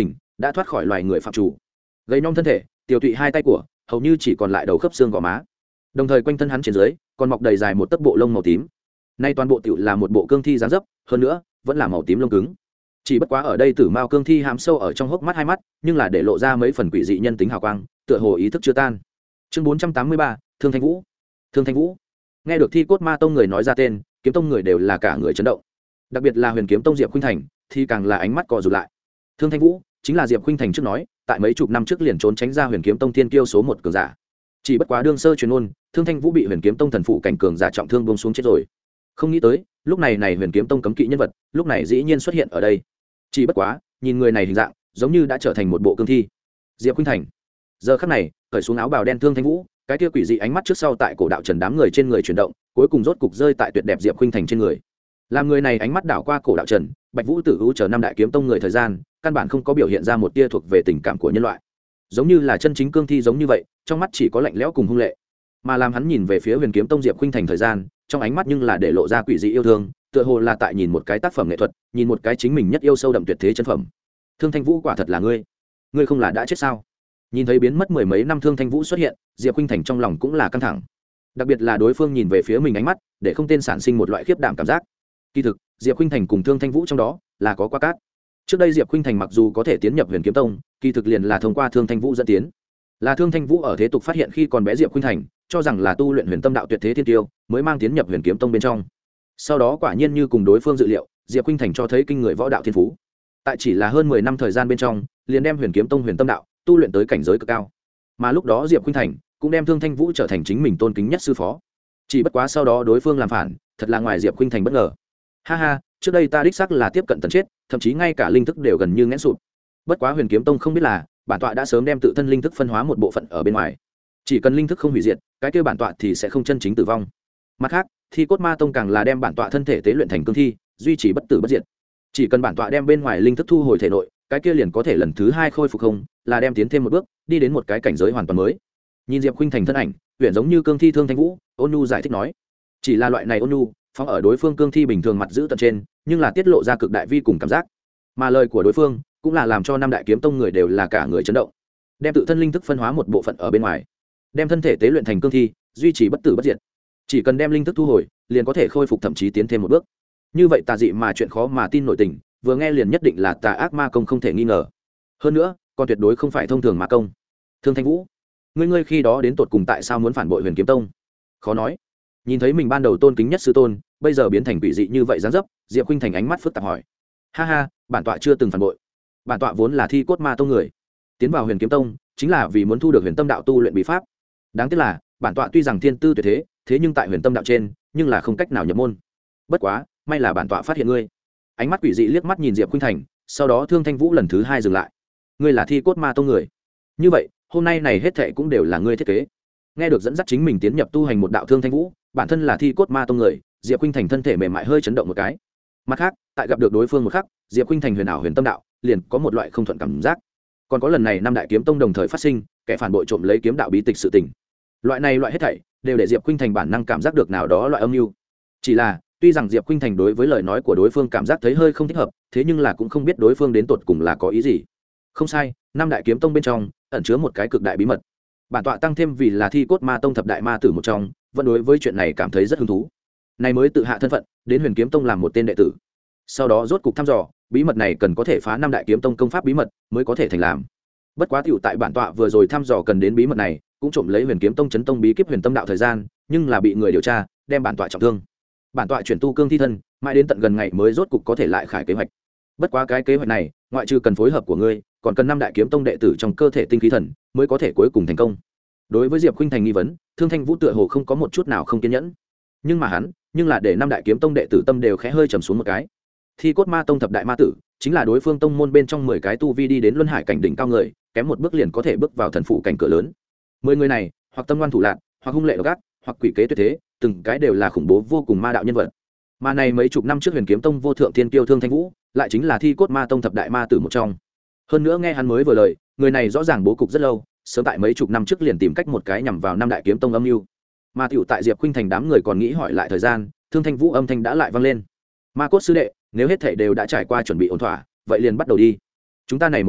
đã thoát khỏi loài người phạm chủ. Gầy nhom thân thể, tiểu tụy hai tay của, hầu như chỉ còn lại đầu khớp xương gò má. Đồng thời quanh thân hắn trên dưới còn mọc đầy dài một tấc bộ lông màu tím. Nay toàn bộ tiểu là một bộ cương thi dáng dấp, hơn nữa vẫn là màu tím lông cứng. Chỉ bất quá ở đây tử mao cương thi hàm sâu ở trong hốc mắt hai mắt, nhưng là để lộ ra mấy phần quỷ dị nhân tính hào quang, tựa hồ ý thức chưa tan. Chương 483, Thương Thanh Vũ. Thương Thanh Vũ. Nghe được Thi Cốt Ma Tông người nói ra tên, Kiếm Tông người đều là cả người chấn động. Đặc biệt là Huyền Kiếm Tông Diệp Khuynh Thành, thì càng là ánh mắt co rụt lại. Thương Thanh Vũ chính là Diệp Khuynh Thành trước nói, tại mấy chục năm trước liền trốn tránh ra Huyền Kiếm Tông thiên kiêu số một cường giả. Chỉ bất quá đương sơ truyền ôn, Thương Thanh Vũ bị Huyền Kiếm Tông thần phụ cảnh cường giả trọng thương buông xuống chết rồi. Không nghĩ tới, lúc này Huyền Kiếm Tông cấm kỵ nhân vật, lúc này dĩ nhiên xuất hiện ở đây. Chỉ bất quá, nhìn người này hình dạng, giống như đã trở thành một bộ cương thi. Diệp Khuynh Thành. Giờ khắc này, cởi xuống áo bào đen Thương Thanh Vũ, cái kia quỷ dị ánh mắt trước sau tại cổ đạo trần đám người trên người chuyển động, cuối cùng rốt cục rơi tại tuyệt đẹp Diệp Khuynh Thành trên người. Làm người này ánh mắt đảo qua cổ đạo trần, Bạch Vũ Tử U chờ năm đại kiếm tông người thời gian, căn bản không có biểu hiện ra một tia thuộc về tình cảm của nhân loại. Giống như là chân chính cương thi giống như vậy, trong mắt chỉ có lạnh lẽo cùng hung lệ. Mà làm hắn nhìn về phía Huyền Kiếm Tông Diệp Khuynh Thành thời gian, trong ánh mắt nhưng là để lộ ra quỷ dị yêu thương, tựa hồ là tại nhìn một cái tác phẩm nghệ thuật, nhìn một cái chính mình nhất yêu sâu đậm tuyệt thế chân phẩm. Thương Thanh Vũ quả thật là ngươi không là đã chết sao? Nhìn thấy biến mất mười mấy năm Thương Thanh Vũ xuất hiện, Diệp Khuynh Thành trong lòng cũng là căng thẳng. Đặc biệt là đối phương nhìn về phía mình ánh mắt, để không tên sản sinh một loại khiếp đảm cảm giác. Kỳ thực, Diệp Khuynh Thành cùng Thương Thanh Vũ trong đó là có qua cát. Trước đây Diệp Khuynh Thành mặc dù có thể tiến nhập Huyền Kiếm Tông, kỳ thực liền là thông qua Thương Thanh Vũ dẫn tiến. Là Thương Thanh Vũ ở thế tục phát hiện khi còn bé Diệp Khuynh Thành, cho rằng là tu luyện Huyền Tâm đạo tuyệt thế thiên tiêu, mới mang tiến nhập Huyền Kiếm Tông bên trong. Sau đó quả nhiên như cùng đối phương dự liệu, Diệp Khuynh Thành cho thấy kinh người võ đạo thiên phú. Tại chỉ là hơn 10 năm thời gian bên trong, liền đem Huyền Kiếm Tông Huyền Tâm đạo tu luyện tới cảnh giới cực cao. Mà lúc đó Diệp Khuynh Thành cũng đem Thương Thanh Vũ trở thành chính mình tôn kính nhất sư phó. Chỉ bất quá sau đó đối phương làm phản, thật là ngoài Diệp Khuynh Thành bất ngờ. Ha ha, trước đây ta đích xác là tiếp cận tận chết, thậm chí ngay cả linh thức đều gần như nghẽn sụp. Bất quá Huyền Kiếm Tông không biết là, bản tọa đã sớm đem tự thân linh thức phân hóa một bộ phận ở bên ngoài. Chỉ cần linh thức không hủy diệt, cái kia bản tọa thì sẽ không chân chính tử vong. Mặt khác, Thi Cốt Ma Tông càng là đem bản tọa thân thể tế luyện thành cương thi, duy trì bất tử bất diệt. Chỉ cần bản tọa đem bên ngoài linh thức thu hồi thể nội, cái kia liền có thể lần thứ hai khôi phục không, là đem tiến thêm một bước, đi đến một cái cảnh giới hoàn toàn mới. Nhìn Diệp Khuynh Thành thân ảnh, huyền giống như cương thi Thương Thanh Vũ, Ôn Nhu giải thích nói, chỉ là loại này Ôn Nhu, phóng ở đối phương cương thi bình thường mặt giữ tận trên, nhưng là tiết lộ ra cực đại vi cùng cảm giác. Mà lời của đối phương cũng là làm cho năm đại kiếm tông người đều là cả người chấn động. Đem tự thân linh thức phân hóa một bộ phận ở bên ngoài, đem thân thể tế luyện thành cương thi, duy trì bất tử bất diệt. Chỉ cần đem linh thức thu hồi, liền có thể khôi phục thậm chí tiến thêm một bước. Như vậy tà dị mà chuyện khó mà tin nổi tình, vừa nghe liền nhất định là tà ác ma công không thể nghi ngờ. Hơn nữa, còn tuyệt đối không phải thông thường ma công. Thương Thanh Vũ, ngươi khi đó đến tột cùng tại sao muốn phản bội Huyền Kiếm Tông? Khó nói. Nhìn thấy mình ban đầu tôn kính nhất sư tôn, bây giờ biến thành quỷ dị như vậy dáng dấp, Diệp Khuynh Thành ánh mắt phức tạp hỏi. Ha ha, bản tọa chưa từng phản bội. Bản tọa vốn là Thi Cốt Ma Tông người, tiến vào Huyền Kiếm Tông chính là vì muốn thu được Huyền Tâm đạo tu luyện bí pháp. Đáng tiếc là, bản tọa tuy rằng thiên tư tuyệt thế, thế nhưng tại Huyền Tâm đạo trên, nhưng là không cách nào nhập môn. Bất quá, may là bản tọa phát hiện ngươi. Ánh mắt quỷ dị liếc mắt nhìn Diệp Khuynh Thành, sau đó Thương Thanh Vũ lần thứ hai dừng lại. Ngươi là Thi Cốt Ma Tông người, như vậy hôm nay này hết thệ cũng đều là ngươi thiết kế. Nghe được dẫn dắt chính mình tiến nhập tu hành một đạo Thương Thanh Vũ, bản thân là Thi Cốt Ma Tông người, Diệp Khuynh Thành thân thể mềm mại hơi chấn động một cái. Mặt khác, tại gặp được đối phương một khắc, Diệp Khuynh Thành huyền ảo Huyền Tâm đạo liền có một loại không thuận cảm giác. Còn có lần này năm đại kiếm tông đồng thời phát sinh, kẻ phản bội trộm lấy kiếm đạo bí tịch sự tình. Loại hết thảy đều để Diệp Khuynh Thành bản năng cảm giác được nào đó loại âm mưu. Chỉ là, tuy rằng Diệp Khuynh Thành đối với lời nói của đối phương cảm giác thấy hơi không thích hợp, thế nhưng là cũng không biết đối phương đến tột cùng là có ý gì. Không sai, năm đại kiếm tông bên trong ẩn chứa một cái cực đại bí mật. Bản tọa tăng thêm vì là Thi Cốt Ma Tông thập đại ma tử một trong, vẫn đối với chuyện này cảm thấy rất hứng thú. Này mới tự hạ thân phận, đến Huyền Kiếm Tông làm một tên đệ tử. Sau đó rốt cục thăm dò, bí mật này cần có thể phá năm đại kiếm tông công pháp bí mật mới có thể thành làm. Bất quá tiểu tại bản tọa vừa rồi thăm dò cần đến bí mật này, cũng trộm lấy Huyền Kiếm Tông chấn tông bí kíp Huyền Tâm đạo thời gian, nhưng là bị người điều tra, đem bản tọa trọng thương. Bản tọa chuyển tu cương thi thân, mãi đến tận gần ngày mới rốt cục có thể lại khải kế hoạch. Bất quá cái kế hoạch này, ngoại trừ cần phối hợp của ngươi, còn cần năm đại kiếm tông đệ tử trong cơ thể tinh khí thần mới có thể cuối cùng thành công. Đối với Diệp Khuynh Thành nghi vấn, Thương Thanh Vũ tựa hồ không có một chút nào không kiên nhẫn. Nhưng mà hắn, nhưng là để năm đại kiếm tông đệ tử tâm đều khẽ hơi trầm xuống một cái. Thi Cốt Ma Tông thập đại ma tử, chính là đối phương tông môn bên trong 10 cái tu vi đi đến luân hải cảnh đỉnh cao người, kém một bước liền có thể bước vào thần phụ cảnh cửa lớn. 10 người này, hoặc tâm ngoan thủ lạn, hoặc hung lệ độc ác, hoặc quỷ kế tuyệt thế, từng cái đều là khủng bố vô cùng ma đạo nhân vật. Mà này mấy chục năm trước Huyền Kiếm Tông vô thượng thiên kiêu Thương Thanh Vũ, lại chính là Thi Cốt Ma Tông thập đại ma tử một trong. Hơn nữa nghe hắn mới vừa lời, người này rõ ràng bố cục rất lâu, sớm tại mấy chục năm trước liền tìm cách một cái nhằm vào năm đại kiếm tông âm mưu. Mà tiểu tại Diệp Khuynh Thành đám người còn nghĩ hỏi lại thời gian, Thương Thanh Vũ âm thanh đã lại vang lên. Ma Cốt sư đệ, nếu hết thảy đều đã trải qua chuẩn bị ổn thỏa, vậy liền bắt đầu đi. Chúng ta này một ngày,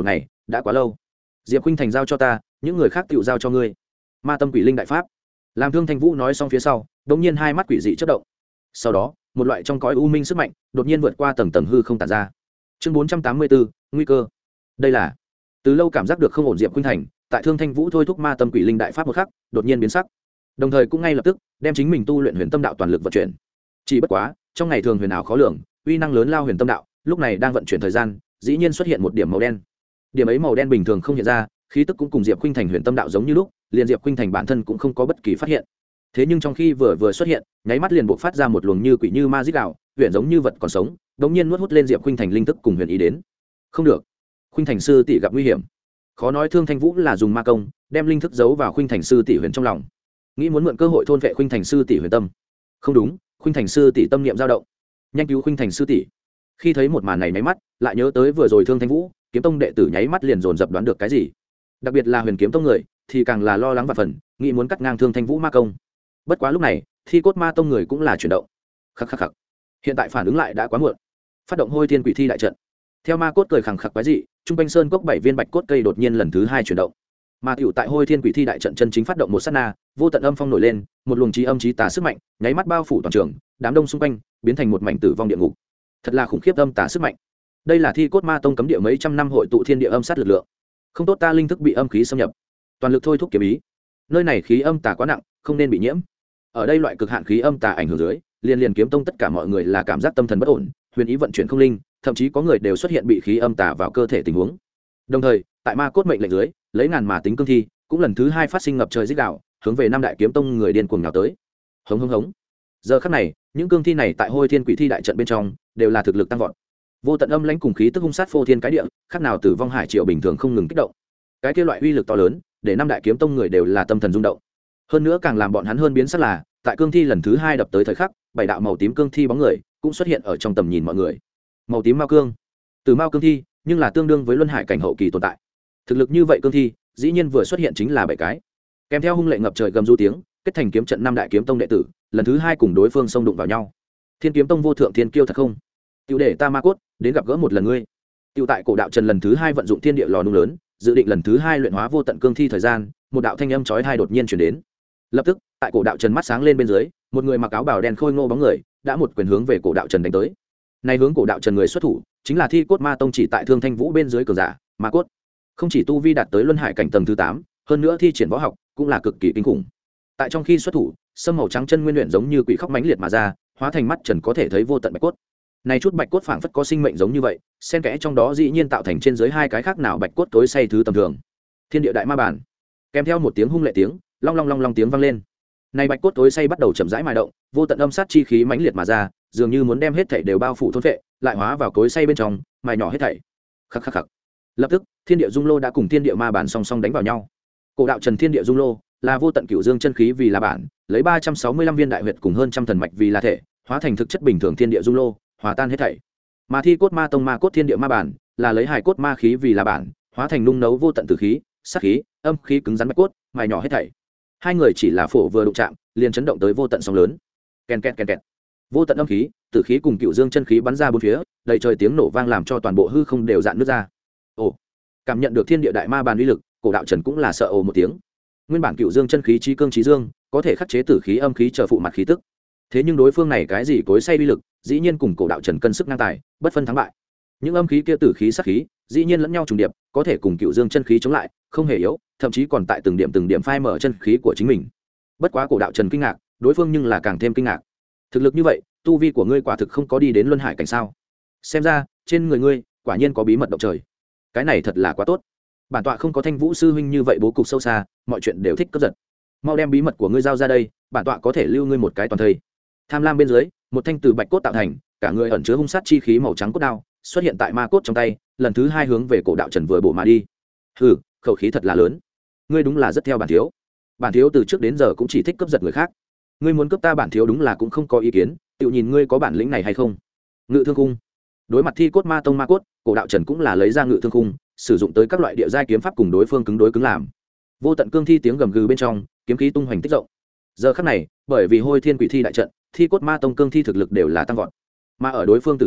đã quá lâu. Diệp khuynh thành giao cho ta, những người khác tự giao cho ngươi. Ma tâm quỷ linh đại pháp. Làm Thương Thanh Vũ nói xong phía sau, đột nhiên hai mắt quỷ dị chớp động. Sau đó, một loại trong cõi u minh sức mạnh đột nhiên vượt qua tầng tầng hư không tản ra. Chương 484, nguy cơ. Đây là từ lâu cảm giác được không ổn. Diệp khuynh thành tại Thương Thanh Vũ thôi thúc ma tâm quỷ linh đại pháp một khắc, đột nhiên biến sắc, đồng thời cũng ngay lập tức đem chính mình tu luyện huyền tâm đạo toàn lực vận chuyển. Chỉ bất quá, trong ngày thường huyền ảo khó lường, uy năng lớn lao huyền tâm đạo, lúc này đang vận chuyển thời gian, dĩ nhiên xuất hiện một điểm màu đen. Điểm ấy màu đen bình thường không hiện ra, khí tức cũng cùng Diệp khuynh thành huyền tâm đạo giống như lúc, liền Diệp khuynh thành bản thân cũng không có bất kỳ phát hiện. Thế nhưng trong khi vừa xuất hiện, nháy mắt liền bộc phát ra một luồng như quỷ như ma rít gào, huyền giống như vật còn sống, đống nhiên nuốt hút lên Diệp khuynh thành linh thức cùng huyền ý đến. Không được, khuynh thành sư tỷ gặp nguy hiểm. Khó nói Thương Thanh Vũ là dùng ma công đem linh thức giấu vào khuynh thành sư tỷ huyền trong lòng, nghĩ muốn mượn cơ hội thôn vệ khuynh thành sư tỷ huyền tâm. Không đúng, khuynh thành sư tỷ tâm niệm dao động, nhanh cứu khuynh thành sư tỷ. Khi thấy một màn này nháy mắt, lại nhớ tới vừa rồi Thương Thanh Vũ, kiếm tông đệ tử nháy mắt liền dồn dập đoán được cái gì. Đặc biệt là huyền kiếm tông người thì càng là lo lắng và phần, nghĩ muốn cắt ngang Thương Thanh Vũ ma công. Bất quá lúc này, thi cốt ma tông người cũng là chuyển động. Khắc khắc khắc. Hiện tại phản ứng lại đã quá muộn. Phát động hôi thiên quỷ thi đại trận. Theo ma cốt cười khẳng khặc quái dị, trung quanh sơn cốc 7 viên bạch cốt cây đột nhiên lần thứ 2 chuyển động. Mà tiểu tại hôi thiên quỷ thi đại trận chân chính phát động một sát na, vô tận âm phong nổi lên, một luồng chí âm chí tà sức mạnh, nháy mắt bao phủ toàn trường, đám đông xung quanh biến thành một mảnh tử vong địa ngục. Thật là khủng khiếp âm tà sức mạnh. Đây là thi cốt ma tông cấm địa mấy trăm năm hội tụ thiên địa âm sát lực lượng. Không tốt, ta linh thức bị âm khí xâm nhập. Toàn lực thôi thúc kiếm ý. Nơi này khí âm tà quá nặng, không nên bị nhiễm. Ở đây loại cực hạn khí âm tà ảnh hưởng dưới, liền kiếm tông tất cả mọi người là cảm giác tâm thần bất ổn, huyền ý vận chuyển không linh, thậm chí có người đều xuất hiện bị khí âm tà vào cơ thể tình huống. Đồng thời, tại ma cốt mệnh lệnh dưới, lấy ngàn mà tính cương thi, cũng lần thứ 2 phát sinh ngập trời rít gào, hướng về năm đại kiếm tông người điên cuồng nhào tới. Hống hống hống. Giờ khắc này, những cương thi này tại hôi thiên quỷ thi đại trận bên trong, đều là thực lực tăng vọt. Vô tận âm lãnh cùng khí tức hung sát phô thiên cái địa, khác nào tử vong hải triều bình thường không ngừng kích động. Cái kia loại uy lực to lớn, để năm đại kiếm tông người đều là tâm thần rung động. Hơn nữa càng làm bọn hắn hơn biến sắc là, tại cương thi lần thứ 2 đập tới thời khắc, 7 đạo màu tím cương thi bóng người cũng xuất hiện ở trong tầm nhìn mọi người. Màu tím mao cương, từ mao cương thi, nhưng là tương đương với luân hải cảnh hậu kỳ tồn tại. Thực lực như vậy cương thi, dĩ nhiên vừa xuất hiện chính là 7 cái. Kèm theo hung lệ ngập trời gầm rú tiếng, kết thành kiếm trận năm đại kiếm tông đệ tử, lần thứ 2 cùng đối phương xông đụng vào nhau. Thiên kiếm tông vô thượng thiên kiêu thật không? Tiểu để ta ma cốt đến gặp gỡ một lần ngươi. Tiểu tại cổ đạo trần lần thứ 2 vận dụng thiên địa lò nung lớn, dự định lần thứ 2 luyện hóa vô tận cương thi thời gian, một đạo thanh âm chói tai đột nhiên truyền đến. Lập tức, tại cổ đạo trần mắt sáng lên bên dưới, một người mặc áo bào đen khôi ngô bóng người, đã một quyền hướng về cổ đạo trần đánh tới. Này hướng cổ đạo trần người xuất thủ, chính là thi cốt ma tông chỉ tại Thương Thanh Vũ bên dưới cường giả, ma cốt. Không chỉ tu vi đạt tới luân hải cảnh tầng thứ 8, hơn nữa thi triển võ học cũng là cực kỳ kinh khủng. Tại trong khi xuất thủ, sâm màu trắng chân nguyên luyện giống như quỷ khóc mãnh liệt mà ra, hóa thành mắt trần có thể thấy vô tận bạch cốt. Này chút bạch cốt phảng phất có sinh mệnh giống như vậy, xen kẽ trong đó dĩ nhiên tạo thành trên dưới 2 cái khác nào bạch cốt tối say thứ tầm thường. Thiên địa đại ma bản. Kèm theo một tiếng hung lệ tiếng, long long long long tiếng vang lên. Này bạch cốt tối say bắt đầu chậm rãi mài động, vô tận âm sát chi khí mãnh liệt mà ra, dường như muốn đem hết thảy đều bao phủ thôn phệ, lại hóa vào cối say bên trong, mài nhỏ hết thảy. Khắc khắc khắc. Lập tức, thiên địa dung lô đã cùng thiên địa ma bản song song đánh vào nhau. Cổ đạo trần thiên địa dung lô là vô tận cửu dương chân khí vì là bản, lấy 365 viên đại huyệt cùng hơn trăm thần mạch vì là thể, hóa thành thực chất bình thường thiên địa dung lô, hòa tan hết thảy. Mà thi cốt ma tông ma cốt thiên địa ma bản, là lấy hài cốt ma khí vì là bản, hóa thành nung nấu vô tận tử khí, sát khí, âm khí cứng rắn bạch cốt, mài nhỏ hết thảy. Hai người chỉ là phổ vừa đụng chạm, liền chấn động tới vô tận sóng lớn. Ken ken ken ken. Vô tận âm khí, tử khí cùng cựu dương chân khí bắn ra bốn phía, đầy trời tiếng nổ vang làm cho toàn bộ hư không đều dạn nứt ra. Ồ, cảm nhận được thiên địa đại ma bàn uy lực, cổ đạo trần cũng là sợ ồ một tiếng. Nguyên bản cựu dương chân khí chí cương chí dương, có thể khắc chế tử khí âm khí chờ phụ mặt khí tức. Thế nhưng đối phương này cái gì cối say uy lực, dĩ nhiên cùng cổ đạo trần cân sức ngang tài, bất phân thắng bại. Những âm khí kia tử khí sát khí, dĩ nhiên lẫn nhau trùng điệp, có thể cùng cựu dương chân khí chống lại, không hề yếu, thậm chí còn tại từng điểm phai mở chân khí của chính mình. Bất quá cổ đạo trần kinh ngạc, đối phương nhưng là càng thêm kinh ngạc. Thực lực như vậy, tu vi của ngươi quả thực không có đi đến luân hải cảnh sao? Xem ra trên người ngươi quả nhiên có bí mật động trời. Cái này thật là quá tốt. Bản tọa không có Thanh Vũ sư huynh như vậy bố cục sâu xa, mọi chuyện đều thích cướp giật. Mau đem bí mật của ngươi giao ra đây, bản tọa có thể lưu ngươi một cái toàn thây. Tham lam bên dưới, một thanh từ bạch cốt tạo thành, cả người ẩn chứa hung sát chi khí màu trắng cốt đao, xuất hiện tại ma cốt trong tay, lần thứ 2 hướng về cổ đạo trần vừa bổ mà đi. Hừ, khẩu khí thật là lớn. Ngươi đúng là rất theo bản thiếu. Bản thiếu từ trước đến giờ cũng chỉ thích cướp giật người khác. Ngươi muốn cướp ta bản thiếu đúng là cũng không có ý kiến, tự nhìn ngươi có bản lĩnh này hay không. Ngự thương cung. Đối mặt thi cốt ma tông ma cốt, cổ đạo trần cũng là lấy ra ngự thương cung, sử dụng tới các loại địa giai kiếm pháp cùng đối phương cứng đối cứng làm. Vô tận cương thi tiếng gầm gừ bên trong, kiếm khí tung hoành tích rộng. Giờ khắc này, bởi vì hôi thiên quỷ thi đại trận, thi cốt ma tông cương thi thực lực đều là tăng vọt. Mà ở đối phương tử khí,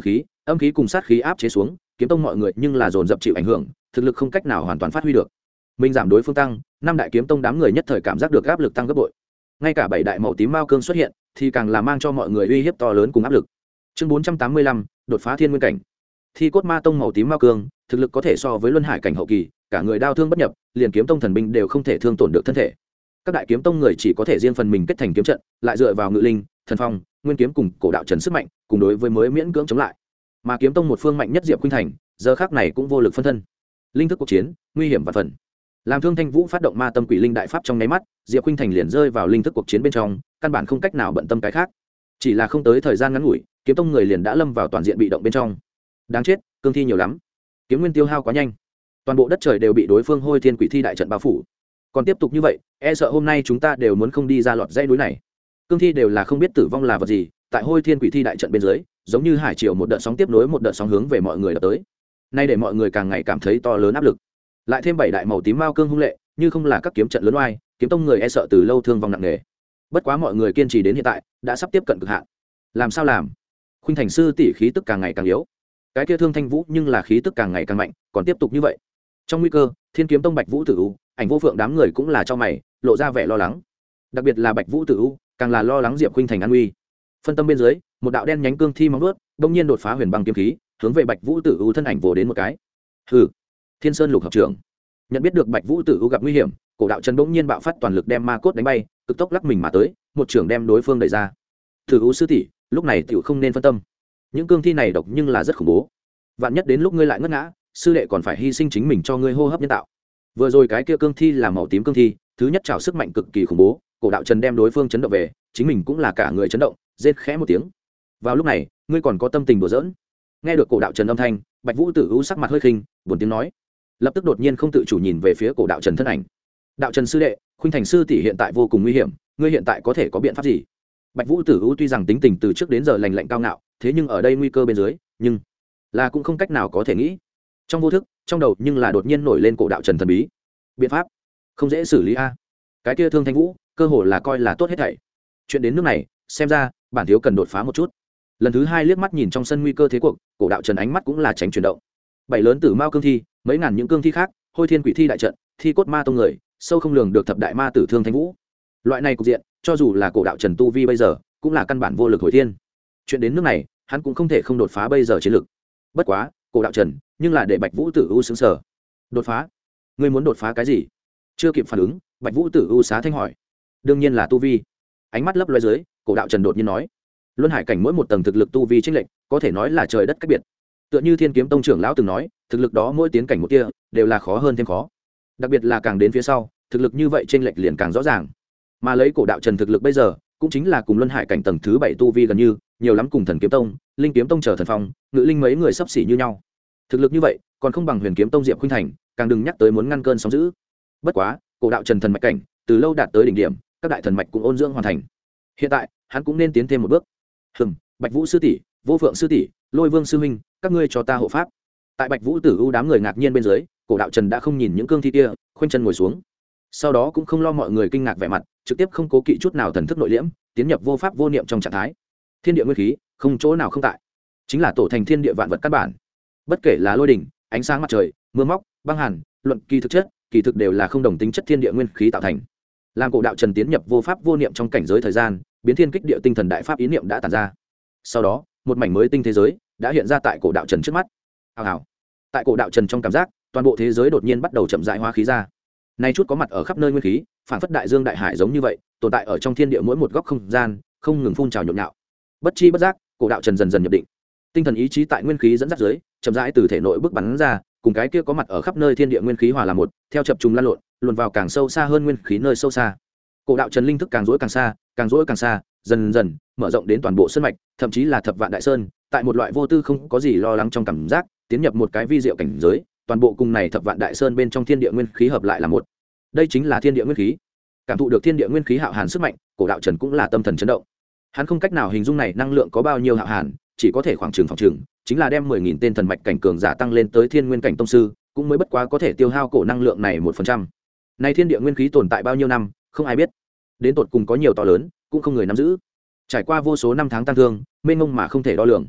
âm khí cùng sát khí áp chế xuống, kiếm tông mọi người nhưng là dồn dập chịu ảnh hưởng, thực lực không cách nào hoàn toàn phát huy được. Mình giảm đối phương tăng, năm đại kiếm tông đám người nhất thời cảm giác được áp lực tăng gấp bội. Ngay cả bảy đại màu tím mao cương xuất hiện, thì càng là mang cho mọi người uy hiếp to lớn cùng áp lực. Chương 485, đột phá thiên nguyên cảnh. Thi cốt ma tông màu tím mao cương, thực lực có thể so với luân hải cảnh hậu kỳ, cả người đao thương bất nhập, liền kiếm tông thần binh đều không thể thương tổn được thân thể. Các đại kiếm tông người chỉ có thể riêng phần mình kết thành kiếm trận, lại dựa vào ngự linh, thần phong, nguyên kiếm cùng cổ đạo trần sức mạnh, cùng đối với mới miễn cưỡng chống lại. Mà kiếm tông một phương mạnh nhất Diệp Khuynh Thành, giờ khắc này cũng vô lực phân thân. Linh thức cuộc chiến, nguy hiểm và phần. Làm Thương Thanh Vũ phát động ma tâm quỷ linh đại pháp trong nháy mắt, Diệp Khuynh Thành liền rơi vào linh thức cuộc chiến bên trong, căn bản không cách nào bận tâm cái khác. Chỉ là không tới thời gian ngắn ngủi, kiếm tông người liền đã lâm vào toàn diện bị động bên trong. Đáng chết, cương thi nhiều lắm, kiếm nguyên tiêu hao quá nhanh, toàn bộ đất trời đều bị đối phương Hôi Thiên Quỷ Thi đại trận bao phủ. Còn tiếp tục như vậy, e sợ hôm nay chúng ta đều muốn không đi ra lọt dãy núi này. Cương thi đều là không biết tử vong là vật gì, tại Hôi Thiên Quỷ Thi đại trận bên dưới, giống như hải triều một đợt sóng tiếp nối một đợt sóng hướng về mọi người đập tới. Nay để mọi người càng ngày cảm thấy to lớn áp lực. Lại thêm bảy đại màu tím mao cương hung lệ, như không là các kiếm trận lớn oai, kiếm tông người e sợ từ lâu thương vong nặng nề. Bất quá mọi người kiên trì đến hiện tại, đã sắp tiếp cận cực hạn. Làm sao làm? Khuynh Thành sư tỷ khí tức càng ngày càng yếu, cái kia Thương Thanh Vũ nhưng là khí tức càng ngày càng mạnh, còn tiếp tục như vậy, trong nguy cơ, Thiên Kiếm Tông Bạch Vũ Tử U, Ảnh Vô Phượng đám người cũng là cho mày, lộ ra vẻ lo lắng. Đặc biệt là Bạch Vũ Tử U, càng là lo lắng Diệp Khuynh Thành an nguy. Phân tâm bên dưới, một đạo đen nhánh cương thi móng vuốt, đột nhiên đột phá huyền băng kiếm khí, hướng về Bạch Vũ Tử U thân ảnh vồ đến một cái. Hừ, Thiên Sơn Lục hợp trưởng. Nhận biết được Bạch Vũ Tử U gặp nguy hiểm, cổ đạo chân bỗng nhiên bạo phát toàn lực đem ma cốt đánh bay, cực tốc lắc mình mà tới, một trưởng đem đối phương đẩy ra. Tử U sư tỷ, lúc này tiểu không nên phân tâm. Những cương thi này độc nhưng là rất khủng bố. Vạn nhất đến lúc ngươi lại ngất ngã, sư đệ còn phải hy sinh chính mình cho ngươi hô hấp nhân tạo. Vừa rồi cái kia cương thi là màu tím cương thi, thứ nhất trào sức mạnh cực kỳ khủng bố, cổ đạo trần đem đối phương chấn động về, chính mình cũng là cả người chấn động, rên khẽ một tiếng. Vào lúc này, ngươi còn có tâm tình đùa giỡn? Nghe được cổ đạo trần âm thanh, Bạch Vũ Tử U sắc mặt hơi khinh, buồn tiếng nói, lập tức đột nhiên không tự chủ nhìn về phía cổ đạo trần thân ảnh. Đạo trần sư đệ, Khuynh Thành sư tỷ hiện tại vô cùng nguy hiểm, ngươi hiện tại có thể có biện pháp gì? Bạch Vũ Tử U tuy rằng tính tình từ trước đến giờ lành lạnh cao ngạo, thế nhưng ở đây nguy cơ bên dưới, nhưng là cũng không cách nào có thể nghĩ. Trong vô thức, trong đầu nhưng là đột nhiên nổi lên cổ đạo trần thần bí. Biện pháp không dễ xử lý a. Cái kia Thương Thanh Vũ, cơ hồ là coi là tốt hết thảy. Chuyện đến nước này, xem ra bản thiếu cần đột phá một chút. Lần thứ hai liếc mắt nhìn trong sân nguy cơ thế cuộc, cổ đạo trần ánh mắt cũng là tránh chuyển động. Bảy lớn tử mao cương thi, mấy ngàn những cương thi khác, Hôi Thiên Quỷ Thi đại trận, thi cốt ma tông người, sâu không lường được thập đại ma tử Thương Thanh Vũ. Loại này cục diện, cho dù là cổ đạo trần tu vi bây giờ, cũng là căn bản vô lực hồi thiên. Chuyện đến nước này, hắn cũng không thể không đột phá bây giờ chiến lực. Bất quá, cổ đạo trần, nhưng là để Bạch Vũ Tử U sững sờ. Đột phá? Ngươi muốn đột phá cái gì? Chưa kịp phản ứng, Bạch Vũ Tử U xá thanh hỏi. Đương nhiên là tu vi. Ánh mắt lấp loé dưới, cổ đạo trần đột nhiên nói. Luân hải cảnh mỗi một tầng thực lực tu vi chênh lệch, có thể nói là trời đất cách biệt. Tựa như Thiên Kiếm Tông trưởng lão từng nói, thực lực đó mỗi tiến cảnh một kia, đều là khó hơn thêm khó. Đặc biệt là càng đến phía sau, thực lực như vậy chênh lệch liền càng rõ ràng. Mà lấy cổ đạo trần thực lực bây giờ, cũng chính là cùng luân hải cảnh tầng thứ 7 tu vi gần như, nhiều lắm cùng Thần Kiếm Tông, Linh Kiếm Tông chờ thần phong, ngự linh mấy người sắp xỉ như nhau. Thực lực như vậy, còn không bằng Huyền Kiếm Tông Diệp Khuynh Thành, càng đừng nhắc tới muốn ngăn cơn sóng dữ. Bất quá, cổ đạo trần thần mạch cảnh, từ lâu đạt tới đỉnh điểm, các đại thần mạch cũng ôn dưỡng hoàn thành. Hiện tại, hắn cũng nên tiến thêm một bước. Bạch Vũ sư tỷ, Vô Phượng sư tỷ, Lôi Vương sư huynh, các ngươi cho ta hộ pháp. Tại Bạch Vũ Tử U đám người ngạc nhiên bên dưới, cổ đạo trần đã không nhìn những cương thi kia, khoanh chân ngồi xuống. Sau đó cũng không lo mọi người kinh ngạc vẻ mặt, trực tiếp không cố kỵ chút nào thần thức nội liễm, tiến nhập vô pháp vô niệm trong trạng thái. Thiên địa nguyên khí, không chỗ nào không tại, chính là tổ thành thiên địa vạn vật căn bản. Bất kể là lôi đỉnh, ánh sáng mặt trời, mưa móc, băng hàn, luận kỳ thực chất, kỳ thực đều là không đồng tính chất thiên địa nguyên khí tạo thành. Làm cổ đạo trần tiến nhập vô pháp vô niệm trong cảnh giới thời gian, biến thiên kích địa tinh thần đại pháp ý niệm đã tản ra. Sau đó, một mảnh mới tinh thế giới đã hiện ra tại cổ đạo trần trước mắt. Hào hào. Tại cổ đạo trần trong cảm giác, toàn bộ thế giới đột nhiên bắt đầu chậm rãi hóa khí ra. Nay chút có mặt ở khắp nơi nguyên khí, phản phất đại dương đại hải giống như vậy, tồn tại ở trong thiên địa mỗi một góc không gian, không ngừng phun trào nhộn nhạo. Bất chi bất giác, cổ đạo trần dần dần nhập định. Tinh thần ý chí tại nguyên khí dẫn dắt dưới, chậm rãi từ thể nội bức bắn ra, cùng cái kia có mặt ở khắp nơi thiên địa nguyên khí hòa làm một, theo chập trùng lan lộn, luồn vào càng sâu xa hơn nguyên khí nơi sâu xa. Cổ đạo trần linh thức càng rỗi càng xa, càng rỗi càng xa, dần dần mở rộng đến toàn bộ sơn mạch, thậm chí là thập vạn đại sơn, tại một loại vô tư không có gì lo lắng trong cảm giác, tiến nhập một cái vi diệu cảnh giới, toàn bộ cùng này thập vạn đại sơn bên trong thiên địa nguyên khí hợp lại là một. Đây chính là thiên địa nguyên khí. Cảm thụ được thiên địa nguyên khí hạo hàn sức mạnh, cổ đạo trần cũng là tâm thần chấn động. Hắn không cách nào hình dung này năng lượng có bao nhiêu hạo hàn, chỉ có thể khoảng chừng phòng chừng, chính là đem 10.000 tên thần mạch cảnh cường giả tăng lên tới thiên nguyên cảnh tông sư, cũng mới bất quá có thể tiêu hao cổ năng lượng này 1%. Này thiên địa nguyên khí tồn tại bao nhiêu năm, không ai biết. Đến tột cùng có nhiều to lớn, cũng không người nắm giữ. Trải qua vô số năm tháng tăng thương, mênh mông mà không thể đo lường.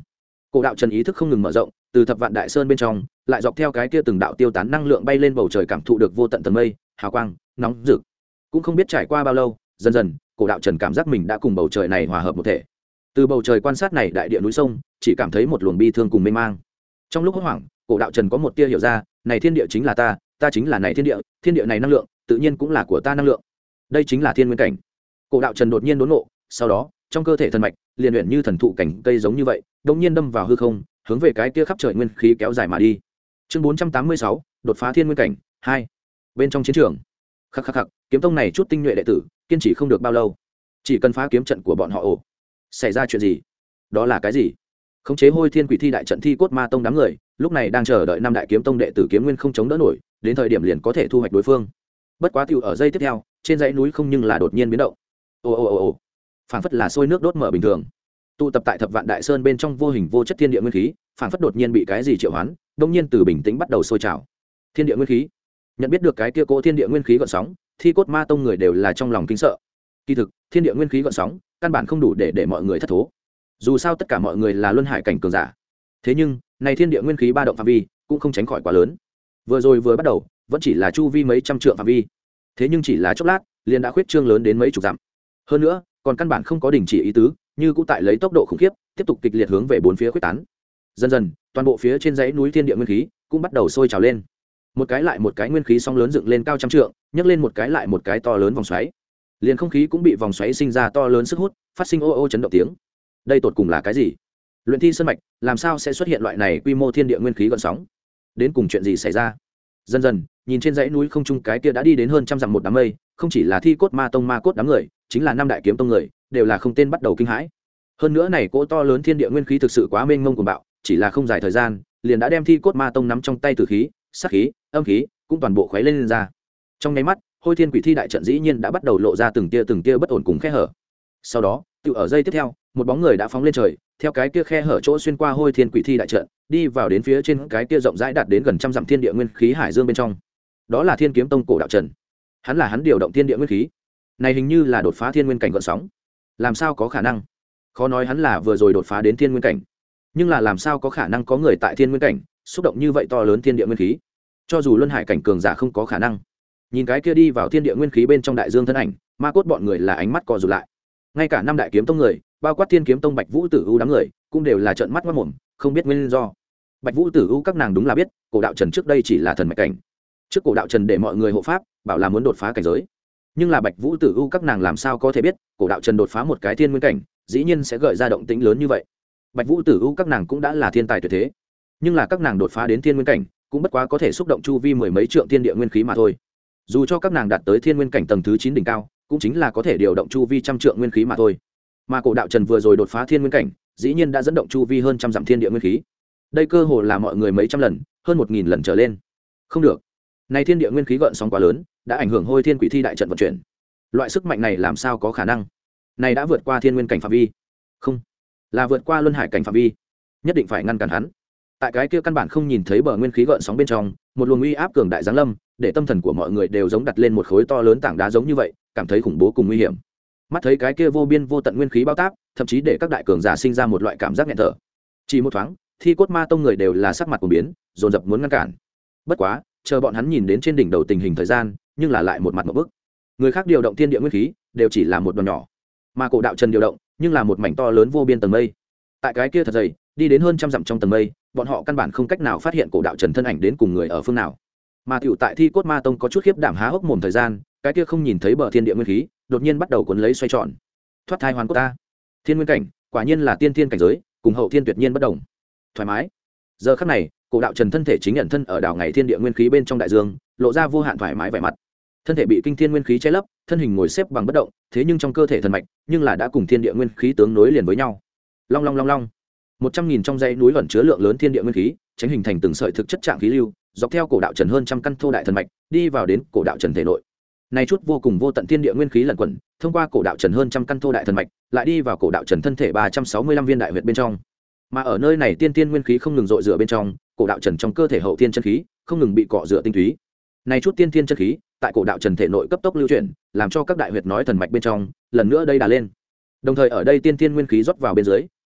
Cổ đạo trần ý thức không ngừng mở rộng, từ thập vạn đại sơn bên trong lại dọc theo cái kia từng đạo tiêu tán năng lượng bay lên bầu trời, cảm thụ được vô tận tầng mây hào quang nóng rực. Cũng không biết trải qua bao lâu, dần dần cổ đạo trần cảm giác mình đã cùng bầu trời này hòa hợp một thể. Từ bầu trời quan sát này đại địa núi sông, chỉ cảm thấy một luồng bi thương cùng mê mang. Trong lúc hốt hoảng, cổ đạo trần có một tia hiểu ra, này thiên địa chính là ta, ta chính là này thiên địa này năng lượng tự nhiên cũng là của ta năng lượng. Đây chính là thiên nguyên cảnh. Cổ đạo trần đột nhiên đốn ngộ, sau đó trong cơ thể thần mạch liền luyện như thần thụ cảnh cây giống như vậy, đống nhiên đâm vào hư không, hướng về cái kia khắp trời nguyên khí kéo dài mà đi. Chương 486, đột phá thiên nguyên cảnh 2. Bên trong chiến trường, khắc khắc khắc, kiếm tông này chút tinh nhuệ đệ tử kiên trì không được bao lâu, chỉ cần phá kiếm trận của bọn họ. Ồ, xảy ra chuyện gì? Đó là cái gì? Khống chế Hôi Thiên Quỷ Thi đại trận Thi Cốt Ma tông đám người lúc này đang chờ đợi năm đại kiếm tông đệ tử kiếm nguyên không chống đỡ nổi, đến thời điểm liền có thể thu hoạch đối phương. Bất quá tiểu ở giây tiếp theo, trên dãy núi không nhưng là đột nhiên biến động. Ồ, phảng phất là sôi nước đốt mở bình thường. Tụ tập tại thập vạn đại sơn bên trong vô hình vô chất thiên địa nguyên khí, phảng phất đột nhiên bị cái gì triệu hoán, đột nhiên từ bình tĩnh bắt đầu sôi trào. Thiên địa nguyên khí. Nhận biết được cái kia cỗ thiên địa nguyên khí gợn sóng, Thi Cốt Ma tông người đều là trong lòng kinh sợ. Kỳ thực, thiên địa nguyên khí gợn sóng, căn bản không đủ để mọi người thất thố. Dù sao tất cả mọi người là luân hải cảnh cường giả. Thế nhưng, này thiên địa nguyên khí ba động phạm vi cũng không tránh khỏi quá lớn. Vừa bắt đầu, vẫn chỉ là chu vi mấy trăm trượng phạm vi. Thế nhưng chỉ là chốc lát, liền đã khuyết trương lớn đến mấy chục dặm. Hơn nữa, còn căn bản không có đình chỉ ý tứ, như cũ tại lấy tốc độ khủng khiếp, tiếp tục kịch liệt hướng về bốn phía khuếch tán. Dần dần, toàn bộ phía trên dãy núi thiên địa nguyên khí cũng bắt đầu sôi trào lên. Một cái lại một cái nguyên khí sóng lớn dựng lên cao trăm trượng, nhấc lên một cái lại một cái to lớn vòng xoáy. Liền không khí cũng bị vòng xoáy sinh ra to lớn sức hút, phát sinh ô ô chấn động tiếng. Đây tột cùng là cái gì? Luyện thi sơn mạch làm sao sẽ xuất hiện loại này quy mô thiên địa nguyên khí gợn sóng? Đến cùng chuyện gì xảy ra? Dần dần, nhìn trên dãy núi không trung cái kia đã đi đến hơn trăm dặm một đám mây, không chỉ là Thi Cốt Ma tông ma cốt đám người, chính là năm đại kiếm tông người, đều là không tên bắt đầu kinh hãi. Hơn nữa này cỗ to lớn thiên địa nguyên khí thực sự quá mênh mông cuồng bạo, chỉ là không dài thời gian, liền đã đem Thi Cốt Ma tông nắm trong tay tử khí, sát khí, âm khí, cũng toàn bộ khuấy lên ra. Trong nháy mắt, Hôi Thiên Quỷ Thi đại trận dĩ nhiên đã bắt đầu lộ ra từng tia bất ổn cùng khe hở. Sau đó, tự ở giây tiếp theo, một bóng người đã phóng lên trời, theo cái kia khe hở chỗ xuyên qua Hôi Thiên Quỷ Thi đại trận, đi vào đến phía trên cái kia rộng rãi đạt đến gần trăm dặm thiên địa nguyên khí hải dương bên trong. Đó là Thiên Kiếm Tông Cổ Đạo Trần. Hắn điều động thiên địa nguyên khí. Này hình như là đột phá thiên nguyên cảnh gợn sóng. Làm sao có khả năng? Khó nói hắn là vừa rồi đột phá đến thiên nguyên cảnh, nhưng là làm sao có khả năng có người tại thiên nguyên cảnh xúc động như vậy to lớn thiên địa nguyên khí? Cho dù luân hải cảnh cường giả không có khả năng. Nhìn cái kia đi vào thiên địa nguyên khí bên trong đại dương thân ảnh, ma cốt bọn người là ánh mắt co rụt lại. Ngay cả năm đại kiếm tông người, bao quát Thiên Kiếm Tông Bạch Vũ Tử U đám người, cũng đều là trợn mắt ngoác mồm, không biết nguyên do. Bạch Vũ Tử U các nàng đúng là biết, Cổ Đạo Trần trước đây chỉ là thần mạch cảnh. Trước Cổ Đạo Trần để mọi người hộ pháp, bảo là muốn đột phá cảnh giới. Nhưng là Bạch Vũ Tử U các nàng làm sao có thể biết, Cổ Đạo Trần đột phá một cái thiên nguyên cảnh, dĩ nhiên sẽ gợi ra động tĩnh lớn như vậy. Bạch Vũ Tử U các nàng cũng đã là thiên tài tuyệt thế, nhưng là các nàng đột phá đến thiên nguyên cảnh, cũng bất quá có thể xúc động chu vi mười mấy trượng thiên địa nguyên khí mà thôi. Dù cho các nàng đạt tới thiên nguyên cảnh tầng thứ 9 đỉnh cao, cũng chính là có thể điều động chu vi trăm trượng nguyên khí mà thôi. Mà Cổ Đạo Trần vừa rồi đột phá thiên nguyên cảnh, dĩ nhiên đã dẫn động chu vi hơn trăm dặm thiên địa nguyên khí. Đây cơ hồ là mọi người mấy trăm lần, hơn 1000 lần trở lên. Không được. Này thiên địa nguyên khí gợn sóng quá lớn, đã ảnh hưởng Hôi Thiên Quỷ Thi đại trận vận chuyển. Loại sức mạnh này làm sao có khả năng? Này đã vượt qua thiên nguyên cảnh phạm vi. Không, là vượt qua luân hải cảnh phạm vi. Nhất định phải ngăn cản hắn. Tại cái kia căn bản không nhìn thấy bờ nguyên khí gợn sóng bên trong, một luồng uy áp cường đại giáng lâm, để tâm thần của mọi người đều giống đặt lên một khối to lớn tảng đá giống như vậy, cảm thấy khủng bố cùng nguy hiểm. Mắt thấy cái kia vô biên vô tận nguyên khí bao táp, thậm chí để các đại cường giả sinh ra một loại cảm giác nghẹn thở. Chỉ một thoáng, Thi Cốt Ma tông người đều là sắc mặt của biến, dồn dập muốn ngăn cản. Bất quá, chờ bọn hắn nhìn đến trên đỉnh đầu tình hình thời gian, nhưng là lại một mặt ngộp bức. Người khác điều động thiên địa nguyên khí, đều chỉ là một đoàn nhỏ, mà Cổ Đạo Trần điều động, nhưng là một mảnh to lớn vô biên tầng mây. Tại cái kia thật dày, đi đến hơn trăm dặm trong tầng mây, bọn họ căn bản không cách nào phát hiện Cổ Đạo Trần thân ảnh đến cùng người ở phương nào. Mà tiểu tại Thi Cốt Ma tông có chút khiếp đảm há hốc mồm thời gian, cái kia không nhìn thấy bờ thiên địa nguyên khí, đột nhiên bắt đầu cuốn lấy xoay tròn. Thoát thai hoàn cốt ta. Thiên nguyên cảnh, quả nhiên là tiên thiên cảnh giới, cùng hậu thiên tuyệt nhiên bất đồng. Thoải mái. Giờ khắc này, Cổ Đạo Trần thân thể chính nhận thân ở đảo ngày thiên địa nguyên khí bên trong đại dương, lộ ra vô hạn thoải mái vẻ mặt. Thân thể bị kinh thiên nguyên khí che lấp, thân hình ngồi xếp bằng bất động, thế nhưng trong cơ thể thần mạch, nhưng là đã cùng thiên địa nguyên khí tướng nối liền với nhau. Long long long long. 100.000 trong dãy núi ẩn chứa lượng lớn thiên địa nguyên khí, tránh hình thành từng sợi thực chất trạng khí lưu, dọc theo Cổ Đạo Trần hơn trăm căn thô đại thần mạch, đi vào đến Cổ Đạo Trần thể nội. Này chút vô cùng vô tận thiên địa nguyên khí lẩn quẩn, thông qua Cổ Đạo Trần hơn trăm căn thô đại thần mạch, lại đi vào Cổ Đạo Trần thân thể 365 viên đại huyệt bên trong. Mà ở nơi này tiên tiên nguyên khí không ngừng dội rửa bên trong, Cổ Đạo Trần trong cơ thể hậu tiên chân khí không ngừng bị cọ rửa tinh túy. Này chút tiên tiên chân khí, tại Cổ Đạo Trần thể nội cấp tốc lưu chuyển, làm cho các đại huyệt nói thần mạch bên trong lần nữa đây đà lên. Đồng thời ở đây tiên tiên nguyên khí rót vào bên dưới,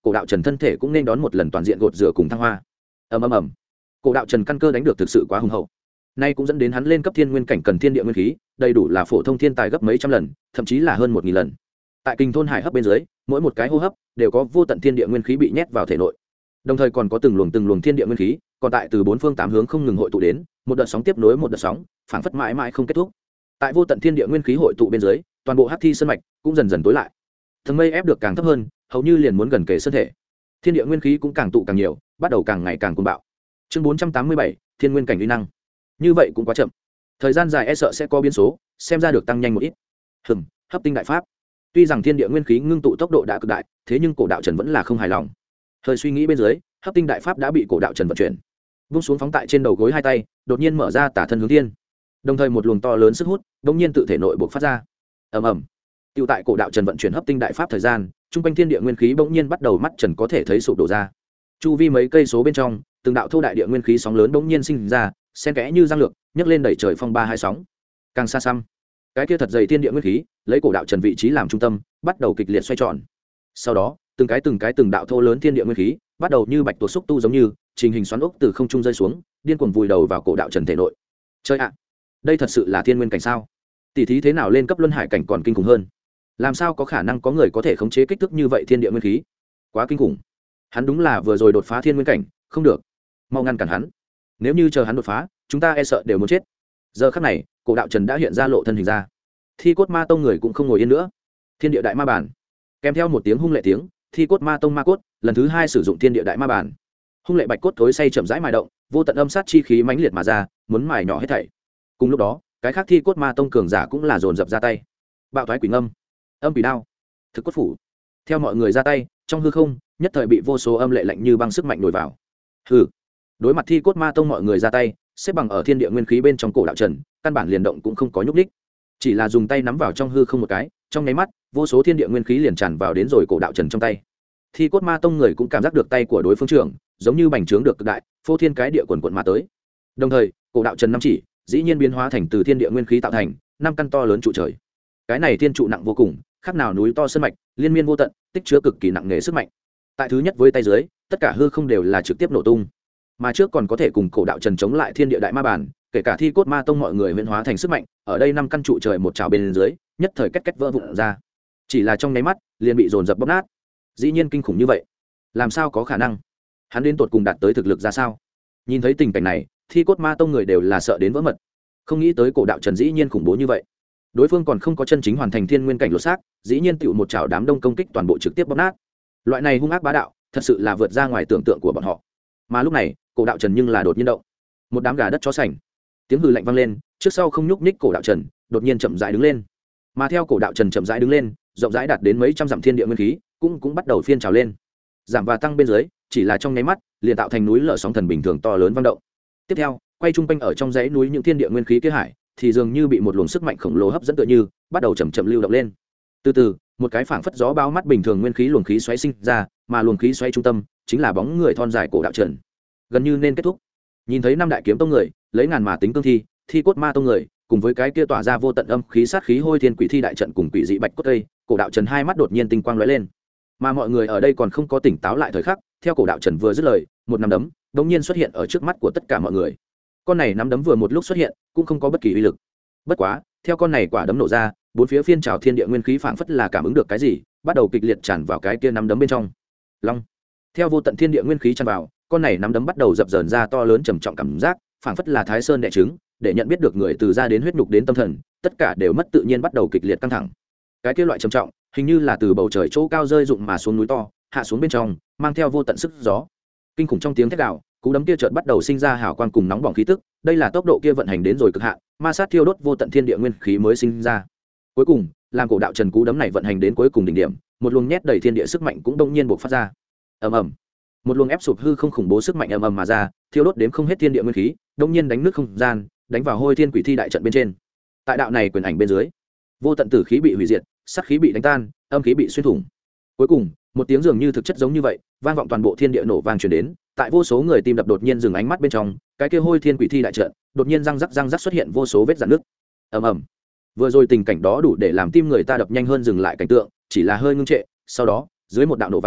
cổ đạo trần thân thể cũng nên đón một lần toàn diện gột rửa cùng thăng hoa. Ầm. Cổ đạo trần căn cơ đánh được thực sự quá hùng hậu, nay cũng dẫn đến hắn lên cấp thiên nguyên cảnh cần thiên địa nguyên khí đầy đủ là phổ thông thiên tài gấp mấy trăm lần, thậm chí là hơn 1000 lần. Tại kinh thôn hải hấp bên dưới, mỗi một cái hô hấp đều có vô tận thiên địa nguyên khí bị nhét vào thể nội, đồng thời còn có từng luồng thiên địa nguyên khí còn tại từ bốn phương tám hướng không ngừng hội tụ đến, một đợt sóng tiếp nối một đợt sóng, phảng phất mãi mãi không kết thúc. Tại vô tận thiên địa nguyên khí hội tụ bên dưới, toàn bộ hắc thi sơn mạch cũng dần dần tối lại, tầng mây ép được càng thấp hơn, hầu như liền muốn gần kề sơn thể. Thiên địa nguyên khí cũng càng tụ càng nhiều, bắt đầu càng ngày càng cuồng bạo. Chương 487, thiên nguyên cảnh uy năng. Như vậy cũng quá chậm, thời gian dài e sợ sẽ có biến số, xem ra được tăng nhanh một ít. Hấp tinh đại pháp. Tuy rằng thiên địa nguyên khí ngưng tụ tốc độ đã cực đại, thế nhưng cổ đạo trần vẫn là không hài lòng. Hơi suy nghĩ bên dưới, hấp tinh đại pháp đã bị cổ đạo trần vận chuyển, vung xuống phóng tại trên đầu gối hai tay, đột nhiên mở ra tả thân hướng thiên, đồng thời một luồng to lớn sức hút đột nhiên tự thể nội bộc phát ra. Ầm. Tiêu tại cổ đạo trần vận chuyển hấp tinh đại pháp thời gian, trung quanh thiên địa nguyên khí bỗng nhiên bắt đầu mắt trần có thể thấy sụp đổ ra. Chu vi mấy cây số bên trong, từng đạo thô đại địa nguyên khí sóng lớn bỗng nhiên sinh ra, xen kẽ như giang lược, nhấc lên đẩy trời phong ba hai sóng. Càng xa xăm, cái kia thật dày thiên địa nguyên khí lấy cổ đạo trần vị trí làm trung tâm, bắt đầu kịch liệt xoay tròn. Sau đó, từng cái từng đạo thô lớn thiên địa nguyên khí bắt đầu như bạch tuộc xúc tu giống như trình hình xoắn ốc từ không trung rơi xuống, điên cuồng vùi đầu vào cổ đạo trần thể nội. Chơi ạ, đây thật sự là thiên nguyên cảnh sao? Tỷ thí thế nào lên cấp luân hải cảnh còn kinh khủng hơn? Làm sao có khả năng có người có thể khống chế kích thước như vậy thiên địa nguyên khí? Quá kinh khủng. Hắn đúng là vừa rồi đột phá thiên nguyên cảnh, không được, mau ngăn cản hắn. Nếu như chờ hắn đột phá, chúng ta e sợ đều muốn chết. Giờ khắc này, cổ đạo trần đã hiện ra lộ thân hình ra. Thi cốt ma tông người cũng không ngồi yên nữa. Thiên địa đại ma bản, kèm theo một tiếng hung lệ tiếng, thi cốt ma tông ma cốt lần thứ hai sử dụng thiên địa đại ma bản. Hung lệ bạch cốt thối say chậm rãi mài động, vô tận âm sát chi khí mãnh liệt mà ra, muốn mài nhỏ hết thảy. Cùng lúc đó, cái khác thi cốt ma tông cường giả cũng là dồn dập ra tay. Bạo thoái quỷ ngâm, âm quỷ đao, thực cốt phủ. Theo mọi người ra tay, trong hư không nhất thời bị vô số âm lệ lạnh như băng sức mạnh nổi vào. Hừ. Đối mặt thi cốt ma tông mọi người ra tay, xếp bằng ở thiên địa nguyên khí bên trong cổ đạo trần, căn bản liền động cũng không có nhúc nhích, chỉ là dùng tay nắm vào trong hư không một cái, trong nháy mắt vô số thiên địa nguyên khí liền tràn vào đến rồi cổ đạo trần trong tay. Thi cốt ma tông người cũng cảm giác được tay của đối phương trưởng giống như bành trướng được cực đại, phô thiên cái địa quần quận mà tới. Đồng thời, cổ đạo trần năm chỉ dĩ nhiên biến hóa thành từ thiên địa nguyên khí tạo thành năm căn to lớn trụ trời. Cái này thiên trụ nặng vô cùng, khác nào núi to sơn mạch, liên miên vô tận, tích chứa cực kỳ nặng nề sức mạnh. Tại thứ nhất với tay dưới, tất cả hư không đều là trực tiếp nổ tung. Mà trước còn có thể cùng cổ đạo trần chống lại thiên địa đại ma bản, kể cả thi cốt ma tông mọi người huyễn hóa thành sức mạnh, ở đây năm căn trụ trời một chảo bên dưới, nhất thời két két vỡ vụn ra. Chỉ là trong nháy mắt, liền bị dồn dập bóp nát. Dĩ nhiên kinh khủng như vậy, làm sao có khả năng? Hắn đến tột cùng đạt tới thực lực ra sao? Nhìn thấy tình cảnh này, thi cốt ma tông người đều là sợ đến vỡ mật. Không nghĩ tới cổ đạo trần dĩ nhiên khủng bố như vậy. Đối phương còn không có chân chính hoàn thành thiên nguyên cảnh lột xác, dĩ nhiên tựu một chảo đám đông công kích toàn bộ trực tiếp bóp nát. Loại này hung ác bá đạo, thật sự là vượt ra ngoài tưởng tượng của bọn họ. Mà lúc này, cổ đạo trần nhưng là đột nhiên động. Một đám gà đất chó sành, tiếng hừ lạnh vang lên, trước sau không nhúc nhích cổ đạo trần, đột nhiên chậm rãi đứng lên. Mà theo cổ đạo trần chậm rãi đứng lên, rộng rãi đạt đến mấy trăm dặm thiên địa nguyên khí, cũng bắt đầu phiên trào lên. Giảm và tăng bên dưới, chỉ là trong nháy mắt, liền tạo thành núi lở sóng thần bình thường to lớn vang động. Tiếp theo, quay trung quanh ở trong dãy núi những thiên địa nguyên khí kia hải, thì dường như bị một luồng sức mạnh khổng lồ hấp dẫn tựa như, bắt đầu chậm chậm lưu động lên. Từ từ, một cái phảng phất gió bao mắt bình thường nguyên khí luồng khí xoáy sinh ra, mà luồng khí xoáy trung tâm chính là bóng người thon dài cổ đạo trần. Gần như nên kết thúc. Nhìn thấy năm đại kiếm tông người, lấy ngàn mà tính cương thi, thi cốt ma tông người, cùng với cái kia tỏa ra vô tận âm khí sát khí hôi thiên quỷ thi đại trận cùng quỷ dị bạch cốt cây, cổ đạo trần hai mắt đột nhiên tinh quang lóe lên. Mà mọi người ở đây còn không có tỉnh táo lại thời khắc, theo cổ đạo trần vừa dứt lời, một nắm đấm đột nhiên xuất hiện ở trước mắt của tất cả mọi người. Con này nắm đấm vừa một lúc xuất hiện, cũng không có bất kỳ uy lực. Bất quá, theo con này quả đấm nổ ra, bốn phía phiên trào thiên địa nguyên khí phảng phất là cảm ứng được cái gì, bắt đầu kịch liệt tràn vào cái kia nắm đấm bên trong. Long. Theo vô tận thiên địa nguyên khí tràn vào, con này nắm đấm bắt đầu dập dờn ra to lớn trầm trọng cảm giác, phảng phất là Thái Sơn đè trứng, để nhận biết được người từ ra đến huyết nhục đến tâm thần, tất cả đều mất tự nhiên bắt đầu kịch liệt căng thẳng. Cái kia loại trầm trọng, hình như là từ bầu trời chỗ cao rơi rụng mà xuống núi to, hạ xuống bên trong, mang theo vô tận sức gió. Kinh khủng trong tiếng thét gào, cú đấm kia chợt bắt đầu sinh ra hào quang cùng nóng bỏng khí tức, đây là tốc độ kia vận hành đến rồi cực hạn, ma sát thiêu đốt vô tận thiên địa nguyên khí mới sinh ra. Cuối cùng, làm cổ đạo trần cú đấm này vận hành đến cuối cùng đỉnh điểm, một luồng nhét đầy thiên địa sức mạnh cũng đông nhiên bộc phát ra. Ầm ầm. Một luồng ép sụp hư không khủng bố sức mạnh ầm ầm mà ra, thiêu đốt đến không hết thiên địa nguyên khí, đông nhiên đánh nứt không gian, đánh vào hôi thiên quỷ thi đại trận bên trên. Tại đạo này quyền ảnh bên dưới, vô tận tử khí bị hủy diệt, sát khí bị đánh tan, âm khí bị xuyên thủng. Cuối cùng, một tiếng dường như thực chất giống như vậy, vang vọng toàn bộ thiên địa nổ vang truyền đến, tại vô số người tim đập đột nhiên dừng ánh mắt bên trong, cái kia hôi thiên quỷ thi đại trận, đột nhiên răng rắc xuất hiện vô số vết rạn nứt. Ầm ầm. Vừa rồi tình cảnh đó đủ để làm tim người ta đập nhanh hơn dừng lại cảnh tượng, chỉ là hơi ngưng trệ, sau đó, dưới một đạo nổ vang,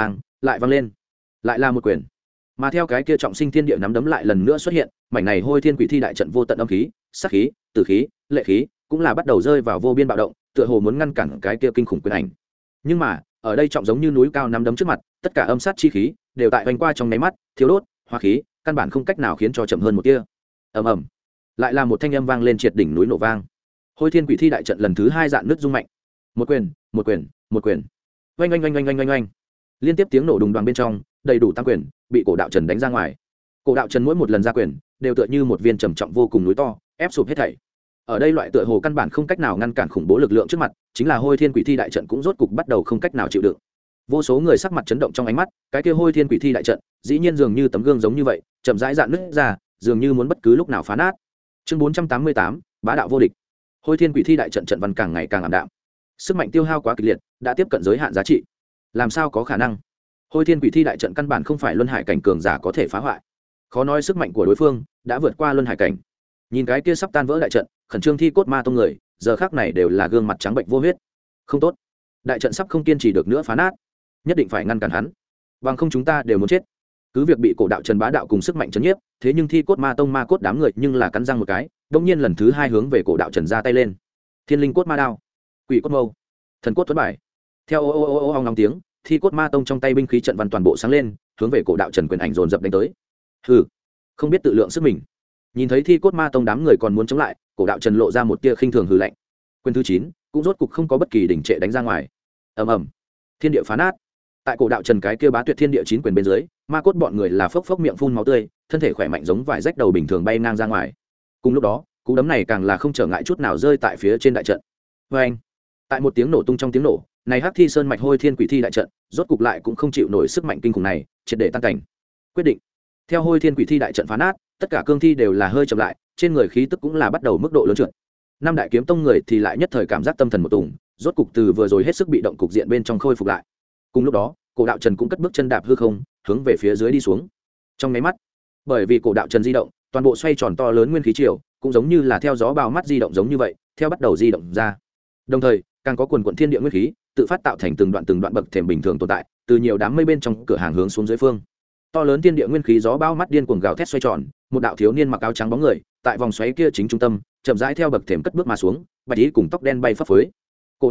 lại văng lên, lại là một quyền. Mà theo cái kia trọng sinh thiên địa nắm đấm lại lần nữa xuất hiện, mảnh này hôi thiên quỷ thi đại trận vô tận âm khí, sát khí, tử khí, lệ khí cũng là bắt đầu rơi vào vô biên bạo động, tựa hồ muốn ngăn cản cái kia kinh khủng quyền ảnh. Nhưng mà ở đây trọng giống như núi cao nắm đấm trước mặt, tất cả âm sát chi khí đều tại vành qua trong nháy mắt, thiếu đốt, hóa khí, căn bản không cách nào khiến cho chậm hơn một tia. Ầm ầm, lại là một thanh âm vang lên triệt đỉnh núi nổ vang. Hôi thiên quỷ thi đại trận lần thứ hai dạn nứt rung mạnh. Một quyền, một quyền, một quyền. Oanh oanh oanh oanh oanh oanh oanh. Liên tiếp tiếng nổ đùng đoàng bên trong, đầy đủ tăng quyền, bị cổ đạo trần đánh ra ngoài. Cổ đạo trần mỗi một lần ra quyền, đều tựa như một viên trầm trọng vô cùng núi to, ép sụp hết thảy. Ở đây loại tựa hồ căn bản không cách nào ngăn cản khủng bố lực lượng trước mặt, chính là hôi thiên quỷ thi đại trận cũng rốt cục bắt đầu không cách nào chịu đựng. Vô số người sắc mặt chấn động trong ánh mắt, cái kia hôi thiên quỷ thi đại trận, dĩ nhiên dường như tấm gương giống như vậy, chậm rãi dạn nứt ra, dường như muốn bất cứ lúc nào phá nát. Chương 488, bá đạo vô địch. Hôi thiên quỷ thi đại trận trận văn càng ngày càng ảm đạm. Sức mạnh tiêu hao quá kịch liệt, đã tiếp cận giới hạn giá trị. Làm sao có khả năng? Hôi thiên quỷ thi đại trận căn bản không phải luân hải cảnh cường giả có thể phá hoại. Khó nói sức mạnh của đối phương đã vượt qua luân hải cảnh. Nhìn cái kia sắp tan vỡ đại trận, khẩn trương thi cốt ma tông người, giờ khắc này đều là gương mặt trắng bệnh vô huyết. Không tốt, đại trận sắp không kiên trì được nữa phá nát, nhất định phải ngăn cản hắn, bằng không chúng ta đều muốn chết. Cứ việc bị cổ đạo Trần bá đạo cùng sức mạnh chấn nhiếp, thế nhưng thi cốt ma tông ma cốt đám người nhưng là cắn răng một cái, đống nhiên lần thứ hai hướng về cổ đạo Trần ra tay lên. Thiên linh cốt ma đao, quỷ cốt mâu, thần cốt tuấn bài. Theo ô ô ô ô ong long tiếng, thi cốt ma tông trong tay binh khí trận văn toàn bộ sáng lên, hướng về cổ đạo Trần quyền ảnh dồn dập đánh tới. Hừ, không biết tự lượng sức mình. Nhìn thấy thi cốt ma tông đám người còn muốn chống lại, cổ đạo Trần lộ ra một tia khinh thường hừ lạnh. Quyền thứ 9 cũng rốt cục không có bất kỳ đỉnh trệ đánh ra ngoài. Ầm ầm, thiên địa phá nát. Tại cổ đạo Trần cái kia bá tuyệt thiên địa 9 quyền bên dưới, ma cốt bọn người là phốc phốc miệng phun máu tươi, thân thể khỏe mạnh giống vải rách đầu bình thường bay ngang ra ngoài. Cùng lúc đó, cú đấm này càng là không trở ngại chút nào rơi tại phía trên đại trận. Oeng! Tại một tiếng nổ tung trong tiếng nổ, này Hắc Thi Sơn mạch hôi thiên quỷ thi đại trận, rốt cục lại cũng không chịu nổi sức mạnh kinh khủng này, triệt để tan cảnh. Quyết định. Theo hôi thiên quỷ thi đại trận phá nát, tất cả cương thi đều là hơi chậm lại, trên người khí tức cũng là bắt đầu mức độ lớn trượt. Năm đại kiếm tông người thì lại nhất thời cảm giác tâm thần một tùng, rốt cục từ vừa rồi hết sức bị động cục diện bên trong khôi phục lại. Cùng lúc đó, cổ đạo Trần cũng cất bước chân đạp hư không, hướng về phía dưới đi xuống. Trong mấy mắt, bởi vì cổ đạo Trần di động, toàn bộ xoay tròn to lớn nguyên khí triều, cũng giống như là theo gió bao mắt di động giống như vậy, theo bắt đầu di động ra. Đồng thời, càng có quần quần thiên địa nguyên khí, tự phát tạo thành từng đoạn bậc thềm bình thường tồn tại, từ nhiều đám mây bên trong cửa hàng hướng xuống dưới phương. To lớn thiên địa nguyên khí gió bao mắt điên cuồng gào thét xoay tròn, một đạo thiếu niên mặc áo trắng bóng người, tại vòng xoáy kia chính trung tâm, chậm rãi theo bậc thềm cất bước mà xuống, bạch y cùng tóc đen bay phấp phới. Cổ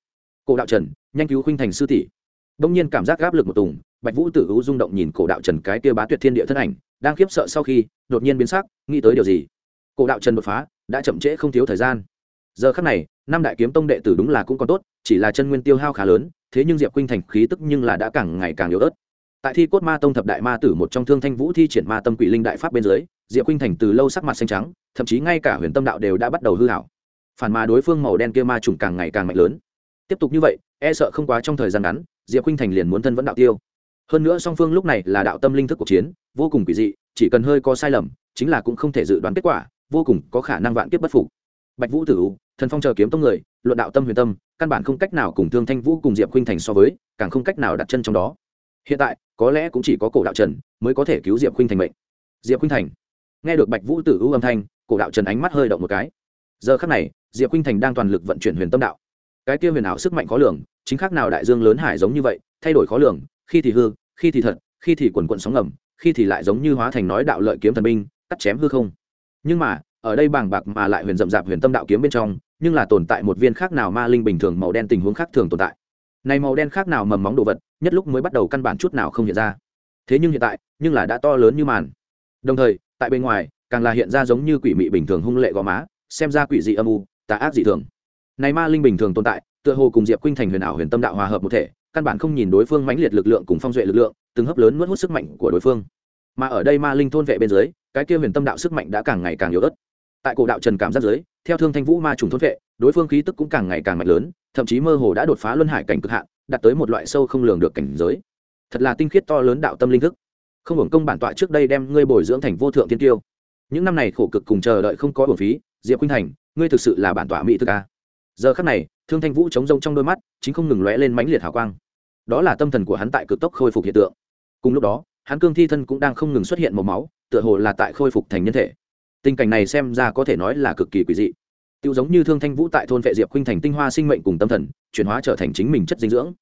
đạo Trần, nhanh cứu Khuynh Thành sư tỷ. Đông nhiên cảm giác áp lực một tùng, Bạch Vũ Tử U rung động nhìn cổ đạo Trần cái kia bá tuyệt thiên địa thân ảnh, đang khiếp sợ sau khi, đột nhiên biến sắc, nghĩ tới điều gì. Cổ đạo Trần đột phá, đã chậm trễ không thiếu thời gian. Giờ khắc này, năm đại kiếm tông đệ tử đúng là cũng còn tốt, chỉ là chân nguyên tiêu hao khá lớn, thế nhưng Diệp Khuynh Thành khí tức nhưng là đã càng ngày càng yếu ớt. Tại Thi Cốt Ma Tông thập đại ma tử một trong Thương Thanh Vũ thi triển ma tâm quỷ linh đại pháp bên dưới, Diệp Khuynh Thành từ lâu sắc mặt xanh trắng, thậm chí ngay cả Huyền Tâm đạo đều đã bắt đầu hư hảo. Phản mà đối phương màu đen kia ma trùng càng ngày càng mạnh lớn. Tiếp tục như vậy, e sợ không quá trong thời gian ngắn, Diệp Khuynh Thành liền muốn thân vẫn đạo tiêu. Hơn nữa song phương lúc này là đạo tâm linh thức cuộc chiến, vô cùng quỷ dị, chỉ cần hơi có sai lầm, chính là cũng không thể dự đoán kết quả, vô cùng có khả năng vạn kiếp bất phục. Bạch Vũ Tử, Thần Phong chờ kiếm tông người, luận đạo tâm huyền tâm, căn bản không cách nào cùng Thương Thanh Vũ cùng Diệp Khuynh Thành so với, càng không cách nào đặt chân trong đó. Hiện tại, có lẽ cũng chỉ có cổ đạo Trần mới có thể cứu Diệp Khuynh Thành mệnh. Diệp Khuynh Thành. Nghe được Bạch Vũ Tử âm thanh, cổ đạo Trần ánh mắt hơi động một cái. Giờ khắc này, Diệp Khuynh Thành đang toàn lực vận chuyển huyền tâm đạo. Cái kia huyền ảo sức mạnh khó lường, chính khác nào đại dương lớn hải giống như vậy, thay đổi khó lường, khi thì hư, khi thì thật, khi thì quần quần sóng ngầm, khi thì lại giống như hóa thành nói đạo lợi kiếm thần binh, cắt chém hư không. Nhưng mà, ở đây bàng bạc mà lại huyền rậm rạp huyền tâm đạo kiếm bên trong, nhưng là tồn tại một viên khác nào ma linh bình thường màu đen tình huống khác thường tồn tại. Này màu đen khác nào mầm móng đồ vật, nhất lúc mới bắt đầu căn bản chút nào không hiện ra. Thế nhưng hiện tại, nhưng là đã to lớn như màn. Đồng thời, tại bên ngoài, càng là hiện ra giống như quỷ mị bình thường hung lệ gò má, xem ra quỷ dị âm u, tà ác dị thường. Này ma linh bình thường tồn tại, tựa hồ cùng Diệp Khuynh Thành huyền ảo huyền tâm đạo hòa hợp một thể, căn bản không nhìn đối phương mãnh liệt lực lượng cùng phong duệ lực lượng, từng hấp lớn nuốt hút sức mạnh của đối phương. Mà ở đây ma linh thôn vệ bên dưới, cái kia huyền tâm đạo sức mạnh đã càng ngày càng yếu ớt. Tại cổ đạo Trần cảm giác dưới, theo Thương Thanh Vũ ma trùng thôn vệ, đối phương khí tức cũng càng ngày càng mạnh lớn, thậm chí mơ hồ đã đột phá luân hải cảnh cực hạn, đạt tới một loại sâu không lường được cảnh giới. Thật là tinh khiết to lớn đạo tâm linh thức. Không hưởng công bản tọa trước đây đem ngươi bồi dưỡng thành vô thượng tiên tiêu. Những năm này khổ cực cùng chờ đợi không có uổng phí, Diệp Khuynh Thành, ngươi thực sự là bản tọa mỹ thực a. Giờ khắc này, Thương Thanh Vũ trống rỗng trong đôi mắt, chính không ngừng lóe lên mãnh liệt hào quang. Đó là tâm thần của hắn tại cực tốc khôi phục hiện tượng. Cùng lúc đó, hắn cương thi thân cũng đang không ngừng xuất hiện màu máu, tựa hồ là tại khôi phục thành nhân thể. Tình cảnh này xem ra có thể nói là cực kỳ quỷ dị. Tiêu giống như Thương Thanh Vũ tại thôn vệ Diệp Khuynh Thành tinh hoa sinh mệnh cùng tâm thần, chuyển hóa trở thành chính mình chất dinh dưỡng.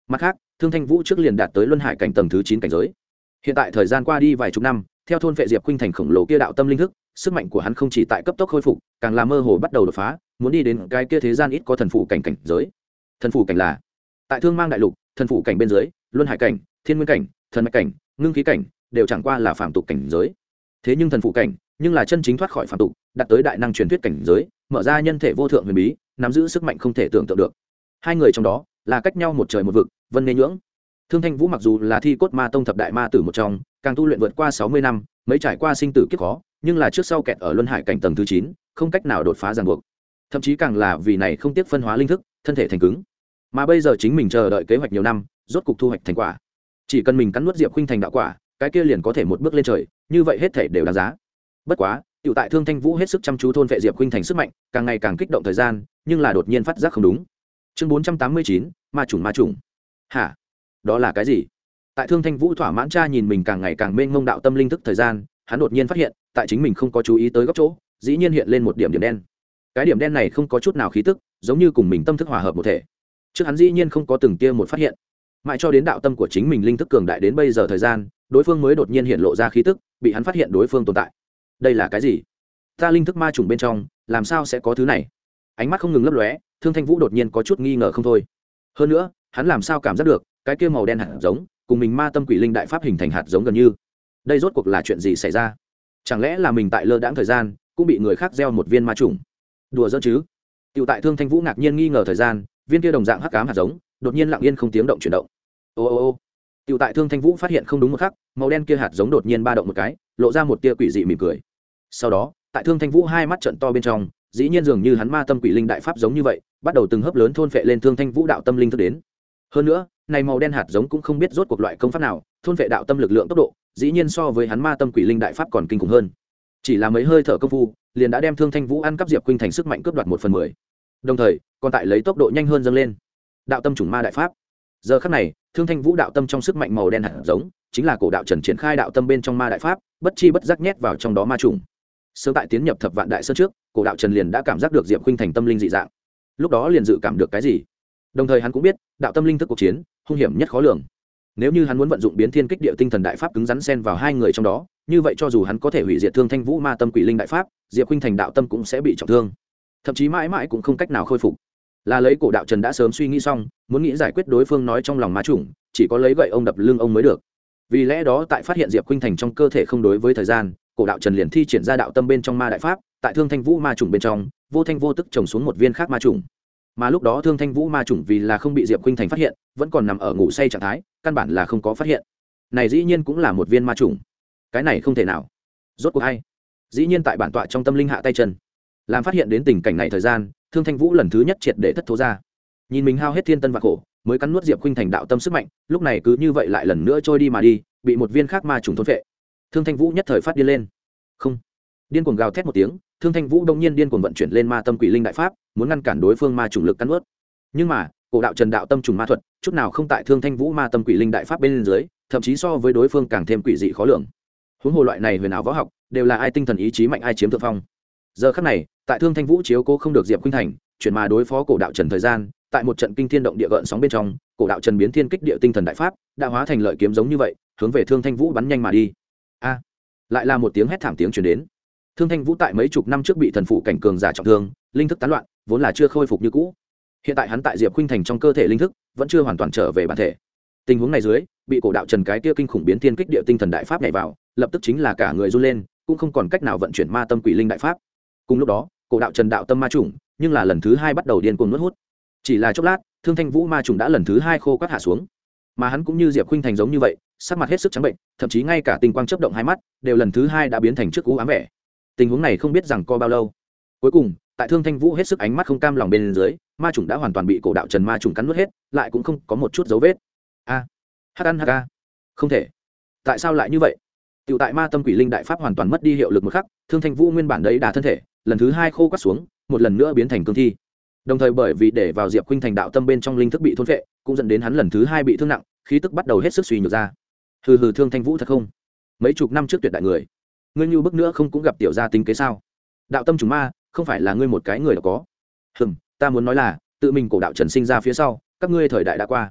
mặt khác Thương Thanh Vũ trước liền đạt tới luân hải cảnh tầng thứ 9 cảnh giới. Hiện tại thời gian qua đi vài chục năm, theo thôn vệ Diệp Khuynh Thành khổng lồ kia đạo tâm linh thức, sức mạnh của hắn không chỉ tại cấp tốc khôi phục, càng là mơ hồ bắt đầu đột phá, muốn đi đến cái kia thế gian ít có thần phụ cảnh cảnh giới. Thần phụ cảnh là tại Thương Mang đại lục, thần phụ cảnh bên dưới, luân hải cảnh, thiên nguyên cảnh, thần mạch cảnh, ngưng khí cảnh đều chẳng qua là phàm tục cảnh giới. Thế nhưng thần phụ cảnh, nhưng là chân chính thoát khỏi phàm tục, đạt tới đại năng truyền thuyết cảnh giới, mở ra nhân thể vô thượng huyền bí, nắm giữ sức mạnh không thể tưởng tượng được. Hai người trong đó là cách nhau một trời một vực, vân nê nhưỡng. Thương Thanh Vũ mặc dù là Thi Cốt Ma Tông thập đại ma tử một trong, càng tu luyện vượt qua 60 năm, mấy trải qua sinh tử kiếp khó, nhưng là trước sau kẹt ở luân hải cảnh tầng thứ 9, không cách nào đột phá ràng buộc. Thậm chí càng là vì này không tiếc phân hóa linh thức, thân thể thành cứng. Mà bây giờ chính mình chờ đợi kế hoạch nhiều năm, rốt cục thu hoạch thành quả. Chỉ cần mình cắn nuốt Diệp Khuynh Thành đạo quả, cái kia liền có thể một bước lên trời, như vậy hết thể đều đáng giá. Bất quá, tiểu tại Thương Thanh Vũ hết sức chăm chú thôn vệ Diệp Khuynh Thành sức mạnh, càng ngày càng kích động thời gian, nhưng là đột nhiên phát giác không đúng. Chương 489, ma trùng. Hả? Đó là cái gì? Tại Thương Thanh Vũ thỏa mãn tra nhìn mình càng ngày càng mênh mông đạo tâm linh thức thời gian, hắn đột nhiên phát hiện, tại chính mình không có chú ý tới góc chỗ, dĩ nhiên hiện lên một điểm điểm đen. Cái điểm đen này không có chút nào khí tức, giống như cùng mình tâm thức hòa hợp một thể. Trước hắn dĩ nhiên không có từng tia một phát hiện, mãi cho đến đạo tâm của chính mình linh thức cường đại đến bây giờ thời gian, đối phương mới đột nhiên hiện lộ ra khí tức, bị hắn phát hiện đối phương tồn tại. Đây là cái gì? Ta linh thức ma trùng bên trong, làm sao sẽ có thứ này? Ánh mắt không ngừng lấp lóe, Thương Thanh Vũ đột nhiên có chút nghi ngờ không thôi. Hơn nữa, hắn làm sao cảm giác được, cái kia màu đen hạt giống, cùng mình ma tâm quỷ linh đại pháp hình thành hạt giống gần như. Đây rốt cuộc là chuyện gì xảy ra? Chẳng lẽ là mình tại lơ đãng thời gian, cũng bị người khác gieo một viên ma trùng? Đùa giỡn chứ? Tiểu tại Thương Thanh Vũ ngạc nhiên nghi ngờ thời gian, viên kia đồng dạng hắc ám hạt giống, đột nhiên lặng yên không tiếng động chuyển động. Ô. Tiểu tại Thương Thanh Vũ phát hiện không đúng một khắc, màu đen kia hạt giống đột nhiên ba động một cái, lộ ra một tia quỷ dị mỉm cười. Sau đó, tại Thương Thanh Vũ hai mắt trợn to bên trong, dĩ nhiên dường như hắn ma tâm quỷ linh đại pháp giống như vậy, bắt đầu từng hấp lớn thôn phệ lên Thương Thanh Vũ đạo tâm linh thức đến. Hơn nữa, này màu đen hạt giống cũng không biết rốt cuộc loại công pháp nào, thôn phệ đạo tâm lực lượng tốc độ, dĩ nhiên so với hắn ma tâm quỷ linh đại pháp còn kinh khủng hơn. Chỉ là mấy hơi thở công phu, liền đã đem Thương Thanh Vũ ăn cắp Diệp Khuynh Thành sức mạnh cướp đoạt 1/10. Đồng thời, còn tại lấy tốc độ nhanh hơn dâng lên. Đạo tâm chủng ma đại pháp. Giờ khắc này, Thương Thanh Vũ đạo tâm trong sức mạnh màu đen hạt giống, chính là cổ đạo Trần triển khai đạo tâm bên trong ma đại pháp, bất chi bất giác nhét vào trong đó ma trùng. Sớm tại tiến nhập Thập Vạn Đại Sơn trước, cổ đạo Trần liền đã cảm giác được Diệp Khuynh Thành tâm linh dị dạng. Lúc đó liền dự cảm được cái gì. Đồng thời hắn cũng biết, đạo tâm linh thức cuộc chiến, hung hiểm nhất khó lường. Nếu như hắn muốn vận dụng biến thiên kích địa tinh thần đại pháp cứng rắn xen vào hai người trong đó, như vậy cho dù hắn có thể hủy diệt Thương Thanh Vũ ma tâm quỷ linh đại pháp, Diệp Khuynh Thành đạo tâm cũng sẽ bị trọng thương, thậm chí mãi mãi cũng không cách nào khôi phục. Là lấy cổ đạo Trần đã sớm suy nghĩ xong, muốn nghĩ giải quyết đối phương nói trong lòng ma chủng, chỉ có lấy gậy ông đập lưng ông mới được. Vì lẽ đó tại phát hiện Diệp Khuynh Thành trong cơ thể không đối với thời gian, cổ đạo Trần liền thi triển ra đạo tâm bên trong ma đại pháp, tại Thương Thanh Vũ ma chủng bên trong, vô thanh vô tức trồng xuống một viên khác ma chủng. Mà lúc đó Thương Thanh Vũ ma chủng vì là không bị Diệp Khuynh Thành phát hiện, vẫn còn nằm ở ngủ say trạng thái, căn bản là không có phát hiện. Này dĩ nhiên cũng là một viên ma chủng. Cái này không thể nào. Rốt cuộc hay. Dĩ nhiên tại bản tọa trong tâm linh hạ tay chân. Làm phát hiện đến tình cảnh này thời gian, Thương Thanh Vũ lần thứ nhất triệt để thất thố ra. Nhìn mình hao hết thiên tân và khổ, mới cắn nuốt Diệp Khuynh Thành đạo tâm sức mạnh, lúc này cứ như vậy lại lần nữa trôi đi mà đi, bị một viên khác ma trùng thôn phệ. Thương Thanh Vũ nhất thời phát điên lên. Không. Điên cuồng gào thét một tiếng, Thương Thanh Vũ đông nhiên điên cuồng vận chuyển lên ma tâm quỷ linh đại pháp, muốn ngăn cản đối phương ma trùng lực cắn nuốt. Nhưng mà, cổ đạo Trần đạo tâm trùng ma thuật, chút nào không tại Thương Thanh Vũ ma tâm quỷ linh đại pháp bên dưới, thậm chí so với đối phương càng thêm quỷ dị khó lường. Huống hồ loại này huyền ảo võ học, đều là ai tinh thần ý chí mạnh ai chiếm thượng phong. Giờ khắc này, tại Thương Thanh Vũ chiếu cố không được Diệp Khuynh Thành, chuyển mà đối phó cổ đạo Trần thời gian, tại một trận kinh thiên động địa gợn sóng bên trong, cổ đạo Trần biến thiên kích địa tinh thần đại pháp, đã hóa thành lợi kiếm giống như vậy, hướng về Thương Thanh Vũ bắn nhanh mà đi. A! Lại là một tiếng hét thảm tiếng truyền đến. Thương Thanh Vũ tại mấy chục năm trước bị thần phụ cảnh cường giả trọng thương, linh thức tán loạn, vốn là chưa khôi phục như cũ. Hiện tại hắn tại Diệp Khuynh Thành trong cơ thể linh thức, vẫn chưa hoàn toàn trở về bản thể. Tình huống này dưới, bị cổ đạo Trần cái kia kinh khủng biến thiên kích địa tinh thần đại pháp nhảy vào, lập tức chính là cả người run lên, cũng không còn cách nào vận chuyển ma tâm quỷ linh đại pháp. Cùng lúc đó, cổ đạo Trần đạo tâm ma chủng, nhưng là lần thứ hai bắt đầu điên cuồng nuốt hút. Chỉ là chốc lát, Thương Thanh Vũ ma chủng đã lần thứ hai khô quắt hạ xuống, mà hắn cũng như Diệp Khuynh Thành giống như vậy, sắc mặt hết sức trắng bệnh, thậm chí ngay cả tinh quang chớp động hai mắt, đều lần thứ hai đã biến thành trước u ám vẻ. Tình huống này không biết rằng co bao lâu. Cuối cùng, tại Thương Thanh Vũ hết sức ánh mắt không cam lòng bên dưới, ma chủng đã hoàn toàn bị cổ đạo Trần ma chủng cắn nuốt hết, lại cũng không có một chút dấu vết. A, hắc ăn hắc a, không thể. Tại sao lại như vậy? Tiểu tại ma tâm quỷ linh đại pháp hoàn toàn mất đi hiệu lực một khắc, Thương Thanh Vũ nguyên bản đấy đà thân thể, lần thứ hai khô quắt xuống, một lần nữa biến thành cương thi. Đồng thời bởi vì để vào Diệp Khuynh Thành đạo tâm bên trong linh thức bị thôn phệ, cũng dẫn đến hắn lần thứ hai bị thương nặng, khí tức bắt đầu hết sức suy nhược ra. Hừ hừ, Thương Thanh Vũ thật không? Mấy chục năm trước tuyệt đại người, ngươi như bức nữa không cũng gặp tiểu gia tính kế sao? Đạo tâm chúng ma, không phải là ngươi một cái người đã có. Ta muốn nói là, tự mình cổ đạo Trần sinh ra phía sau, các ngươi thời đại đã qua.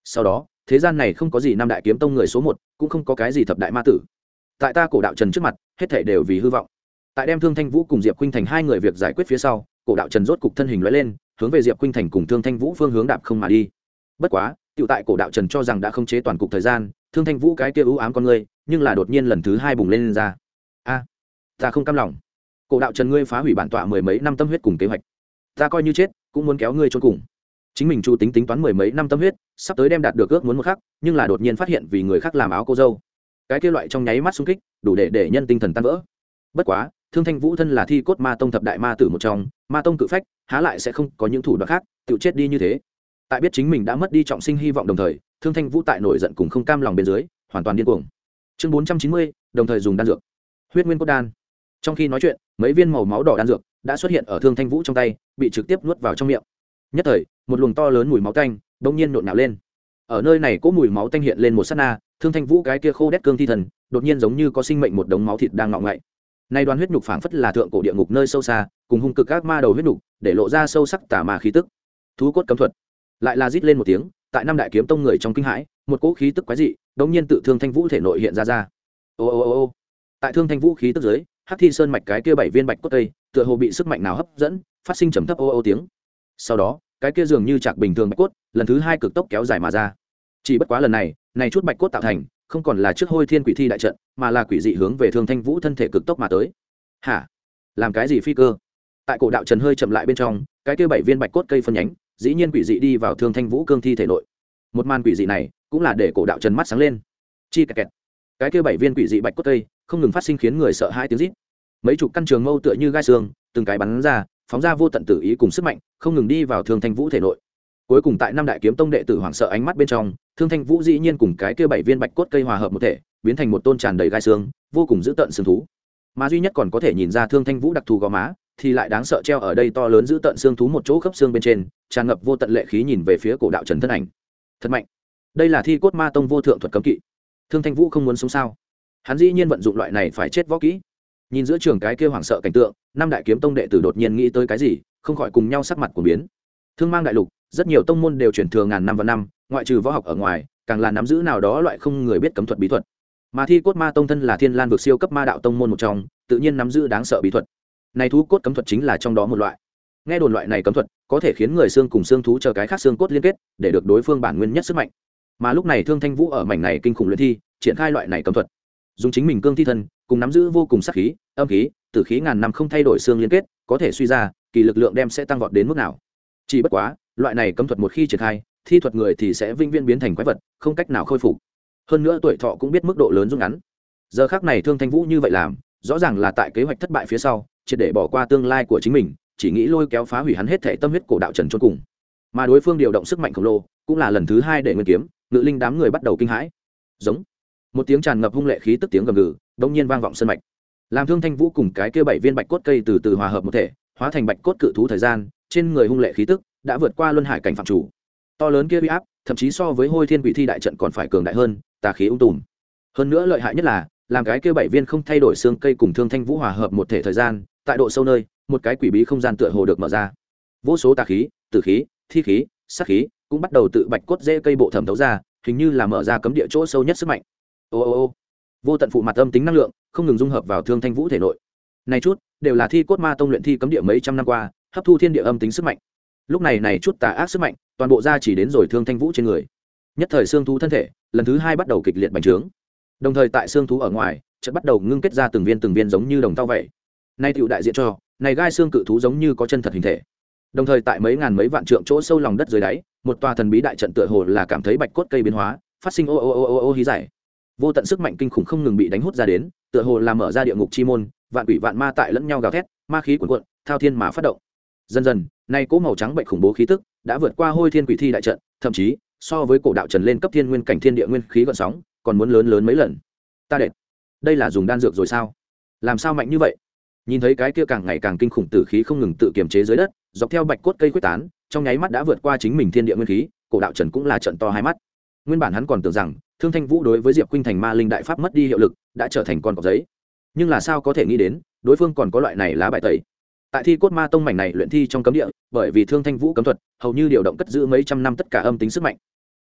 sau đó thế gian này không có gì năm đại kiếm tông người số một, cũng không có cái gì thập đại ma tử. Tại ta cổ đạo trần trước mặt hết thảy đều vì hư vọng. Tại đem Thương Thanh Vũ cùng Diệp Khuynh Thành hai người việc giải quyết phía sau, cổ đạo trần rốt cục thân hình lóe lên, hướng về Diệp Khuynh Thành cùng Thương Thanh Vũ phương hướng đạp không mà đi. Bất quá tiểu tại cổ đạo trần cho rằng đã không chế toàn cục thời gian, Thương Thanh Vũ cái kia ưu ám con người nhưng là đột nhiên lần thứ hai bùng lên ra. A, ta không cam lòng. Cổ đạo trần, ngươi phá hủy bản tọa mười mấy năm tâm huyết cùng kế hoạch, ta coi như chết cũng muốn kéo ngươi chôn cùng. Chính mình chu tính toán mười mấy năm tâm huyết, sắp tới đem đạt được ước muốn một khắc, nhưng là đột nhiên phát hiện vì người khác làm áo cô dâu, cái kia loại trong nháy mắt xung kích đủ để nhân tinh thần tan vỡ. Bất quá Thương Thanh Vũ thân là thi cốt ma tông thập đại ma tử một trong, ma tông cự phách, há lại sẽ không có những thủ đoạn khác tự chết đi như thế. Tại biết chính mình đã mất đi trọng sinh hy vọng đồng thời, Thương Thanh Vũ tại nổi giận cùng không cam lòng bên dưới hoàn toàn điên cuồng. Chương 490, đồng thời dùng đan dược huyết nguyên cốt đan. Trong khi nói chuyện, mấy viên màu máu đỏ đan dược đã xuất hiện ở Thương Thanh Vũ trong tay, bị trực tiếp nuốt vào trong miệng. Nhất thời một luồng to lớn mùi máu tanh bỗng nhiên nhộn nhạo lên. Ở nơi này có mùi máu tanh hiện lên một sát na, Thương Thanh Vũ cái kia khô đét cương thi thần đột nhiên giống như có sinh mệnh, một đống máu thịt đang ngọ ngậy. Nay đoàn huyết nhục phảng phất là thượng cổ địa ngục nơi sâu xa, cùng hung cực các ma đầu huyết nhục, để lộ ra sâu sắc tà ma khí tức. Thú cốt cấm thuật, lại là rít lên một tiếng, tại năm đại kiếm tông người trong kinh hãi, một cỗ khí tức quái dị đột nhiên tự Thương Thanh Vũ thể nội hiện ra. Ô ô ô ô. Tại Thương Thanh Vũ khí tức dưới, Hắc Thi Sơn mạch cái kia bảy viên bạch cốt tây, tựa hồ bị sức mạnh nào hấp dẫn, phát sinh trầm thấp ô ô tiếng. Sau đó, cái kia dường như chạc bình thường bạch cốt, lần thứ hai cực tốc kéo dài mà ra. Chỉ bất quá lần này, này chút bạch cốt tạo thành, không còn là trước Hôi Thiên Quỷ Thi đại trận, mà là quỷ dị hướng về Thương Thanh Vũ thân thể cực tốc mà tới. Hả? Làm cái gì phi cơ? Tại cổ đạo trần hơi chậm lại bên trong, cái kia bảy viên bạch cốt cây phân nhánh, dĩ nhiên quỷ dị đi vào Thương Thanh Vũ cương thi thể nội. Một màn quỷ dị này, cũng là để cổ đạo trần mắt sáng lên. Chi kẹt kẹt. Cái kia bảy viên quỷ dị bạch cốt cây, không ngừng phát sinh khiến người sợ hãi tiếng rít. Mấy chục căn trường mâu tựa như gai xương, từng cái bắn ra, phóng ra vô tận tử ý cùng sức mạnh, không ngừng đi vào Thương Thanh Vũ thể nội. Cuối cùng tại năm đại kiếm tông đệ tử hoảng sợ ánh mắt bên trong, Thương Thanh Vũ dĩ nhiên cùng cái kia bảy viên bạch cốt cây hòa hợp một thể, biến thành một tôn tràn đầy gai xương, vô cùng dữ tợn xương thú. Mà duy nhất còn có thể nhìn ra Thương Thanh Vũ đặc thù gò má, thì lại đáng sợ treo ở đây to lớn dữ tợn xương thú một chỗ khớp xương bên trên, tràn ngập vô tận lệ khí nhìn về phía cổ đạo trần thân ảnh. Thật mạnh. Đây là thi cốt ma tông vô thượng thuật cấm kỵ. Thương Thanh Vũ không muốn sống sao? Hắn dĩ nhiên vận dụng loại này phải chết võ kỹ. Nhìn giữa trường cái kia hoảng sợ cảnh tượng, năm đại kiếm tông đệ tử đột nhiên nghĩ tới cái gì, không khỏi cùng nhau sắc mặt của biến. Thương Mang đại lục, rất nhiều tông môn đều truyền thừa ngàn năm và năm, ngoại trừ võ học ở ngoài, càng là nắm giữ nào đó loại không người biết cấm thuật bí thuật. Mà thi cốt ma tông thân là Thiên Lan vực siêu cấp ma đạo tông môn một trong, tự nhiên nắm giữ đáng sợ bí thuật. Này thú cốt cấm thuật chính là trong đó một loại. Nghe đồn loại này cấm thuật có thể khiến người xương cùng xương thú chờ cái khác xương cốt liên kết, để được đối phương bản nguyên nhất sức mạnh. Mà lúc này Thương Thanh Vũ ở mảnh này kinh khủng luyện thi, triển khai loại này cấm thuật, dùng chính mình cương thi thân cùng nắm giữ vô cùng sát khí, âm khí, tử khí ngàn năm không thay đổi xương liên kết, có thể suy ra kỳ lực lượng đem sẽ tăng vọt đến mức nào. Chỉ bất quá, loại này cấm thuật một khi triển khai, thi thuật người thì sẽ vĩnh viễn biến thành quái vật, không cách nào khôi phục. Hơn nữa tuổi thọ cũng biết mức độ lớn rút ngắn. Giờ khắc này Thương Thanh Vũ như vậy làm, rõ ràng là tại kế hoạch thất bại phía sau, triệt để bỏ qua tương lai của chính mình, chỉ nghĩ lôi kéo phá hủy hắn hết thể tâm huyết cổ đạo trần chôn cùng. Mà đối phương điều động sức mạnh khổng lồ, cũng là lần thứ hai để nguyên kiếm, ngự linh đám người bắt đầu kinh hãi. Giống. Một tiếng tràn ngập hung lệ khí tức tiếng gầm gừ, đống nhiên vang vọng sân mạch. Làm Thương Thanh Vũ cùng cái kia bảy viên bạch cốt cây từ từ hòa hợp một thể, hóa thành bạch cốt cự thú thời gian, trên người hung lệ khí tức đã vượt qua luân hải cảnh phạm chủ. To lớn kia uy áp, thậm chí so với Hôi Thiên Quỷ Thi đại trận còn phải cường đại hơn, tà khí ung tùm. Hơn nữa lợi hại nhất là, làm cái kia bảy viên không thay đổi xương cây cùng Thương Thanh Vũ hòa hợp một thể thời gian, tại độ sâu nơi, một cái quỷ bí không gian tựa hồ được mở ra. Vô số tà khí, tử khí, thi khí, sát khí cũng bắt đầu tự bạch cốt rễ cây bộ thẩm thấu ra, hình như là mở ra cấm địa chỗ sâu nhất sức mạnh. Ô ô ô. Vô tận phụ mặt âm tính năng lượng không ngừng dung hợp vào Thương Thanh Vũ thể nội. Này chút đều là thi cốt ma tông luyện thi cấm địa mấy trăm năm qua, hấp thu thiên địa âm tính sức mạnh. Lúc này này chút tà ác sức mạnh, toàn bộ ra chỉ đến rồi Thương Thanh Vũ trên người. Nhất thời xương thú thân thể, lần thứ hai bắt đầu kịch liệt bành trướng. Đồng thời tại xương thú ở ngoài, chợt bắt đầu ngưng kết ra từng viên giống như đồng tao vậy. Nay tiểu đại diện cho, này gai xương cự thú giống như có chân thật hình thể. Đồng thời tại mấy ngàn mấy vạn trượng chỗ sâu lòng đất dưới đáy, một tòa thần bí đại trận tựa hồ là cảm thấy bạch cốt cây biến hóa, phát sinh ô ô ô ô ô hí giải. Vô tận sức mạnh kinh khủng không ngừng bị đánh hút ra đến, tựa hồ là mở ra địa ngục chi môn, vạn quỷ vạn ma tại lẫn nhau gào thét, ma khí cuồn cuộn, thao thiên mà phát động. Dần dần, nay cỗ màu trắng bệnh khủng bố khí tức đã vượt qua Hôi Thiên Quỷ Thi đại trận, thậm chí so với cổ đạo trần lên cấp thiên nguyên cảnh thiên địa nguyên khí gợn sóng, còn muốn lớn mấy lần. Ta đệt, đây là dùng đan dược rồi sao? Làm sao mạnh như vậy? Nhìn thấy cái kia càng ngày càng kinh khủng tử khí không ngừng tự kiềm chế dưới đất, dọc theo bạch cốt cây quyết tán, trong nháy mắt đã vượt qua chính mình thiên địa nguyên khí, cổ đạo trần cũng là trận to hai mắt. Nguyên bản hắn còn tưởng rằng Thương Thanh Vũ đối với Diệp Khuynh Thành ma linh đại pháp mất đi hiệu lực, đã trở thành con cọp giấy. Nhưng là sao có thể nghĩ đến, đối phương còn có loại này lá bài tẩy. Tại thi cốt ma tông mảnh này luyện thi trong cấm địa, bởi vì Thương Thanh Vũ cấm thuật, hầu như điều động cất giữ mấy trăm năm tất cả âm tính sức mạnh.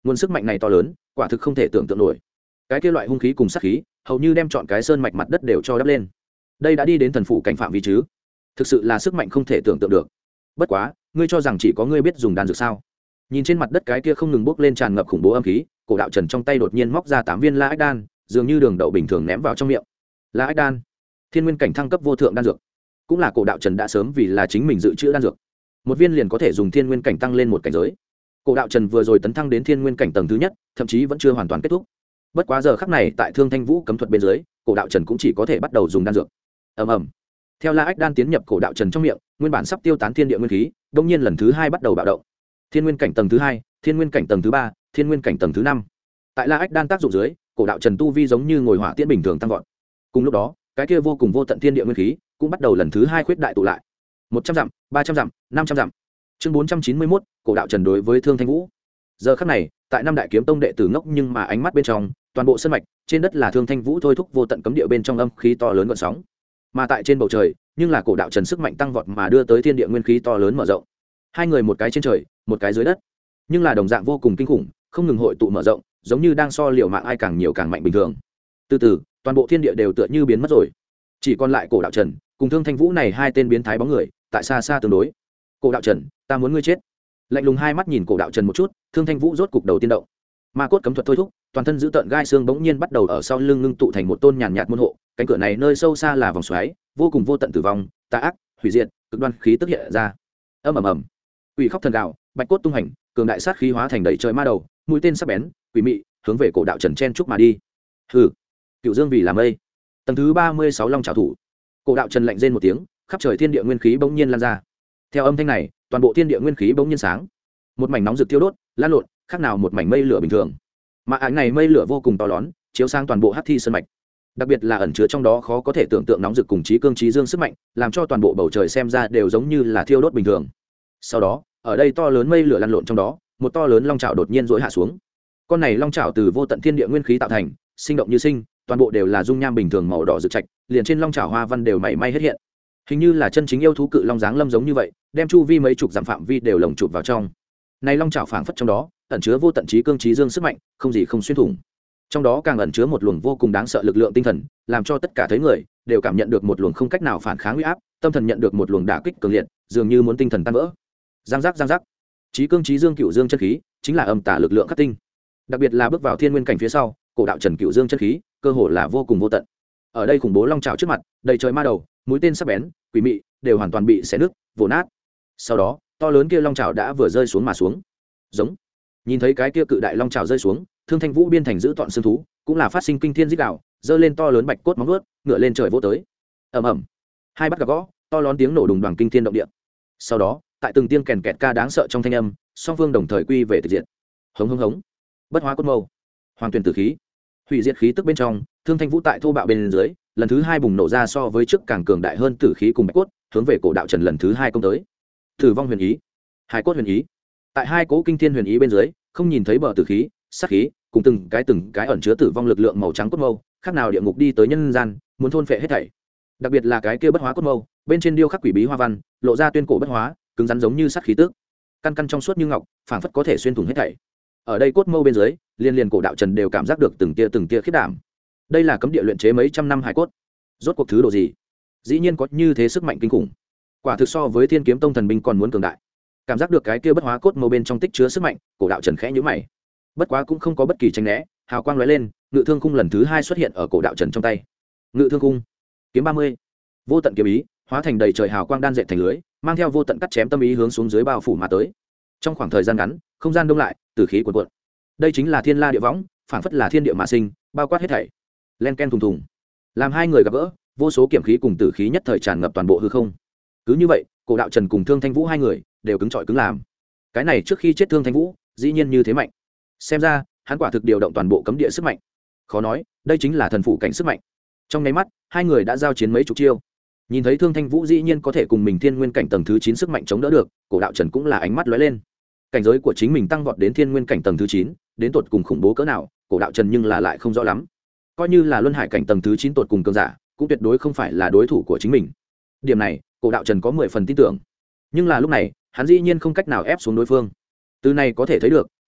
nguồn sức mạnh này to lớn quả thực không thể tưởng tượng nổi. Cái kia loại hung khí cùng sát khí hầu như đem chọn cái sơn mạch mặt đất đều cho đắp lên. Đây đã đi đến thần phủ cảnh phạm vi chứ, thực sự là sức mạnh không thể tưởng tượng được. Bất quá ngươi cho rằng chỉ có ngươi biết dùng đan dược sao? Nhìn trên mặt đất cái kia không ngừng bốc lên tràn ngập khủng bố âm khí, cổ đạo trần trong tay đột nhiên móc ra 8 viên la ách đan, dường như đường đậu bình thường ném vào trong miệng. La ách đan, thiên nguyên cảnh thăng cấp vô thượng đan dược, cũng là cổ đạo trần đã sớm vì là chính mình dự trữ đan dược, một viên liền có thể dùng thiên nguyên cảnh tăng lên một cảnh giới. Cổ đạo trần vừa rồi tấn thăng đến thiên nguyên cảnh tầng thứ nhất, thậm chí vẫn chưa hoàn toàn kết thúc. Bất quá giờ khắc này tại Thương Thanh Vũ cấm thuật bên dưới, cổ đạo trần cũng chỉ có thể bắt đầu dùng đan dược. Ầm ầm. Theo la ách đan tiến nhập cổ đạo trần trong miệng, nguyên bản sắp tiêu tán thiên địa nguyên khí, đột nhiên lần thứ 2 bắt đầu bạo động. Thiên nguyên cảnh tầng thứ 2, thiên nguyên cảnh tầng thứ 3, thiên nguyên cảnh tầng thứ 5. Tại la ách đan tác dụng dưới, cổ đạo trần tu vi giống như ngồi hỏa tiễn bình thường tăng vọt. Cùng lúc đó, cái kia vô cùng vô tận thiên địa nguyên khí cũng bắt đầu lần thứ 2 khuyết đại tụ lại. 100 dặm, 300 dặm, 500 dặm. Chương 491, cổ đạo trần đối với Thương Thanh Vũ. Giờ khắc này, tại năm đại kiếm tông đệ tử ngốc nhưng mà ánh mắt bên trong, toàn bộ sân mạch, trên đất là Thương Thanh Vũ thôi thúc vô tận cấm địa bên trong âm khí to lớn gợn sóng. Mà tại trên bầu trời, nhưng là cổ đạo trần sức mạnh tăng vọt mà đưa tới thiên địa nguyên khí to lớn mở rộng. Hai người một cái trên trời, một cái dưới đất, nhưng là đồng dạng vô cùng kinh khủng, không ngừng hội tụ mở rộng, giống như đang so liều mạng ai càng nhiều càng mạnh bình thường. Từ từ, toàn bộ thiên địa đều tựa như biến mất rồi, chỉ còn lại cổ đạo trần cùng Thương Thanh Vũ này hai tên biến thái bóng người tại xa xa tương đối. Cổ đạo trần, ta muốn ngươi chết. Lạnh lùng hai mắt nhìn cổ đạo trần một chút, Thương Thanh Vũ rốt cục đầu tiên động. Ma cốt cấm thuật thôi thúc, toàn thân giữ tợn gai xương bỗng nhiên bắt đầu ở sau lưng ngưng tụ thành một tôn nhàn nhạt môn hộ. Cánh cửa này nơi sâu xa là vòng xoáy, vô cùng vô tận tử vong, tà ác, hủy diệt, cực đoan khí tức hiện ra. Ầm ầm ầm. Quỷ khóc thần gào, bạch cốt tung hành, cường đại sát khí hóa thành đầy trời ma đầu, mũi tên sắc bén, quỷ mị, hướng về cổ đạo trần chen chúc mà đi. Hừ, Cựu Dương vì làm mây. Tầng thứ 36 long trảo thủ. Cổ đạo trần lạnh rên một tiếng, khắp trời thiên địa nguyên khí bỗng nhiên lan ra. Theo âm thanh này, toàn bộ thiên địa nguyên khí bỗng nhiên sáng. Một mảnh nóng rực thiêu đốt, lan lộn, khác nào một mảnh mây lửa bình thường. Mà ánh này mây lửa vô cùng to lớn, chiếu sang toàn bộ hắc thi sơn mạch. Đặc biệt là ẩn chứa trong đó khó có thể tưởng tượng nóng rực cùng trí cương trí dương sức mạnh, làm cho toàn bộ bầu trời xem ra đều giống như là thiêu đốt bình thường. Sau đó, ở đây to lớn mây lửa lăn lộn trong đó, một to lớn long chảo đột nhiên rỗi hạ xuống. Con này long chảo từ vô tận thiên địa nguyên khí tạo thành, sinh động như sinh, toàn bộ đều là dung nham bình thường màu đỏ rực trạch, liền trên long chảo hoa văn đều mảy may hết hiện. Hình như là chân chính yêu thú cự long dáng lâm giống như vậy, đem chu vi mấy chục dặm phạm vi đều lồng chụp vào trong. Này long chảo phảng phất trong đó, ẩn chứa vô tận trí cương trí dương sức mạnh, không gì không xuyên thủng. Trong đó càng ẩn chứa một luồng vô cùng đáng sợ lực lượng tinh thần, làm cho tất cả thấy người đều cảm nhận được một luồng không cách nào phản kháng uy áp, tâm thần nhận được một luồng đả kích cường liệt, dường như muốn tinh thần tan vỡ. Giang giác giang giác. Trí cương trí dương cựu dương chân khí, chính là âm tà lực lượng khắc tinh. Đặc biệt là bước vào thiên nguyên cảnh phía sau, cổ đạo trần cựu dương chân khí, cơ hồ là vô cùng vô tận. Ở đây khủng bố long trảo trước mặt, đầy trời ma đầu, mũi tên sắc bén, quỷ mị, đều hoàn toàn bị xé nứt, vồ nát. Sau đó, to lớn kia long trảo đã vừa rơi xuống mà xuống. Giống. Nhìn thấy cái kia cự đại long trảo rơi xuống, Thương Thanh Vũ biên thành giữ tọn xương thú, cũng là phát sinh kinh thiên rít gào, giơ lên to lớn bạch cốt móng vuốt, ngựa lên trời vỗ tới. Ầm ầm. Hai bắt gặp gõ, to lớn tiếng nổ đùng đoàng kinh thiên động địa. Sau đó, tại từng tiếng kèn kẹt ca đáng sợ trong thanh âm, song phương đồng thời quy về thực diện. Hống hống hống. Bất hóa cốt mâu, hoàng tuyển tử khí, hủy diệt khí tức bên trong, Thương Thanh Vũ tại thô bạo bên dưới, lần thứ 2 bùng nổ ra so với trước càng cường đại hơn tử khí cùng bạch cốt, hướng về cổ đạo trần lần thứ 2 công tới. Tử vong huyền ý, hai cốt huyền ý. Tại hai cố kinh thiên huyền ý bên dưới, không nhìn thấy bờ tử khí, sát khí, cùng từng cái ẩn chứa tử vong lực lượng màu trắng cốt mâu, khác nào địa ngục đi tới nhân gian, muốn thôn phệ hết thảy. Đặc biệt là cái kia bất hóa cốt mâu, bên trên điêu khắc quỷ bí hoa văn, lộ ra tuyên cổ bất hóa, cứng rắn giống như sắt khí tức, căn căn trong suốt như ngọc, phảng phất có thể xuyên thủng hết thảy. Ở đây cốt mâu bên dưới, liên cổ đạo trần đều cảm giác được từng tia khiết đảm. Đây là cấm địa luyện chế mấy trăm năm hải cốt, rốt cuộc thứ đồ gì? Dĩ nhiên có như thế sức mạnh kinh khủng, quả thực so với Thiên Kiếm Tông thần binh còn muốn cường đại. Cảm giác được cái kia bất hóa cốt mâu bên trong tích chứa sức mạnh, cổ đạo trần khẽ nhíu mày. Bất quá cũng không có bất kỳ tránh né, hào quang lóe lên, ngự thương khung lần thứ 2 xuất hiện ở cổ đạo trần trong tay. Ngự thương khung, kiếm 30, vô tận kiếm ý hóa thành đầy trời hào quang đan dệt thành lưới, mang theo vô tận cắt chém tâm ý hướng xuống dưới bao phủ mà tới. Trong khoảng thời gian ngắn, không gian đông lại, tử khí cuồn cuộn. Đây chính là thiên la địa võng, phảng phất là thiên địa mà sinh, bao quát hết thảy. Len ken thùng thùng, làm hai người gặp gỡ, vô số kiếm khí cùng tử khí nhất thời tràn ngập toàn bộ hư không. Cứ như vậy, cổ đạo trần cùng Thương Thanh Vũ hai người đều cứng trọi cứng làm. Cái này trước khi chết Thương Thanh Vũ, dĩ nhiên như thế mạnh. Xem ra, hắn quả thực điều động toàn bộ cấm địa sức mạnh. Khó nói, đây chính là thần phủ cảnh sức mạnh. Trong nháy mắt, hai người đã giao chiến mấy chục chiêu. Nhìn thấy Thương Thanh Vũ dĩ nhiên có thể cùng mình thiên nguyên cảnh tầng thứ 9 sức mạnh chống đỡ được, cổ đạo trần cũng là ánh mắt lóe lên. Cảnh giới của chính mình tăng vọt đến thiên nguyên cảnh tầng thứ 9, đến tột cùng khủng bố cỡ nào, cổ đạo trần nhưng là lại không rõ lắm. Coi như là luân hải cảnh tầng thứ 9 tột cùng cường giả, cũng tuyệt đối không phải là đối thủ của chính mình. Điểm này, cổ đạo trần có 10 phần tin tưởng. Nhưng là lúc này, hắn dĩ nhiên không cách nào ép xuống đối phương. Từ này có thể thấy được,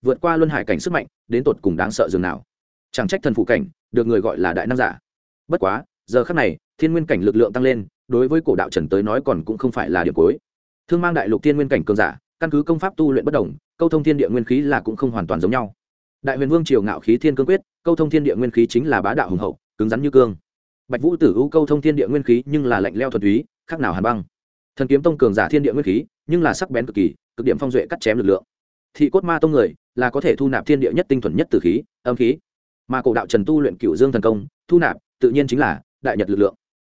vượt qua luân hải cảnh sức mạnh đến tột cùng đáng sợ dường nào. Chẳng trách thần phụ cảnh được người gọi là đại năng giả. Bất quá giờ khắc này thiên nguyên cảnh lực lượng tăng lên, đối với cổ đạo trần tới nói còn cũng không phải là điểm cuối. Thương mang đại lục thiên nguyên cảnh cường giả, căn cứ công pháp tu luyện bất đồng, câu thông thiên địa nguyên khí là cũng không hoàn toàn giống nhau. Đại huyền vương triều ngạo khí thiên cương quyết, câu thông thiên địa nguyên khí chính là bá đạo hùng hậu, cứng rắn như cương. Bạch vũ tử u câu thông thiên địa nguyên khí nhưng là lạnh leo thuần túy, khác nào hàn băng. Thần kiếm tông cường giả thiên địa nguyên khí nhưng là sắc bén cực kỳ, cực điểm phong duệ cắt chém lực lượng. Thị cốt ma tông người là có thể thu nạp thiên địa nhất tinh thuần nhất tử khí, âm khí. Mà cổ đạo trần tu luyện cửu dương thần công, thu nạp tự nhiên chính là đại nhật lực lượng.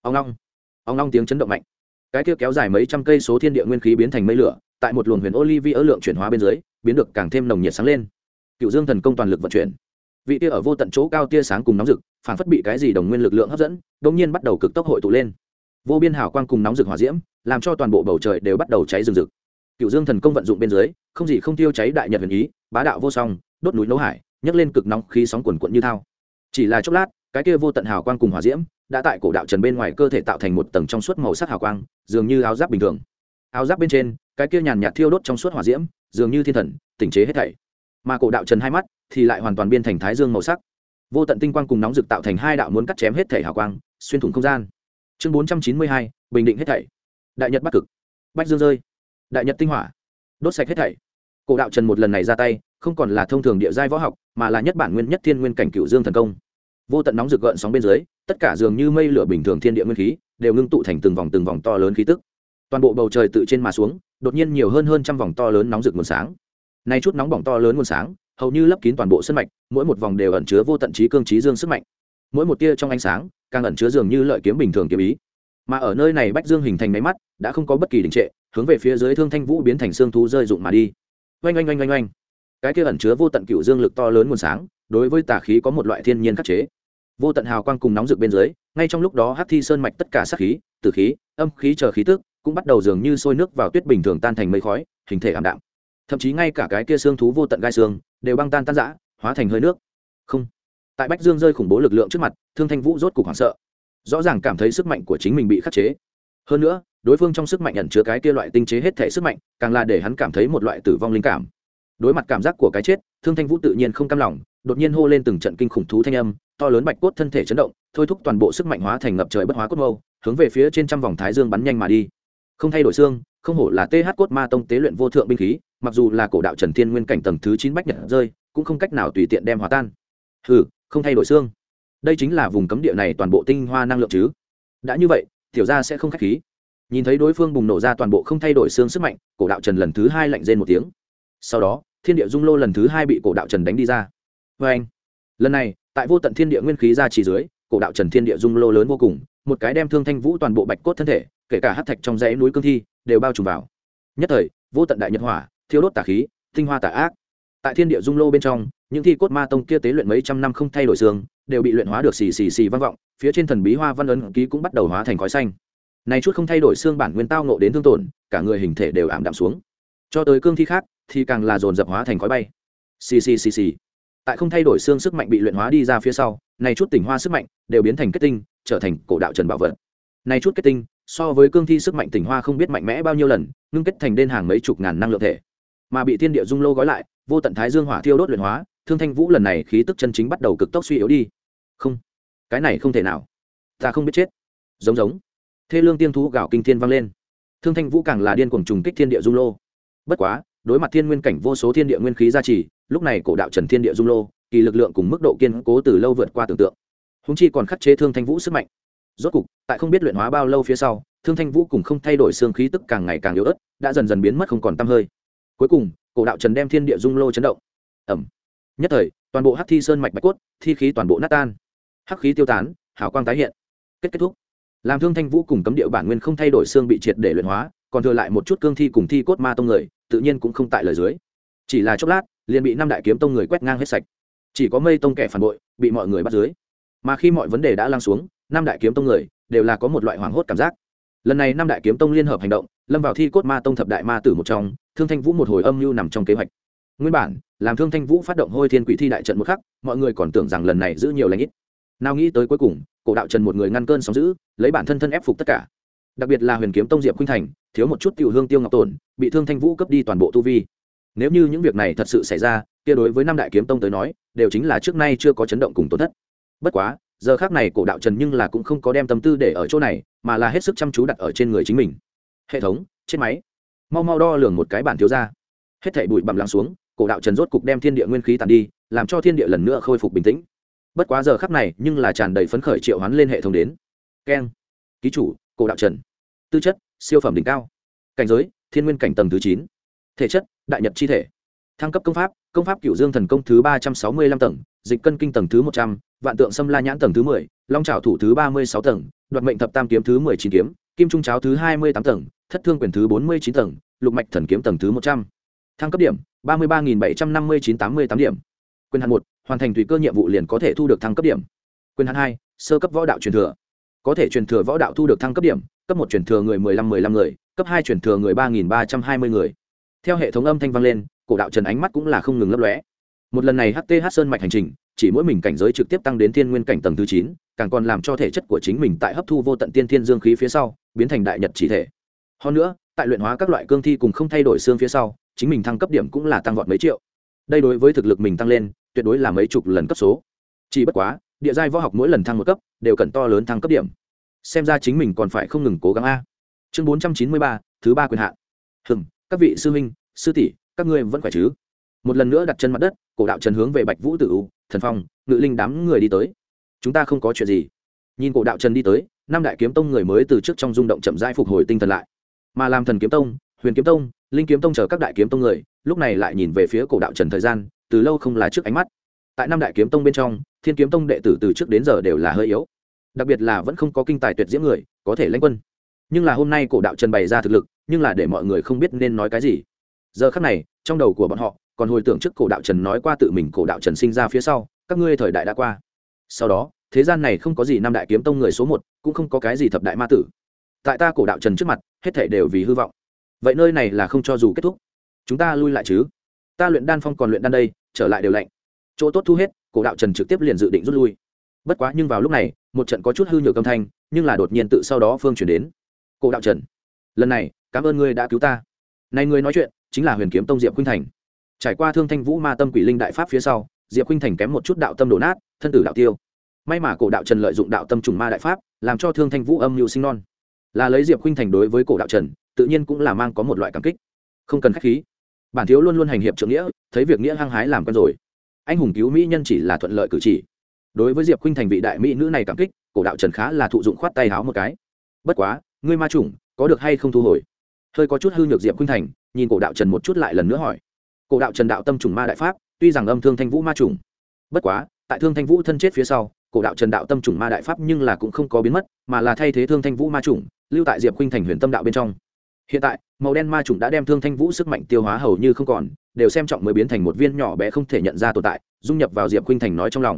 Ong long tiếng chấn động mạnh, cái kia kéo dài mấy trăm cây số thiên địa nguyên khí biến thành mây lửa, tại một luồng huyền Olivia lượng chuyển hóa bên dưới, biến được càng thêm nồng nhiệt sáng lên. Cửu dương thần công toàn lực vận chuyển, vị tia ở vô tận chỗ cao tia sáng cùng nóng rực, phản phất bị cái gì đồng nguyên lực lượng hấp dẫn, đột nhiên bắt đầu cực tốc hội tụ lên. Vô biên hào quang cùng nóng rực hỏa diễm, làm cho toàn bộ bầu trời đều bắt đầu cháy rừng rực. Cửu dương thần công vận dụng bên dưới, không gì không tiêu cháy đại nhật huyền ý, bá đạo vô song, đốt núi nấu hải, nhấc lên cực nóng khí sóng cuồn cuộn như thao. Chỉ là chốc lát, cái kia vô tận hào quang cùng hỏa diễm đã tại cổ đạo trần bên ngoài cơ thể tạo thành một tầng trong suốt màu sắc hào quang, dường như áo giáp bình thường. Áo giáp bên trên, cái kia nhàn nhạt thiêu đốt trong suốt hỏa diễm, dường như thiên thần, tỉnh chế hết thảy. Mà cổ đạo trần hai mắt thì lại hoàn toàn biên thành thái dương màu sắc. Vô tận tinh quang cùng nóng rực tạo thành hai đạo muốn cắt chém hết thảy hào quang, xuyên thủng không gian. Chương 492, bình định hết thảy. Đại nhật bắc cực, bách dương rơi, đại nhật tinh hỏa, đốt sạch hết thảy. Cổ đạo trần một lần này ra tay, không còn là thông thường địa giai võ học, mà là nhất bản nguyên nhất thiên nguyên cảnh cửu dương thần công. Vô tận nóng rực gợn sóng bên dưới, tất cả dường như mây lửa bình thường thiên địa nguyên khí, đều ngưng tụ thành từng vòng to lớn khí tức. Toàn bộ bầu trời tự trên mà xuống, đột nhiên nhiều hơn trăm vòng to lớn nóng rực nguồn sáng. Này chút nóng bỏng to lớn nguồn sáng, hầu như lấp kín toàn bộ sân mạch, mỗi một vòng đều ẩn chứa vô tận trí cương trí dương sức mạnh. Mỗi một tia trong ánh sáng, càng ẩn chứa dường như lợi kiếm bình thường kiếm ý. Mà ở nơi này bách dương hình thành máy mắt, đã không có bất kỳ đình trệ, hướng về phía dưới Thương Thanh Vũ biến thành xương thú rơi rụng mà đi. Oanh oanh oanh oanh oanh. Cái kia ẩn chứa vô tận cựu dương lực to lớn nguồn sáng, đối với tà khí có một loại thiên nhiên khắc chế. Vô tận hào quang cùng nóng rực bên dưới, ngay trong lúc đó hắc thi sơn mạch tất cả sát khí, tử khí, âm khí chờ khí tức, cũng bắt đầu dường như sôi nước vào tuyết bình thường tan thành mây khói, hình thể ảm đạm. Thậm chí ngay cả cái kia xương thú vô tận gai xương, đều băng tan rã, hóa thành hơi nước. Không. Tại bách dương rơi khủng bố lực lượng trước mặt, Thương Thanh Vũ rốt cục hoảng sợ. Rõ ràng cảm thấy sức mạnh của chính mình bị khắc chế. Hơn nữa, đối phương trong sức mạnh ẩn chứa cái kia loại tinh chế hết thể sức mạnh, càng là để hắn cảm thấy một loại tử vong linh cảm. Đối mặt cảm giác của cái chết, Thương Thanh Vũ tự nhiên không cam lòng, đột nhiên hô lên từng trận kinh khủng thú thanh âm, to lớn bạch cốt thân thể chấn động, thôi thúc toàn bộ sức mạnh hóa thành ngập trời bất hóa cốt mâu, hướng về phía trên trăm vòng thái dương bắn nhanh mà đi. Không thay đổi xương, không hổ là TH cốt ma tông tế luyện vô thượng binh khí, mặc dù là cổ đạo Trần Thiên Nguyên cảnh tầng thứ 9 bách nhật rơi, cũng không cách nào tùy tiện đem hòa tan. Hừ, không thay đổi xương. Đây chính là vùng cấm địa này toàn bộ tinh hoa năng lượng chứ. Đã như vậy, tiểu gia sẽ không khách khí. Nhìn thấy đối phương bùng nổ ra toàn bộ không thay đổi xương sức mạnh, cổ đạo Trần lần thứ 2 lạnh rên một tiếng. Sau đó, thiên địa dung lô lần thứ 2 bị cổ đạo Trần đánh đi ra. Và anh, lần này, tại vô tận thiên địa nguyên khí ra chỉ dưới, cổ đạo Trần thiên địa dung lô lớn vô cùng, một cái đem Thương Thanh Vũ toàn bộ bạch cốt thân thể, kể cả hắc thạch trong dãy núi cương thi, đều bao trùm vào. Nhất thời, vô tận đại nhật hỏa, thiêu đốt tà khí, tinh hoa tà ác. Tại thiên địa dung lô bên trong, những thi cốt ma tông kia tế luyện mấy trăm năm không thay đổi xương, đều bị luyện hóa được xì vang vọng, phía trên thần bí hoa văn ấn ký cũng bắt đầu hóa thành khói xanh. Này chút không thay đổi xương bản nguyên tao ngộ đến thương tổn, cả người hình thể đều ảm đạm xuống. Cho tới cương thi khác, thì càng là dồn dập hóa thành khói bay. Xì. Tại không thay đổi xương sức mạnh bị luyện hóa đi ra phía sau, này chút tinh hoa sức mạnh đều biến thành kết tinh, trở thành cổ đạo Trần bảo vật. Này chút kết tinh, so với cương thi sức mạnh tinh hoa không biết mạnh mẽ bao nhiêu lần, ngưng kết thành đên hàng mấy chục ngàn năng lượng thể, mà bị thiên địa dung lô gói lại, vô tận thái dương hỏa thiêu đốt luyện hóa, Thương Thanh Vũ lần này khí tức chân chính bắt đầu cực tốc suy yếu đi. Không, cái này không thể nào, ta không biết chết. Giống thê lương tiên thú gào kinh thiên vang lên. Thương Thanh Vũ càng là điên cuồng trùng kích thiên địa dung lô. Bất quá, đối mặt thiên nguyên cảnh vô số thiên địa nguyên khí gia trì, lúc này cổ đạo Trần thiên địa dung lô, kỳ lực lượng cùng mức độ kiên cố từ lâu vượt qua tưởng tượng. Húng chi còn khắc chế Thương Thanh Vũ sức mạnh. Rốt cục, tại không biết luyện hóa bao lâu phía sau, Thương Thanh Vũ cùng không thay đổi xương khí tức càng ngày càng yếu ớt, đã dần dần biến mất không còn tăm hơi. Cuối cùng, cổ đạo Trần đem thiên địa dung lô chấn động. Ầm. Nhất thời, toàn bộ hắc thi sơn mạch bạch cốt, thi khí toàn bộ nát tan. Hắc khí tiêu tán, hào quang tái hiện. Kết thúc. Làm Thương Thanh Vũ cùng cấm địa bản nguyên không thay đổi xương bị triệt để luyện hóa, còn thừa lại một chút cương thi cùng thi cốt ma tông người, tự nhiên cũng không tại lời dưới. Chỉ là chốc lát, liền bị năm đại kiếm tông người quét ngang hết sạch. Chỉ có Mây tông kẻ phản bội, bị mọi người bắt dưới. Mà khi mọi vấn đề đã lắng xuống, năm đại kiếm tông người đều là có một loại hoảng hốt cảm giác. Lần này năm đại kiếm tông liên hợp hành động, lâm vào thi cốt ma tông thập đại ma tử một trong, Thương Thanh Vũ một hồi âm mưu nằm trong kế hoạch. Nguyên bản, làm Thương Thanh Vũ phát động Hôi Thiên Quỷ thi đại trận một khắc, mọi người còn tưởng rằng lần này giữ nhiều lành ít. Nào nghĩ tới cuối cùng, cổ đạo Trần một người ngăn cơn sóng dữ, lấy bản thân ép phục tất cả. Đặc biệt là Huyền Kiếm Tông Diệp Khuynh Thành, thiếu một chút tiểu hương tiêu ngọc tổn, bị Thương Thanh Vũ cướp đi toàn bộ tu vi. Nếu như những việc này thật sự xảy ra, kia đối với năm đại kiếm tông tới nói đều chính là trước nay chưa có chấn động cùng tổn thất. Bất quá giờ khác này cổ đạo trần nhưng là cũng không có đem tâm tư để ở chỗ này, mà là hết sức chăm chú đặt ở trên người chính mình. Hệ thống trên máy mau mau đo lường một cái bản thiếu ra. Hết thảy bụi bặm lắng xuống, cổ đạo trần rốt cục đem thiên địa nguyên khí tàn đi, làm cho thiên địa lần nữa khôi phục bình tĩnh. Bất quá giờ khắc này nhưng là tràn đầy phấn khởi triệu hoán lên hệ thống đến. Keng. Ký chủ cổ đạo trần. Tư chất siêu phẩm đỉnh cao. Cảnh giới thiên nguyên cảnh tầng thứ 9. Thể chất đại nhật chi thể. Thăng cấp công pháp cửu dương thần công thứ 365 tầng, dịch cân kinh tầng thứ 100, vạn tượng xâm la nhãn tầng thứ 10, long trảo thủ thứ 36 tầng, đoạt mệnh thập tam kiếm thứ 19 kiếm, kim trung cháo thứ 28 tầng, thất thương quyền thứ 49 tầng, lục mạch thần kiếm tầng thứ 100. Thăng cấp điểm 33.759-88 điểm. Quyền hạn 1, hoàn thành tùy cơ nhiệm vụ liền có thể thu được thăng cấp điểm. Quyền hạn 2, sơ cấp võ đạo truyền thừa, có thể truyền thừa võ đạo thu được thăng cấp điểm, cấp 1 truyền thừa người 15 người, cấp 2 truyền thừa người 3.320 người. Theo hệ thống âm thanh vang lên, cổ đạo trần ánh mắt cũng là không ngừng lấp lóe. Một lần này HTH Sơn mạch hành trình, chỉ mỗi mình cảnh giới trực tiếp tăng đến thiên nguyên cảnh tầng thứ 9, càng còn làm cho thể chất của chính mình tại hấp thu vô tận tiên thiên dương khí phía sau, biến thành đại nhật chỉ thể. Hơn nữa, tại luyện hóa các loại cương thi cùng không thay đổi xương phía sau, chính mình thăng cấp điểm cũng là tăng vọt mấy triệu. Đây đối với thực lực mình tăng lên, tuyệt đối là mấy chục lần cấp số. Chỉ bất quá, địa giai võ học mỗi lần thăng một cấp, đều cần to lớn thăng cấp điểm. Xem ra chính mình còn phải không ngừng cố gắng a. Chương 493, thứ 3 quyền hạn. Các vị sư huynh, sư tỷ, các ngươi vẫn khỏe chứ? Một lần nữa đặt chân mặt đất, cổ đạo trần hướng về Bạch Vũ Tử U, Thần Phong, Ngự Linh đám người đi tới. Chúng ta không có chuyện gì. Nhìn cổ đạo trần đi tới, năm đại kiếm tông người mới từ trước trong rung động chậm rãi phục hồi tinh thần lại. Mà làm Thần kiếm tông, Huyền kiếm tông, Linh kiếm tông chờ các đại kiếm tông người, lúc này lại nhìn về phía cổ đạo trần thời gian, từ lâu không là trước ánh mắt. Tại năm đại kiếm tông bên trong, Thiên kiếm tông đệ tử từ trước đến giờ đều là hơi yếu. Đặc biệt là vẫn không có kinh tài tuyệt diễm người, có thể lãnh quân. Nhưng là hôm nay cổ đạo trần bày ra thực lực, nhưng là để mọi người không biết nên nói cái gì. Giờ khắc này, trong đầu của bọn họ còn hồi tưởng trước cổ đạo trần nói qua tự mình cổ đạo trần sinh ra phía sau, các ngươi thời đại đã qua. Sau đó, thế gian này không có gì năm đại kiếm tông người số 1, cũng không có cái gì thập đại ma tử. Tại ta cổ đạo trần trước mặt, hết thảy đều vì hư vọng. Vậy nơi này là không cho dù kết thúc. Chúng ta lui lại chứ? Ta luyện đan phong còn luyện đan đây, trở lại đều lạnh. Chỗ tốt thu hết, cổ đạo trần trực tiếp liền dự định rút lui. Bất quá nhưng vào lúc này, một trận có chút hư nhược âm thanh, nhưng là đột nhiên tự sau đó phương chuyển đến. Cổ đạo trần, lần này, cảm ơn ngươi đã cứu ta. Này người nói chuyện, chính là Huyền kiếm tông Diệp Khuynh Thành. Trải qua Thương Thanh Vũ Ma Tâm Quỷ Linh đại pháp phía sau, Diệp Khuynh Thành kém một chút đạo tâm đổ nát, thân tử đạo tiêu. May mà cổ đạo trần lợi dụng đạo tâm trùng ma đại pháp, làm cho Thương Thanh Vũ âm nhu sinh non. Là lấy Diệp Khuynh Thành đối với cổ đạo trần, tự nhiên cũng là mang có một loại cảm kích. Không cần khách khí, bản thiếu luôn luôn hành hiệp trượng nghĩa, thấy việc nghĩa hăng hái làm quen rồi. Anh hùng cứu mỹ nhân chỉ là thuận lợi cử chỉ. Đối với Diệp Khuynh Thành vị đại mỹ nữ này cảm kích, cổ đạo trần khá là thụ dụng khoát tay háo một cái. Bất quá, ngươi ma chủng, có được hay không thu hồi? Hơi có chút hư nhược Diệp Khuynh Thành, nhìn cổ đạo trần một chút lại lần nữa hỏi. Cổ đạo trần đạo tâm trùng ma đại pháp, tuy rằng âm Thương Thanh Vũ ma trùng, bất quá tại Thương Thanh Vũ thân chết phía sau, cổ đạo trần đạo tâm trùng ma đại pháp nhưng là cũng không có biến mất, mà là thay thế Thương Thanh Vũ ma trùng, lưu tại Diệp Khuynh Thành huyền tâm đạo bên trong. Hiện tại, màu đen ma trùng đã đem Thương Thanh Vũ sức mạnh tiêu hóa hầu như không còn, đều xem trọng mới biến thành một viên nhỏ bé không thể nhận ra tồn tại, dung nhập vào Diệp Khuynh Thành nói trong lòng.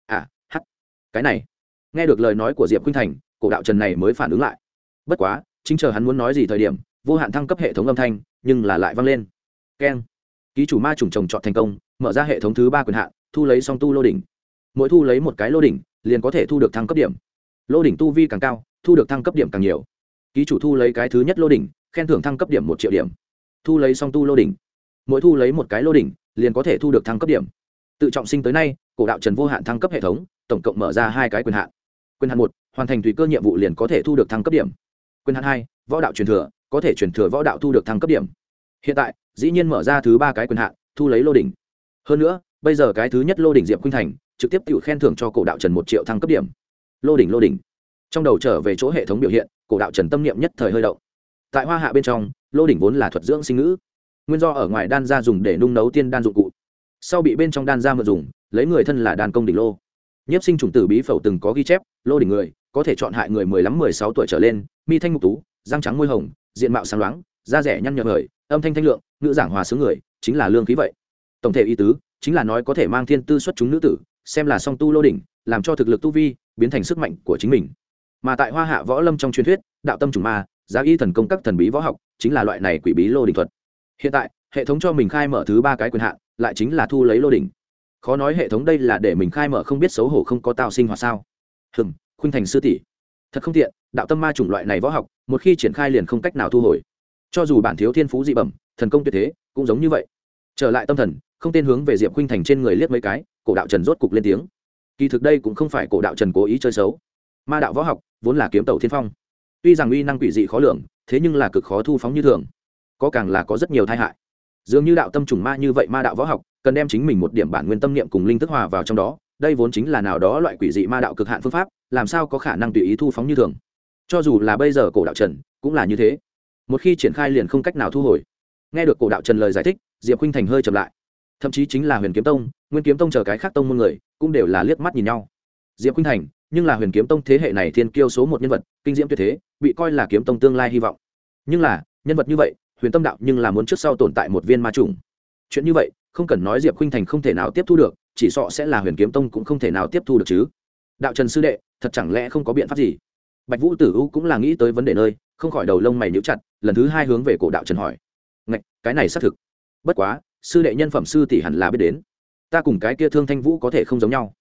Cái này. Nghe được lời nói của Diệp Khuynh Thành, cổ đạo trần này mới phản ứng lại. Bất quá, chính chờ hắn muốn nói gì thời điểm, vô hạn thăng cấp hệ thống âm thanh, nhưng là lại vang lên. Keng. Ký chủ ma trùng trồng trọt thành công, mở ra hệ thống thứ 3 quyền hạn, thu lấy song tu lô đỉnh. Mỗi thu lấy một cái lô đỉnh, liền có thể thu được thăng cấp điểm. Lô đỉnh tu vi càng cao, thu được thăng cấp điểm càng nhiều. Ký chủ thu lấy cái thứ nhất lô đỉnh, khen thưởng thăng cấp điểm 1 triệu điểm. Thu lấy song tu lô đỉnh. Mỗi thu lấy một cái lô đỉnh, liền có thể thu được thăng cấp điểm. Tự trọng sinh tới nay, cổ đạo trần vô hạn thăng cấp hệ thống, tổng cộng mở ra 2 cái quyền hạn. Quyền hạn 1, hoàn thành tùy cơ nhiệm vụ liền có thể thu được thăng cấp điểm. Quyền hạn 2, võ đạo truyền thừa, có thể truyền thừa võ đạo thu được thăng cấp điểm. Hiện tại, dĩ nhiên mở ra thứ 3 cái quyền hạn, thu lấy lô đỉnh. Hơn nữa, bây giờ cái thứ nhất lô đỉnh Diệp Khuynh Thành, trực tiếp tự khen thưởng cho cổ đạo trần 1 triệu thăng cấp điểm. Lô đỉnh. Trong đầu trở về chỗ hệ thống biểu hiện, cổ đạo trần tâm niệm nhất thời hơi động. Tại Hoa Hạ bên trong, lô đỉnh vốn là thuật dưỡng sinh ngữ, nguyên do ở ngoài đan gia dùng để nung nấu tiên đan dụng cụ, sau bị bên trong đan gia mượn dùng, lấy người thân là đan công đỉnh lô. Nhiếp sinh chủng tử bí phẩu từng có ghi chép, lô đỉnh người có thể chọn hại người 15-16 tuổi trở lên, mi thanh mục tú, răng trắng môi hồng, diện mạo sáng loáng, da rẻ nhăn nhợt người, âm thanh thanh lượng, ngữ giảng hòa sướng người, chính là lương khí vậy. Tổng thể ý tứ chính là nói có thể mang thiên tư xuất chúng nữ tử, xem là song tu lô đỉnh, làm cho thực lực tu vi biến thành sức mạnh của chính mình. Mà tại Hoa Hạ võ lâm trong truyền thuyết, đạo tâm trùng ma, giá y thần công các thần bí võ học, chính là loại này quỷ bí lô đỉnh thuật. Hiện tại, hệ thống cho mình khai mở thứ 3 cái quyền hạn, lại chính là thu lấy lô đỉnh. Khó nói hệ thống đây là để mình khai mở không biết xấu hổ không có tạo sinh hoạt sao? Khuynh Thành sư tỷ, thật không tiện, đạo tâm ma chủng loại này võ học, một khi triển khai liền không cách nào thu hồi. Cho dù bản thiếu thiên phú dị bẩm, thần công tuyệt thế, cũng giống như vậy. trở lại tâm thần, không tên hướng về Diệp Khuynh Thành trên người liếc mấy cái, cổ đạo trần rốt cục lên tiếng. Kỳ thực đây cũng không phải cổ đạo trần cố ý chơi xấu. Ma đạo võ học vốn là kiếm tẩu thiên phong, tuy rằng uy năng quỷ dị khó lường, thế nhưng là cực khó thu phóng như thường, có càng là có rất nhiều tai hại. Dường như đạo tâm trùng ma như vậy, ma đạo võ học cần đem chính mình một điểm bản nguyên tâm niệm cùng linh thức hòa vào trong đó, đây vốn chính là nào đó loại quỷ dị ma đạo cực hạn phương pháp, làm sao có khả năng tùy ý thu phóng như thường. Cho dù là bây giờ cổ đạo trần cũng là như thế, một khi triển khai liền không cách nào thu hồi. Nghe được cổ đạo trần lời giải thích, Diệp Khuynh Thành hơi chậm lại, thậm chí chính là Huyền Kiếm Tông, Nguyên Kiếm Tông chờ cái khác tông môn người cũng đều là liếc mắt nhìn nhau. Diệp Khuynh Thành nhưng là Huyền Kiếm Tông thế hệ này thiên kiêu số một nhân vật, kinh diễm tuyệt thế, bị coi là kiếm tông tương lai hy vọng. Nhưng là nhân vật như vậy, Huyền Tâm đạo nhưng là muốn trước sau tồn tại một viên ma trùng. Chuyện như vậy không cần nói Diệp Khuynh Thành không thể nào tiếp thu được, chỉ sợ sẽ là Huyền Kiếm Tông cũng không thể nào tiếp thu được chứ. Đạo Trần sư đệ, thật chẳng lẽ không có biện pháp gì? Bạch Vũ Tử U cũng là nghĩ tới vấn đề nơi, không khỏi đầu lông mày nhíu chặt, lần thứ hai hướng về cổ đạo Trần hỏi. Ngạch, cái này xác thực. Bất quá, sư đệ nhân phẩm sư tỷ hẳn là biết đến. Ta cùng cái kia Thương Thanh Vũ có thể không giống nhau.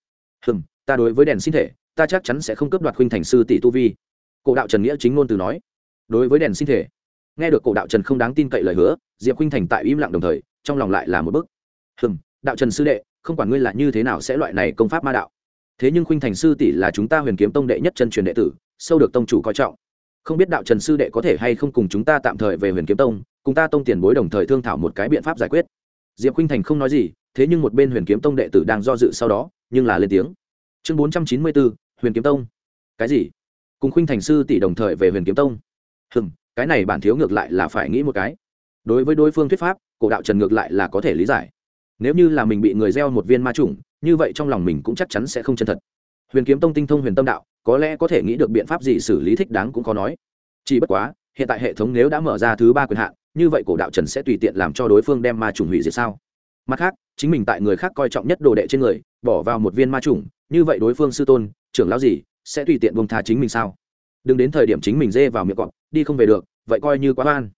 Ta đối với đèn sinh thể, ta chắc chắn sẽ không cướp đoạt Khuynh Thành sư tỷ tu vi. Cổ đạo Trần nghĩa chính ngôn từ nói. Đối với đèn sinh thể, nghe được cổ đạo Trần không đáng tin cậy lời hứa, Diệp Khuynh Thành tại im lặng đồng thời, trong lòng lại là một bức. Đạo Trần sư đệ, không quản ngươi là như thế nào sẽ loại này công pháp ma đạo, thế nhưng Khuynh Thành sư tỷ là chúng ta Huyền Kiếm Tông đệ nhất chân truyền đệ tử, sâu được tông chủ coi trọng, không biết đạo Trần sư đệ có thể hay không cùng chúng ta tạm thời về Huyền Kiếm Tông, cùng ta tông tiền bối đồng thời thương thảo một cái biện pháp giải quyết. Diệp Khuynh Thành không nói gì, thế nhưng một bên Huyền Kiếm Tông đệ tử đang do dự sau đó, nhưng là lên tiếng. Chương 494, Huyền Kiếm Tông. Cái gì? Cùng Khuynh Thành sư tỷ đồng thời về Huyền Kiếm Tông? Cái này bản thiếu ngược lại là phải nghĩ một cái. Đối với đối phương thuyết pháp, cổ đạo Trần ngược lại là có thể lý giải. Nếu như là mình bị người gieo một viên ma chủng, như vậy trong lòng mình cũng chắc chắn sẽ không chân thật. Huyền Kiếm Tông tinh thông huyền tâm đạo, có lẽ có thể nghĩ được biện pháp gì xử lý thích đáng cũng khó nói. Chỉ bất quá, hiện tại hệ thống nếu đã mở ra thứ ba quyền hạn, như vậy cổ đạo Trần sẽ tùy tiện làm cho đối phương đem ma chủng hủy diệt sao? Mặt khác, chính mình tại người khác coi trọng nhất đồ đệ trên người, bỏ vào một viên ma chủng, như vậy đối phương sư tôn, trưởng lão gì, sẽ tùy tiện buông tha chính mình sao? Đừng đến thời điểm chính mình dê vào miệng cọp, đi không về được, vậy coi như quá oan.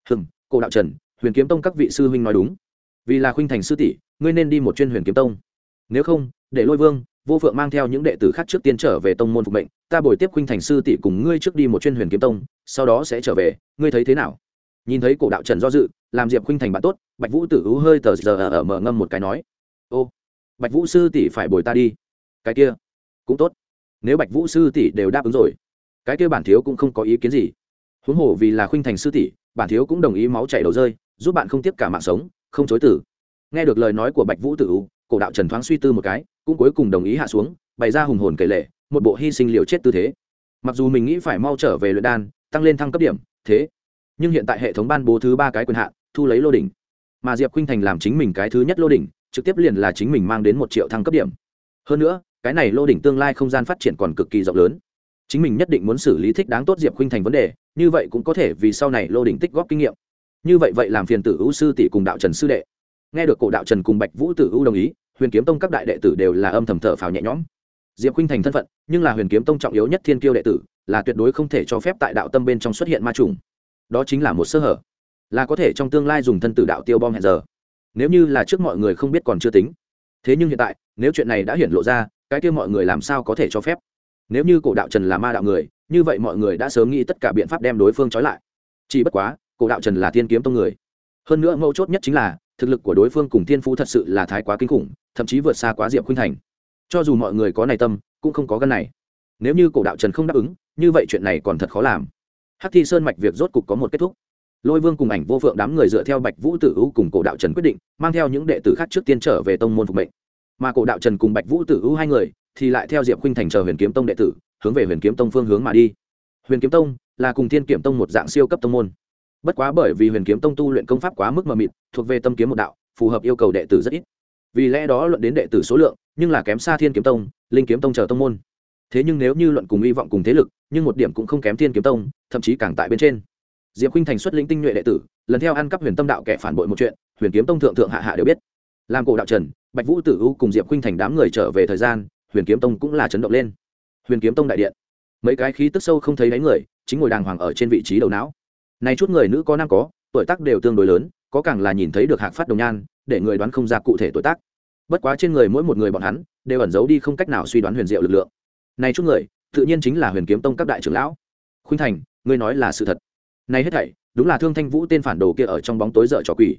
Cổ đạo Trần, Huyền Kiếm Tông các vị sư huynh nói đúng, vì là Khuynh Thành sư tỷ, ngươi nên đi một chuyên Huyền Kiếm Tông, nếu không để Lôi Vương, Vô Phượng mang theo những đệ tử khác trước tiên trở về tông môn phục mệnh, ta bồi tiếp Khuynh Thành sư tỷ cùng ngươi trước đi một chuyên Huyền Kiếm Tông, sau đó sẽ trở về, ngươi thấy thế nào? Nhìn thấy cổ đạo Trần do dự, làm Diệp Khuynh Thành bạn tốt, Bạch Vũ Tử U hơi tờ giờ ở mở ngâm một cái nói. Ô, Bạch Vũ sư tỷ phải bồi ta đi. Cái kia cũng tốt, nếu Bạch Vũ sư tỷ đều đáp ứng rồi, cái kia bản thiếu cũng không có ý kiến gì. Huống hồ vì là Khuynh Thành sư tỷ, bản thiếu cũng đồng ý máu chảy đầu rơi, giúp bạn không tiếc cả mạng sống, không chối từ. Nghe được lời nói của Bạch Vũ Tử U, cổ đạo Trần thoáng suy tư một cái, cũng cuối cùng đồng ý hạ xuống, bày ra hùng hồn kể lể, một bộ hy sinh liều chết tư thế. Mặc dù mình nghĩ phải mau trở về luyện đan, tăng lên thăng cấp điểm, thế nhưng hiện tại hệ thống ban bố thứ ba cái quyền hạn, thu lấy lô đỉnh, mà Diệp Khuynh Thành làm chính mình cái thứ nhất lô đỉnh, trực tiếp liền là chính mình mang đến 1 triệu thăng cấp điểm. Hơn nữa, cái này lô đỉnh tương lai không gian phát triển còn cực kỳ rộng lớn, chính mình nhất định muốn xử lý thích đáng tốt Diệp Khuynh Thành vấn đề, như vậy cũng có thể vì sau này lô đỉnh tích góp kinh nghiệm. Như vậy làm phiền Tử U sư tỷ cùng đạo Trần sư đệ. Nghe được cổ đạo Trần cùng Bạch Vũ Tử U đồng ý, Huyền Kiếm Tông các đại đệ tử đều là âm thầm thở phào nhẹ nhõm. Diệp Khuynh Thành thân phận, nhưng là Huyền Kiếm Tông trọng yếu nhất thiên kiêu đệ tử, là tuyệt đối không thể cho phép tại đạo tâm bên trong xuất hiện ma trùng. Đó chính là một sơ hở, là có thể trong tương lai dùng thân tử đạo tiêu bom hẹn giờ. Nếu như là trước mọi người không biết còn chưa tính, thế nhưng hiện tại, nếu chuyện này đã hiển lộ ra, cái kia mọi người làm sao có thể cho phép? Nếu như cổ đạo Trần là ma đạo người, như vậy mọi người đã sớm nghĩ tất cả biện pháp đem đối phương trói lại. Chỉ bất quá, cổ đạo Trần là Thiên Kiếm Tông người. Hơn nữa mấu chốt nhất chính là, thực lực của đối phương cùng thiên phú thật sự là thái quá kinh khủng, thậm chí vượt xa quá Diệp Khuynh Thành. Cho dù mọi người có này tâm, cũng không có gan này. Nếu như cổ đạo Trần không đáp ứng, như vậy chuyện này còn thật khó làm. Hắc Thi Sơn mạch việc rốt cục có một kết thúc. Lôi Vương cùng Ảnh Vô Phượng đám người dựa theo Bạch Vũ Tử U cùng cổ đạo Trần quyết định, mang theo những đệ tử khác trước tiên trở về tông môn phục mệnh. Mà cổ đạo Trần cùng Bạch Vũ Tử U hai người thì lại theo Diệp Khuynh Thành chờ Huyền Kiếm Tông đệ tử, hướng về Huyền Kiếm Tông phương hướng mà đi. Huyền Kiếm Tông là cùng Thiên Kiếm Tông một dạng siêu cấp tông môn. Bất quá bởi vì Huyền Kiếm Tông tu luyện công pháp quá mức mờ mịt, thuộc về tâm kiếm một đạo, phù hợp yêu cầu đệ tử rất ít. Vì lẽ đó luận đến đệ tử số lượng, nhưng là kém xa Thiên Kiếm Tông, Linh Kiếm Tông chờ tông môn. Thế nhưng nếu như luận cùng hy vọng cùng thế lực, nhưng một điểm cũng không kém Thiên Kiếm Tông, thậm chí càng tại bên trên. Diệp Khuynh Thành xuất lĩnh tinh nhuệ đệ tử, lần theo ăn cắp Huyền Tâm đạo kẻ phản bội một chuyện, Huyền Kiếm Tông thượng thượng hạ hạ đều biết. Làm cổ đạo Trần, Bạch Vũ Tử U cùng Diệp Khuynh Thành đám người trở về thời gian, Huyền Kiếm Tông cũng là chấn động lên. Huyền Kiếm Tông đại điện, mấy cái khí tức sâu không thấy đáy người, chính ngồi đàng hoàng ở trên vị trí đầu não. Này chút người nữ có nam có, tuổi tác đều tương đối lớn, có càng là nhìn thấy được hạc phát đồng nhan, để người đoán không ra cụ thể tuổi tác. Bất quá trên người mỗi một người bọn hắn đều ẩn giấu đi không cách nào suy đoán huyền diệu lực lượng. Này chút người, tự nhiên chính là Huyền Kiếm Tông các đại trưởng lão. Khuynh Thành, ngươi nói là sự thật. Này hết thảy, đúng là Thương Thanh Vũ tên phản đồ kia ở trong bóng tối dở trò quỷ.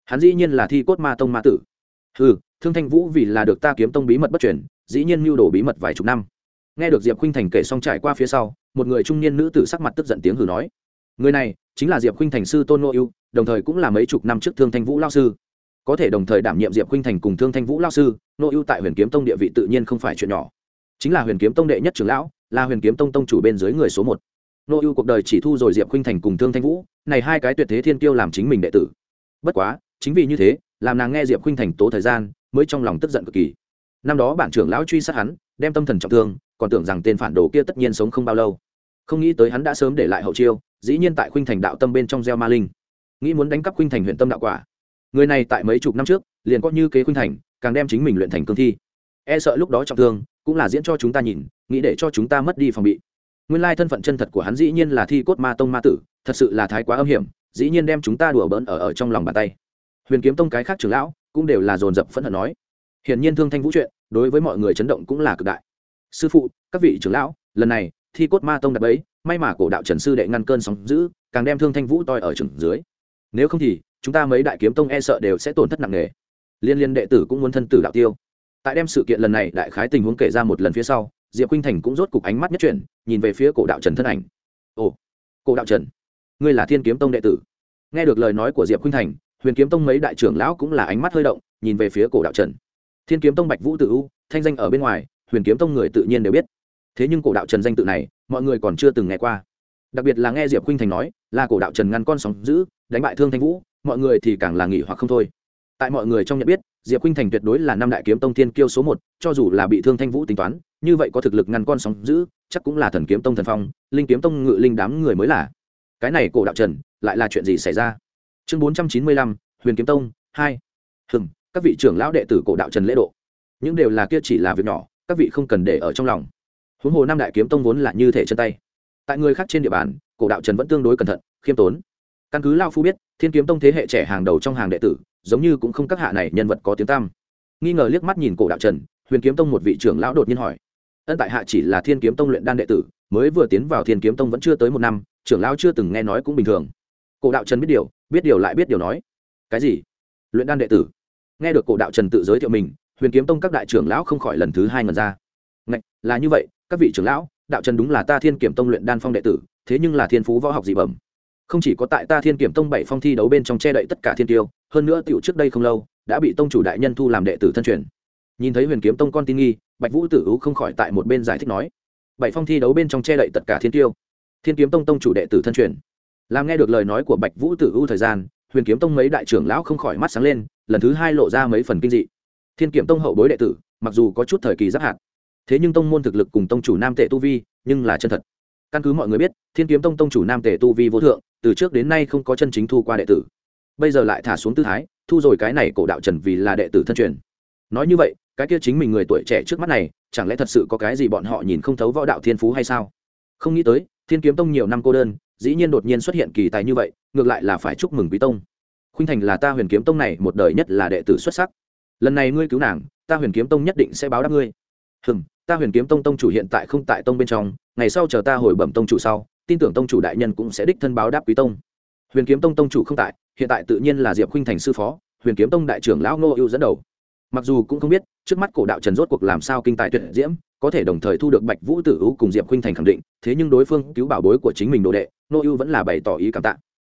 hắn dĩ nhiên là Thi Cốt Ma Tông ma tử. Ừ, Thương Thanh Vũ vì là được ta Kiếm Tông bí mật bất truyền, dĩ nhiên mưu đồ bí mật vài chục năm. Nghe được Diệp Khuynh Thành kể xong trải qua phía sau, một người trung niên nữ tử sắc mặt tức giận tiếng hừ nói: người này chính là Diệp Khuynh Thành sư tôn Ngô Ưu, đồng thời cũng là mấy chục năm trước Thương Thanh Vũ lão sư. Có thể đồng thời đảm nhiệm Diệp Khuynh Thành cùng Thương Thanh Vũ lão sư, Ngô Ưu tại Huyền Kiếm Tông địa vị tự nhiên không phải chuyện nhỏ. Chính là Huyền Kiếm Tông đệ nhất trưởng lão, là Huyền Kiếm Tông tông chủ bên dưới người số một. Ngô Ưu cuộc đời chỉ thu rồi Diệp Khuynh Thành cùng Thương Thanh Vũ, này hai cái tuyệt thế thiên kiêu làm chính mình đệ tử. Bất quá, chính vì như thế, làm nàng nghe Diệp Khuynh Thành tố thời gian, mới trong lòng tức giận cực kỳ. Năm đó bản trưởng lão truy sát hắn, đem tâm thần trọng thương, còn tưởng rằng tên phản đồ kia tất nhiên sống không bao lâu. Không nghĩ tới hắn đã sớm để lại hậu chiêu, dĩ nhiên tại Khuynh Thành đạo tâm bên trong gieo ma linh, nghĩ muốn đánh cắp Khuynh Thành huyền tâm đạo quả. Người này tại mấy chục năm trước, liền có như kế Khuynh Thành, càng đem chính mình luyện thành cương thi. E sợ lúc đó trọng thương, cũng là diễn cho chúng ta nhìn, nghĩ để cho chúng ta mất đi phòng bị. Nguyên lai thân phận chân thật của hắn dĩ nhiên là Thi Cốt Ma Tông ma tử, thật sự là thái quá âm hiểm, dĩ nhiên đem chúng ta đùa bỡn ở trong lòng bàn tay. Huyền Kiếm Tông cái khác trưởng lão cũng đều là dồn dập phẫn hận nói. Hiển nhiên Thương Thanh Vũ chuyện, đối với mọi người chấn động cũng là cực đại. Sư phụ, các vị trưởng lão, lần này Thi Cốt Ma Tông đặt bẫy, may mà cổ đạo Trần sư đệ ngăn cơn sóng dữ, càng đem Thương Thanh Vũ toi ở chừng dưới. Nếu không thì chúng ta mấy đại kiếm tông e sợ đều sẽ tổn thất nặng nề. Liên đệ tử cũng muốn thân tử đạo tiêu. Tại đem sự kiện lần này đại khái tình huống kể ra một lần phía sau, Diệp Khuynh Thành cũng rốt cục ánh mắt nhất chuyển, nhìn về phía cổ đạo Trần thân ảnh. Ồ, cổ đạo Trần, ngươi là Thiên Kiếm Tông đệ tử? Nghe được lời nói của Diệp Khuynh Thành, Huyền Kiếm Tông mấy đại trưởng lão cũng là ánh mắt hơi động, nhìn về phía cổ đạo Trần. Thiên Kiếm Tông Bạch Vũ Tử U, thanh danh ở bên ngoài, Huyền Kiếm Tông người tự nhiên đều biết. Thế nhưng cổ đạo Trần danh tự này, mọi người còn chưa từng nghe qua. Đặc biệt là nghe Diệp Khuynh Thành nói, là cổ đạo Trần ngăn con sóng dữ, đánh bại Thương Thanh Vũ, mọi người thì càng là nghỉ hoặc không thôi. Tại mọi người trong nhận biết, Diệp Khuynh Thành tuyệt đối là năm đại kiếm tông thiên kiêu số một, cho dù là bị Thương Thanh Vũ tính toán, như vậy có thực lực ngăn con sóng dữ, chắc cũng là Thần Kiếm Tông Thần Phong, Linh Kiếm Tông Ngự Linh đám người mới là. Cái này cổ đạo Trần, lại là chuyện gì xảy ra? Chương 495, Huyền Kiếm Tông 2. Các vị trưởng lão đệ tử cổ đạo Trần lễ độ. Những đều là kia chỉ là việc nhỏ, các vị không cần để ở trong lòng. Huống hồ năm đại kiếm tông vốn là như thể chân tay. Tại người khác trên địa bàn, cổ đạo Trần vẫn tương đối cẩn thận, khiêm tốn. Căn cứ lão phu biết, Thiên Kiếm Tông thế hệ trẻ hàng đầu trong hàng đệ tử, giống như cũng không các hạ này nhân vật có tiếng tăm. Nghi ngờ liếc mắt nhìn cổ đạo Trần, Huyền Kiếm Tông một vị trưởng lão đột nhiên hỏi: ân tại hạ chỉ là Thiên Kiếm Tông luyện đan đệ tử, mới vừa tiến vào Thiên Kiếm Tông vẫn chưa tới một năm, trưởng lão chưa từng nghe nói cũng bình thường. Cổ đạo Trần biết điều lại biết điều nói: cái gì? Luyện đan đệ tử? Nghe được cổ đạo Trần tự giới thiệu mình, Huyền Kiếm Tông các đại trưởng lão không khỏi lần thứ hai ngẩn ra. Ngạch, là như vậy, các vị trưởng lão, đạo Trần đúng là ta Thiên Kiếm Tông luyện đan phong đệ tử, thế nhưng là thiên phú võ học dị bẩm. Không chỉ có tại ta Thiên Kiếm Tông 7 phong thi đấu bên trong che đậy tất cả thiên tiêu, hơn nữa tiểu trước đây không lâu, đã bị tông chủ đại nhân thu làm đệ tử thân truyền. Nhìn thấy Huyền Kiếm Tông con tin nghi, Bạch Vũ Tử U không khỏi tại một bên giải thích nói: 7 phong thi đấu bên trong che đậy tất cả thiên tiêu, Thiên Kiếm Tông tông chủ đệ tử thân truyền. Làm nghe được lời nói của Bạch Vũ Tử U thời gian, Huyền Kiếm Tông mấy đại trưởng lão không khỏi mắt sáng lên, lần thứ hai lộ ra mấy phần kinh dị. Thiên Kiếm Tông hậu bối đệ tử, mặc dù có chút thời kỳ giáp hạt, thế nhưng tông môn thực lực cùng tông chủ nam tệ tu vi, nhưng là chân thật. Căn cứ mọi người biết, Thiên Kiếm Tông tông chủ nam tề tu vi vô thượng, từ trước đến nay không có chân chính thu qua đệ tử. Bây giờ lại thả xuống tư thái, thu rồi cái này cổ đạo Trần vì là đệ tử thân truyền. Nói như vậy, cái kia chính mình người tuổi trẻ trước mắt này, chẳng lẽ thật sự có cái gì bọn họ nhìn không thấu võ đạo thiên phú hay sao? Không nghĩ tới, Thiên Kiếm Tông nhiều năm cô đơn, dĩ nhiên đột nhiên xuất hiện kỳ tài như vậy, ngược lại là phải chúc mừng quý tông. Khuynh Thành là ta Huyền Kiếm Tông này một đời nhất là đệ tử xuất sắc. Lần này ngươi cứu nàng, ta Huyền Kiếm Tông nhất định sẽ báo đáp ngươi. Ta Huyền Kiếm Tông tông chủ hiện tại không tại tông bên trong, ngày sau chờ ta hồi bẩm tông chủ sau, tin tưởng tông chủ đại nhân cũng sẽ đích thân báo đáp quý tông. Huyền Kiếm Tông tông chủ không tại, hiện tại tự nhiên là Diệp Khuynh Thành sư phó, Huyền Kiếm Tông đại trưởng lão Ngô Ưu dẫn đầu. Mặc dù cũng không biết trước mắt cổ đạo Trần rốt cuộc làm sao kinh tài tuyệt diễm, có thể đồng thời thu được Bạch Vũ Tử U cùng Diệp Khuynh Thành khẳng định, thế nhưng đối phương cứu bảo bối của chính mình đồ đệ, Ngô Ưu vẫn là bày tỏ ý cảm tạ.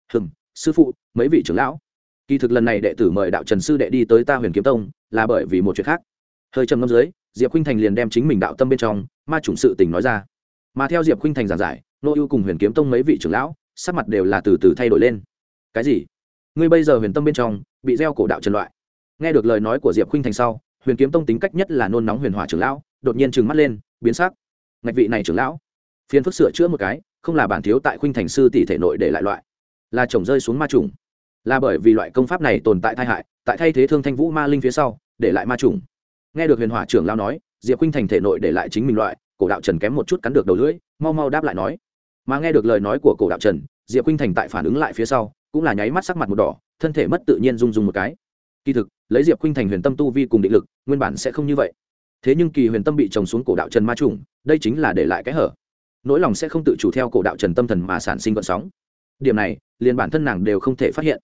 Sư phụ, mấy vị trưởng lão, kỳ thực lần này đệ tử mời đạo Trần sư đệ đi tới ta Huyền Kiếm Tông, là bởi vì một chuyện khác. Hơi trầm ngâm dưới, Diệp Khuynh Thành liền đem chính mình đạo tâm bên trong ma chủng sự tình nói ra. Mà theo Diệp Khuynh Thành giảng giải, Ngô Ưu cùng Huyền Kiếm Tông mấy vị trưởng lão sắc mặt đều là từ từ thay đổi lên. Cái gì? Ngươi bây giờ huyền tâm bên trong bị gieo cổ đạo Trần loại? Nghe được lời nói của Diệp Khuynh Thành sau, Huyền Kiếm Tông tính cách nhất là nôn nóng Huyền Hỏa trưởng lão đột nhiên trừng mắt lên, biến sắc. Ngạch vị này trưởng lão, phiền phức sửa chữa một cái, không là bản thiếu tại Khuynh Thành sư tỷ thể nội để lại loại, là chồng rơi xuống ma chủng, là bởi vì loại công pháp này tồn tại tai hại, tại thay thế Thương Thanh Vũ ma linh phía sau, để lại ma chủng. Nghe được Huyền Hỏa trưởng lão nói, Diệp Khuynh Thành thể nội để lại chính mình loại, cổ đạo Trần kém một chút cắn được đầu lưỡi, mau mau đáp lại nói. Mà nghe được lời nói của cổ đạo Trần, Diệp Khuynh Thành tại phản ứng lại phía sau, cũng là nháy mắt sắc mặt một đỏ, thân thể mất tự nhiên rung rung một cái. Kỳ thực, lấy Diệp Khuynh Thành huyền tâm tu vi cùng định lực, nguyên bản sẽ không như vậy. Thế nhưng kỳ huyền tâm bị trồng xuống cổ đạo Trần ma trùng, đây chính là để lại cái hở. Nỗi lòng sẽ không tự chủ theo cổ đạo Trần tâm thần mà sản sinh gợn sóng. Điểm này, liền bản thân nàng đều không thể phát hiện.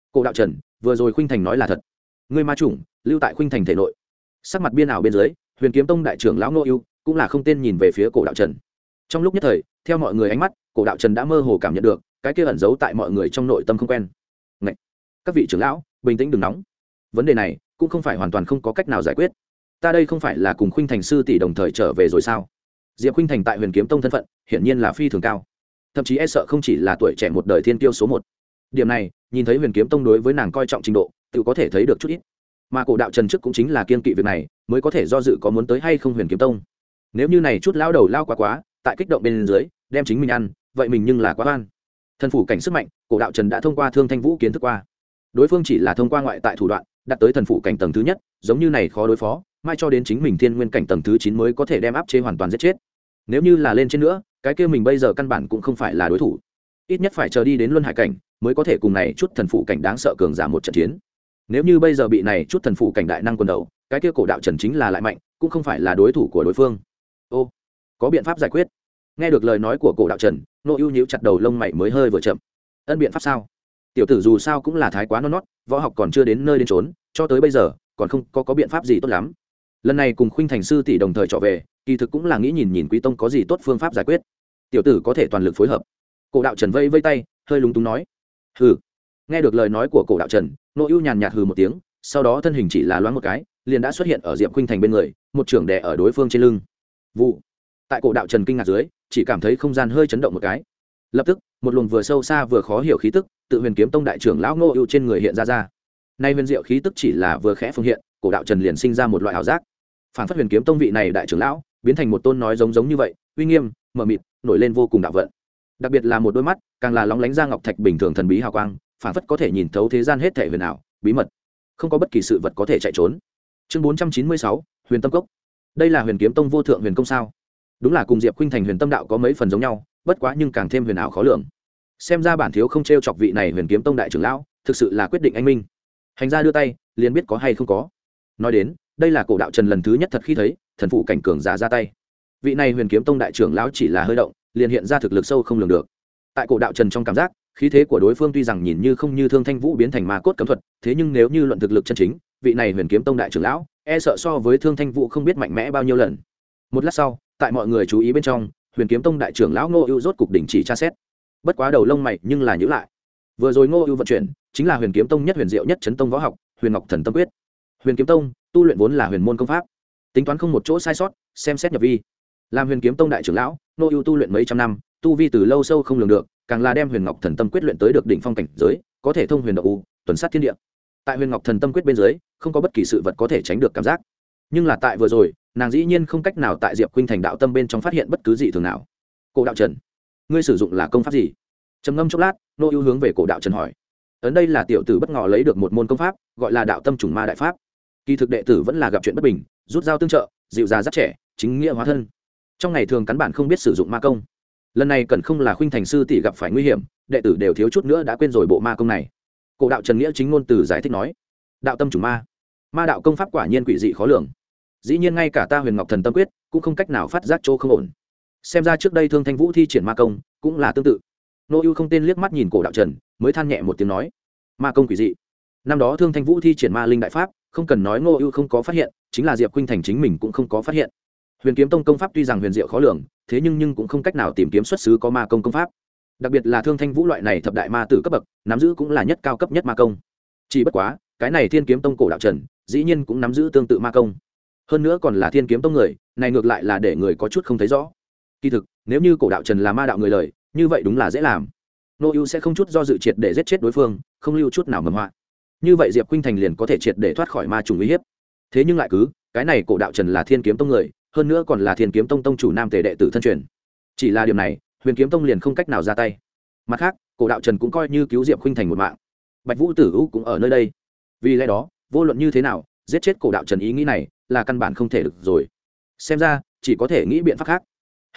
cổ đạo trần, vừa rồi khuynh thành nói là thật, ngươi ma chủng lưu tại khuynh thành thể nội. Sắc mặt biên ảo bên dưới, Huyền Kiếm Tông đại trưởng lão Ngô Ưu cũng là không tên nhìn về phía cổ đạo trần. Trong lúc nhất thời, theo mọi người ánh mắt, cổ đạo trần đã mơ hồ cảm nhận được cái kia ẩn giấu tại mọi người trong nội tâm không quen. Ngậy! Các vị trưởng lão, bình tĩnh đừng nóng. Vấn đề này cũng không phải hoàn toàn không có cách nào giải quyết. Ta đây không phải là cùng khuynh thành sư tỷ đồng thời trở về rồi sao? Diệp Khuynh Thành tại Huyền Kiếm Tông thân phận hiển nhiên là phi thường cao, thậm chí e sợ không chỉ là tuổi trẻ một đời thiên kiêu số một. Điểm này, nhìn thấy Huyền Kiếm Tông đối với nàng coi trọng trình độ, tự có thể thấy được chút ít. Mà cổ đạo trần trước cũng chính là kiên kỵ việc này, mới có thể do dự có muốn tới hay không Huyền Kiếm Tông. Nếu như này chút lao đầu lao quá, tại kích động bên dưới, đem chính mình ăn, vậy mình nhưng là quá oan. Thân phủ cảnh sức mạnh, cổ đạo trần đã thông qua Thương Thanh Vũ kiến thức qua. Đối phương chỉ là thông qua ngoại tại thủ đoạn, đạt tới thần phủ cảnh tầng thứ nhất, giống như này khó đối phó, mai cho đến chính mình thiên nguyên cảnh tầng thứ 9 mới có thể đem áp chế hoàn toàn giết chết. Nếu như là lên trên nữa, cái kia mình bây giờ căn bản cũng không phải là đối thủ. Ít nhất phải chờ đi đến luân hải cảnh, mới có thể cùng này chút thần phụ cảnh đáng sợ cường giả một trận chiến. Nếu như bây giờ bị này chút thần phụ cảnh đại năng quần đầu, cái kia cổ đạo trần chính là lại mạnh, cũng không phải là đối thủ của đối phương. Ô, có biện pháp giải quyết. Nghe được lời nói của cổ đạo trần, Nô Ưu nhíu chặt đầu lông mày mới hơi vừa chậm. Ân, biện pháp sao? Tiểu tử dù sao cũng là thái quá non nót, võ học còn chưa đến nơi đến chốn, cho tới bây giờ còn không có biện pháp gì tốt lắm. Lần này cùng Khuynh Thành sư tỷ đồng thời trở về, kỳ thực cũng là nghĩ nhìn Quý Tông có gì tốt phương pháp giải quyết. Tiểu tử có thể toàn lực phối hợp. Cổ đạo trần vây vây tay, hơi lúng túng nói. Hừ. Nghe được lời nói của cổ đạo trần, Nô Ưu nhàn nhạt hừ một tiếng, sau đó thân hình chỉ là loáng một cái, liền đã xuất hiện ở Diệp Khuynh Thành bên người, một chưởng đè ở đối phương trên lưng. Vụ. Tại cổ đạo trần kinh ngạc dưới, chỉ cảm thấy không gian hơi chấn động một cái. Lập tức, một luồng vừa sâu xa vừa khó hiểu khí tức, tự Huyền Kiếm Tông đại trưởng lão Nô Ưu trên người hiện ra. Nay huyền diệu khí tức chỉ là vừa khẽ phồng hiện, cổ đạo trần liền sinh ra một loại ảo giác. Phản phất Huyền Kiếm Tông vị này đại trưởng lão biến thành một tôn nói giống như vậy, uy nghiêm, mờ mịt, nổi lên vô cùng đạo vận. Đặc biệt là một đôi mắt, càng là lóng lánh ra ngọc thạch bình thường thần bí hào quang, phản phất có thể nhìn thấu thế gian hết thảy huyền ảo, bí mật, không có bất kỳ sự vật có thể chạy trốn. Chương 496, Huyền Tâm Cốc. Đây là Huyền Kiếm Tông vô thượng huyền công sao? Đúng là cùng Diệp Khuynh Thành Huyền Tâm đạo có mấy phần giống nhau, bất quá nhưng càng thêm huyền ảo khó lường. Xem ra bản thiếu không trêu chọc vị này Huyền Kiếm Tông đại trưởng lão, thực sự là quyết định anh minh. Hành gia đưa tay, liền biết có hay không có. Nói đến, đây là cổ đạo trần lần thứ nhất thật khi thấy thần phụ cảnh cường giả ra tay. Vị này Huyền Kiếm Tông đại trưởng lão chỉ là hơi động, liền hiện ra thực lực sâu không lường được. Tại cổ đạo trần trong cảm giác, khí thế của đối phương tuy rằng nhìn như không như Thương Thanh Vũ biến thành ma cốt cấm thuật, thế nhưng nếu như luận thực lực chân chính, vị này Huyền Kiếm Tông đại trưởng lão e sợ so với Thương Thanh Vũ không biết mạnh mẽ bao nhiêu lần. Một lát sau, tại mọi người chú ý bên trong, Huyền Kiếm Tông đại trưởng lão Ngô Ưu rốt cục đình chỉ tra xét. Bất quá đầu lông mày nhưng là nhíu lại. Vừa rồi Ngô Ưu vận chuyển chính là Huyền Kiếm Tông nhất huyền diệu nhất chấn tông võ học, Huyền Ngọc Thần Tâm Quyết. Huyền Kiếm Tông tu luyện vốn là huyền môn công pháp, tính toán không một chỗ sai sót, xem xét nhập vi. Làm Huyền Kiếm Tông đại trưởng lão, Ngô Ưu tu luyện mấy trăm năm, tu vi từ lâu sâu không lường được, càng là đem Huyền Ngọc Thần Tâm Quyết luyện tới được đỉnh phong cảnh giới, có thể thông huyền độ u, tuần sát thiên địa. Tại Huyền Ngọc Thần Tâm Quyết bên dưới, không có bất kỳ sự vật có thể tránh được cảm giác. Nhưng là tại vừa rồi, nàng dĩ nhiên không cách nào tại Diệp Khuynh Thành đạo tâm bên trong phát hiện bất cứ gì thường nào. Cổ đạo trần, ngươi sử dụng là công pháp gì? Trầm ngâm chốc lát, Nô Ưu hướng về cổ đạo trần hỏi. Ấn đây là tiểu tử bất ngờ lấy được một môn công pháp, gọi là Đạo Tâm Trùng Ma Đại Pháp. Kỳ thực đệ tử vẫn là gặp chuyện bất bình, rút dao tương trợ, dịu già dắt trẻ, chính nghĩa hóa thân. Trong ngày thường cắn bản không biết sử dụng ma công. Lần này cần không là Khuynh Thành sư tỷ gặp phải nguy hiểm, đệ tử đều thiếu chút nữa đã quên rồi bộ ma công này. Cổ đạo trần nghĩa chính ngôn từ giải thích nói. Đạo Tâm Trùng Ma, ma đạo công pháp quả nhiên quỷ dị khó lường. Dĩ nhiên ngay cả ta Huyền Ngọc Thần Tâm Quyết cũng không cách nào phát giác chỗ không ổn. Xem ra trước đây Thương Thanh Vũ thi triển ma công cũng là tương tự. Nô Ưu không tên liếc mắt nhìn cổ đạo trần, mới than nhẹ một tiếng nói: ma công quỷ dị. Năm đó Thương Thanh Vũ thi triển ma linh đại pháp, không cần nói Ngô Ưu không có phát hiện, chính là Diệp Khuynh Thành chính mình cũng không có phát hiện. Huyền Kiếm Tông công pháp tuy rằng huyền diệu khó lường, thế nhưng cũng không cách nào tìm kiếm xuất xứ có ma công công pháp. Đặc biệt là Thương Thanh Vũ loại này thập đại ma tử cấp bậc, nắm giữ cũng là nhất cao cấp nhất ma công. Chỉ bất quá, cái này Thiên Kiếm Tông cổ đạo trần, dĩ nhiên cũng nắm giữ tương tự ma công. Hơn nữa còn là Thiên Kiếm Tông người, này ngược lại là để người có chút không thấy rõ. Kỳ thực, nếu như cổ đạo trần là ma đạo người lời, như vậy đúng là dễ làm. Nô Ưu sẽ không chút do dự triệt để giết chết đối phương, không lưu chút nào mầm họa. Như vậy Diệp Khuynh Thành liền có thể triệt để thoát khỏi ma trùng uy hiếp. Thế nhưng lại cứ, cái này cổ đạo trần là Thiên Kiếm Tông người, hơn nữa còn là Thiên Kiếm Tông tông chủ nam tề đệ tử thân truyền. Chỉ là điểm này, Huyền Kiếm Tông liền không cách nào ra tay. Mặt khác, cổ đạo trần cũng coi như cứu Diệp Khuynh Thành một mạng. Bạch Vũ Tử U cũng ở nơi đây. Vì lẽ đó, vô luận như thế nào, giết chết cổ đạo trần ý nghĩ này là căn bản không thể được rồi. Xem ra, chỉ có thể nghĩ biện pháp khác.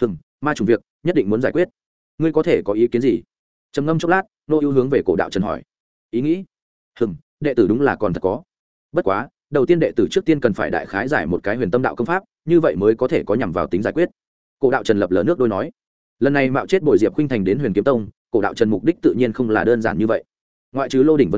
Ma trùng việc nhất định muốn giải quyết. Ngươi có thể có ý kiến gì? Trầm ngâm chốc lát, Nô Ưu hướng về cổ đạo trần hỏi. Ý nghĩ? Đệ tử đúng là còn thật có. Bất quá, đầu tiên đệ tử trước tiên cần phải đại khái giải một cái Huyền Tâm đạo công pháp, như vậy mới có thể có nhằm vào tính giải quyết. Cổ đạo trần lập lờ nước đôi nói. Lần này mạo chết bồi Diệp Khuynh Thành đến Huyền Kiếm Tông, cổ đạo trần mục đích tự nhiên không là đơn giản như vậy. Ngoại trừ lô đỉnh vấn đề,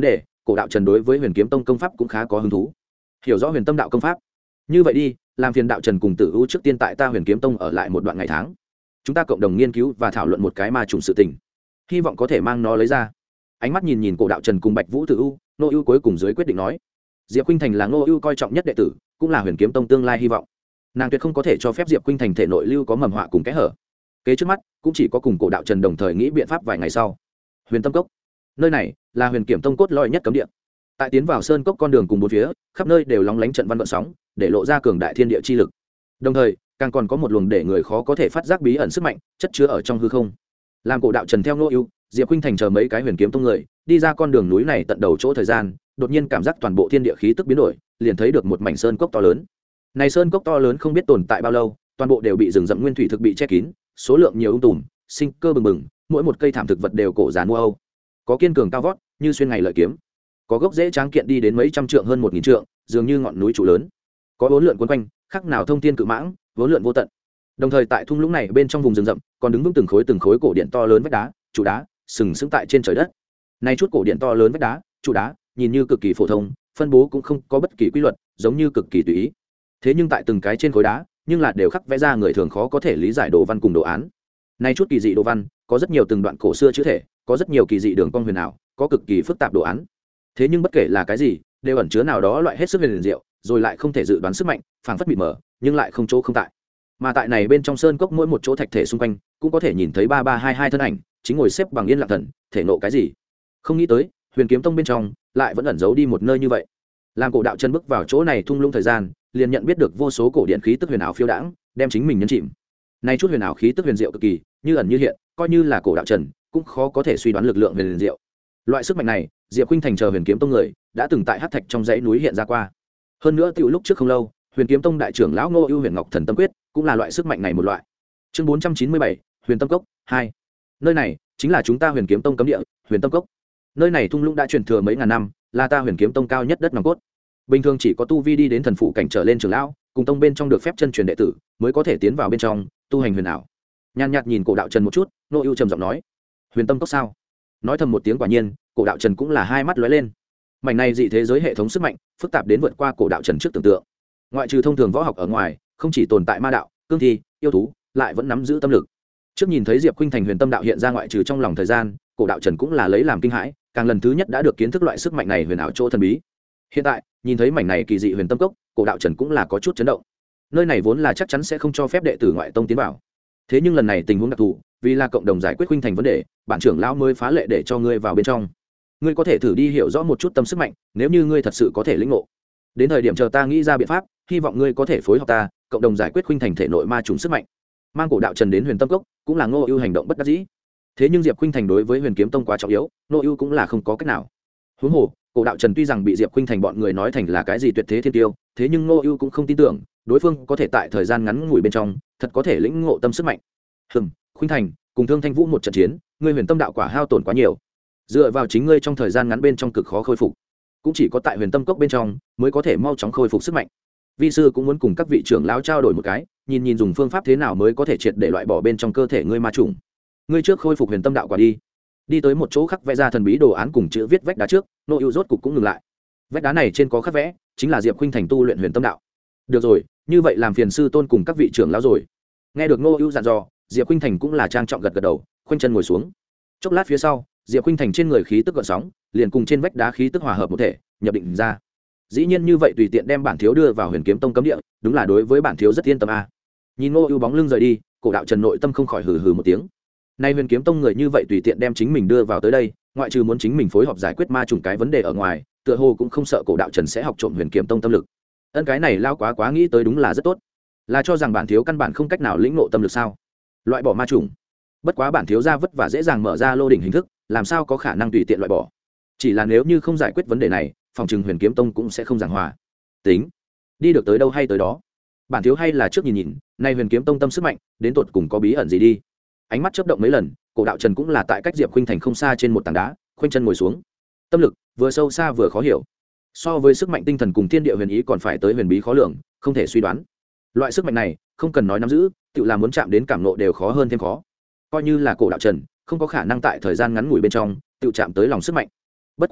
cổ đạo trần đối với huyền kiếm tông công pháp cũng khá có hứng thú, hiểu rõ huyền tâm đạo công pháp. Như vậy đi, làm phiền đạo trần cùng Tử U trước tiên tại ta huyền kiếm tông ở lại một đoạn ngày tháng, chúng ta cộng đồng nghiên cứu và thảo luận một cái ma trùng sự tình, hy vọng có thể mang nó lấy ra. Ánh mắt nhìn cổ đạo trần cùng Bạch Vũ Tử U, Ngô Ưu cuối cùng dưới quyết định nói. Diệp Khuynh Thành là Ngô Ưu coi trọng nhất đệ tử, cũng là huyền kiếm tông tương lai hy vọng, nàng tuyệt không có thể cho phép Diệp Khuynh Thành thể nội lưu có mầm họa cùng kẽ hở. Kế trước mắt cũng chỉ có cùng cổ đạo trần đồng thời nghĩ biện pháp vài ngày sau. Huyền Tâm Cốc, nơi này là huyền kiếm tông cốt lõi nhất cấm địa. Tại tiến vào sơn cốc con đường cùng bốn phía, khắp nơi đều lóng lánh trận văn vận sóng, để lộ ra cường đại thiên địa chi lực. Đồng thời, càng còn có một luồng để người khó có thể phát giác bí ẩn sức mạnh, chất chứa ở trong hư không. Làm cổ đạo trần theo Ngô Ưu, Diệp Khuynh Thành chờ mấy cái huyền kiếm tông người, đi ra con đường núi này tận đầu chỗ thời gian, đột nhiên cảm giác toàn bộ thiên địa khí tức biến đổi, liền thấy được một mảnh sơn cốc to lớn. Này sơn cốc to lớn không biết tồn tại bao lâu, toàn bộ đều bị rừng rậm nguyên thủy thực bị che kín, số lượng nhiều tùm, sinh cơ bừng bừng, mỗi một cây thảm thực vật đều cổ giàn mua âu. Có kiên cường cao vót, như xuyên ngày lợi kiếm. Có gốc rễ tráng kiện đi đến mấy trăm trượng hơn 1000 trượng, dường như ngọn núi trụ lớn. Có uốn lượn quấn quanh, khác nào thông thiên cự mãng, uốn lượn vô tận. Đồng thời tại thung lũng này bên trong vùng rừng rậm, còn đứng vững từng khối cổ điện to lớn vách đá, trụ đá, sừng sững tại trên trời đất. Này chút cổ điện to lớn vách đá, trụ đá, nhìn như cực kỳ phổ thông, phân bố cũng không có bất kỳ quy luật, giống như cực kỳ tùy ý. Thế nhưng tại từng cái trên khối đá, nhưng là đều khắc vẽ ra người thường khó có thể lý giải đồ văn cùng đồ án. Này chút kỳ dị đồ văn, có rất nhiều từng đoạn cổ xưa chữ thể, có rất nhiều kỳ dị đường cong huyền ảo, có cực kỳ phức tạp đồ án. Thế nhưng bất kể là cái gì, đều ẩn chứa nào đó loại hết sức huyền diệu, rồi lại không thể dự đoán sức mạnh, phảng phất bị mở, nhưng lại không chỗ không tại. Mà tại này bên trong sơn cốc mỗi một chỗ thạch thể xung quanh, cũng có thể nhìn thấy 3322 thân ảnh, chính ngồi xếp bằng yên lặng thần, thể nộ cái gì. Không nghĩ tới, huyền kiếm tông bên trong lại vẫn ẩn giấu đi một nơi như vậy. Làm cổ đạo chân bước vào chỗ này thung lũng thời gian, liền nhận biết được vô số cổ điện khí tức huyền ảo phiêu đãng, đem chính mình nhấn chìm. Nay chút huyền ảo khí tức huyền diệu cực kỳ, như ẩn như hiện, coi như là cổ đạo trần cũng khó có thể suy đoán lực lượng huyền diệu. Loại sức mạnh này, Diệp Khuynh Thành chờ huyền kiếm tông người đã từng tại hắc thạch trong dãy núi hiện ra qua. Hơn nữa tiểu lúc trước không lâu, huyền kiếm tông đại trưởng lão Ngô Ưu huyền ngọc thần tâm quyết cũng là loại sức mạnh này một loại. Chương 497, huyền tâm cốc 2. Nơi này chính là chúng ta huyền kiếm tông cấm địa, huyền tâm cốc. Nơi này thung lũng đã truyền thừa mấy ngàn năm, là ta huyền kiếm tông cao nhất đất nòng cốt. Bình thường chỉ có tu vi đi đến thần phụ cảnh trở lên trưởng lão, cùng tông bên trong được phép chân truyền đệ tử mới có thể tiến vào bên trong tu hành huyền ảo. Nhàn nhạt nhìn cổ đạo trần một chút, Ngô Ưu trầm giọng nói: huyền tâm cốc sao? Nói thầm một tiếng, quả nhiên cổ đạo trần cũng là hai mắt lóe lên. Mảnh này dị thế giới hệ thống sức mạnh phức tạp đến vượt qua cổ đạo trần trước tưởng tượng. Ngoại trừ thông thường võ học ở ngoài, không chỉ tồn tại ma đạo, cương thi, yêu thú, lại vẫn nắm giữ tâm lực. Trước nhìn thấy Diệp Khuynh Thành huyền tâm đạo hiện ra ngoại trừ trong lòng thời gian, cổ đạo trần cũng là lấy làm kinh hãi, càng lần thứ nhất đã được kiến thức loại sức mạnh này huyền ảo chỗ thần bí. Hiện tại nhìn thấy mảnh này kỳ dị huyền tâm cốc, cổ đạo trần cũng là có chút chấn động. Nơi này vốn là chắc chắn sẽ không cho phép đệ tử ngoại tông tiến vào, thế nhưng lần này tình huống đặc thù, vì là cộng đồng giải quyết Khuynh Thành vấn đề, bản trưởng lão mới phá lệ để cho ngươi vào bên trong. Ngươi có thể thử đi hiểu rõ một chút tâm sức mạnh, nếu như ngươi thật sự có thể lĩnh ngộ, đến thời điểm chờ ta nghĩ ra biện pháp, hy vọng ngươi có thể phối hợp ta, cộng đồng giải quyết Khuynh Thành thể nội ma trùng sức mạnh. Mang cổ đạo trần đến huyền tâm cốc cũng là Ngô Ưu hành động bất đắc dĩ. Thế nhưng Diệp Khuynh Thành đối với huyền kiếm tông quá trọng yếu, Ngô Ưu cũng là không có cách nào. Huống hồ cổ đạo trần tuy rằng bị Diệp Khuynh Thành bọn người nói thành là cái gì tuyệt thế thiên tiêu, thế nhưng Ngô Ưu cũng không tin tưởng đối phương có thể tại thời gian ngắn ngủi bên trong thật có thể lĩnh ngộ tâm sức mạnh. Khuynh Thành cùng Thương Thanh Vũ một trận chiến, ngươi huyền tâm đạo quả hao tổn quá nhiều, dựa vào chính ngươi trong thời gian ngắn bên trong cực khó khôi phục, cũng chỉ có tại huyền tâm cốc bên trong mới có thể mau chóng khôi phục sức mạnh. Vi sư cũng muốn cùng các vị trưởng lão trao đổi một cái, nhìn dùng phương pháp thế nào mới có thể triệt để loại bỏ bên trong cơ thể ngươi ma trùng. Ngươi trước khôi phục huyền tâm đạo quả đi. Đi tới một chỗ khắc vẽ ra thần bí đồ án cùng chữ viết vách đá trước, Ngô Ưu rốt cục cũng ngừng lại. Vách đá này trên có khắc vẽ, chính là Diệp Khuynh Thành tu luyện huyền tâm đạo. Được rồi, như vậy làm phiền sư tôn cùng các vị trưởng lão rồi. Nghe được Ngô Ưu dặn dò, Diệp Khuynh Thành cũng là trang trọng gật gật đầu, khoanh chân ngồi xuống. Chốc lát phía sau, Diệp Khuynh Thành trên người khí tức gợn sóng, liền cùng trên vách đá khí tức hòa hợp một thể, nhập định ra. Dĩ nhiên như vậy tùy tiện đem bản thiếu đưa vào huyền kiếm tông cấm địa, đúng là đối với bản thiếu rất yên tâm a. Nhìn Ngô Ưu bóng lưng rời đi, cổ đạo trần nội tâm không khỏi hừ hừ một tiếng. Nay huyền kiếm tông người như vậy tùy tiện đem chính mình đưa vào tới đây, ngoại trừ muốn chính mình phối hợp giải quyết ma trùng cái vấn đề ở ngoài, tựa hồ cũng không sợ cổ đạo trần sẽ học trộm huyền kiếm tông tâm lực. Ân, cái này lao quá nghĩ tới đúng là rất tốt. Là cho rằng bản thiếu căn bản không cách nào lĩnh ngộ tâm lực sao? Loại bỏ ma trùng. Bất quá bản thiếu gia vất vả dễ dàng mở ra lô đỉnh hình thức, làm sao có khả năng tùy tiện loại bỏ. Chỉ là nếu như không giải quyết vấn đề này, phòng trừng huyền kiếm tông cũng sẽ không giảng hòa. Tính, đi được tới đâu hay tới đó. Bản thiếu hay là trước nhìn, nay huyền kiếm tông tâm sức mạnh đến tột cùng có bí ẩn gì đi. Ánh mắt chớp động mấy lần, cổ đạo trần cũng là tại cách Diệp Khuynh Thành không xa trên một tảng đá, khoanh chân ngồi xuống. Tâm lực vừa sâu xa vừa khó hiểu, so với sức mạnh tinh thần cùng thiên địa huyền ý còn phải tới huyền bí khó lường, không thể suy đoán. Loại sức mạnh này không cần nói nắm giữ, tự làm muốn chạm đến cảm nộ đều khó hơn thêm khó. Coi như là cổ đạo trần, không có khả năng tại thời gian ngắn ngủi bên trong tự chạm tới lòng sức mạnh. Bất quá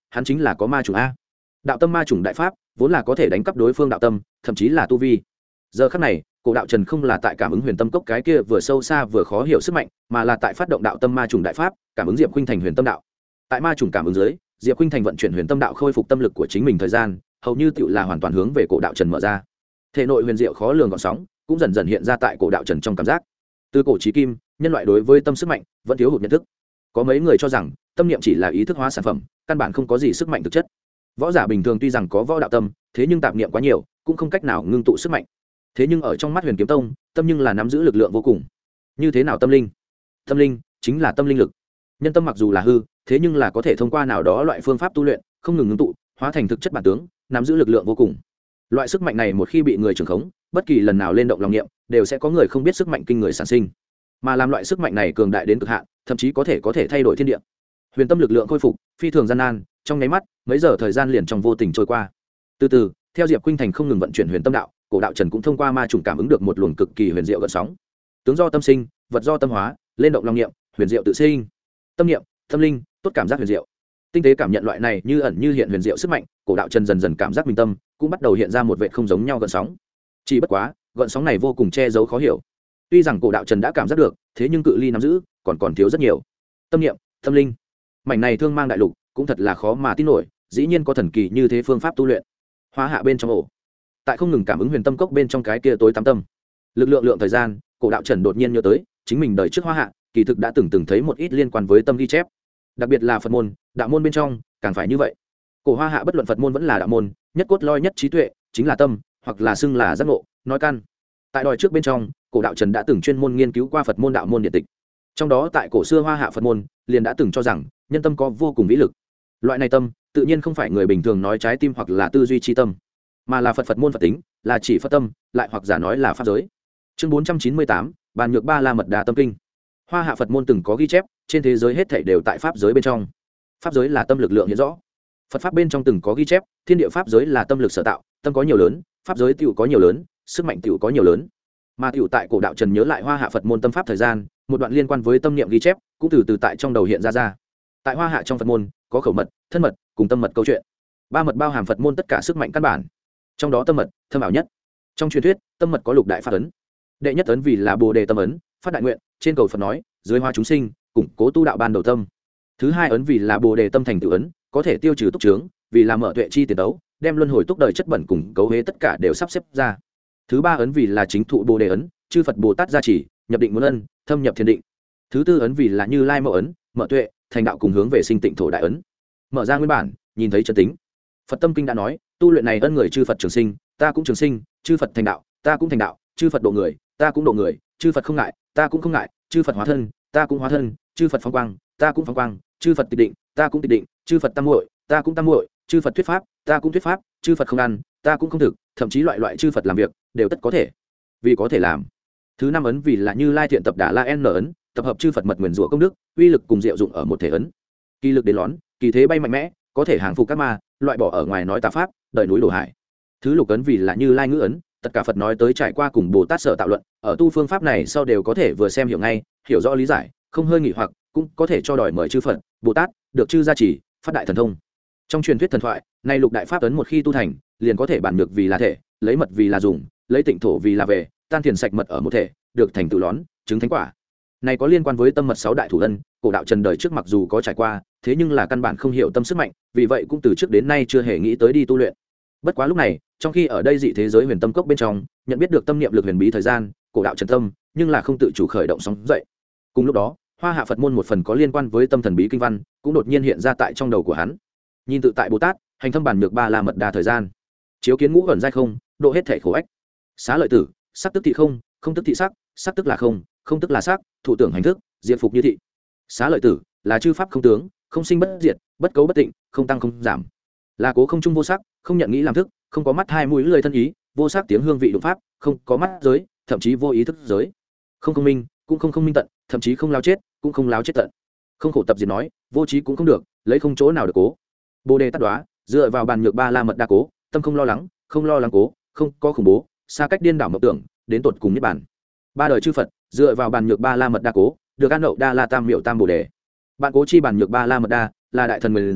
hắn chính là có ma chủng a. Đạo tâm ma chủng đại pháp vốn là có thể đánh cắp đối phương đạo tâm, thậm chí là tu vi. Giờ khắc này cổ đạo trần không là tại cảm ứng huyền tâm cốc cái kia vừa sâu xa vừa khó hiểu sức mạnh, mà là tại phát động đạo tâm ma chủng đại pháp cảm ứng diệp khuynh thành huyền tâm đạo. Tại ma chủng cảm ứng dưới, diệp khuynh thành vận chuyển huyền tâm đạo khôi phục tâm lực của chính mình thời gian hầu như tựu là hoàn toàn hướng về cổ đạo trần mở ra. Thể nội huyền diệu khó lường gợn sóng cũng dần dần hiện ra tại cổ đạo trần trong cảm giác. Từ cổ chí kim, nhân loại đối với tâm sức mạnh vẫn thiếu hụt nhận thức. Có mấy người cho rằng tâm niệm chỉ là ý thức hóa sản phẩm, căn bản không có gì sức mạnh thực chất. Võ giả bình thường tuy rằng có võ đạo tâm, thế nhưng tạp niệm quá nhiều cũng không cách nào ngưng tụ sức mạnh. Thế nhưng ở trong mắt Huyền Kiếm Tông, tâm nhưng là nắm giữ lực lượng vô cùng. Như thế nào tâm linh? Tâm linh chính là tâm linh lực. Nhân tâm mặc dù là hư, thế nhưng là có thể thông qua nào đó loại phương pháp tu luyện, không ngừng ngưng tụ, hóa thành thực chất bản tướng, nắm giữ lực lượng vô cùng. Loại sức mạnh này một khi bị người trưởng khống, bất kỳ lần nào lên động lòng niệm, đều sẽ có người không biết sức mạnh kinh người sản sinh. Mà làm loại sức mạnh này cường đại đến cực hạn, thậm chí có thể thay đổi thiên địa. Huyền tâm lực lượng khôi phục, phi thường gian nan, trong nháy mắt, mấy giờ thời gian liền trong vô tình trôi qua. Từ từ, theo Diệp Khuynh Thành không ngừng vận chuyển huyền tâm đạo, cổ đạo trần cũng thông qua ma trùng cảm ứng được một luồng cực kỳ huyền diệu gợn sóng. Tướng do tâm sinh, vật do tâm hóa, lên động lòng niệm, huyền diệu tự sinh. Tâm niệm, tâm linh, tốt cảm giác huyền diệu. Tinh tế cảm nhận loại này như ẩn như hiện huyền diệu sức mạnh, cổ đạo trần dần dần cảm giác bình tâm cũng bắt đầu hiện ra một vệt không giống nhau gợn sóng. Chỉ bất quá, gợn sóng này vô cùng che giấu khó hiểu. Tuy rằng cổ đạo trần đã cảm giác được, thế nhưng cự ly nắm giữ còn thiếu rất nhiều. Tâm niệm, tâm linh, mảnh này thương mang đại lục cũng thật là khó mà tin nổi, dĩ nhiên có thần kỳ như thế phương pháp tu luyện. Hóa hạ bên trong ổ, tại không ngừng cảm ứng huyền tâm cốc bên trong cái kia tối tăm tâm, lực lượng thời gian, cổ đạo trần đột nhiên nhớ tới chính mình đời trước hóa hạ kỳ thực đã từng thấy một ít liên quan với tâm ghi chép, đặc biệt là Phật môn, đạo môn bên trong càng phải như vậy. Cổ hóa hạ bất luận Phật môn vẫn là đạo môn, nhất cốt lõi nhất trí tuệ chính là tâm, hoặc là xưng là giác ngộ, nói căn. Tại đòi trước bên trong, cổ đạo trần đã từng chuyên môn nghiên cứu qua Phật môn đạo môn điện tịch, trong đó tại cổ xưa hóa hạ Phật môn liền đã từng cho rằng nhân tâm có vô cùng vĩ lực. Loại này tâm tự nhiên không phải người bình thường nói trái tim hoặc là tư duy chi tâm, mà là Phật môn Phật tính, là chỉ Phật tâm, lại hoặc giả nói là pháp giới. Chương 498, bàn nhược ba la mật đà tâm kinh. Hoa hạ Phật môn từng có ghi chép, trên thế giới hết thảy đều tại pháp giới bên trong. Pháp giới là tâm lực lượng hiện rõ. Phật pháp bên trong từng có ghi chép, thiên địa pháp giới là tâm lực sở tạo, tâm có nhiều lớn, pháp giới tiểu có nhiều lớn, sức mạnh tiểu có nhiều lớn. Mà tiểu tại cổ đạo trần nhớ lại Hoa hạ Phật môn tâm pháp thời gian, một đoạn liên quan với tâm niệm ghi chép cũng từ tại trong đầu hiện ra. Tại Hoa hạ trong Phật môn có khẩu mật, thân mật cùng tâm mật câu chuyện. Ba mật bao hàm Phật môn tất cả sức mạnh căn bản, trong đó tâm mật thâm ảo nhất. Trong truyền thuyết, tâm mật có lục đại pháp ấn. Đệ nhất ấn vì là Bồ đề tâm ấn, phát đại nguyện, trên cầu Phật nói, dưới hóa chúng sinh, củng cố tu đạo ban đầu tâm. Thứ hai ấn vì là Bồ đề tâm thành tựu ấn, có thể tiêu trừ túc trướng, vì là mở tuệ chi tiền đấu, đem luân hồi túc đời chất bẩn cùng cấu hế tất cả đều sắp xếp ra. Thứ ba ấn vì là chính thụ Bồ đề ấn, chư Phật Bồ Tát gia trì, nhập định muốn ân, thâm nhập thiền định. Thứ tư ấn vì là Như Lai mậu ấn, mở tuệ, thành đạo cùng hướng về sinh tịnh thổ đại ấn. Mở ra nguyên bản, nhìn thấy chân tính. Phật tâm kinh đã nói, tu luyện này ân người chư Phật trường sinh, ta cũng trường sinh, chư Phật thành đạo, ta cũng thành đạo, chư Phật độ người, ta cũng độ người, chư Phật không ngại, ta cũng không ngại, chư Phật hóa thân, ta cũng hóa thân, chư Phật phóng quang, ta cũng phóng quang, chư Phật tịch định, ta cũng tịch định, chư Phật tam muội, ta cũng tam muội, chư Phật thuyết pháp, ta cũng thuyết pháp, chư Phật không ăn, ta cũng không thực, thậm chí loại chư Phật làm việc đều tất có thể, vì có thể làm. Thứ năm ấn vì là Như Lai thiện tập Đà La N ấn, tập hợp chư Phật mật nguyền rủa công đức, uy lực cùng diệu dụng ở một thể ấn. Kỳ lực đến lón, kỳ thế bay mạnh mẽ, có thể hàng phục các ma, loại bỏ ở ngoài nói tà pháp, đợi núi đổ hải. Thứ lục ấn vì là Như Lai ngữ ấn, tất cả Phật nói tới trải qua cùng Bồ Tát sở tạo luận, ở tu phương pháp này sau đều có thể vừa xem hiểu ngay, hiểu rõ lý giải, không hơi nghỉ hoặc, cũng có thể cho đòi mời chư Phật, Bồ Tát, được chư gia trì, phát đại thần thông. Trong truyền thuyết thần thoại, này lục đại pháp ấn một khi tu thành, liền có thể bản nhược vì là thể, lấy mật vì là dùng, lấy tịnh thổ vì là về, tan thiền sạch mật ở một thể, được thành tựu lón, chứng thánh quả. Này có liên quan với tâm mật 6 đại thủ ân, cổ đạo trần đời trước mặc dù có trải qua, thế nhưng là căn bản không hiểu tâm sức mạnh, vì vậy cũng từ trước đến nay chưa hề nghĩ tới đi tu luyện. Bất quá lúc này, trong khi ở đây dị thế giới huyền tâm cốc bên trong, nhận biết được tâm niệm lực huyền bí thời gian, cổ đạo trần tâm, nhưng là không tự chủ khởi động sóng dậy. Cùng lúc đó, Hoa hạ Phật môn một phần có liên quan với tâm thần bí kinh văn, cũng đột nhiên hiện ra tại trong đầu của hắn. Nhìn tự tại Bồ Tát, hành thâm bản nhược ba la mật đa thời gian, chiếu kiến ngũ ẩn giai không, độ hết thể khổ ách. Xá lợi tử, sắc tức thị không, không tức thị sắc, sắc tức là không, không tức là sắc, thủ tưởng hành thức, diệt phục như thị. Xá lợi tử là chư pháp không tướng, không sinh bất diệt, bất cấu bất tịnh, không tăng không giảm, là cố không trung vô sắc, không nhận nghĩ làm thức, không có mắt hai mũi lưỡi thân ý, vô sắc tiếng hương vị đụng pháp, không có mắt giới, thậm chí vô ý thức giới, không không minh, cũng không minh tận, thậm chí không lao chết, cũng không lao chết tận, không khổ tập diệt nói, vô trí cũng không được, lấy không chỗ nào được cố. Bồ đề tát đoá, dựa vào bàn nhược ba la mật đa cố, tâm không lo lắng cố, không có khủng bố, xa cách điên đảo mộng tưởng, đến tột cùng niết bàn. Ba đời chư Phật dựa vào bàn nhược ba la mật đa cố, được an đậu đa la tam miệu tam bồ đề. Bạn cố chi bàn nhược ba la mật đa là đại thần nguyền rủa,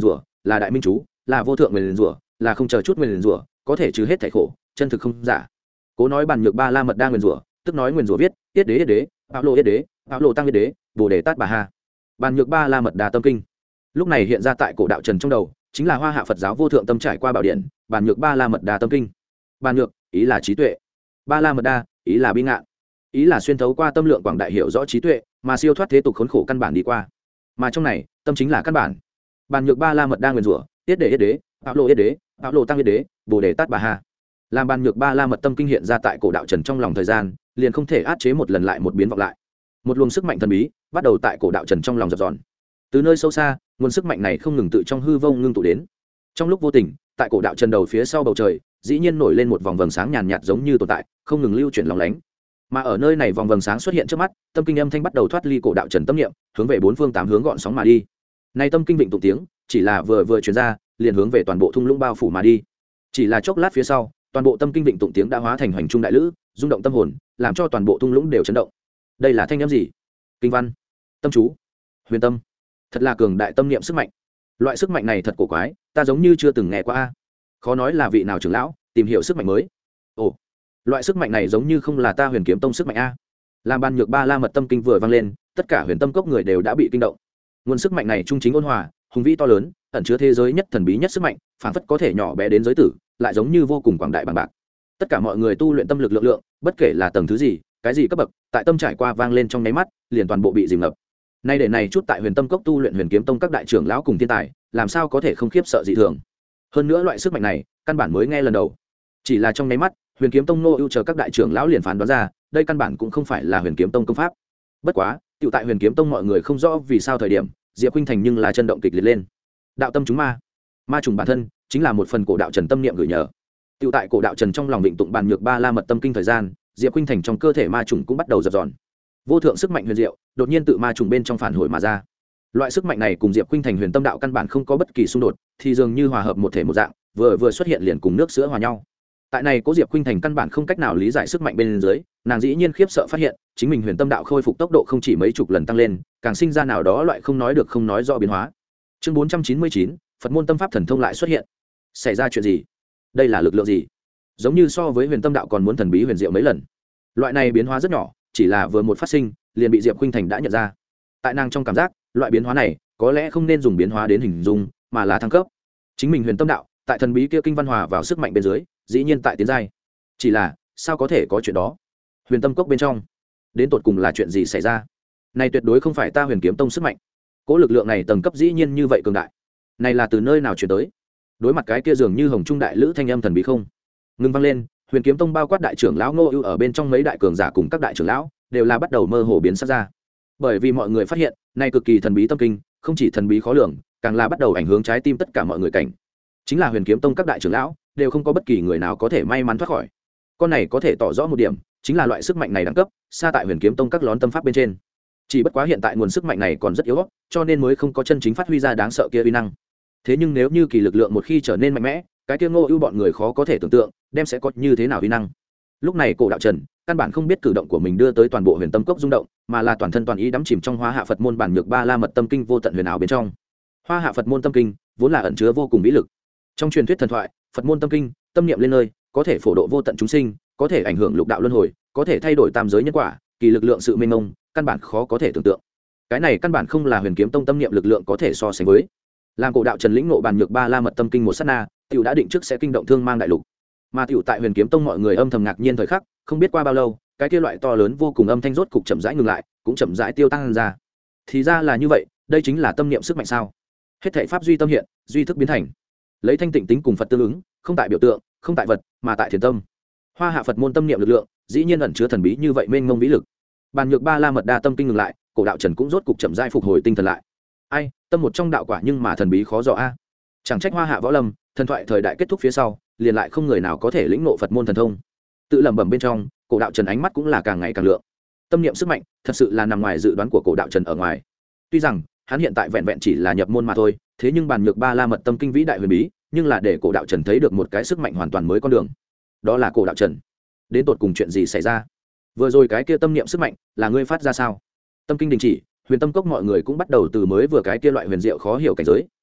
là đại minh chú, là vô thượng nguyền rủa, là không chờ chút nguyền rủa có thể trừ hết thảy khổ, chân thực không giả. Cố nói bàn nhược ba la mật đa nguyền rủa, tức nói nguyền rủa viết yết đế áo lộ yết đế áo lộ tăng yết đế bồ đề tát bà ha. Bàn nhược ba la mật đa tâm kinh lúc này hiện ra tại cổ đạo trần trong đầu, chính là hoa hạ Phật giáo vô thượng tâm trải qua bảo điện. Bàn nhược ba la mật đa tâm kinh. Bàn nhược ý là trí tuệ, ba la mật đa ý là bi ngạn, ý là xuyên thấu qua tâm lượng quảng đại hiểu rõ trí tuệ mà siêu thoát thế tục khốn khổ căn bản đi qua, mà trong này tâm chính là căn bản. Bàn nhược ba la mật đa nguyền rủa yết đế áo lộ yết đế áo lộ tăng yết đế bồ đề tát bà ha. Làm bàn nhược ba la mật tâm kinh hiện ra tại cổ đạo trần trong lòng thời gian, liền không thể át chế một lần lại một biến vọng lại. Một luồng sức mạnh thần bí bắt đầu tại cổ đạo trần trong lòng dập dòn. Từ nơi sâu xa, nguồn sức mạnh này không ngừng tự trong hư vô ngưng tụ đến. Trong lúc vô tình, tại cổ đạo trần đầu phía sau bầu trời, dĩ nhiên nổi lên một vòng vầng sáng nhàn nhạt giống như tồn tại, không ngừng lưu chuyển lóng lánh. Mà ở nơi này vòng vầng sáng xuất hiện trước mắt, tâm kinh âm thanh bắt đầu thoát ly cổ đạo trần tâm niệm, hướng về bốn phương tám hướng gọn sóng mà đi. Này tâm kinh vịnh tụng tiếng, chỉ là vừa truyền ra, liền hướng về toàn bộ thung lũng bao phủ mà đi. Chỉ là chốc lát phía sau, toàn bộ tâm kinh vịnh tụng tiếng đã hóa thành hoành trung đại lữ, rung động tâm hồn, làm cho toàn bộ thung lũng đều chấn động. Đây là thanh âm gì? Kinh văn, tâm chú, huyền tâm, thật là cường đại tâm niệm sức mạnh. Loại sức mạnh này thật cổ quái, ta giống như chưa từng nghe qua a. Khó nói là vị nào trưởng lão tìm hiểu sức mạnh mới. Ồ, loại sức mạnh này giống như không là ta Huyền Kiếm Tông sức mạnh a. Làm bàn nhược ba la mật tâm kinh vừa vang lên, tất cả huyền tâm cốc người đều đã bị kinh động. Nguồn sức mạnh này trung chính ôn hòa, hùng vĩ to lớn, ẩn chứa thế giới nhất thần bí nhất sức mạnh, phảng phất có thể nhỏ bé đến giới tử, lại giống như vô cùng quảng đại bằng bạc. Tất cả mọi người tu luyện tâm lực lượng, bất kể là tầng thứ gì, cái gì cấp bậc, tại tâm trải qua vang lên trong nháy mắt, liền toàn bộ bị dìm ngập. Nay để này chút tại Huyền Tâm Cốc tu luyện Huyền Kiếm Tông các đại trưởng lão cùng thiên tài, làm sao có thể không khiếp sợ dị thường. Hơn nữa loại sức mạnh này, căn bản mới nghe lần đầu. Chỉ là trong nháy mắt, Huyền Kiếm Tông nô ưu chờ các đại trưởng lão liền phán đoán ra, đây căn bản cũng không phải là Huyền Kiếm Tông công pháp. Bất quá, tiểu tại Huyền Kiếm Tông mọi người không rõ vì sao thời điểm, Diệp Khuynh Thành nhưng là chân động kịch liệt lên. Đạo tâm chúng ma trùng bản thân chính là một phần cổ đạo trần tâm niệm gửi nhờ. Tiểu tại cổ đạo trần trong lòng vịnh tụng bàn nhược ba la mật tâm kinh thời gian, Diệp Khuynh Thành trong cơ thể ma trùng cũng bắt đầu dập dòn. Vô thượng sức mạnh huyền diệu đột nhiên tự ma trùng bên trong phản hồi mà ra. Loại sức mạnh này cùng Diệp Khuynh Thành huyền tâm đạo căn bản không có bất kỳ xung đột, thì dường như hòa hợp một thể một dạng, vừa xuất hiện liền cùng nước sữa hòa nhau. Tại này Cố Diệp Khuynh Thành căn bản không cách nào lý giải sức mạnh bên dưới, nàng dĩ nhiên khiếp sợ phát hiện, chính mình huyền tâm đạo khôi phục tốc độ không chỉ mấy chục lần tăng lên, càng sinh ra nào đó loại không nói được không nói rõ biến hóa. Chương 499, Phật môn tâm pháp thần thông lại xuất hiện. Xảy ra chuyện gì? Đây là lực lượng gì? Giống như so với huyền tâm đạo còn muốn thần bí huyền diệu mấy lần. Loại này biến hóa rất nhỏ, chỉ là vừa một phát sinh, liền bị Diệp Khuynh Thành đã nhận ra. Tại nàng trong cảm giác, loại biến hóa này có lẽ không nên dùng biến hóa đến hình dung, mà là thăng cấp. Chính mình huyền tâm đạo, tại thần bí kia kinh văn hòa vào sức mạnh bên dưới, dĩ nhiên tại tiến giai. Chỉ là, sao có thể có chuyện đó? Huyền tâm cốc bên trong, đến tột cùng là chuyện gì xảy ra? Này tuyệt đối không phải ta Huyền Kiếm Tông sức mạnh. Cố lực lượng này tầng cấp dĩ nhiên như vậy cường đại. Này là từ nơi nào truyền tới? Đối mặt cái kia dường như hồng trung đại lữ thanh âm thần bí không ngưng vang lên, Huyền Kiếm Tông bao quát đại trưởng lão Ngô Ưu ở bên trong mấy đại cường giả cùng các đại trưởng lão đều là bắt đầu mơ hồ biến sắc ra. Bởi vì mọi người phát hiện, này cực kỳ thần bí tâm kinh, không chỉ thần bí khó lường, càng là bắt đầu ảnh hưởng trái tim tất cả mọi người cảnh. Chính là Huyền Kiếm Tông các đại trưởng lão đều không có bất kỳ người nào có thể may mắn thoát khỏi. Con này có thể tỏ rõ một điểm, chính là loại sức mạnh này đẳng cấp xa tại Huyền Kiếm Tông các lón tâm pháp bên trên. Chỉ bất quá hiện tại nguồn sức mạnh này còn rất yếu, cho nên mới không có chân chính phát huy ra đáng sợ kia uy năng. Thế nhưng nếu như kỳ lực lượng một khi trở nên mạnh mẽ, cái kia Ngô Ưu bọn người khó có thể tưởng tượng, đem sẽ có như thế nào uy năng. Lúc này Cổ Đạo Trần căn bản không biết cử động của mình đưa tới toàn bộ Huyền Tâm Cốc rung động, mà là toàn thân toàn ý đắm chìm trong Hoa Hạ Phật môn bản nhược ba la mật tâm kinh vô tận huyền ảo bên trong. Hoa Hạ Phật môn tâm kinh vốn là ẩn chứa vô cùng vĩ lực. Trong truyền thuyết thần thoại, Phật môn tâm kinh, tâm niệm lên nơi, có thể phổ độ vô tận chúng sinh, có thể ảnh hưởng lục đạo luân hồi, có thể thay đổi tam giới nhân quả, kỳ lực lượng sự mênh mông, căn bản khó có thể tưởng tượng. Cái này căn bản không là Huyền Kiếm Tông tâm niệm lực lượng có thể so sánh với. Làm Cổ Đạo Trần lĩnh ngộ bàn nhược ba la mật tâm kinh một sát na, tiểu đã định trước sẽ kinh động thương mang đại lục. Mà tiểu tại Huyền Kiếm Tông mọi người âm thầm ngạc nhiên thời khắc, không biết qua bao lâu, cái kia loại to lớn vô cùng âm thanh rốt cục chậm rãi ngừng lại, cũng chậm rãi tiêu tan ra. Thì ra là như vậy, đây chính là tâm niệm sức mạnh sao? Hết thảy pháp duy tâm hiện, duy thức biến thành. Lấy thanh tịnh tính cùng Phật tương ứng, không tại biểu tượng, không tại vật, mà tại thiền tâm. Hoa Hạ Phật môn tâm niệm lực lượng, dĩ nhiên ẩn chứa thần bí như vậy mênh mông vĩ lực. Bàn nhược ba la mật đa tâm kinh ngừng lại, Cổ Đạo Trần cũng rốt cục chậm rãi phục hồi tinh thần lại. Ai, tâm một trong đạo quả nhưng mà thần bí khó dò a. Chẳng trách Hoa Hạ võ lâm, thần thoại thời đại kết thúc phía sau, liền lại không người nào có thể lĩnh ngộ Phật môn thần thông. Tự lẩm bẩm bên trong, Cổ Đạo Trần ánh mắt cũng là càng ngày càng lượng. Tâm niệm sức mạnh, thật sự là nằm ngoài dự đoán của Cổ Đạo Trần ở ngoài. Tuy rằng, hắn hiện tại vẹn vẹn chỉ là nhập môn mà thôi, thế nhưng bàn nhược ba la mật tâm kinh vĩ đại huyền bí, nhưng là để Cổ Đạo Trần thấy được một cái sức mạnh hoàn toàn mới con đường. Đó là Cổ Đạo Trần. Đến tột cùng chuyện gì xảy ra? Vừa rồi cái kia tâm niệm sức mạnh, là ngươi phát ra sao? Tâm kinh đình chỉ, Huyền Tâm Cốc mọi người cũng bắt đầu từ mới vừa cái kia loại huyền diệu khó hiểu cảnh giới,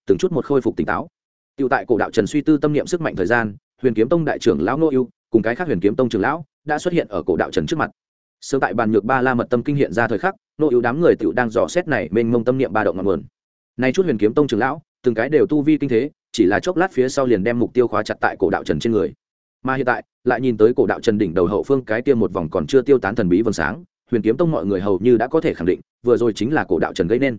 từng chút một khôi phục tỉnh táo. Tiểu tại cổ đạo trần suy tư tâm niệm sức mạnh thời gian, huyền kiếm tông đại trưởng lão Ngô Ưu cùng cái khác huyền kiếm tông trưởng lão đã xuất hiện ở cổ đạo trần trước mặt. Sớm tại bàn nhược ba la mật tâm kinh hiện ra thời khắc, Ngô Ưu đám người tiểu đang dò xét này mênh mông tâm niệm ba động ngọn nguồn. Nay chút huyền kiếm tông trưởng lão từng cái đều tu vi kinh thế, chỉ là chốc lát phía sau liền đem mục tiêu khóa chặt tại cổ đạo trần trên người. Mà hiện tại lại nhìn tới cổ đạo trần đỉnh đầu hậu phương cái kia một vòng còn chưa tiêu tán thần bí vầng sáng, huyền kiếm tông mọi người hầu như đã có thể khẳng định vừa rồi chính là cổ đạo trần gây nên.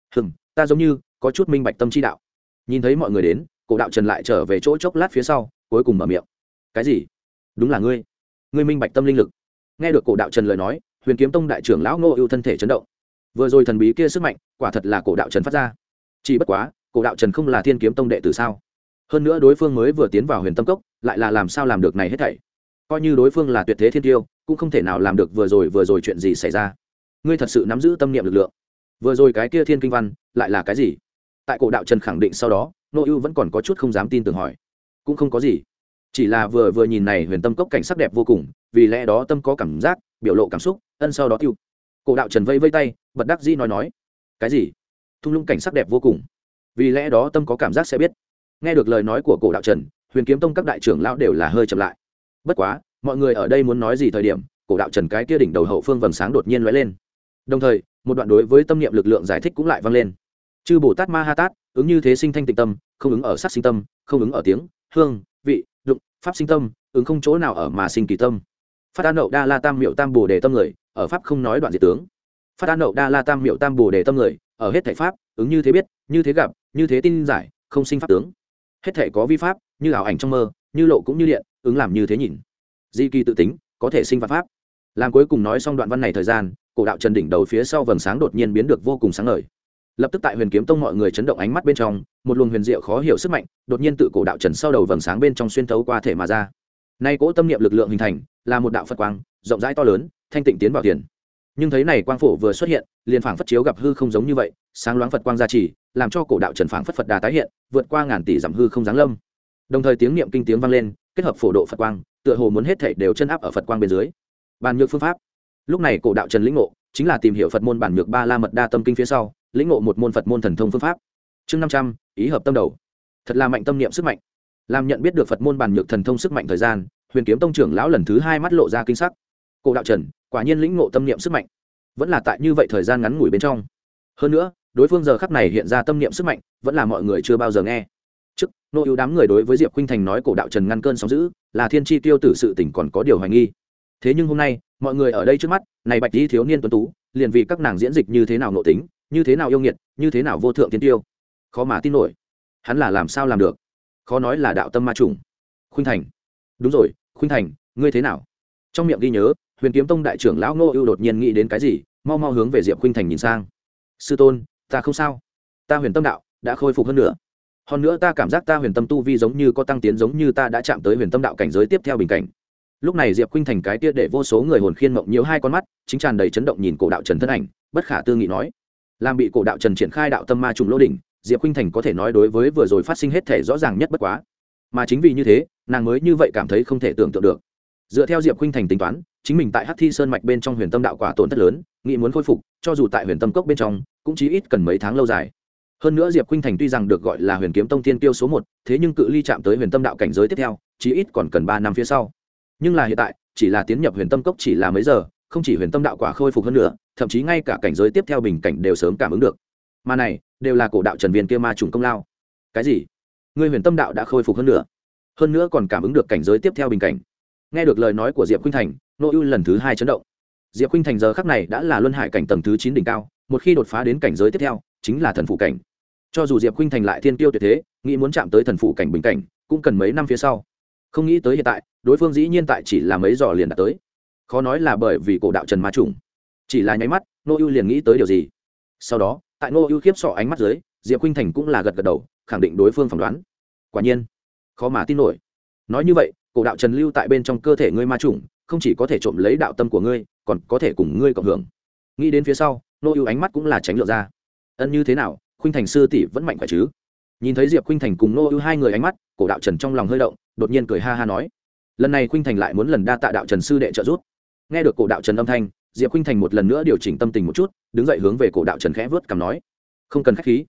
Ta giống như có chút minh bạch tâm chi đạo. Nhìn thấy mọi người đến, cổ đạo trần lại trở về chỗ chốc lát phía sau, cuối cùng mở miệng. Cái gì? Đúng là ngươi minh bạch tâm linh lực. Nghe được cổ đạo trần lời nói, huyền kiếm tông đại trưởng lão Ngô Ưu thân thể chấn động. Vừa rồi thần bí kia sức mạnh quả thật là cổ đạo trần phát ra. Chỉ bất quá cổ đạo trần không là thiên kiếm tông đệ tử sao? Hơn nữa đối phương mới vừa tiến vào huyền tâm cốc, lại là làm sao làm được này hết thảy? Coi như đối phương là tuyệt thế thiên tiêu, cũng không thể nào làm được vừa rồi chuyện gì xảy ra. Ngươi thật sự nắm giữ tâm niệm lực lượng. Vừa rồi cái kia thiên kinh văn lại là cái gì? Tại cổ đạo trần khẳng định sau đó, Ngô Ưu vẫn còn có chút không dám tin tưởng hỏi. Cũng không có gì, chỉ là vừa nhìn này huyền tâm cốc cảnh sắc đẹp vô cùng, vì lẽ đó tâm có cảm giác, biểu lộ cảm xúc, sau đó tiêu. Cổ đạo trần vây vây tay, bật đắc dĩ nói. Cái gì? Thung lũng cảnh sắc đẹp vô cùng, vì lẽ đó tâm có cảm giác sẽ biết. Nghe được lời nói của cổ đạo trần, huyền kiếm tông các đại trưởng lão đều là hơi chậm lại. Bất quá mọi người ở đây muốn nói gì thời điểm, cổ đạo trần cái kia đỉnh đầu hậu phương vầng sáng đột nhiên lóe lên, đồng thời một đoạn đối với tâm niệm lực lượng giải thích cũng lại vang lên. Chư Bồ Tát Ma Ha Tát, ứng như thế sinh thanh tịnh tâm, không ứng ở sắc sinh tâm, không ứng ở tiếng, hương, vị, đụng, pháp sinh tâm, ứng không chỗ nào ở mà sinh kỳ tâm. Phát An Nậu Đa La Tam Miệu Tam Bồ Đề tâm người, ở pháp không nói đoạn diệt tướng. Phát An Nậu Đa La Tam Miệu Tam Bồ Đề tâm người, ở hết thảy pháp, ứng như thế biết, như thế gặp, như thế tin giải, không sinh pháp tướng. Hết thảy có vi pháp, như ảo ảnh trong mơ, như lộ cũng như điện, ứng làm như thế nhìn. Di kỳ tự tính, có thể sinh vạn pháp. Làm cuối cùng nói xong đoạn văn này thời gian, cổ đạo trần đỉnh đầu phía sau vầng sáng đột nhiên biến được vô cùng sáng ngời. Lập tức tại huyền kiếm tông mọi người chấn động ánh mắt bên trong, một luồng huyền diệu khó hiểu sức mạnh đột nhiên tự cổ đạo trần sau đầu vầng sáng bên trong xuyên thấu qua thể mà ra. Nay cỗ tâm niệm lực lượng hình thành là một đạo phật quang rộng rãi to lớn, thanh tịnh tiến vào tiền. Nhưng thấy này quang phổ vừa xuất hiện, liền phảng phất chiếu gặp hư không giống như vậy, sáng loáng phật quang gia trì, làm cho cổ đạo trần phảng phất phật đà tái hiện, vượt qua ngàn tỷ dặm hư không giáng lâm. Đồng thời tiếng niệm kinh tiếng vang lên, kết hợp phổ độ phật quang, tựa hồ muốn hết thảy đều chân áp ở phật quang bên dưới. Bàn nhược phương pháp. Lúc này cổ đạo trần lĩnh ngộ chính là tìm hiểu phật môn bản nhược ba la mật đa tâm kinh phía sau, lĩnh ngộ một môn phật môn thần thông phương pháp. Chương 500, ý hợp tâm đầu. Thật là mạnh tâm niệm sức mạnh. Làm nhận biết được phật môn bản nhược thần thông sức mạnh thời gian, huyền kiếm tông trưởng lão lần thứ hai mắt lộ ra kinh sắc. Cổ đạo trần quả nhiên lĩnh ngộ tâm niệm sức mạnh, vẫn là tại như vậy thời gian ngắn ngủi bên trong. Hơn nữa đối phương giờ khắc này hiện ra tâm niệm sức mạnh, vẫn là mọi người chưa bao giờ nghe. Trước Nô Ưu đám người đối với Diệp Khuynh Thành nói cổ đạo trần ngăn cơn sóng dữ là thiên chi tiêu tử sự tình còn có điều hoài nghi. Thế nhưng hôm nay mọi người ở đây trước mắt này bạch y thiếu niên tuấn tú, liền vì các nàng diễn dịch như thế nào nội tính, như thế nào yêu nghiệt, như thế nào vô thượng tiên tiêu, khó mà tin nổi. Hắn là làm sao làm được? Khó nói là đạo tâm ma trùng. Khuynh Thành, đúng rồi, Khuynh Thành, ngươi thế nào? Trong miệng ghi nhớ, huyền kiếm tông đại trưởng lão Ngô Ưu đột nhiên nghĩ đến cái gì, mau mau hướng về Diệp Khuynh Thành nhìn sang. Sư tôn, ta không sao, ta huyền tâm đạo đã khôi phục hơn nữa. Hơn nữa ta cảm giác ta huyền tâm tu vi giống như có tăng tiến, giống như ta đã chạm tới huyền tâm đạo cảnh giới tiếp theo bình cảnh. Lúc này Diệp Khuynh Thành cái kia để vô số người hồn khiên mộng nhiễu hai con mắt, chính tràn đầy chấn động nhìn cổ đạo trần thân ảnh, bất khả tư nghị nói: làm bị cổ đạo trần triển khai đạo tâm ma trùng lô đỉnh, Diệp Khuynh Thành có thể nói đối với vừa rồi phát sinh hết thể rõ ràng nhất bất quá. Mà chính vì như thế, nàng mới như vậy cảm thấy không thể tưởng tượng được. Dựa theo Diệp Khuynh Thành tính toán, chính mình tại Hắc Thi Sơn mạch bên trong huyền tâm đạo quả tổn thất lớn, nghĩ muốn khôi phục, cho dù tại huyền tâm cốc bên trong, cũng chí ít cần mấy tháng lâu dài. Hơn nữa Diệp Khuynh Thành tuy rằng được gọi là huyền kiếm tông tiên tiêu số 1, thế nhưng cự ly chạm tới huyền tâm đạo cảnh giới tiếp theo, chí ít còn cần 3 năm phía sau. Nhưng là hiện tại, chỉ là tiến nhập huyền tâm cốc chỉ là mấy giờ, không chỉ huyền tâm đạo quả khôi phục hơn nữa, thậm chí ngay cả cảnh giới tiếp theo bình cảnh đều sớm cảm ứng được. Mà này, đều là cổ đạo trần viên kia ma trùng công lao. Cái gì? Ngươi huyền tâm đạo đã khôi phục hơn nữa còn cảm ứng được cảnh giới tiếp theo bình cảnh. Nghe được lời nói của Diệp Khuynh Thành, Nô Ưu lần thứ hai chấn động. Diệp Khuynh Thành giờ khắc này đã là luân hải cảnh tầng thứ 9 đỉnh cao, một khi đột phá đến cảnh giới tiếp theo, chính là thần phụ cảnh. Cho dù Diệp Khuynh Thành lại thiên tiêu tuyệt thế, nghĩ muốn chạm tới thần phụ cảnh bình cảnh, cũng cần mấy năm phía sau. Không nghĩ tới hiện tại, đối phương dĩ nhiên tại chỉ là mấy giò liền đạt tới. Khó nói là bởi vì cổ đạo trần ma trùng. Chỉ là nháy mắt, Nô Ưu liền nghĩ tới điều gì. Sau đó, tại Nô Ưu khiếp sợ ánh mắt dưới, Diệp Khuynh Thành cũng là gật gật đầu, khẳng định đối phương phỏng đoán. Quả nhiên, khó mà tin nổi. Nói như vậy, cổ đạo trần lưu tại bên trong cơ thể ngươi ma trùng, không chỉ có thể trộm lấy đạo tâm của ngươi, còn có thể cùng ngươi cộng hưởng. Nghĩ đến phía sau, Nô Ưu ánh mắt cũng là tránh lược ra. Ân như thế nào, Khuynh Thành sư tỷ vẫn mạnh khỏe chứ? Nhìn thấy Diệp Khuynh Thành cùng Nô Ưu hai người ánh mắt, cổ đạo trần trong lòng hơi động, đột nhiên cười ha ha nói: lần này Khuynh Thành lại muốn lần đa tạ đạo trần sư đệ trợ giúp. Nghe được cổ đạo trần âm thanh, Diệp Khuynh Thành một lần nữa điều chỉnh tâm tình một chút, đứng dậy hướng về cổ đạo trần khẽ vớt cằm nói: không cần khách khí,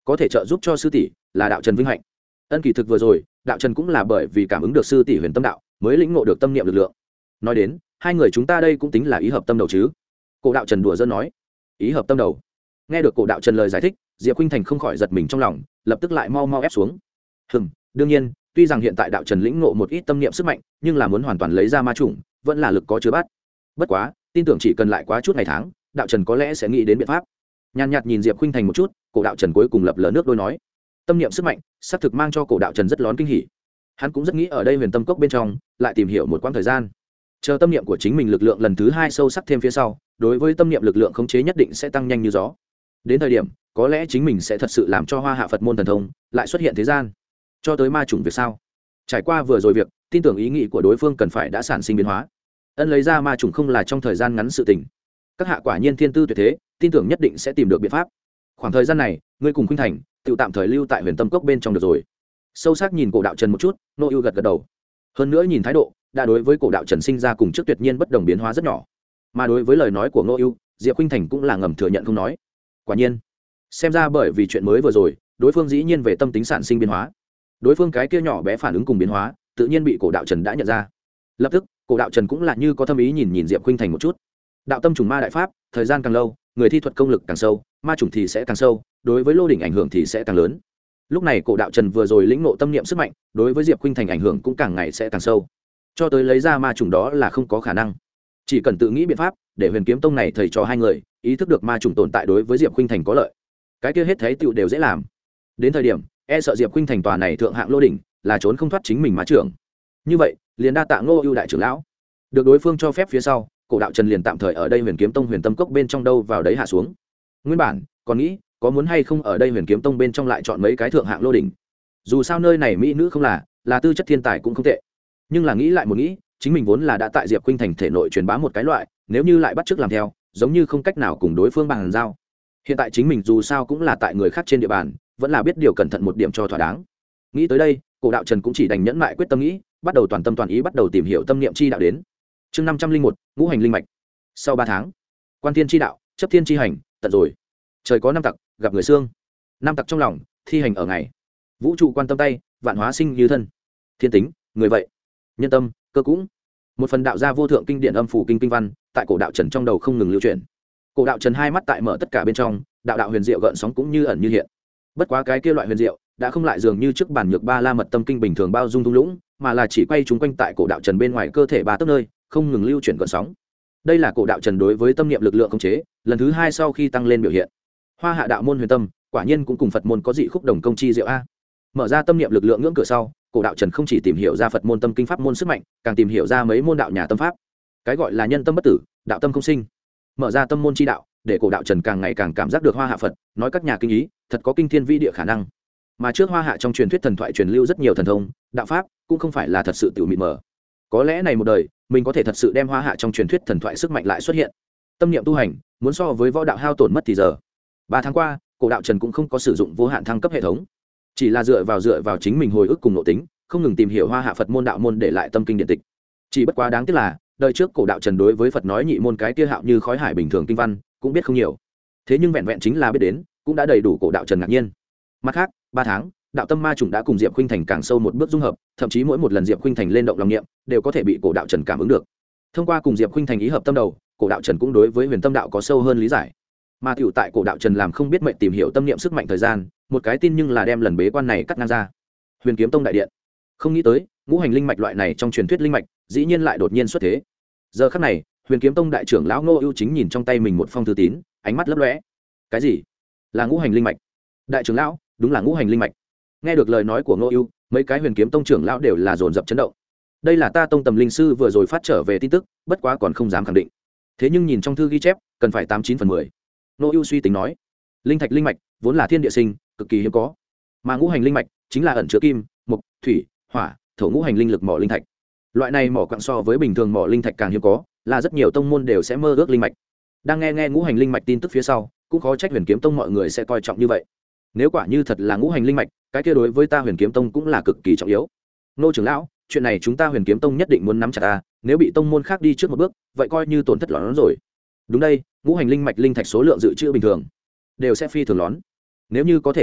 có thể trợ giúp cho sư tỷ là đạo trần vinh hạnh. Ân kỳ thực vừa rồi đạo trần cũng là bởi vì cảm ứng được sư tỷ huyền tâm đạo mới lĩnh ngộ được tâm niệm lực lượng. Nói đến hai người chúng ta đây cũng tính là ý hợp tâm đầu chứ. Cổ đạo trần đùa giỡn nói. Ý hợp tâm đầu. Nghe được cổ đạo trần lời giải thích, Diệp Khuynh Thành không khỏi giật mình trong lòng, lập tức lại mau mau ép xuống. Đương nhiên tuy rằng hiện tại đạo trần lĩnh ngộ một ít tâm niệm sức mạnh, nhưng là muốn hoàn toàn lấy ra ma chủng vẫn là lực có chứa bắt. Bất quá tin tưởng chỉ cần lại quá chút ngày tháng, đạo trần có lẽ sẽ nghĩ đến biện pháp. Nhàn nhạt nhìn Diệp Khuynh Thành một chút, cổ đạo trần cuối cùng lập lờ nước đôi nói. Tâm niệm sức mạnh xác thực mang cho cổ đạo trần rất lón kinh hỉ. Hắn cũng rất nghĩ ở đây huyền tâm cốc bên trong lại tìm hiểu một quãng thời gian, chờ tâm niệm của chính mình lực lượng lần thứ hai sâu sắc thêm phía sau, đối với tâm niệm lực lượng khống chế nhất định sẽ tăng nhanh như gió. Đến thời điểm có lẽ chính mình sẽ thật sự làm cho Hoa Hạ Phật môn thần thông lại xuất hiện thế gian. Cho tới ma chủng việc sao, trải qua vừa rồi việc, tin tưởng ý nghĩ của đối phương cần phải đã sản sinh biến hóa. Ân lấy ra ma chủng không là trong thời gian ngắn sự tình. Các hạ quả nhiên thiên tư tuyệt thế, tin tưởng nhất định sẽ tìm được biện pháp. Khoảng thời gian này ngươi cùng Khuynh Thành tự tạm thời lưu tại huyền tâm cốc bên trong được rồi. Sâu sắc nhìn cổ đạo trần một chút, Nô Ưu gật gật đầu. Hơn nữa nhìn thái độ đã đối với cổ đạo trần sinh ra cùng trước tuyệt nhiên bất đồng biến hóa rất nhỏ. Mà đối với lời nói của Nô Ưu, Diệp Khuynh Thành cũng là ngầm thừa nhận không nói. Quả nhiên xem ra bởi vì chuyện mới vừa rồi, đối phương dĩ nhiên về tâm tính sản sinh biến hóa. Đối phương cái kia nhỏ bé phản ứng cùng biến hóa tự nhiên bị cổ đạo trần đã nhận ra. Lập tức cổ đạo trần cũng là như có thâm ý nhìn Diệp Khuynh Thành một chút. Đạo tâm trùng ma đại pháp, thời gian càng lâu người thi thuật công lực càng sâu, ma trùng thì sẽ càng sâu, đối với lô đỉnh ảnh hưởng thì sẽ càng lớn. Lúc này cổ đạo trần vừa rồi lĩnh ngộ tâm niệm sức mạnh, đối với Diệp Khuynh Thành ảnh hưởng cũng càng ngày sẽ càng sâu, cho tới lấy ra ma trùng đó là không có khả năng. Chỉ cần tự nghĩ biện pháp để huyền kiếm tông này thầy trò hai người ý thức được ma trùng tồn tại đối với Diệp Khuynh Thành có lợi, cái kia hết thế tựu đều dễ làm. Đến thời điểm e sợ Diệp Khuynh Thành tòa này thượng hạng lô đỉnh là trốn không thoát chính mình má trưởng. Như vậy liền đa tạ Ngô Ưu đại trưởng lão. Được đối phương cho phép phía sau, cổ đạo trần liền tạm thời ở đây huyền kiếm tông huyền tâm cốc bên trong đâu vào đấy hạ xuống. Nguyên bản còn nghĩ có muốn hay không ở đây huyền kiếm tông bên trong lại chọn mấy cái thượng hạng lô đỉnh, dù sao nơi này mỹ nữ không là tư chất thiên tài cũng không tệ. Nhưng là nghĩ lại một nghĩ, chính mình vốn là đã tại Diệp Khuynh Thành thể nội truyền bá một cái loại, nếu như lại bắt chước làm theo, giống như không cách nào cùng đối phương bàn giao. Hiện tại chính mình dù sao cũng là tại người khác trên địa bàn, vẫn là biết điều cẩn thận một điểm cho thỏa đáng. Nghĩ tới đây, cổ đạo trần cũng chỉ đành nhẫn mại quyết tâm nghĩ, bắt đầu toàn tâm toàn ý bắt đầu tìm hiểu tâm niệm chi đạo đến. Chương 501, ngũ hành linh mạch. Sau 3 tháng, quan thiên chi đạo, chấp thiên chi hành, tận rồi. Trời có năm tặc, gặp người xương. Năm tặc trong lòng, thi hành ở ngày. Vũ trụ quan tâm tay, vạn hóa sinh như thân. Thiên tính, người vậy. Nhân tâm, cơ cũng. Một phần đạo gia vô thượng kinh điển âm phủ kinh kinh văn, tại cổ đạo trần trong đầu không ngừng lưu truyền. Cổ đạo trần hai mắt tại mở tất cả bên trong, đạo huyền diệu gợn sóng cũng như ẩn như hiện. Bất quá cái kia loại huyền diệu đã không lại dường như trước bản nhược ba la mật tâm kinh bình thường bao dung thung lũng, mà là chỉ quay chúng quanh tại cổ đạo trần bên ngoài cơ thể ba tấc nơi, không ngừng lưu chuyển gợn sóng. Đây là cổ đạo trần đối với tâm niệm lực lượng khống chế lần thứ 2 sau khi tăng lên biểu hiện. Hoa Hạ đạo môn huyền tâm quả nhiên cũng cùng Phật môn có dị khúc đồng công chi diệu a. Mở ra tâm niệm lực lượng ngưỡng cửa sau, cổ đạo trần không chỉ tìm hiểu ra Phật môn tâm kinh pháp môn sức mạnh, càng tìm hiểu ra mấy môn đạo nhà tâm pháp. Cái gọi là nhân tâm bất tử, đạo tâm không sinh. Mở ra tâm môn chi đạo, để cổ đạo trần càng ngày càng cảm giác được Hoa Hạ Phật nói các nhà kinh ý thật có kinh thiên vĩ địa khả năng. Mà trước Hoa Hạ trong truyền thuyết thần thoại truyền lưu rất nhiều thần thông đạo pháp, cũng không phải là thật sự tiểu mịt mờ. Có lẽ này một đời mình có thể thật sự đem Hoa Hạ trong truyền thuyết thần thoại sức mạnh lại xuất hiện. Tâm niệm tu hành muốn so với võ đạo hao tổn mất thì giờ. 3 tháng qua, cổ đạo trần cũng không có sử dụng vô hạn thăng cấp hệ thống, chỉ là dựa vào chính mình hồi ức cùng nội tính, không ngừng tìm hiểu Hoa Hạ Phật môn đạo môn để lại tâm kinh điện tịch. Chỉ bất quá đáng tiếc là đời trước cổ đạo trần đối với Phật nói nhị môn cái kia hạo như khói hải bình thường kinh văn cũng biết không nhiều, thế nhưng vẹn vẹn chính là biết đến cũng đã đầy đủ cổ đạo trần ngạc nhiên. Mặt khác 3 tháng, đạo tâm ma chủng đã cùng Diệp Khuynh Thành càng sâu một bước dung hợp, thậm chí mỗi một lần Diệp Khuynh Thành lên động lòng niệm đều có thể bị cổ đạo trần cảm ứng được. Thông qua cùng Diệp Khuynh Thành ý hợp tâm đầu, cổ đạo trần cũng đối với huyền tâm đạo có sâu hơn lý giải. Mà tiểu tại cổ đạo trần làm không biết mệnh tìm hiểu tâm niệm sức mạnh thời gian, một cái tin nhưng là đem lần bế quan này cắt ngang ra. Huyền Kiếm Tông đại điện. Không nghĩ tới, ngũ hành linh mạch loại này trong truyền thuyết linh mạch, dĩ nhiên lại đột nhiên xuất thế. Giờ khắc này, Huyền Kiếm Tông đại trưởng lão Ngô Ưu chính nhìn trong tay mình một phong thư tín, ánh mắt lấp lóe. Cái gì? Là ngũ hành linh mạch? Đại trưởng lão, đúng là ngũ hành linh mạch. Nghe được lời nói của Ngô Ưu, mấy cái Huyền Kiếm Tông trưởng lão đều là dồn dập chấn động. Đây là ta tông tầm linh sư vừa rồi phát trở về tin tức, bất quá còn không dám khẳng định. Thế nhưng nhìn trong thư ghi chép, cần phải 89/10. Ngô Ưu suy tính nói, linh thạch linh mạch vốn là thiên địa sinh, cực kỳ hiếm có, mà ngũ hành linh mạch chính là ẩn chứa kim, mộc, thủy, hỏa, thổ ngũ hành linh lực mỏ linh thạch. Loại này mỏ quặng so với bình thường mỏ linh thạch càng hiếm có, là rất nhiều tông môn đều sẽ mơ ước linh mạch. Đang nghe ngũ hành linh mạch tin tức phía sau, cũng khó trách Huyền Kiếm Tông mọi người sẽ coi trọng như vậy. Nếu quả như thật là ngũ hành linh mạch, cái kia đối với ta Huyền Kiếm Tông cũng là cực kỳ trọng yếu. Nô trưởng lão, chuyện này chúng ta Huyền Kiếm Tông nhất định muốn nắm chặt ta, nếu bị tông môn khác đi trước một bước, vậy coi như tổn thất lớn rồi. Đúng đây, ngũ hành linh mạch linh thạch số lượng dự trữ bình thường đều sẽ phi thường lớn. Nếu như có thể đoạt được,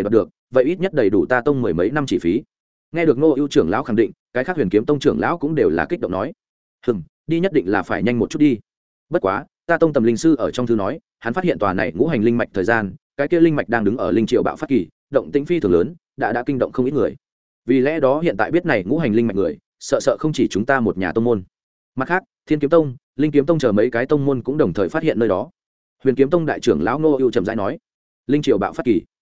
vậy ít nhất đầy đủ ta tông mười mấy năm chỉ phí. Nghe được Ngô Ưu trưởng lão khẳng định, cái khác Huyền Kiếm Tông trưởng lão cũng đều là kích động nói: đi nhất định là phải nhanh một chút đi. Bất quá, ta tông Tầm linh sư ở trong thư nói, hắn phát hiện tòa này ngũ hành linh mạch thời gian, cái kia linh mạch đang đứng ở linh triệu bạo phát kỳ, động tĩnh phi thường lớn, đã kinh động không ít người. Vì lẽ đó hiện tại biết này ngũ hành linh mạch người, sợ không chỉ chúng ta một nhà tông môn. Mặt khác, Thiên Kiếm Tông, Linh Kiếm Tông chờ mấy cái tông môn cũng đồng thời phát hiện nơi đó. Huyền Kiếm Tông đại trưởng lão Ngô Ưu trầm rãi nói: linh triệu bạo phát kỳ.